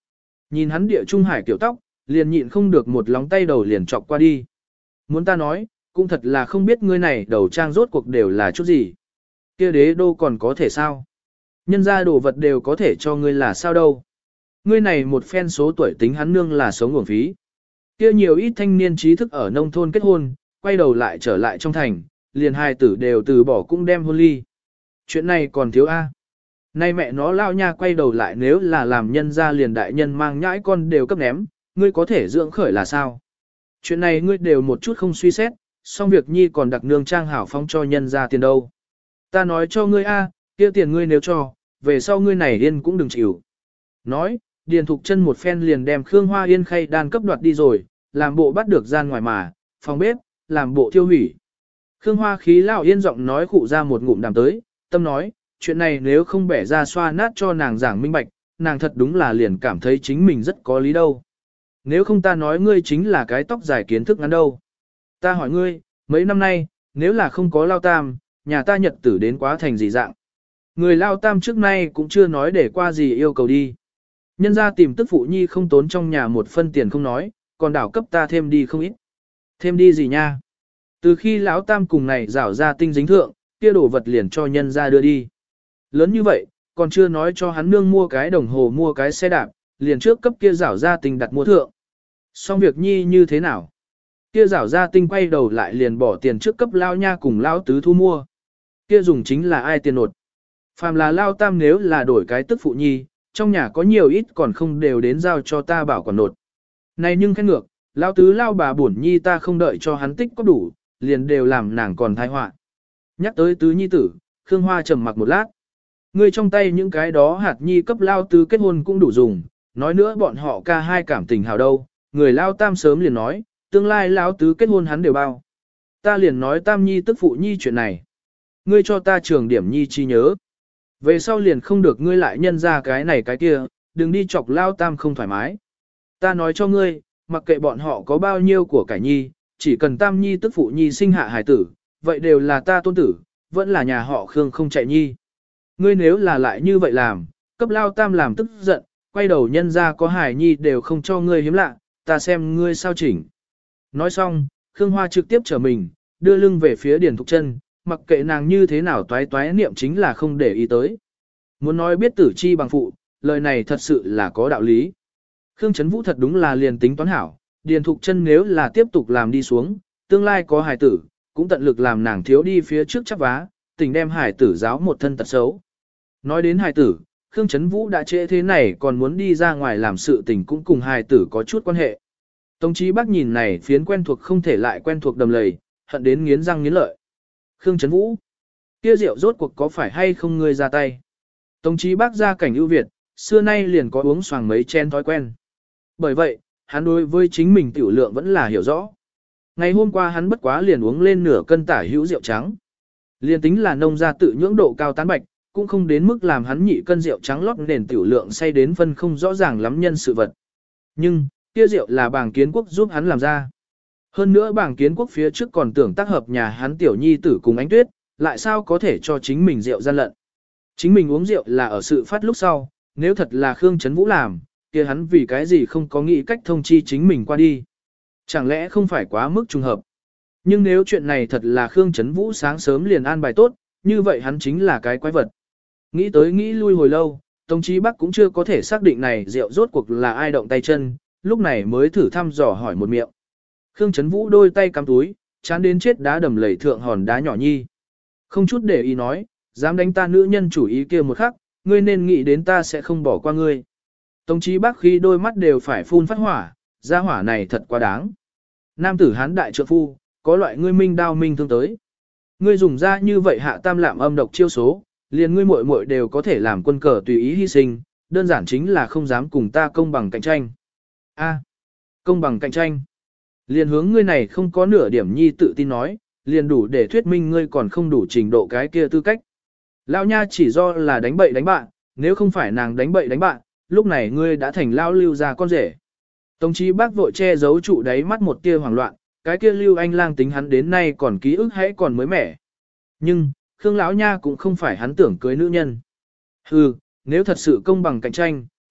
Nhìn hắn địa trung hải kiểu tóc, liền nhịn không được một lóng tay đầu liền chọc qua đi. Muốn ta nói, cũng thật là không biết ngươi này đầu trang rốt cuộc đều là chút gì. Kia đế đô còn có thể sao? Nhân ra đồ vật đều có thể cho ngươi là sao đâu. Ngươi này một phen số tuổi tính hắn nương là sống uổng phí. Kia nhiều ít thanh niên trí thức ở nông thôn kết hôn, quay đầu lại trở lại trong thành, liền hai tử đều từ bỏ cũng đem hôn ly. Chuyện này còn thiếu A. Nay mẹ nó lao nha quay đầu lại nếu là làm nhân ra liền đại nhân mang nhãi con đều cấp ném, ngươi có thể dưỡng khởi là sao? Chuyện này ngươi đều một chút không suy xét, xong việc nhi còn đặc nương trang hảo phong cho nhân ra tiền đâu. Ta nói cho ngươi A, kia tiền ngươi nếu cho, về sau ngươi này điên cũng đừng chịu. Nói, Điền Thục Chân một phen liền đem Khương Hoa Yên khay đan cấp đoạt đi rồi, làm bộ bắt được gian ngoài mà, phòng bếp, làm bộ thiêu hủy. Khương Hoa khí lão yên giọng nói khụ ra một ngụm đàm tới, tâm nói, chuyện này nếu không bẻ ra xoa nát cho nàng giảng minh bạch, nàng thật đúng là liền cảm thấy chính mình rất có lý đâu. Nếu không ta nói ngươi chính là cái tóc dài kiến thức ngắn đâu. Ta hỏi ngươi, mấy năm nay, nếu là không có lao tam, nhà ta nhật tử đến quá thành gì dạng. Người lao tam trước nay cũng chưa nói để qua gì yêu cầu đi. Nhân ra tìm tức phụ nhi không tốn trong nhà một phân tiền không nói, còn đảo cấp ta thêm đi không ít. Thêm đi gì nha? Từ khi lão tam cùng này rảo ra tinh dính thượng, kia đổ vật liền cho nhân ra đưa đi. Lớn như vậy, còn chưa nói cho hắn nương mua cái đồng hồ mua cái xe đạp, liền trước cấp kia rảo ra tinh đặt mua thượng. Xong việc nhi như thế nào? Kia rảo ra tinh quay đầu lại liền bỏ tiền trước cấp lao nha cùng lao tứ thu mua. Kia dùng chính là ai tiền nột? Phàm là lao tam nếu là đổi cái tức phụ nhi, trong nhà có nhiều ít còn không đều đến giao cho ta bảo quản nột. Này nhưng khen ngược, lao tứ lao bà bổn nhi ta không đợi cho hắn tích có đủ, liền đều làm nàng còn thai họa. Nhắc tới tứ nhi tử, Khương Hoa trầm mặc một lát. Ngươi trong tay những cái đó hạt nhi cấp lao tứ kết hôn cũng đủ dùng, nói nữa bọn họ ca hai cảm tình hào đâu, người lao tam sớm liền nói, tương lai lao tứ kết hôn hắn đều bao. Ta liền nói tam nhi tức phụ nhi chuyện này. Ngươi cho ta trường điểm nhi chi nhớ. Về sau liền không được ngươi lại nhân ra cái này cái kia, đừng đi chọc lao tam không thoải mái. Ta nói cho ngươi, mặc kệ bọn họ có bao nhiêu của cải nhi, chỉ cần tam nhi tức phụ nhi sinh hạ hài tử, vậy đều là ta tôn tử, vẫn là nhà họ Khương không chạy nhi. Ngươi nếu là lại như vậy làm, cấp lao tam làm tức giận, quay đầu nhân ra có hài nhi đều không cho ngươi hiếm lạ, ta xem ngươi sao chỉnh. Nói xong, Khương Hoa trực tiếp trở mình, đưa lưng về phía Điền Thục Chân, mặc kệ nàng như thế nào toái toái niệm chính là không để ý tới. Muốn nói biết tử chi bằng phụ, lời này thật sự là có đạo lý. Khương Trấn Vũ thật đúng là liền tính toán hảo, Điền Thục Chân nếu là tiếp tục làm đi xuống, tương lai có hài tử, cũng tận lực làm nàng thiếu đi phía trước chắp vá, tình đem hài tử giáo một thân tật xấu. Nói đến hài tử, Khương Trấn Vũ đã trễ thế này còn muốn đi ra ngoài làm sự tình cũng cùng hài tử có chút quan hệ. Tống Chí Bác nhìn này phiến quen thuộc không thể lại quen thuộc đầm lầy, hận đến nghiến răng nghiến lợi. Khương Trấn Vũ, kia rượu rốt cuộc có phải hay không ngươi ra tay? Tống Chí Bác gia cảnh ưu việt, xưa nay liền có uống xoàng mấy chén thói quen. Bởi vậy, hắn đối với chính mình tiểu lượng vẫn là hiểu rõ. Ngày hôm qua hắn bất quá liền uống lên nửa cân tả hữu rượu trắng. Liền tính là nông gia tự nhưỡng độ cao tán bạch, cũng không đến mức làm hắn nhị cân rượu trắng lót nền tiểu lượng say đến phân không rõ ràng lắm nhân sự vật. Nhưng, kia rượu là bảng kiến quốc giúp hắn làm ra. Hơn nữa bảng kiến quốc phía trước còn tưởng tác hợp nhà hắn tiểu nhi tử cùng ánh tuyết, lại sao có thể cho chính mình rượu gian lận. Chính mình uống rượu là ở sự phát lúc sau, nếu thật là Khương Trấn Vũ làm, kia hắn vì cái gì không có nghĩ cách thông chi chính mình qua đi. Chẳng lẽ không phải quá mức trùng hợp. Nhưng nếu chuyện này thật là Khương Trấn Vũ sáng sớm liền an bài tốt, như vậy hắn chính là cái quái vật. Nghĩ tới nghĩ lui hồi lâu, Tống Chí Bắc cũng chưa có thể xác định này rượu rốt cuộc là ai động tay chân, lúc này mới thử thăm dò hỏi một miệng. Khương Trấn Vũ đôi tay cắm túi, chán đến chết đá đầm lầy thượng hòn đá nhỏ nhi. Không chút để ý nói, dám đánh ta nữ nhân chủ ý kia một khắc, ngươi nên nghĩ đến ta sẽ không bỏ qua ngươi. Tống Chí Bắc khi đôi mắt đều phải phun phát hỏa, gia hỏa này thật quá đáng. Nam tử hán đại trượng phu, có loại ngươi minh đao minh thương tới. Ngươi dùng ra như vậy hạ tam lạm âm độc chiêu số, liền ngươi muội muội đều có thể làm quân cờ tùy ý hy sinh, đơn giản chính là không dám cùng ta công bằng cạnh tranh. A, công bằng cạnh tranh. Liền hướng ngươi này không có nửa điểm nhi tự tin nói, liền đủ để thuyết minh ngươi còn không đủ trình độ cái kia tư cách. Lão nha chỉ do là đánh bậy đánh bạn, nếu không phải nàng đánh bậy đánh bạn, lúc này ngươi đã thành lão lưu ra con rể. Tống Chí Bác vội che giấu trụ đáy mắt một tia hoảng loạn, cái kia Lưu Anh Lang tính hắn đến nay còn ký ức hãy còn mới mẻ. Nhưng, Khương lão nha cũng không phải hắn tưởng cưới nữ nhân. Hừ, nếu thật sự công bằng cạnh tranh,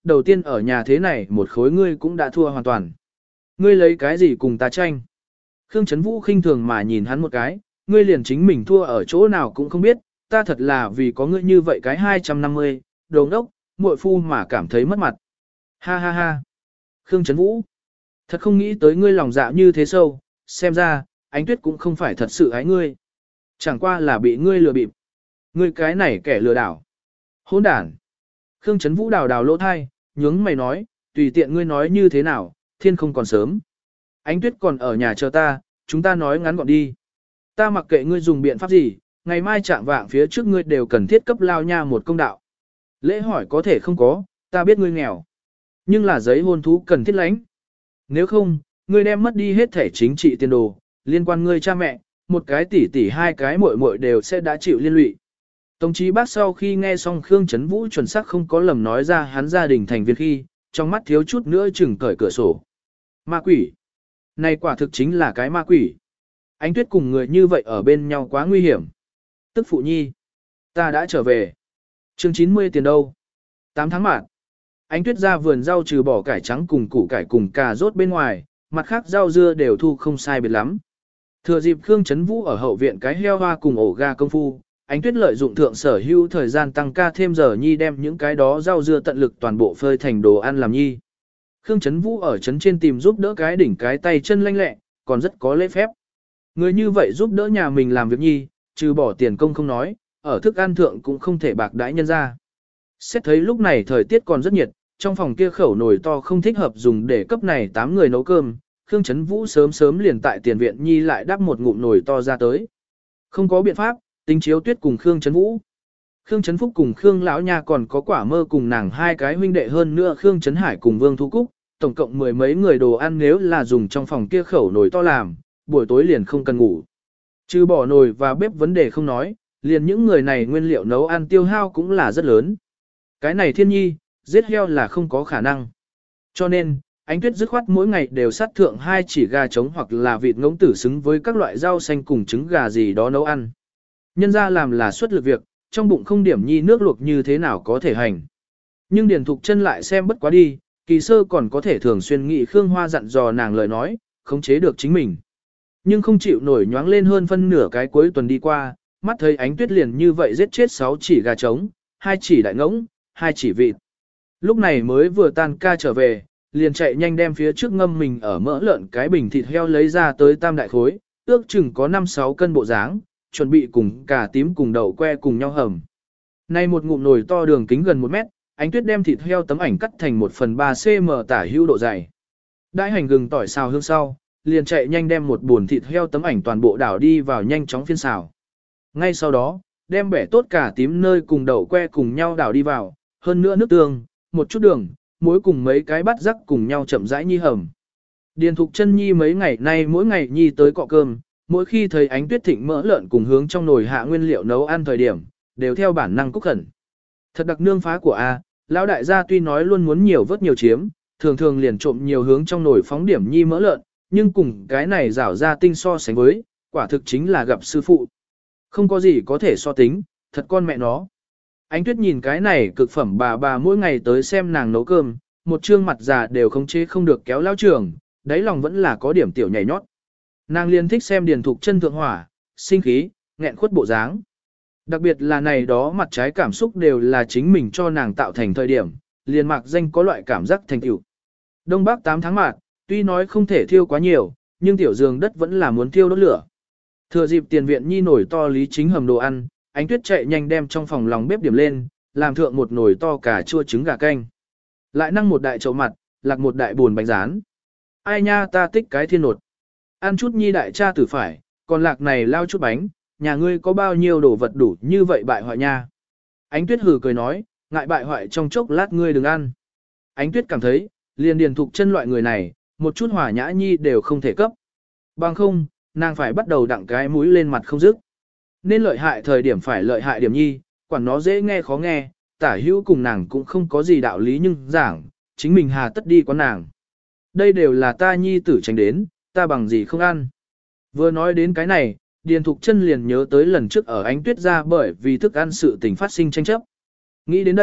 đầu tiên ở nhà thế này một khối ngươi cũng đã thua hoàn toàn. Ngươi lấy cái gì cùng ta tranh? Khương Trấn Vũ khinh thường mà nhìn hắn một cái, ngươi liền chính mình thua ở chỗ nào cũng không biết, ta thật là vì có ngươi như vậy cái hai trăm năm mươi, đồ đốc, muội phu mà cảm thấy mất mặt. Ha ha ha. Khương Trấn Vũ, thật không nghĩ tới ngươi lòng dạ như thế sâu, xem ra, Ánh Tuyết cũng không phải thật sự ái ngươi. Chẳng qua là bị ngươi lừa bịp. Ngươi cái này kẻ lừa đảo. Hỗn đản. Khương Trấn Vũ đào đào lỗ thai, nhướng mày nói, tùy tiện ngươi nói như thế nào, thiên không còn sớm. Ánh Tuyết còn ở nhà chờ ta, chúng ta nói ngắn gọn đi. Ta mặc kệ ngươi dùng biện pháp gì, ngày mai chạm vạng phía trước ngươi đều cần thiết cấp lao nha một công đạo. Lễ hỏi có thể không có, ta biết ngươi nghèo. Nhưng là giấy hôn thú cần thiết lãnh. Nếu không, ngươi đem mất đi hết thể chính trị tiền đồ, liên quan ngươi cha mẹ, một cái tỷ tỷ hai cái muội muội đều sẽ đã chịu liên lụy. Tống chí bác sau khi nghe xong Khương Trấn Vũ chuẩn xác không có lầm nói ra hắn gia đình thành viên khi, trong mắt thiếu chút nữa chừng cởi cửa sổ. Ma quỷ. Này quả thực chính là cái ma quỷ. Ánh Tuyết cùng người như vậy ở bên nhau quá nguy hiểm. Tức phụ nhi. Ta đã trở về. Chương chín mươi tiền đâu? tám tháng mạng. Ánh Tuyết ra vườn rau trừ bỏ cải trắng cùng củ cải cùng cà rốt bên ngoài, mặt khác rau dưa đều thu không sai biệt lắm. Thừa dịp Khương Trấn Vũ ở hậu viện cái heo hoa cùng ổ gà công phu, Ánh Tuyết lợi dụng thượng sở hữu thời gian tăng ca thêm giờ nhi đem những cái đó rau dưa tận lực toàn bộ phơi thành đồ ăn làm nhi. Khương Trấn Vũ ở trấn trên tìm giúp đỡ cái đỉnh cái tay chân lanh lẹ, còn rất có lễ phép. Người như vậy giúp đỡ nhà mình làm việc nhi, trừ bỏ tiền công không nói, ở thức ăn thượng cũng không thể bạc đãi nhân ra. Xét thấy lúc này thời tiết còn rất nhiệt, trong phòng kia khẩu nồi to không thích hợp dùng để cấp này tám người nấu cơm, Khương Trấn Vũ sớm sớm liền tại tiền viện nhi lại đắp một ngụm nồi to ra tới. Không có biện pháp, tính chiếu tuyết cùng Khương Trấn Vũ. Khương Trấn Phúc cùng Khương lão nha còn có quả mơ cùng nàng hai cái huynh đệ hơn nữa Khương Trấn Hải cùng Vương Thu Cúc, tổng cộng mười mấy người đồ ăn nếu là dùng trong phòng kia khẩu nồi to làm, buổi tối liền không cần ngủ. Trừ bỏ nồi và bếp vấn đề không nói, liền những người này nguyên liệu nấu ăn tiêu hao cũng là rất lớn. Cái này thiên nhi, giết heo là không có khả năng. Cho nên, Ánh Tuyết dứt khoát mỗi ngày đều sát thượng hai chỉ gà trống hoặc là vịt ngỗng tử xứng với các loại rau xanh cùng trứng gà gì đó nấu ăn. Nhân ra làm là suất lực việc, trong bụng không điểm nhi nước luộc như thế nào có thể hành. Nhưng Điền Thục Chân lại xem bất quá đi, kỳ sơ còn có thể thường xuyên nghị Khương Hoa dặn dò nàng lời nói, khống chế được chính mình. Nhưng không chịu nổi nhoáng lên hơn phân nửa cái cuối tuần đi qua, mắt thấy Ánh Tuyết liền như vậy giết chết sáu chỉ gà trống, hai chỉ đại ngỗng, hai chỉ vịt. Lúc này mới vừa tan ca trở về, liền chạy nhanh đem phía trước ngâm mình ở mỡ lợn cái bình thịt heo lấy ra tới tam đại khối, ước chừng có năm sáu cân bộ dáng, chuẩn bị cùng cà tím cùng đậu que cùng nhau hầm. Nay một ngụm nồi to đường kính gần một mét, Ánh Tuyết đem thịt heo tấm ảnh cắt thành một phần ba xăng tả hữu độ dày. Đãi hành gừng tỏi xào hương sau, liền chạy nhanh đem một buồn thịt heo tấm ảnh toàn bộ đảo đi vào nhanh chóng phiên xào. Ngay sau đó, đem bẻ tốt cà tím nơi cùng đậu que cùng nhau đảo đi vào, hơn nữa nước tương, một chút đường, muối cùng mấy cái bát rắc cùng nhau chậm rãi nhi hầm. Điền Thục Chân nhi mấy ngày nay mỗi ngày nhi tới cọ cơm, mỗi khi thấy Ánh Tuyết thịnh mỡ lợn cùng hướng trong nồi hạ nguyên liệu nấu ăn thời điểm, đều theo bản năng cúc khẩn. Thật đặc nương phá của A, lão đại gia tuy nói luôn muốn nhiều vớt nhiều chiếm, thường thường liền trộm nhiều hướng trong nồi phóng điểm nhi mỡ lợn, nhưng cùng cái này rảo ra tinh so sánh với, quả thực chính là gặp sư phụ. Không có gì có thể so tính, thật con mẹ nó. Ánh Tuyết nhìn cái này cực phẩm bà bà mỗi ngày tới xem nàng nấu cơm, một trương mặt già đều không chế không được kéo lao trường, đáy lòng vẫn là có điểm tiểu nhảy nhót. Nàng liền thích xem Điền Thục Chân thượng hỏa, sinh khí, nghẹn khuất bộ dáng. Đặc biệt là này đó mặt trái cảm xúc đều là chính mình cho nàng tạo thành thời điểm, liền mạc danh có loại cảm giác thành tựu. Đông Bắc tám tháng mạt, tuy nói không thể thiêu quá nhiều, nhưng tiểu giường đất vẫn là muốn thiêu đốt lửa. Thừa dịp tiền viện nhi nổi to Lý Chính hầm đồ ăn, Ánh Tuyết chạy nhanh đem trong phòng lòng bếp điểm lên, làm thượng một nồi to cà chua trứng gà canh. Lại năng một đại chậu mặt, lạc một đại buồn bánh rán. Ai nha ta tích cái thiên nột. Ăn chút nhi đại cha tử phải, còn lạc này lao chút bánh, nhà ngươi có bao nhiêu đồ vật đủ như vậy bại hoại nha. Ánh Tuyết hừ cười nói, ngại bại hoại trong chốc lát ngươi đừng ăn. Ánh Tuyết cảm thấy, liền Điền Thục Chân loại người này, một chút hỏa nhã nhi đều không thể cấp. Bằng không, nàng phải bắt đầu đặng cái mũi lên mặt không dứt. Nên lợi hại thời điểm phải lợi hại điểm nhi, quản nó dễ nghe khó nghe, tả hữu cùng nàng cũng không có gì đạo lý nhưng giảng, chính mình hà tất đi quán nàng. Đây đều là ta nhi tử tránh đến, ta bằng gì không ăn. Vừa nói đến cái này, Điền Thục Chân liền nhớ tới lần trước ở Ánh Tuyết ra bởi vì thức ăn sự tình phát sinh tranh chấp. Nghĩ đến đây,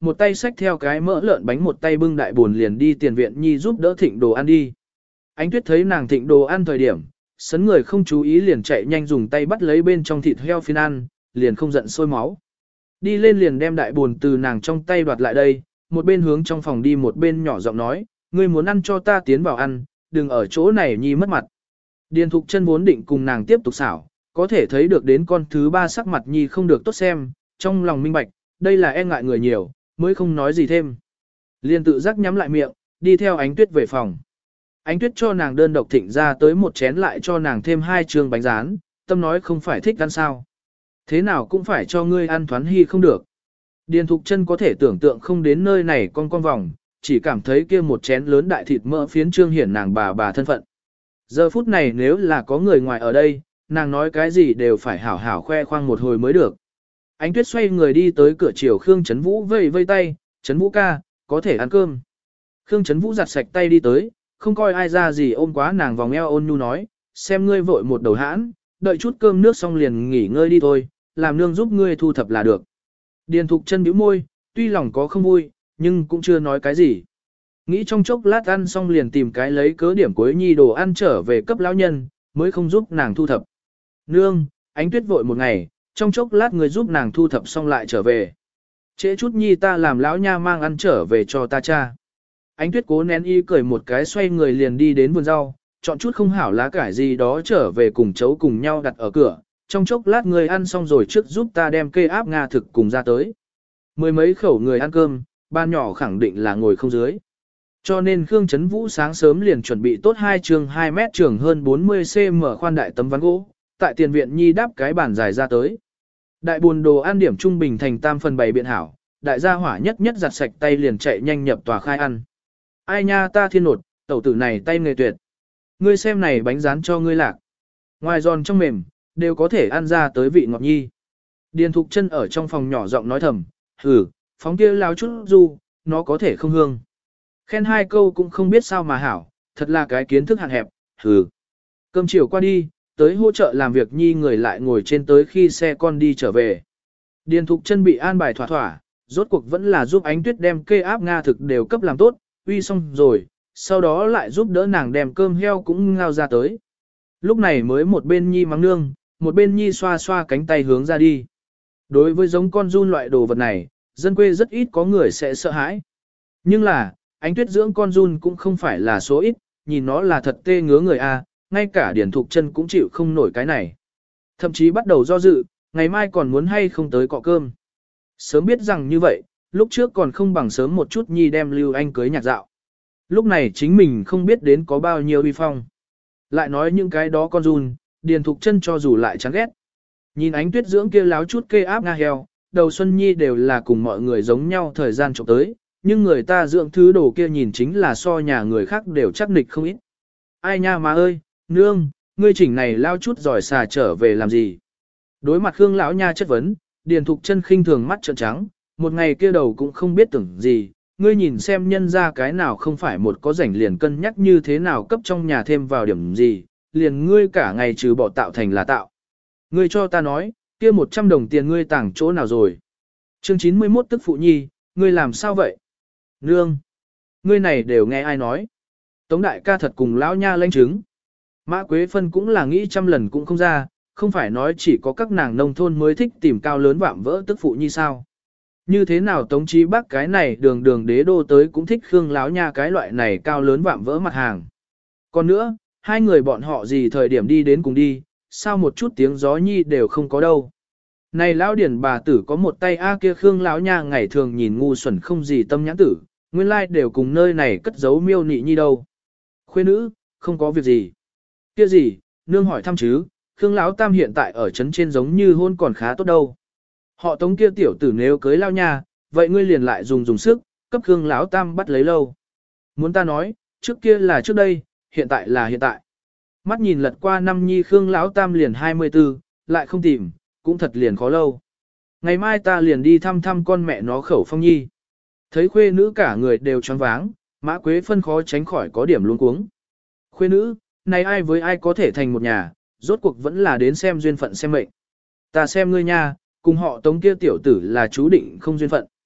một tay xách theo cái mỡ lợn bánh một tay bưng đại buồn liền đi tiền viện nhi giúp đỡ thịnh đồ ăn đi. Ánh Tuyết thấy nàng thịnh đồ ăn thời điểm, sấn người không chú ý liền chạy nhanh dùng tay bắt lấy bên trong thịt heo phiên ăn, liền không giận sôi máu. Đi lên liền đem đại buồn từ nàng trong tay đoạt lại đây, một bên hướng trong phòng đi một bên nhỏ giọng nói, ngươi muốn ăn cho ta tiến vào ăn, đừng ở chỗ này nhi mất mặt. Điền Thục Chân vốn định cùng nàng tiếp tục xảo, có thể thấy được đến con thứ ba sắc mặt nhi không được tốt xem, trong lòng minh bạch, đây là e ngại người nhiều, mới không nói gì thêm. Liền tự giác nhắm lại miệng, đi theo Ánh Tuyết về phòng. Ánh Tuyết cho nàng đơn độc thịnh ra tới một chén lại cho nàng thêm hai trường bánh rán, tâm nói không phải thích ăn sao. Thế nào cũng phải cho ngươi ăn thoán hy không được. Điền Thục Chân có thể tưởng tượng không đến nơi này con con vòng, chỉ cảm thấy kia một chén lớn đại thịt mỡ phiến trương hiển nàng bà bà thân phận. Giờ phút này nếu là có người ngoài ở đây, nàng nói cái gì đều phải hảo hảo khoe khoang một hồi mới được. Ánh Tuyết xoay người đi tới cửa chiều Khương Chấn Vũ vây vây tay, Chấn Vũ ca, có thể ăn cơm. Khương Chấn Vũ giặt sạch tay đi tới, không coi ai ra gì ôm quá nàng vòng eo ôn nhu nói, xem ngươi vội một đầu hãn, đợi chút cơm nước xong liền nghỉ ngơi đi thôi, làm nương giúp ngươi thu thập là được. Điền Thục Chân bĩu môi, tuy lòng có không vui, nhưng cũng chưa nói cái gì. Nghĩ trong chốc lát ăn xong liền tìm cái lấy cớ điểm cuối nhi đồ ăn trở về cấp lão nhân, mới không giúp nàng thu thập. Nương, Ánh Tuyết vội một ngày, trong chốc lát người giúp nàng thu thập xong lại trở về. Trễ chút nhi ta làm lão nha mang ăn trở về cho ta cha. Ánh Tuyết cố nén y cười một cái xoay người liền đi đến vườn rau, chọn chút không hảo lá cải gì đó trở về cùng chấu cùng nhau đặt ở cửa. Trong chốc lát người ăn xong rồi trước giúp ta đem cây áp Nga thực cùng ra tới. Mười mấy khẩu người ăn cơm, ban nhỏ khẳng định là ngồi không dưới. Cho nên Khương Chấn Vũ sáng sớm liền chuẩn bị tốt hai trường hai mét trường hơn bốn mươi xăng-ti-mét khoan đại tấm ván gỗ, tại tiền viện nhi đáp cái bàn dài ra tới. Đại buồn đồ ăn điểm trung bình thành tam phần bày biện hảo, đại gia hỏa nhất nhất giặt sạch tay liền chạy nhanh nhập tòa khai ăn. Ai nha ta thiên nột, tẩu tử này tay nghề tuyệt. Ngươi xem này bánh rán cho ngươi lạc. Ngoài giòn trong mềm, đều có thể ăn ra tới vị ngọt nhi. Điền Thục Chân ở trong phòng nhỏ giọng nói thầm, hừ, phóng kia lao chút du, nó có thể không hương. Khen hai câu cũng không biết sao mà hảo, thật là cái kiến thức hạn hẹp, hừ. Cơm chiều qua đi, tới hỗ trợ làm việc nhi người lại ngồi trên tới khi xe con đi trở về. Điền Thục Chân bị an bài thỏa thỏa, rốt cuộc vẫn là giúp Ánh Tuyết đem kê áp Nga thực đều cấp làm tốt, uy xong rồi, sau đó lại giúp đỡ nàng đem cơm heo cũng ngao ra tới. Lúc này mới một bên nhi mắng nương, một bên nhi xoa xoa cánh tay hướng ra đi. Đối với giống con giun loại đồ vật này, dân quê rất ít có người sẽ sợ hãi. Nhưng là, Ánh Tuyết dưỡng con giun cũng không phải là số ít, nhìn nó là thật tê ngứa người a, ngay cả Điển Thục Chân cũng chịu không nổi cái này. Thậm chí bắt đầu do dự, ngày mai còn muốn hay không tới cọ cơm. Sớm biết rằng như vậy, lúc trước còn không bằng sớm một chút nhi đem Lưu Anh cưới nhạc dạo. Lúc này chính mình không biết đến có bao nhiêu uy phong. Lại nói những cái đó con giun, Điền Thục Chân cho dù lại chán ghét. Nhìn Ánh Tuyết dưỡng kia láo chút kê áp Nga heo, đầu xuân nhi đều là cùng mọi người giống nhau thời gian trộm tới, nhưng người ta dưỡng thứ đồ kia nhìn chính là so nhà người khác đều chắc nịch không ít. Ai nha má ơi, nương, ngươi chỉnh này lao chút giỏi xà trở về làm gì? Đối mặt Khương lão nha chất vấn, Điền Thục Chân khinh thường mắt trợn trắng, một ngày kia đầu cũng không biết tưởng gì, ngươi nhìn xem nhân ra cái nào không phải một có rảnh liền cân nhắc như thế nào cấp trong nhà thêm vào điểm gì, liền ngươi cả ngày trừ bỏ tạo thành là tạo. Ngươi cho ta nói, kia một trăm đồng tiền ngươi tảng chỗ nào rồi? Chương chín mươi mốt tức phụ nhi, ngươi làm sao vậy? Nương! Ngươi này đều nghe ai nói? Tống đại ca thật cùng lão nha lanh chứng. Mã Quế Phân cũng là nghĩ trăm lần cũng không ra, không phải nói chỉ có các nàng nông thôn mới thích tìm cao lớn vạm vỡ tức phụ nhi sao? Như thế nào Tống Chí Bắc cái này đường đường đế đô tới cũng thích Khương lão nha cái loại này cao lớn vạm vỡ mặt hàng. Còn nữa, hai người bọn họ gì thời điểm đi đến cùng đi, sao một chút tiếng gió nhi đều không có đâu. Này lão điển bà tử có một tay a kia Khương lão nha ngày thường nhìn ngu xuẩn không gì tâm nhãn tử, nguyên lai đều cùng nơi này cất giấu miêu nị nhi đâu. Khuê nữ, không có việc gì. Kia gì, nương hỏi thăm chứ, Khương lão tam hiện tại ở trấn trên giống như hôn còn khá tốt đâu. Họ Tống kia tiểu tử nếu cưới lao nha, vậy ngươi liền lại dùng dùng sức, cấp Khương lão tam bắt lấy lâu. Muốn ta nói, trước kia là trước đây, hiện tại là hiện tại. Mắt nhìn lật qua năm nhi Khương lão tam liền hai mươi tư, lại không tìm, cũng thật liền khó lâu. Ngày mai ta liền đi thăm thăm con mẹ nó Khẩu Phong nhi. Thấy khuê nữ cả người đều choáng váng, Mã Quế Phân khó tránh khỏi có điểm luống cuống. Khuê nữ, này ai với ai có thể thành một nhà, rốt cuộc vẫn là đến xem duyên phận xem mệnh. Ta xem ngươi nha, cùng họ Tống kia tiểu tử là chú định không duyên phận.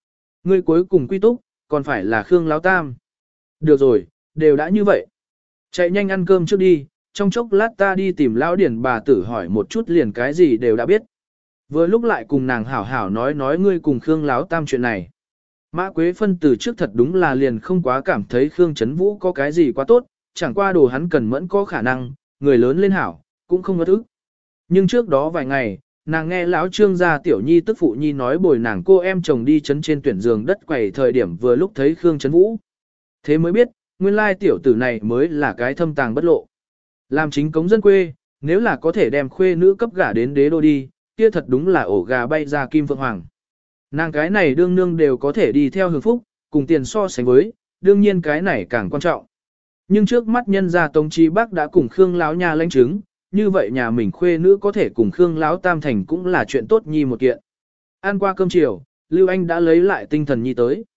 Ngươi cuối cùng quy túc, còn phải là Khương Láo Tam. Được rồi, đều đã như vậy. Chạy nhanh ăn cơm trước đi, trong chốc lát ta đi tìm Lão Điển bà tử hỏi một chút liền cái gì đều đã biết. Vừa lúc lại cùng nàng hảo hảo nói nói ngươi cùng Khương Láo Tam chuyện này. Mã Quế Phân từ trước thật đúng là liền không quá cảm thấy Khương Chấn Vũ có cái gì quá tốt, chẳng qua đồ hắn cần mẫn có khả năng, người lớn lên hảo, cũng không ngất ức. Nhưng trước đó vài ngày, nàng nghe lão Trương gia tiểu nhi tức phụ nhi nói bồi nàng cô em chồng đi chấn trên tuyển giường đất quầy thời điểm vừa lúc thấy Khương Chấn Vũ. Thế mới biết, nguyên lai tiểu tử này mới là cái thâm tàng bất lộ. Làm chính cống dân quê, nếu là có thể đem khuê nữ cấp gả đến đế đô đi, kia thật đúng là ổ gà bay ra kim phượng hoàng. Nàng cái này đương nương đều có thể đi theo hưởng phúc, cùng tiền so sánh với, đương nhiên cái này càng quan trọng. Nhưng trước mắt nhân gia Tống Chi Bắc đã cùng Khương Láo nhà lãnh chứng, như vậy nhà mình khuê nữ có thể cùng Khương Láo Tam thành cũng là chuyện tốt nhi một kiện. Ăn qua cơm chiều, Lưu Anh đã lấy lại tinh thần nhi tới.